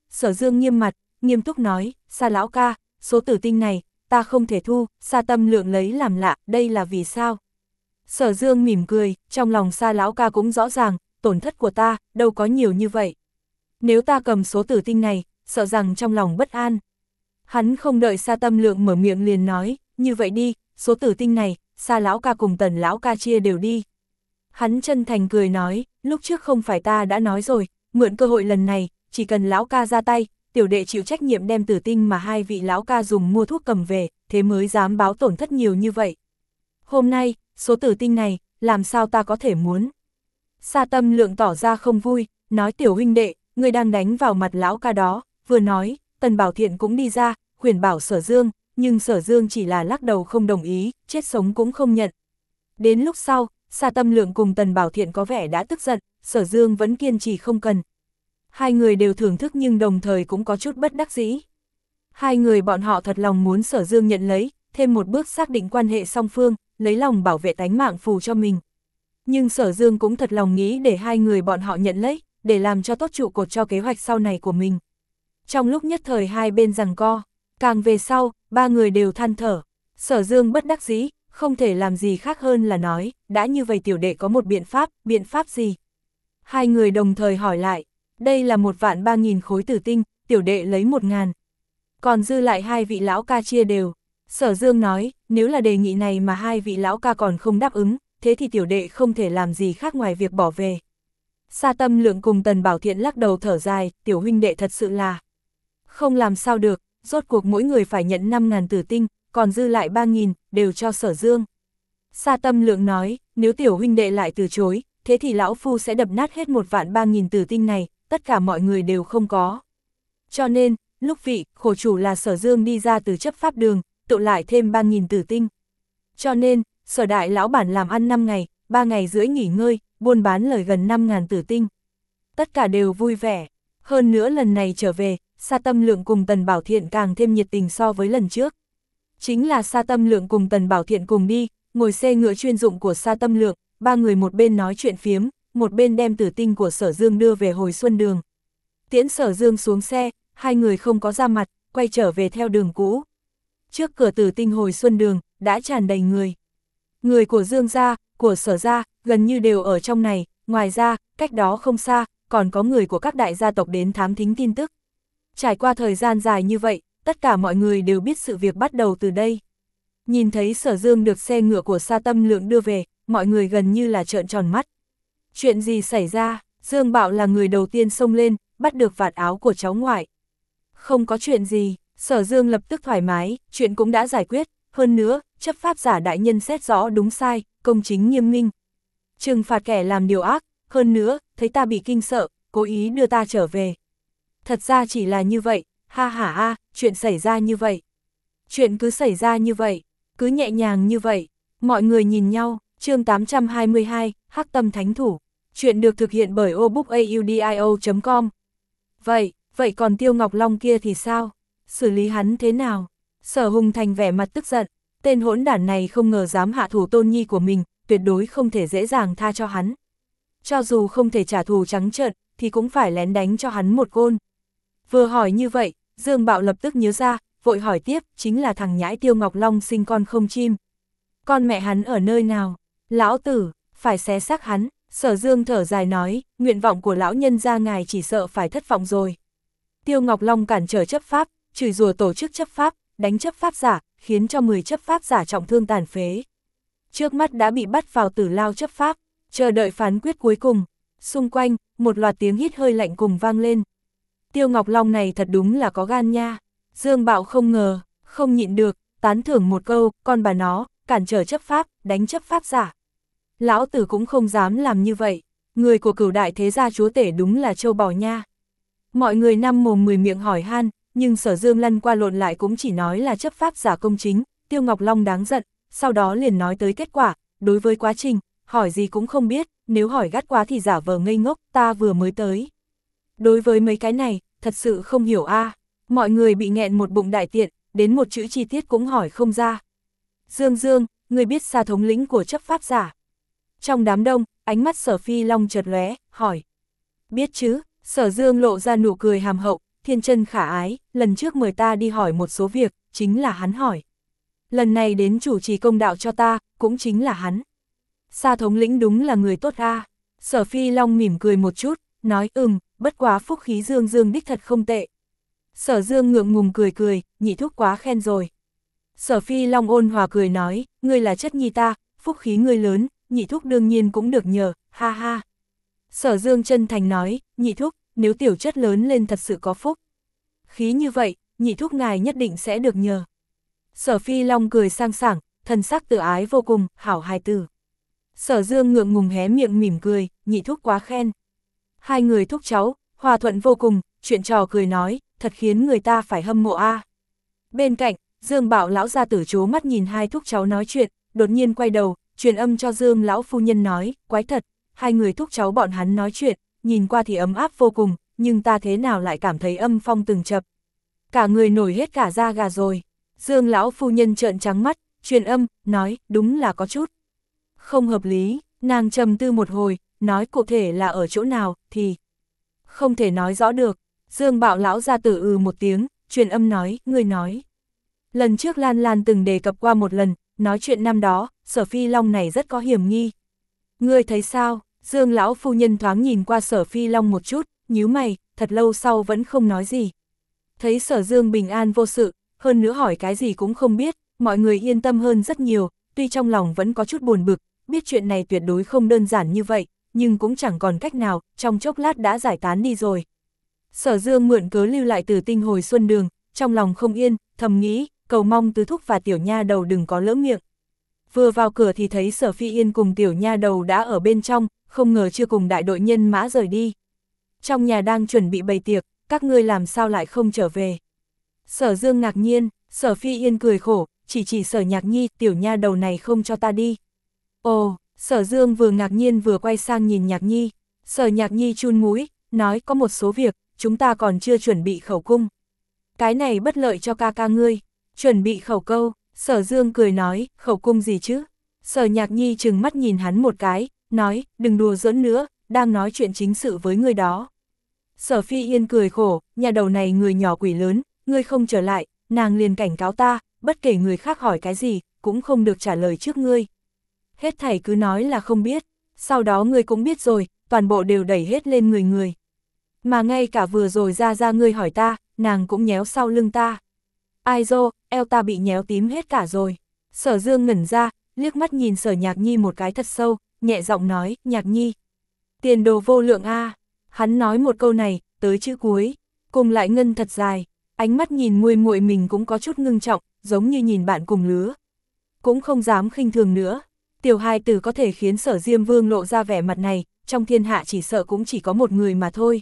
Sở Dương nghiêm mặt, nghiêm túc nói, Sa lão ca, số tử tinh này, ta không thể thu, Sa Tâm Lượng lấy làm lạ, đây là vì sao? Sở Dương mỉm cười, trong lòng Sa lão ca cũng rõ ràng, tổn thất của ta, đâu có nhiều như vậy. Nếu ta cầm số tử tinh này, sợ rằng trong lòng bất an. Hắn không đợi Sa Tâm Lượng mở miệng liền nói, như vậy đi, số tử tinh này, Sa lão ca cùng Tần lão ca chia đều đi. Hắn chân thành cười nói, lúc trước không phải ta đã nói rồi, mượn cơ hội lần này, chỉ cần lão ca ra tay, tiểu đệ chịu trách nhiệm đem tử tinh mà hai vị lão ca dùng mua thuốc cầm về, thế mới dám báo tổn thất nhiều như vậy. Hôm nay, số tử tinh này, làm sao ta có thể muốn? Sa Tâm Lượng tỏ ra không vui, nói tiểu huynh đệ, người đang đánh vào mặt lão ca đó, vừa nói, Tần Bảo Thiện cũng đi ra, khuyên bảo Sở Dương, nhưng Sở Dương chỉ là lắc đầu không đồng ý, chết sống cũng không nhận. Đến lúc sau, Sa Tâm Lượng cùng Tần Bảo Thiện có vẻ đã tức giận, Sở Dương vẫn kiên trì không cần. Hai người đều thưởng thức nhưng đồng thời cũng có chút bất đắc dĩ. Hai người bọn họ thật lòng muốn Sở Dương nhận lấy, thêm một bước xác định quan hệ song phương, lấy lòng bảo vệ tánh mạng phù cho mình. Nhưng Sở Dương cũng thật lòng nghĩ để hai người bọn họ nhận lấy, để làm cho tốt trụ cột cho kế hoạch sau này của mình. Trong lúc nhất thời hai bên giằng co, càng về sau, ba người đều than thở. Sở Dương bất đắc dĩ, không thể làm gì khác hơn là nói, đã như vậy tiểu đệ có một biện pháp, biện pháp gì? Hai người đồng thời hỏi lại, đây là một vạn ba nghìn khối tử tinh, tiểu đệ lấy một ngàn. Còn dư lại hai vị lão ca chia đều. Sở Dương nói, nếu là đề nghị này mà hai vị lão ca còn không đáp ứng, thế thì tiểu đệ không thể làm gì khác ngoài việc bỏ về. Sa Tâm Lượng cùng Tần Bảo Thiện lắc đầu thở dài, tiểu huynh đệ thật sự là không làm sao được, rốt cuộc mỗi người phải nhận năm ngàn tử tinh, còn dư lại ba nghìn, đều cho Sở Dương. Sa Tâm Lượng nói, nếu tiểu huynh đệ lại từ chối, thế thì lão phu sẽ đập nát hết một vạn ba nghìn tử tinh này, tất cả mọi người đều không có. Cho nên, lúc vị, khổ chủ là Sở Dương đi ra từ chấp pháp đường, tụ lại thêm ba nghìn tử tinh. Cho nên, Sở đại lão bản làm ăn năm ngày, ba ngày rưỡi nghỉ ngơi, buôn bán lời gần năm ngàn tử tinh. Tất cả đều vui vẻ. Hơn nữa lần này trở về, Sa Tâm Lượng cùng Tần Bảo Thiện càng thêm nhiệt tình so với lần trước. Chính là Sa Tâm Lượng cùng Tần Bảo Thiện cùng đi, ngồi xe ngựa chuyên dụng của Sa Tâm Lượng, ba người một bên nói chuyện phiếm, một bên đem tử tinh của Sở Dương đưa về hồi xuân đường. Tiễn Sở Dương xuống xe, hai người không có ra mặt, quay trở về theo đường cũ. Trước cửa tử tinh hồi xuân đường, đã tràn đầy người. Người của Dương gia, của Sở gia, gần như đều ở trong này, ngoài ra, cách đó không xa, còn có người của các đại gia tộc đến thám thính tin tức. Trải qua thời gian dài như vậy, tất cả mọi người đều biết sự việc bắt đầu từ đây. Nhìn thấy Sở Dương được xe ngựa của Sa Tâm Lượng đưa về, mọi người gần như là trợn tròn mắt. Chuyện gì xảy ra? Dương Bạo là người đầu tiên xông lên, bắt được vạt áo của cháu ngoại. Không có chuyện gì, Sở Dương lập tức thoải mái, chuyện cũng đã giải quyết, hơn nữa, chấp pháp giả đại nhân xét rõ đúng sai, công chính nghiêm minh. Trừng phạt kẻ làm điều ác, hơn nữa, thấy ta bị kinh sợ, cố ý đưa ta trở về. Thật ra chỉ là như vậy, ha ha ha, chuyện xảy ra như vậy. Chuyện cứ xảy ra như vậy, cứ nhẹ nhàng như vậy. Mọi người nhìn nhau, chương tám trăm hai mươi hai, Hắc Tâm Thánh Thủ. Chuyện được thực hiện bởi obookaudio chấm com. Vậy, vậy còn Tiêu Ngọc Long kia thì sao? Xử lý hắn thế nào? Sở Hùng Thành vẻ mặt tức giận, tên hỗn đản này không ngờ dám hạ thủ tôn nhi của mình, tuyệt đối không thể dễ dàng tha cho hắn. Cho dù không thể trả thù trắng trợn, thì cũng phải lén đánh cho hắn một côn. Vừa hỏi như vậy, Dương Bạo lập tức nhớ ra, vội hỏi tiếp, chính là thằng nhãi Tiêu Ngọc Long sinh con không chim. Con mẹ hắn ở nơi nào? Lão tử, phải xé xác hắn. Sở Dương thở dài nói, nguyện vọng của lão nhân gia ngài chỉ sợ phải thất vọng rồi. Tiêu Ngọc Long cản trở chấp pháp, chửi rủa tổ chức chấp pháp, đánh chấp pháp giả, khiến cho mười chấp pháp giả trọng thương tàn phế. Trước mắt đã bị bắt vào tử lao chấp pháp, chờ đợi phán quyết cuối cùng. Xung quanh, một loạt tiếng hít hơi lạnh cùng vang lên. Tiêu Ngọc Long này thật đúng là có gan nha. Dương Bạo không ngờ, không nhịn được, tán thưởng một câu, con bà nó, cản trở chấp pháp, đánh chấp pháp giả. Lão tử cũng không dám làm như vậy, người của Cửu đại thế gia chúa tể đúng là châu bò nha. Mọi người năm mồm mười miệng hỏi han, nhưng Sở Dương lăn qua lộn lại cũng chỉ nói là chấp pháp giả công chính, Tiêu Ngọc Long đáng giận, sau đó liền nói tới kết quả, đối với quá trình, hỏi gì cũng không biết, nếu hỏi gắt quá thì giả vờ ngây ngốc, ta vừa mới tới. Đối với mấy cái này, thật sự không hiểu a. À. Mọi người bị nghẹn một bụng đại tiện, đến một chữ chi tiết cũng hỏi không ra. Dương Dương, người biết Sa thống lĩnh của chấp pháp giả? Trong đám đông, ánh mắt Sở Phi Long chợt lóe, hỏi. Biết chứ, Sở Dương lộ ra nụ cười hàm hậu, thiên chân khả ái, lần trước mời ta đi hỏi một số việc, chính là hắn hỏi. Lần này đến chủ trì công đạo cho ta, cũng chính là hắn. Sa thống lĩnh đúng là người tốt a. Sở Phi Long mỉm cười một chút, nói ừm, bất quá phúc khí Dương Dương đích thật không tệ. Sở Dương ngượng ngùng cười cười, nhị thúc quá khen rồi. Sở Phi Long ôn hòa cười nói, ngươi là chất nhi ta, phúc khí ngươi lớn, nhị thúc đương nhiên cũng được nhờ, ha ha. Sở Dương chân thành nói, nhị thúc, nếu tiểu chất lớn lên thật sự có phúc khí như vậy, nhị thúc ngài nhất định sẽ được nhờ. Sở Phi Long cười sang sảng, thần sắc tự ái vô cùng, hảo hài tử. Sở Dương ngượng ngùng hé miệng mỉm cười, nhị thúc quá khen. Hai người thúc cháu, hòa thuận vô cùng, chuyện trò cười nói, thật khiến người ta phải hâm mộ a. Bên cạnh, Dương Bảo lão gia tử trố mắt nhìn hai thúc cháu nói chuyện, đột nhiên quay đầu, truyền âm cho Dương lão phu nhân nói, quái thật, hai người thúc cháu bọn hắn nói chuyện, nhìn qua thì ấm áp vô cùng, nhưng ta thế nào lại cảm thấy âm phong từng chập. Cả người nổi hết cả da gà rồi. Dương lão phu nhân trợn trắng mắt, truyền âm, nói, đúng là có chút không hợp lý. Nàng trầm tư một hồi, nói cụ thể là ở chỗ nào, thì không thể nói rõ được. Dương Bảo lão gia tử ừ một tiếng, truyền âm nói, ngươi nói. Lần trước Lan Lan từng đề cập qua một lần, nói chuyện năm đó, Sở Phi Long này rất có hiểm nghi. Ngươi thấy sao? Dương lão phu nhân thoáng nhìn qua Sở Phi Long một chút, nhíu mày, thật lâu sau vẫn không nói gì. Thấy Sở Dương bình an vô sự, hơn nữa hỏi cái gì cũng không biết, mọi người yên tâm hơn rất nhiều, tuy trong lòng vẫn có chút buồn bực, biết chuyện này tuyệt đối không đơn giản như vậy, nhưng cũng chẳng còn cách nào, trong chốc lát đã giải tán đi rồi. Sở Dương mượn cớ lưu lại Tử Tinh hồi xuân đường, trong lòng không yên, thầm nghĩ, cầu mong tứ thúc và tiểu nha đầu đừng có lỡ miệng. Vừa vào cửa thì thấy Sở Phi Yên cùng tiểu nha đầu đã ở bên trong, không ngờ chưa cùng đại đội nhân mã rời đi. Trong nhà đang chuẩn bị bày tiệc, các ngươi làm sao lại không trở về? Sở Dương ngạc nhiên, Sở Phi Yên cười khổ, chỉ chỉ Sở Nhạc Nhi, tiểu nha đầu này không cho ta đi. Ồ, Sở Dương vừa ngạc nhiên vừa quay sang nhìn Nhạc Nhi. Sở Nhạc Nhi chun mũi, nói có một số việc, chúng ta còn chưa chuẩn bị khẩu cung. Cái này bất lợi cho ca ca ngươi. Chuẩn bị khẩu câu, Sở Dương cười nói, khẩu cung gì chứ? Sở Nhạc Nhi trừng mắt nhìn hắn một cái, nói, đừng đùa giỡn nữa, đang nói chuyện chính sự với ngươi đó. Sở Phi Yên cười khổ, nhà đầu này người nhỏ quỷ lớn, ngươi không trở lại, nàng liền cảnh cáo ta, bất kể người khác hỏi cái gì, cũng không được trả lời trước ngươi. Hết thảy cứ nói là không biết, sau đó ngươi cũng biết rồi, toàn bộ đều đẩy hết lên người người. Mà ngay cả vừa rồi ra ra ngươi hỏi ta, nàng cũng nhéo sau lưng ta. Ai dô, eo ta bị nhéo tím hết cả rồi. Sở Dương ngẩn ra, liếc mắt nhìn Sở Nhạc Nhi một cái thật sâu, nhẹ giọng nói, Nhạc Nhi. Tiền đồ vô lượng a. Hắn nói một câu này, tới chữ cuối, cùng lại ngân thật dài, ánh mắt nhìn muội muội mình cũng có chút ngưng trọng, giống như nhìn bạn cùng lứa. Cũng không dám khinh thường nữa. Tiểu hài tử có thể khiến Sở Diêm Vương lộ ra vẻ mặt này, trong thiên hạ chỉ sợ cũng chỉ có một người mà thôi.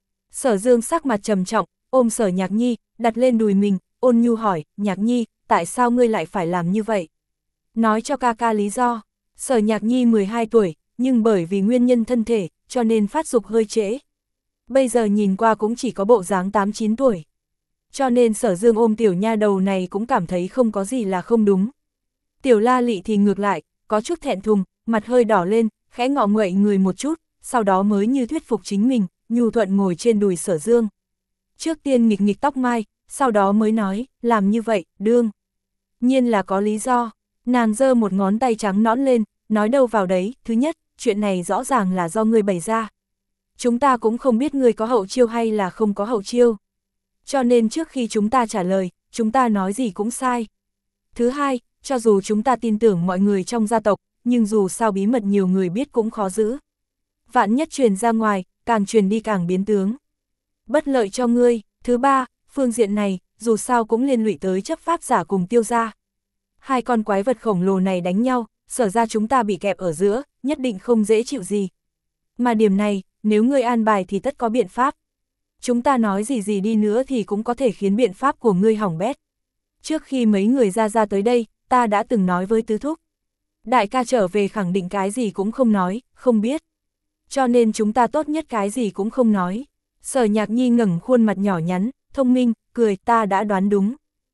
Sở Dương sắc mặt trầm trọng, ôm Sở Nhạc Nhi, đặt lên đùi mình, ôn nhu hỏi, Nhạc Nhi, tại sao ngươi lại phải làm như vậy? Nói cho ca ca lý do. Sở Nhạc Nhi mười hai tuổi, nhưng bởi vì nguyên nhân thân thể, cho nên phát dục hơi trễ. Bây giờ nhìn qua cũng chỉ có bộ dáng tám chín tuổi. Cho nên Sở Dương ôm tiểu nha đầu này cũng cảm thấy không có gì là không đúng. Tiểu La Lị thì ngược lại, có chút thẹn thùng, mặt hơi đỏ lên, khẽ ngọ nguậy người một chút, sau đó mới như thuyết phục chính mình, nhu thuận ngồi trên đùi Sở Dương. Trước tiên nghịch nghịch tóc mai, sau đó mới nói, làm như vậy, đương nhiên là có lý do. Nàng giơ một ngón tay trắng nõn lên, nói đâu vào đấy, thứ nhất, chuyện này rõ ràng là do ngươi bày ra. Chúng ta cũng không biết ngươi có hậu chiêu hay là không có hậu chiêu. Cho nên trước khi chúng ta trả lời, chúng ta nói gì cũng sai. Thứ hai, cho dù chúng ta tin tưởng mọi người trong gia tộc, nhưng dù sao bí mật nhiều người biết cũng khó giữ. Vạn nhất truyền ra ngoài, càng truyền đi càng biến tướng. Bất lợi cho ngươi. Thứ ba, phương diện này, dù sao cũng liên lụy tới chấp pháp giả cùng Tiêu gia. Hai con quái vật khổng lồ này đánh nhau, Sở ra chúng ta bị kẹp ở giữa, nhất định không dễ chịu gì. Mà điểm này, nếu ngươi an bài thì tất có biện pháp. Chúng ta nói gì gì đi nữa thì cũng có thể khiến biện pháp của ngươi hỏng bét. Trước khi mấy người ra ra tới đây, ta đã từng nói với tứ thúc. Đại ca trở về khẳng định cái gì cũng không nói, không biết. Cho nên chúng ta tốt nhất cái gì cũng không nói. Sở Nhạc Nhi ngẩng khuôn mặt nhỏ nhắn, thông minh, cười, ta đã đoán đúng.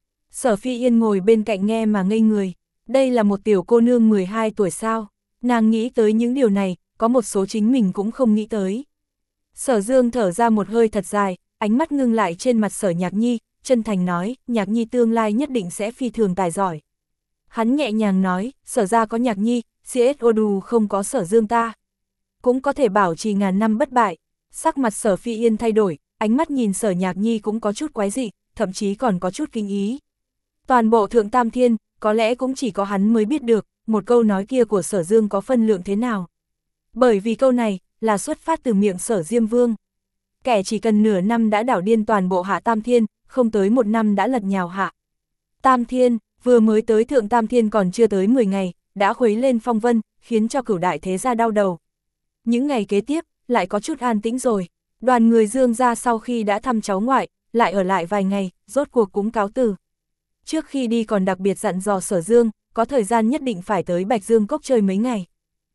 Sở Phi Yên ngồi bên cạnh nghe mà ngây người. Đây là một tiểu cô nương mười hai tuổi sao. Nàng nghĩ tới những điều này, có một số chính mình cũng không nghĩ tới. Sở Dương thở ra một hơi thật dài, ánh mắt ngưng lại trên mặt Sở Nhạc Nhi, chân thành nói, Nhạc Nhi tương lai nhất định sẽ phi thường tài giỏi. Hắn nhẹ nhàng nói, Sở ra có Nhạc Nhi, xê ét ô đù không có Sở Dương ta. Cũng có thể bảo trì ngàn năm bất bại. Sắc mặt Sở Phi Yên thay đổi, ánh mắt nhìn Sở Nhạc Nhi cũng có chút quái dị, thậm chí còn có chút kinh ý. Toàn bộ Thượng Tam Thiên, có lẽ cũng chỉ có hắn mới biết được, một câu nói kia của Sở Dương có phân lượng thế nào. Bởi vì câu này, là xuất phát từ miệng Sở Diêm Vương. Kẻ chỉ cần nửa năm đã đảo điên toàn bộ Hạ Tam Thiên, không tới một năm đã lật nhào Hạ Tam Thiên, vừa mới tới Thượng Tam Thiên còn chưa tới mười ngày, đã khuấy lên phong vân, khiến cho cửu đại thế gia đau đầu. Những ngày kế tiếp, lại có chút an tĩnh rồi. Đoàn người Dương gia sau khi đã thăm cháu ngoại, lại ở lại vài ngày, rốt cuộc cũng cáo từ. Trước khi đi còn đặc biệt dặn dò Sở Dương, có thời gian nhất định phải tới Bạch Dương Cốc chơi mấy ngày.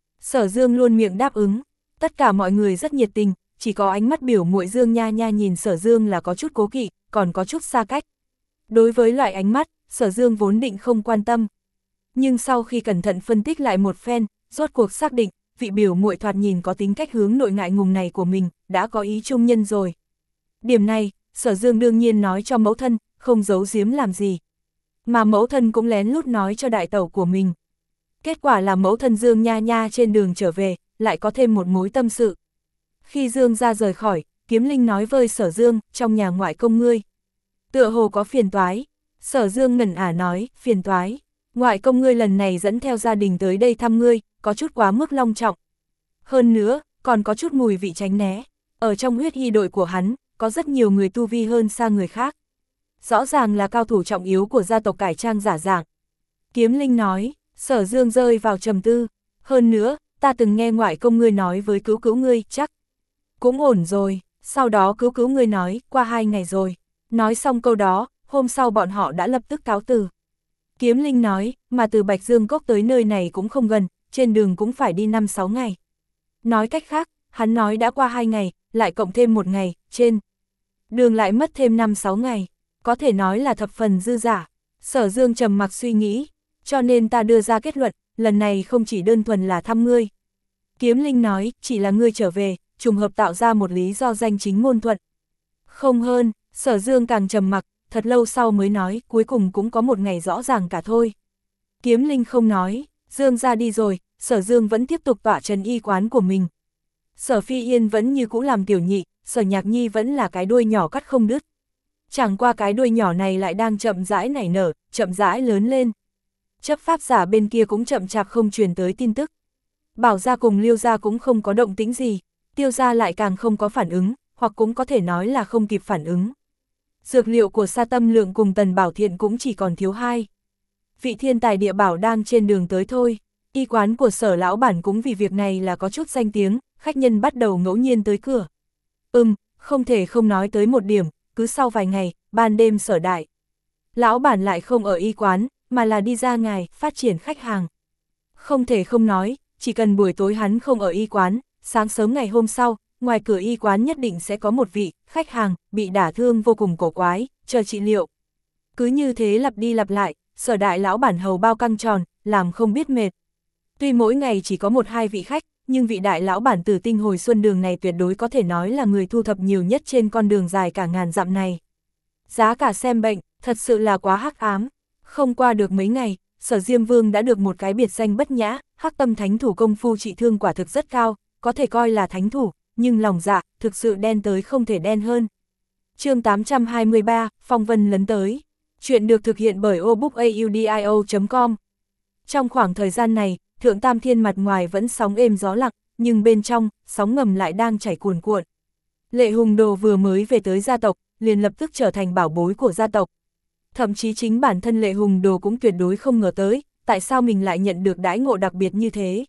Sở Dương luôn miệng đáp ứng, tất cả mọi người rất nhiệt tình, chỉ có ánh mắt biểu muội Dương Nha Nha nhìn Sở Dương là có chút cố kỵ, còn có chút xa cách. Đối với loại ánh mắt, Sở Dương vốn định không quan tâm. Nhưng sau khi cẩn thận phân tích lại một phen, rốt cuộc xác định, vị biểu muội thoạt nhìn có tính cách hướng nội ngại ngùng này của mình, đã có ý trung nhân rồi. Điểm này, Sở Dương đương nhiên nói cho mẫu thân, không giấu giếm làm gì. Mà mẫu thân cũng lén lút nói cho đại tẩu của mình. Kết quả là mẫu thân Dương Nha Nha trên đường trở về, lại có thêm một mối tâm sự. Khi Dương ra rời khỏi, Kiếm Linh nói với Sở Dương, trong nhà ngoại công ngươi. Tựa hồ có phiền toái. Sở Dương ngẩn ả nói, phiền toái. Ngoại công ngươi lần này dẫn theo gia đình tới đây thăm ngươi, có chút quá mức long trọng. Hơn nữa, còn có chút mùi vị tránh né. Ở trong huyết y đội của hắn, có rất nhiều người tu vi hơn xa người khác. Rõ ràng là cao thủ trọng yếu của gia tộc cải trang giả dạng. Kiếm Linh nói, Sở Dương rơi vào trầm tư. Hơn nữa, ta từng nghe ngoại công ngươi nói với cứu cứu ngươi, chắc cũng ổn rồi. Sau đó cứu cứu ngươi nói, qua hai ngày rồi. Nói xong câu đó, hôm sau bọn họ đã lập tức cáo từ. Kiếm Linh nói, mà từ Bạch Dương Cốc tới nơi này cũng không gần, trên đường cũng phải đi năm sáu ngày. Nói cách khác, hắn nói đã qua hai ngày, lại cộng thêm một ngày, trên đường lại mất thêm năm sáu ngày. Có thể nói là thập phần dư giả. Sở Dương trầm mặc suy nghĩ, cho nên ta đưa ra kết luận, lần này không chỉ đơn thuần là thăm ngươi. Kiếm Linh nói, chỉ là ngươi trở về, trùng hợp tạo ra một lý do danh chính ngôn thuận. Không hơn, Sở Dương càng trầm mặc, thật lâu sau mới nói, cuối cùng cũng có một ngày rõ ràng cả thôi. Kiếm Linh không nói, Dương ra đi rồi, Sở Dương vẫn tiếp tục tỏa trần y quán của mình. Sở Phi Yên vẫn như cũ làm tiểu nhị, Sở Nhạc Nhi vẫn là cái đuôi nhỏ cắt không đứt. Chẳng qua cái đuôi nhỏ này lại đang chậm rãi nảy nở, chậm rãi lớn lên. Chấp pháp giả bên kia cũng chậm chạp không truyền tới tin tức. Bảo gia cùng Liêu gia cũng không có động tĩnh gì, Tiêu gia lại càng không có phản ứng, hoặc cũng có thể nói là không kịp phản ứng. Dược liệu của Sa Tâm Lượng cùng Tần Bảo Thiện cũng chỉ còn thiếu hai. Vị thiên tài địa bảo đang trên đường tới thôi. Y quán của Sở lão bản cũng vì việc này là có chút danh tiếng, khách nhân bắt đầu ngẫu nhiên tới cửa. Ừm, không thể không nói tới một điểm, cứ sau vài ngày, ban đêm Sở đại lão bản lại không ở y quán, mà là đi ra ngoài, phát triển khách hàng. Không thể không nói, chỉ cần buổi tối hắn không ở y quán, sáng sớm ngày hôm sau, ngoài cửa y quán nhất định sẽ có một vị khách hàng bị đả thương vô cùng cổ quái, chờ trị liệu. Cứ như thế lặp đi lặp lại, Sở đại lão bản hầu bao căng tròn, làm không biết mệt. Tuy mỗi ngày chỉ có một hai vị khách, nhưng vị đại lão bản Tử Tinh Hồi Xuân Đường này tuyệt đối có thể nói là người thu thập nhiều nhất trên con đường dài cả ngàn dặm này. Giá cả xem bệnh, thật sự là quá hắc ám. Không qua được mấy ngày, Sở Diêm Vương đã được một cái biệt danh bất nhã, Hắc Tâm Thánh Thủ công phu trị thương quả thực rất cao, có thể coi là thánh thủ, nhưng lòng dạ, thực sự đen tới không thể đen hơn. Chương tám trăm hai mươi ba, Phong Vân lấn tới. Chuyện được thực hiện bởi obookaudio chấm com. Trong khoảng thời gian này, Thượng Tam Thiên mặt ngoài vẫn sóng êm gió lặng, nhưng bên trong, sóng ngầm lại đang chảy cuồn cuộn. Lệ Hùng Đồ vừa mới về tới gia tộc, liền lập tức trở thành bảo bối của gia tộc. Thậm chí chính bản thân Lệ Hùng Đồ cũng tuyệt đối không ngờ tới, tại sao mình lại nhận được đãi ngộ đặc biệt như thế.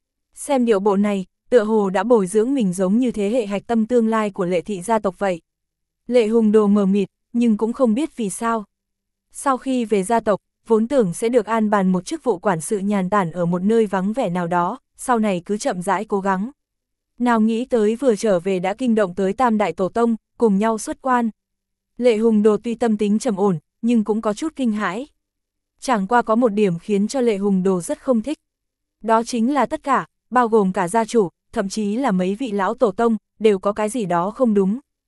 Xem điệu bộ này, tựa hồ đã bồi dưỡng mình giống như thế hệ hạch tâm tương lai của Lệ thị gia tộc vậy. Lệ Hùng Đồ mờ mịt, nhưng cũng không biết vì sao. Sau khi về gia tộc, vốn tưởng sẽ được an bài một chức vụ quản sự nhàn tản ở một nơi vắng vẻ nào đó, sau này cứ chậm rãi cố gắng. Nào nghĩ tới vừa trở về đã kinh động tới Tam Đại Tổ Tông, cùng nhau xuất quan. Lệ Hùng Đồ tuy tâm tính trầm ổn, nhưng cũng có chút kinh hãi. Chẳng qua có một điểm khiến cho Lệ Hùng Đồ rất không thích. Đó chính là tất cả, bao gồm cả gia chủ, thậm chí là mấy vị lão tổ tông, đều có cái gì đó không đúng.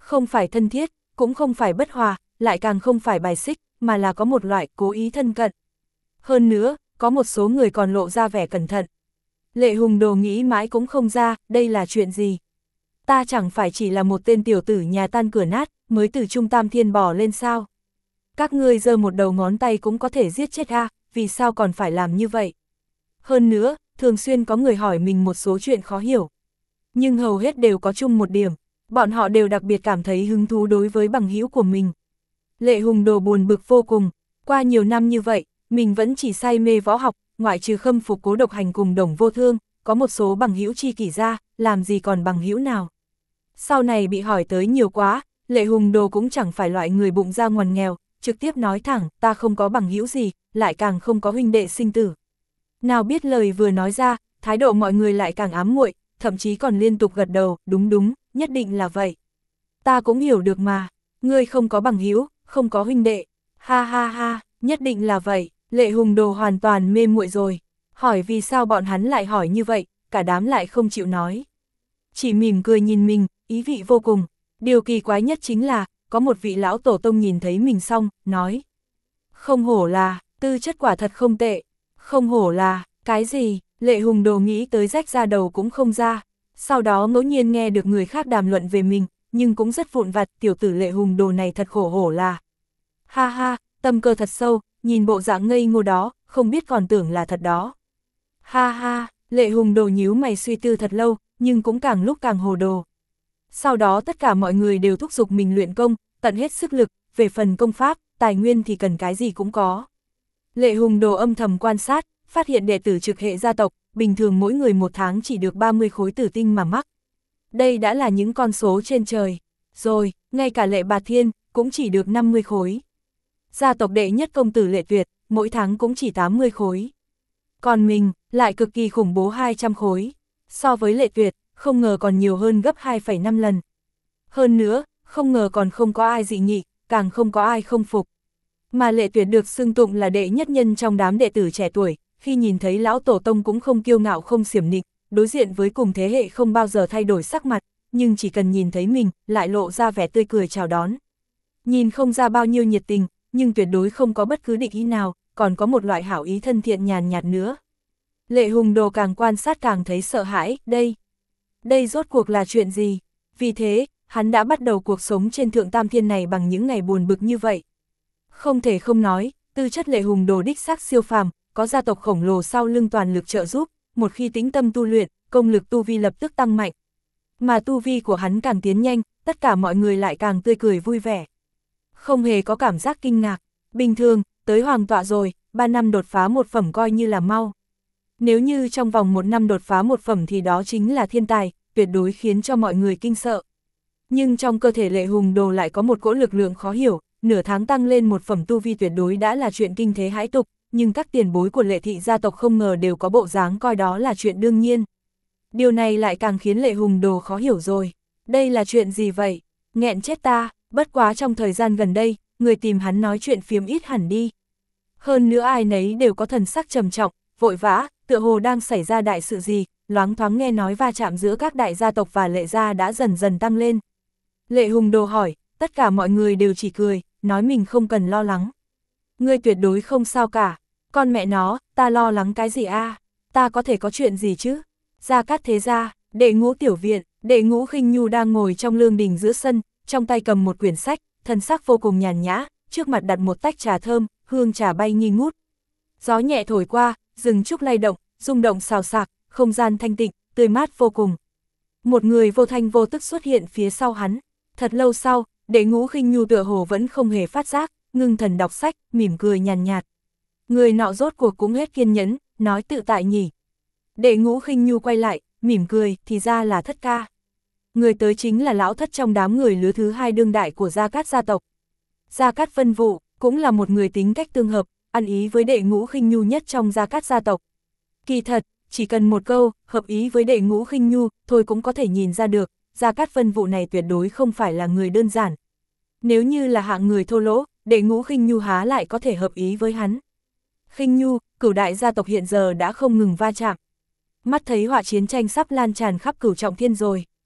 Không phải thân thiết, cũng không phải bất hòa, lại càng không phải bài xích, mà là có một loại cố ý thân cận. Hơn nữa, có một số người còn lộ ra vẻ cẩn thận. Lệ Hùng Đồ nghĩ mãi cũng không ra, đây là chuyện gì? Ta chẳng phải chỉ là một tên tiểu tử nhà tan cửa nát, mới từ Trung Tam Thiên bò lên sao? Các ngươi giơ một đầu ngón tay cũng có thể giết chết a, vì sao còn phải làm như vậy? Hơn nữa, thường xuyên có người hỏi mình một số chuyện khó hiểu. Nhưng hầu hết đều có chung một điểm, bọn họ đều đặc biệt cảm thấy hứng thú đối với bằng hữu của mình. Lệ Hùng Đồ buồn bực vô cùng, qua nhiều năm như vậy, mình vẫn chỉ say mê võ học, ngoại trừ Khâm Phục Cố Độc Hành cùng Đồng Vô Thương, có một số bằng hữu chi kỷ ra, làm gì còn bằng hữu nào. Sau này bị hỏi tới nhiều quá, Lệ Hùng Đồ cũng chẳng phải loại người bụng ra ngoằn nghèo, trực tiếp nói thẳng, ta không có bằng hữu gì, lại càng không có huynh đệ sinh tử. Nào biết lời vừa nói ra, thái độ mọi người lại càng ám muội, thậm chí còn liên tục gật đầu, đúng đúng, nhất định là vậy. Ta cũng hiểu được mà, ngươi không có bằng hữu, không có huynh đệ, ha ha ha, nhất định là vậy. Lệ Hùng Đồ hoàn toàn mê muội rồi, hỏi vì sao bọn hắn lại hỏi như vậy, cả đám lại không chịu nói. Chỉ mỉm cười nhìn mình, ý vị vô cùng, điều kỳ quái nhất chính là, có một vị lão tổ tông nhìn thấy mình xong, nói. Không hổ là, tư chất quả thật không tệ, không hổ là, cái gì, Lệ Hùng Đồ nghĩ tới rách ra đầu cũng không ra, sau đó ngẫu nhiên nghe được người khác đàm luận về mình, nhưng cũng rất vụn vặt, tiểu tử Lệ Hùng Đồ này thật khổ hổ là. Ha ha, tâm cơ thật sâu, nhìn bộ dạng ngây ngô đó, không biết còn tưởng là thật đó. Ha ha, Lệ Hùng Đồ nhíu mày suy tư thật lâu, nhưng cũng càng lúc càng hồ đồ. Sau đó tất cả mọi người đều thúc giục mình luyện công, tận hết sức lực, về phần công pháp, tài nguyên thì cần cái gì cũng có. Lệ Hùng Đồ âm thầm quan sát, phát hiện đệ tử trực hệ gia tộc, bình thường mỗi người một tháng chỉ được ba mươi khối tử tinh mà mắc. Đây đã là những con số trên trời. Rồi, ngay cả Lệ Bạt Thiên, cũng chỉ được năm mươi khối. Gia tộc đệ nhất công tử Lệ Tuyệt, mỗi tháng cũng chỉ tám mươi khối. Còn mình, lại cực kỳ khủng bố hai trăm khối. So với Lệ Tuyệt, không ngờ còn nhiều hơn gấp hai phẩy năm lần. Hơn nữa, không ngờ còn không có ai dị nghị, càng không có ai không phục. Mà Lệ Tuyệt được xưng tụng là đệ nhất nhân trong đám đệ tử trẻ tuổi, khi nhìn thấy lão tổ tông cũng không kiêu ngạo không xiểm nịnh, đối diện với cùng thế hệ không bao giờ thay đổi sắc mặt, nhưng chỉ cần nhìn thấy mình, lại lộ ra vẻ tươi cười chào đón. Nhìn không ra bao nhiêu nhiệt tình, nhưng tuyệt đối không có bất cứ định ý nào, còn có một loại hảo ý thân thiện nhàn nhạt nữa. Lệ Hùng Đồ càng quan sát càng thấy sợ hãi, đây, đây rốt cuộc là chuyện gì? Vì thế, hắn đã bắt đầu cuộc sống trên Thượng Tam Thiên này bằng những ngày buồn bực như vậy. Không thể không nói, tư chất Lệ Hùng Đồ đích xác siêu phàm, có gia tộc khổng lồ sau lưng toàn lực trợ giúp, một khi tĩnh tâm tu luyện, công lực tu vi lập tức tăng mạnh. Mà tu vi của hắn càng tiến nhanh, tất cả mọi người lại càng tươi cười vui vẻ. Không hề có cảm giác kinh ngạc, bình thường, tới hoàng tọa rồi, ba năm đột phá một phẩm coi như là mau. Nếu như trong vòng một năm đột phá một phẩm thì đó chính là thiên tài, tuyệt đối khiến cho mọi người kinh sợ. Nhưng trong cơ thể Lệ Hùng Đồ lại có một cỗ lực lượng khó hiểu, nửa tháng tăng lên một phẩm tu vi tuyệt đối đã là chuyện kinh thế hãi tục, nhưng các tiền bối của Lệ thị gia tộc không ngờ đều có bộ dáng coi đó là chuyện đương nhiên. Điều này lại càng khiến Lệ Hùng Đồ khó hiểu rồi. Đây là chuyện gì vậy? Nghẹn chết ta, bất quá trong thời gian gần đây, người tìm hắn nói chuyện phiếm ít hẳn đi. Hơn nữa ai nấy đều có thần sắc trầm trọng, vội vã, tựa hồ đang xảy ra đại sự gì, loáng thoáng nghe nói va chạm giữa các đại gia tộc và Lệ gia đã dần dần tăng lên. Lệ Hùng Đồ hỏi, tất cả mọi người đều chỉ cười, nói mình không cần lo lắng. Ngươi tuyệt đối không sao cả, con mẹ nó, ta lo lắng cái gì a? Ta có thể có chuyện gì chứ? Gia Cát Thế Gia, Đệ Ngũ Tiểu Viện, Đệ Ngũ Khinh Nhu đang ngồi trong lương đình giữa sân, trong tay cầm một quyển sách, thân sắc vô cùng nhàn nhã, trước mặt đặt một tách trà thơm, hương trà bay nghi ngút. Gió nhẹ thổi qua, rừng trúc lay động, rung động xào xạc, không gian thanh tịnh, tươi mát vô cùng. Một người vô thanh vô tức xuất hiện phía sau hắn. Thật lâu sau, Đệ Ngũ Khinh Nhu tựa hồ vẫn không hề phát giác, ngưng thần đọc sách, mỉm cười nhàn nhạt. Người nọ rốt cuộc cũng hết kiên nhẫn, nói tự tại nhỉ. Đệ Ngũ Khinh Nhu quay lại, mỉm cười, thì ra là Thất ca. Người tới chính là lão Thất trong đám người lứa thứ hai đương đại của Gia Cát gia tộc. Gia Cát Vân Vụ, cũng là một người tính cách tương hợp, ăn ý với Đệ Ngũ Khinh Nhu nhất trong Gia Cát gia tộc. Kỳ thật, chỉ cần một câu, hợp ý với Đệ Ngũ Khinh Nhu, thôi cũng có thể nhìn ra được, Gia Cát Vân Vụ này tuyệt đối không phải là người đơn giản. Nếu như là hạng người thô lỗ, Đệ Ngũ Khinh Nhu há lại có thể hợp ý với hắn. Khinh Nhu, cửu đại gia tộc hiện giờ đã không ngừng va chạm. Mắt thấy họa chiến tranh sắp lan tràn khắp cửu trọng thiên rồi.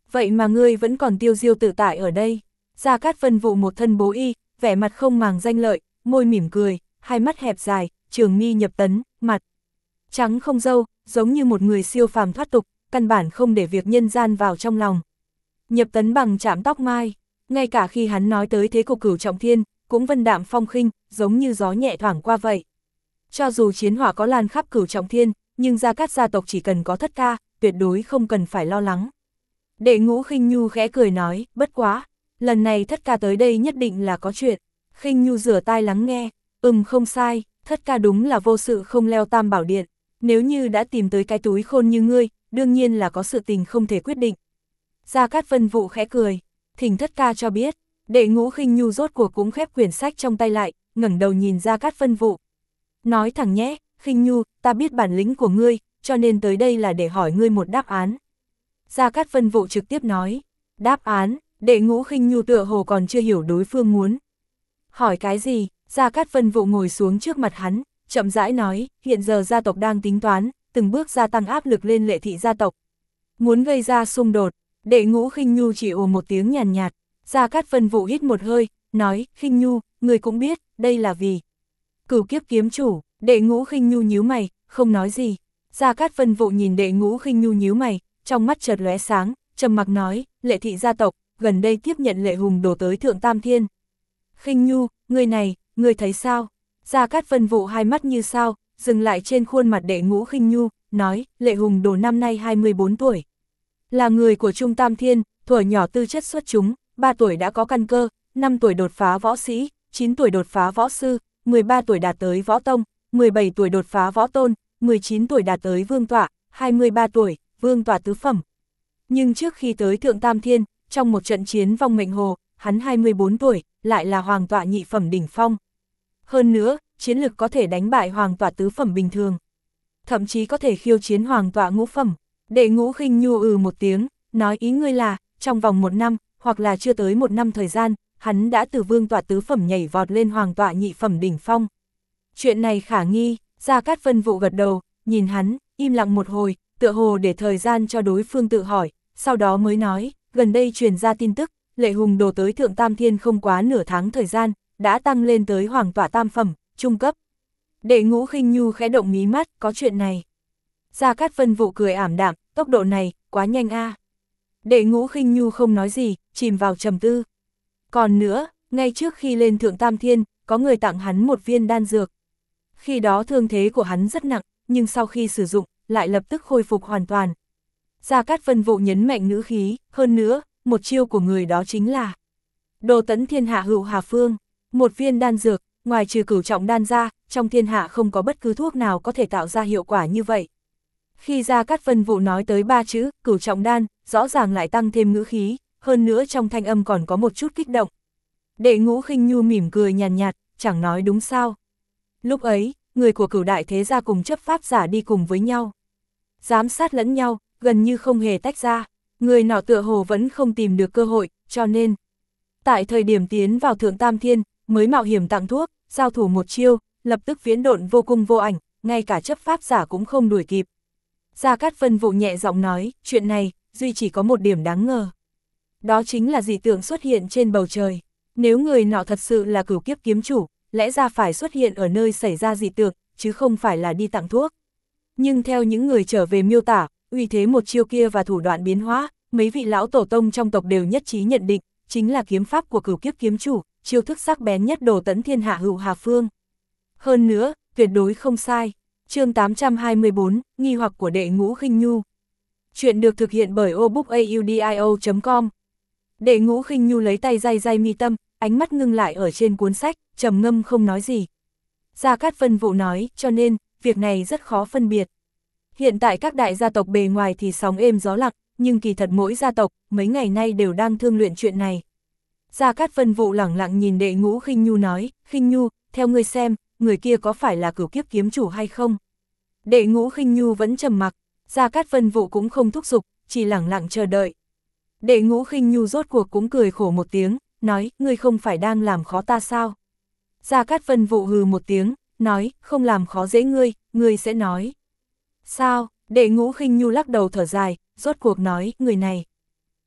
vậy mà ngươi vẫn còn tiêu diêu tự tại ở đây. Gia Cát Vân Vụ một thân bố y, vẻ mặt không màng danh lợi, môi mỉm cười, hai mắt hẹp dài, trường mi nhập tấn, mặt trắng không râu, giống như một người siêu phàm thoát tục, căn bản không để việc nhân gian vào trong lòng. Nhập tấn bằng chạm tóc mai, ngay cả khi hắn nói tới thế cục Cửu Trọng Thiên, cũng vân đạm phong khinh, giống như gió nhẹ thoảng qua vậy. Cho dù chiến hỏa có lan khắp Cửu Trọng Thiên, nhưng Gia Cát gia tộc chỉ cần có Thất Ca, tuyệt đối không cần phải lo lắng. Đệ Ngũ Khinh Nhu khẽ cười nói, bất quá, lần này Thất Ca tới đây nhất định là có chuyện. Khinh Nhu rửa tai lắng nghe, ừm không sai, Thất Ca đúng là vô sự không leo Tam Bảo Điện, nếu như đã tìm tới cái túi khôn như ngươi, đương nhiên là có sự tình không thể quyết định. Gia Cát Vân Vụ khẽ cười, thỉnh Thất Ca cho biết. Đệ Ngũ Khinh Nhu rốt cuộc cũng khép quyển sách trong tay lại, ngẩng đầu nhìn Gia Cát Vân Vụ. Nói thẳng nhé, Khinh Nhu, ta biết bản lĩnh của ngươi, cho nên tới đây là để hỏi ngươi một đáp án. Gia Cát Vân Vụ trực tiếp nói, đáp án. Đệ Ngũ Khinh Nhu tựa hồ còn chưa hiểu đối phương muốn hỏi cái gì. Gia Cát Vân Vụ ngồi xuống trước mặt hắn, chậm rãi nói, hiện giờ gia tộc đang tính toán, từng bước gia tăng áp lực lên Lệ thị gia tộc. Muốn gây ra xung đột. Đệ Ngũ Khinh Nhu chỉ ồ một tiếng nhàn nhạt, nhạt. Gia Cát Vân Vụ hít một hơi, nói, Khinh Nhu, người cũng biết, đây là vì Cửu Kiếp kiếm chủ. Đệ Ngũ Khinh Nhu nhíu mày, không nói gì. Gia Cát Vân Vụ nhìn Đệ Ngũ Khinh Nhu nhíu mày, trong mắt chợt lóe sáng, trầm mặc nói, Lệ thị gia tộc gần đây tiếp nhận Lệ Hùng đổ tới Thượng Tam Thiên. Khinh Nhu, người này, người thấy sao? Gia Cát Vân Vụ hai mắt như sao, dừng lại trên khuôn mặt Đệ Ngũ Khinh Nhu, nói, Lệ Hùng đổ năm nay hai mươi bốn tuổi. Là người của Trung Tam Thiên, thuở nhỏ tư chất xuất chúng, ba tuổi đã có căn cơ, năm tuổi đột phá võ sĩ, chín tuổi đột phá võ sư, mười ba tuổi đạt tới võ tông, mười bảy tuổi đột phá võ tôn, mười chín tuổi đạt tới vương tọa, hai mươi ba tuổi, vương tọa tứ phẩm. Nhưng trước khi tới Thượng Tam Thiên, trong một trận chiến vong mệnh hồ, hắn hai mươi bốn tuổi, lại là hoàng tọa nhị phẩm đỉnh phong. Hơn nữa, chiến lực có thể đánh bại hoàng tọa tứ phẩm bình thường. Thậm chí có thể khiêu chiến hoàng tọa ngũ phẩm. Đệ Ngũ Khinh Nhu ừ một tiếng, nói ý ngươi là, trong vòng một năm, hoặc là chưa tới một năm thời gian, hắn đã từ vương tọa tứ phẩm nhảy vọt lên hoàng tọa nhị phẩm đỉnh phong. Chuyện này khả nghi. Gia Cát Vân Vụ gật đầu, nhìn hắn, im lặng một hồi, tựa hồ để thời gian cho đối phương tự hỏi, sau đó mới nói, gần đây truyền ra tin tức, Lệ Hùng đổ tới Thượng Tam Thiên không quá nửa tháng thời gian, đã tăng lên tới hoàng tọa tam phẩm, trung cấp. Đệ Ngũ Khinh Nhu khẽ động mí mắt, có chuyện này. Gia Cát Vân Vụ cười ảm đạm, tốc độ này, quá nhanh a. À. Đệ Ngũ Khinh Nhu không nói gì, chìm vào trầm tư. Còn nữa, ngay trước khi lên Thượng Tam Thiên, có người tặng hắn một viên đan dược. Khi đó thương thế của hắn rất nặng, nhưng sau khi sử dụng, lại lập tức khôi phục hoàn toàn. Gia Cát Vân Vụ nhấn mạnh ngữ khí, hơn nữa, một chiêu của người đó chính là Đồ tấn thiên hạ hữu hà phương. Một viên đan dược, ngoài trừ cửu trọng đan ra, trong thiên hạ không có bất cứ thuốc nào có thể tạo ra hiệu quả như vậy. Khi Gia Cát Vân Vụ nói tới ba chữ, cửu trọng đan, rõ ràng lại tăng thêm ngữ khí, hơn nữa trong thanh âm còn có một chút kích động. Đệ Ngũ Khinh Nhu mỉm cười nhàn nhạt, nhạt, chẳng nói đúng sao. Lúc ấy, người của Cửu đại thế gia cùng chấp pháp giả đi cùng với nhau. Giám sát lẫn nhau, gần như không hề tách ra, người nọ tựa hồ vẫn không tìm được cơ hội, cho nên tại thời điểm tiến vào Thượng Tam Thiên, mới mạo hiểm tặng thuốc, giao thủ một chiêu, lập tức viễn độn vô cung vô ảnh, ngay cả chấp pháp giả cũng không đuổi kịp. Gia Cát Vân Vụ nhẹ giọng nói, chuyện này, duy chỉ có một điểm đáng ngờ. Đó chính là dị tượng xuất hiện trên bầu trời. Nếu người nọ thật sự là Cửu Kiếp kiếm chủ, lẽ ra phải xuất hiện ở nơi xảy ra dị tượng, chứ không phải là đi tặng thuốc. Nhưng theo những người trở về miêu tả, uy thế một chiêu kia và thủ đoạn biến hóa, mấy vị lão tổ tông trong tộc đều nhất trí nhận định, chính là kiếm pháp của Cửu Kiếp kiếm chủ, chiêu thức sắc bén nhất đồ tấn thiên hạ hữu hà phương. Hơn nữa, tuyệt đối không sai. Chương tám trăm hai mươi bốn, nghi hoặc của Đệ Ngũ Khinh Nhu. Chuyện được thực hiện bởi obookaudio chấm com. Đệ Ngũ Khinh Nhu lấy tay day day mi tâm, ánh mắt ngưng lại ở trên cuốn sách, trầm ngâm không nói gì. Gia Cát Vân Vụ nói, cho nên, việc này rất khó phân biệt. Hiện tại các đại gia tộc bề ngoài thì sóng êm gió lặng, nhưng kỳ thật mỗi gia tộc, mấy ngày nay đều đang thương luyện chuyện này. Gia Cát Vân Vụ lẳng lặng nhìn Đệ Ngũ Khinh Nhu nói, Khinh Nhu, theo ngươi xem, người kia có phải là Cửu Kiếp kiếm chủ hay không? Đệ Ngũ Khinh Nhu vẫn trầm mặc, Gia Cát Vân Vụ cũng không thúc giục, chỉ lẳng lặng chờ đợi. Đệ Ngũ Khinh Nhu rốt cuộc cũng cười khổ một tiếng, nói, ngươi không phải đang làm khó ta sao? Gia Cát Vân Vụ hừ một tiếng, nói, không làm khó dễ ngươi, ngươi sẽ nói. Sao? Đệ Ngũ Khinh Nhu lắc đầu thở dài, rốt cuộc nói, người này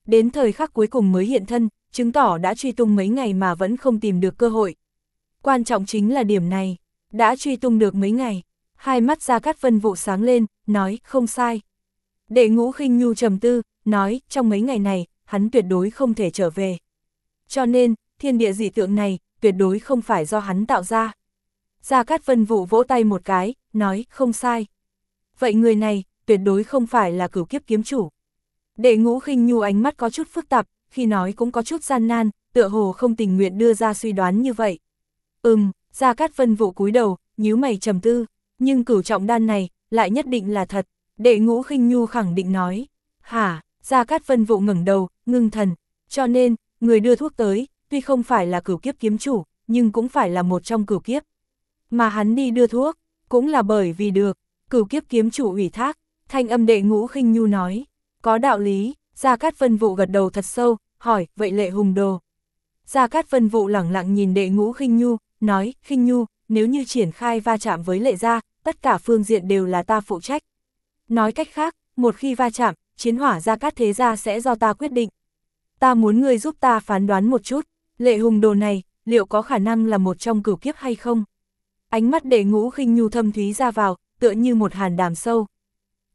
đến thời khắc cuối cùng mới hiện thân, chứng tỏ đã truy tung mấy ngày mà vẫn không tìm được cơ hội. Quan trọng chính là điểm này, đã truy tung được mấy ngày, hai mắt Gia Cát Vân Vũ sáng lên, nói không sai. Đệ Ngũ Khinh Nhu trầm tư, nói trong mấy ngày này, hắn tuyệt đối không thể trở về. Cho nên, thiên địa dị tượng này, tuyệt đối không phải do hắn tạo ra. Gia Cát Vân Vũ vỗ tay một cái, nói không sai. Vậy người này, tuyệt đối không phải là Cửu Kiếp kiếm chủ. Đệ Ngũ Khinh Nhu ánh mắt có chút phức tạp, khi nói cũng có chút gian nan, tựa hồ không tình nguyện đưa ra suy đoán như vậy. Ừm, Gia Cát Vân Vũ cúi đầu, nhíu mày trầm tư, nhưng cửu trọng đan này, lại nhất định là thật. Đệ Ngũ Khinh Nhu khẳng định nói. Hả? Gia Cát Vân Vũ ngẩng đầu, ngưng thần. Cho nên, người đưa thuốc tới, tuy không phải là Cửu Kiếp kiếm chủ, nhưng cũng phải là một trong cửu kiếp. Mà hắn đi đưa thuốc, cũng là bởi vì được Cửu Kiếp kiếm chủ ủy thác. Thanh âm Đệ Ngũ Khinh Nhu nói. Có đạo lý. Gia Cát Vân Vũ gật đầu thật sâu, hỏi, vậy Lệ Hùng Đồ? Gia Cát Vân Vũ lẳng lặng nhìn Đệ Ngũ Khinh Nhu, nói, Khinh Nhu, nếu như triển khai va chạm với Lệ gia, tất cả phương diện đều là ta phụ trách. Nói cách khác, một khi va chạm, chiến hỏa Gia Cát thế gia sẽ do ta quyết định. Ta muốn người giúp ta phán đoán một chút, Lệ Hùng Đồ này, liệu có khả năng là một trong cửu kiếp hay không? Ánh mắt Đệ Ngũ Khinh Nhu thâm thúy ra vào, tựa như một hàn đàm sâu.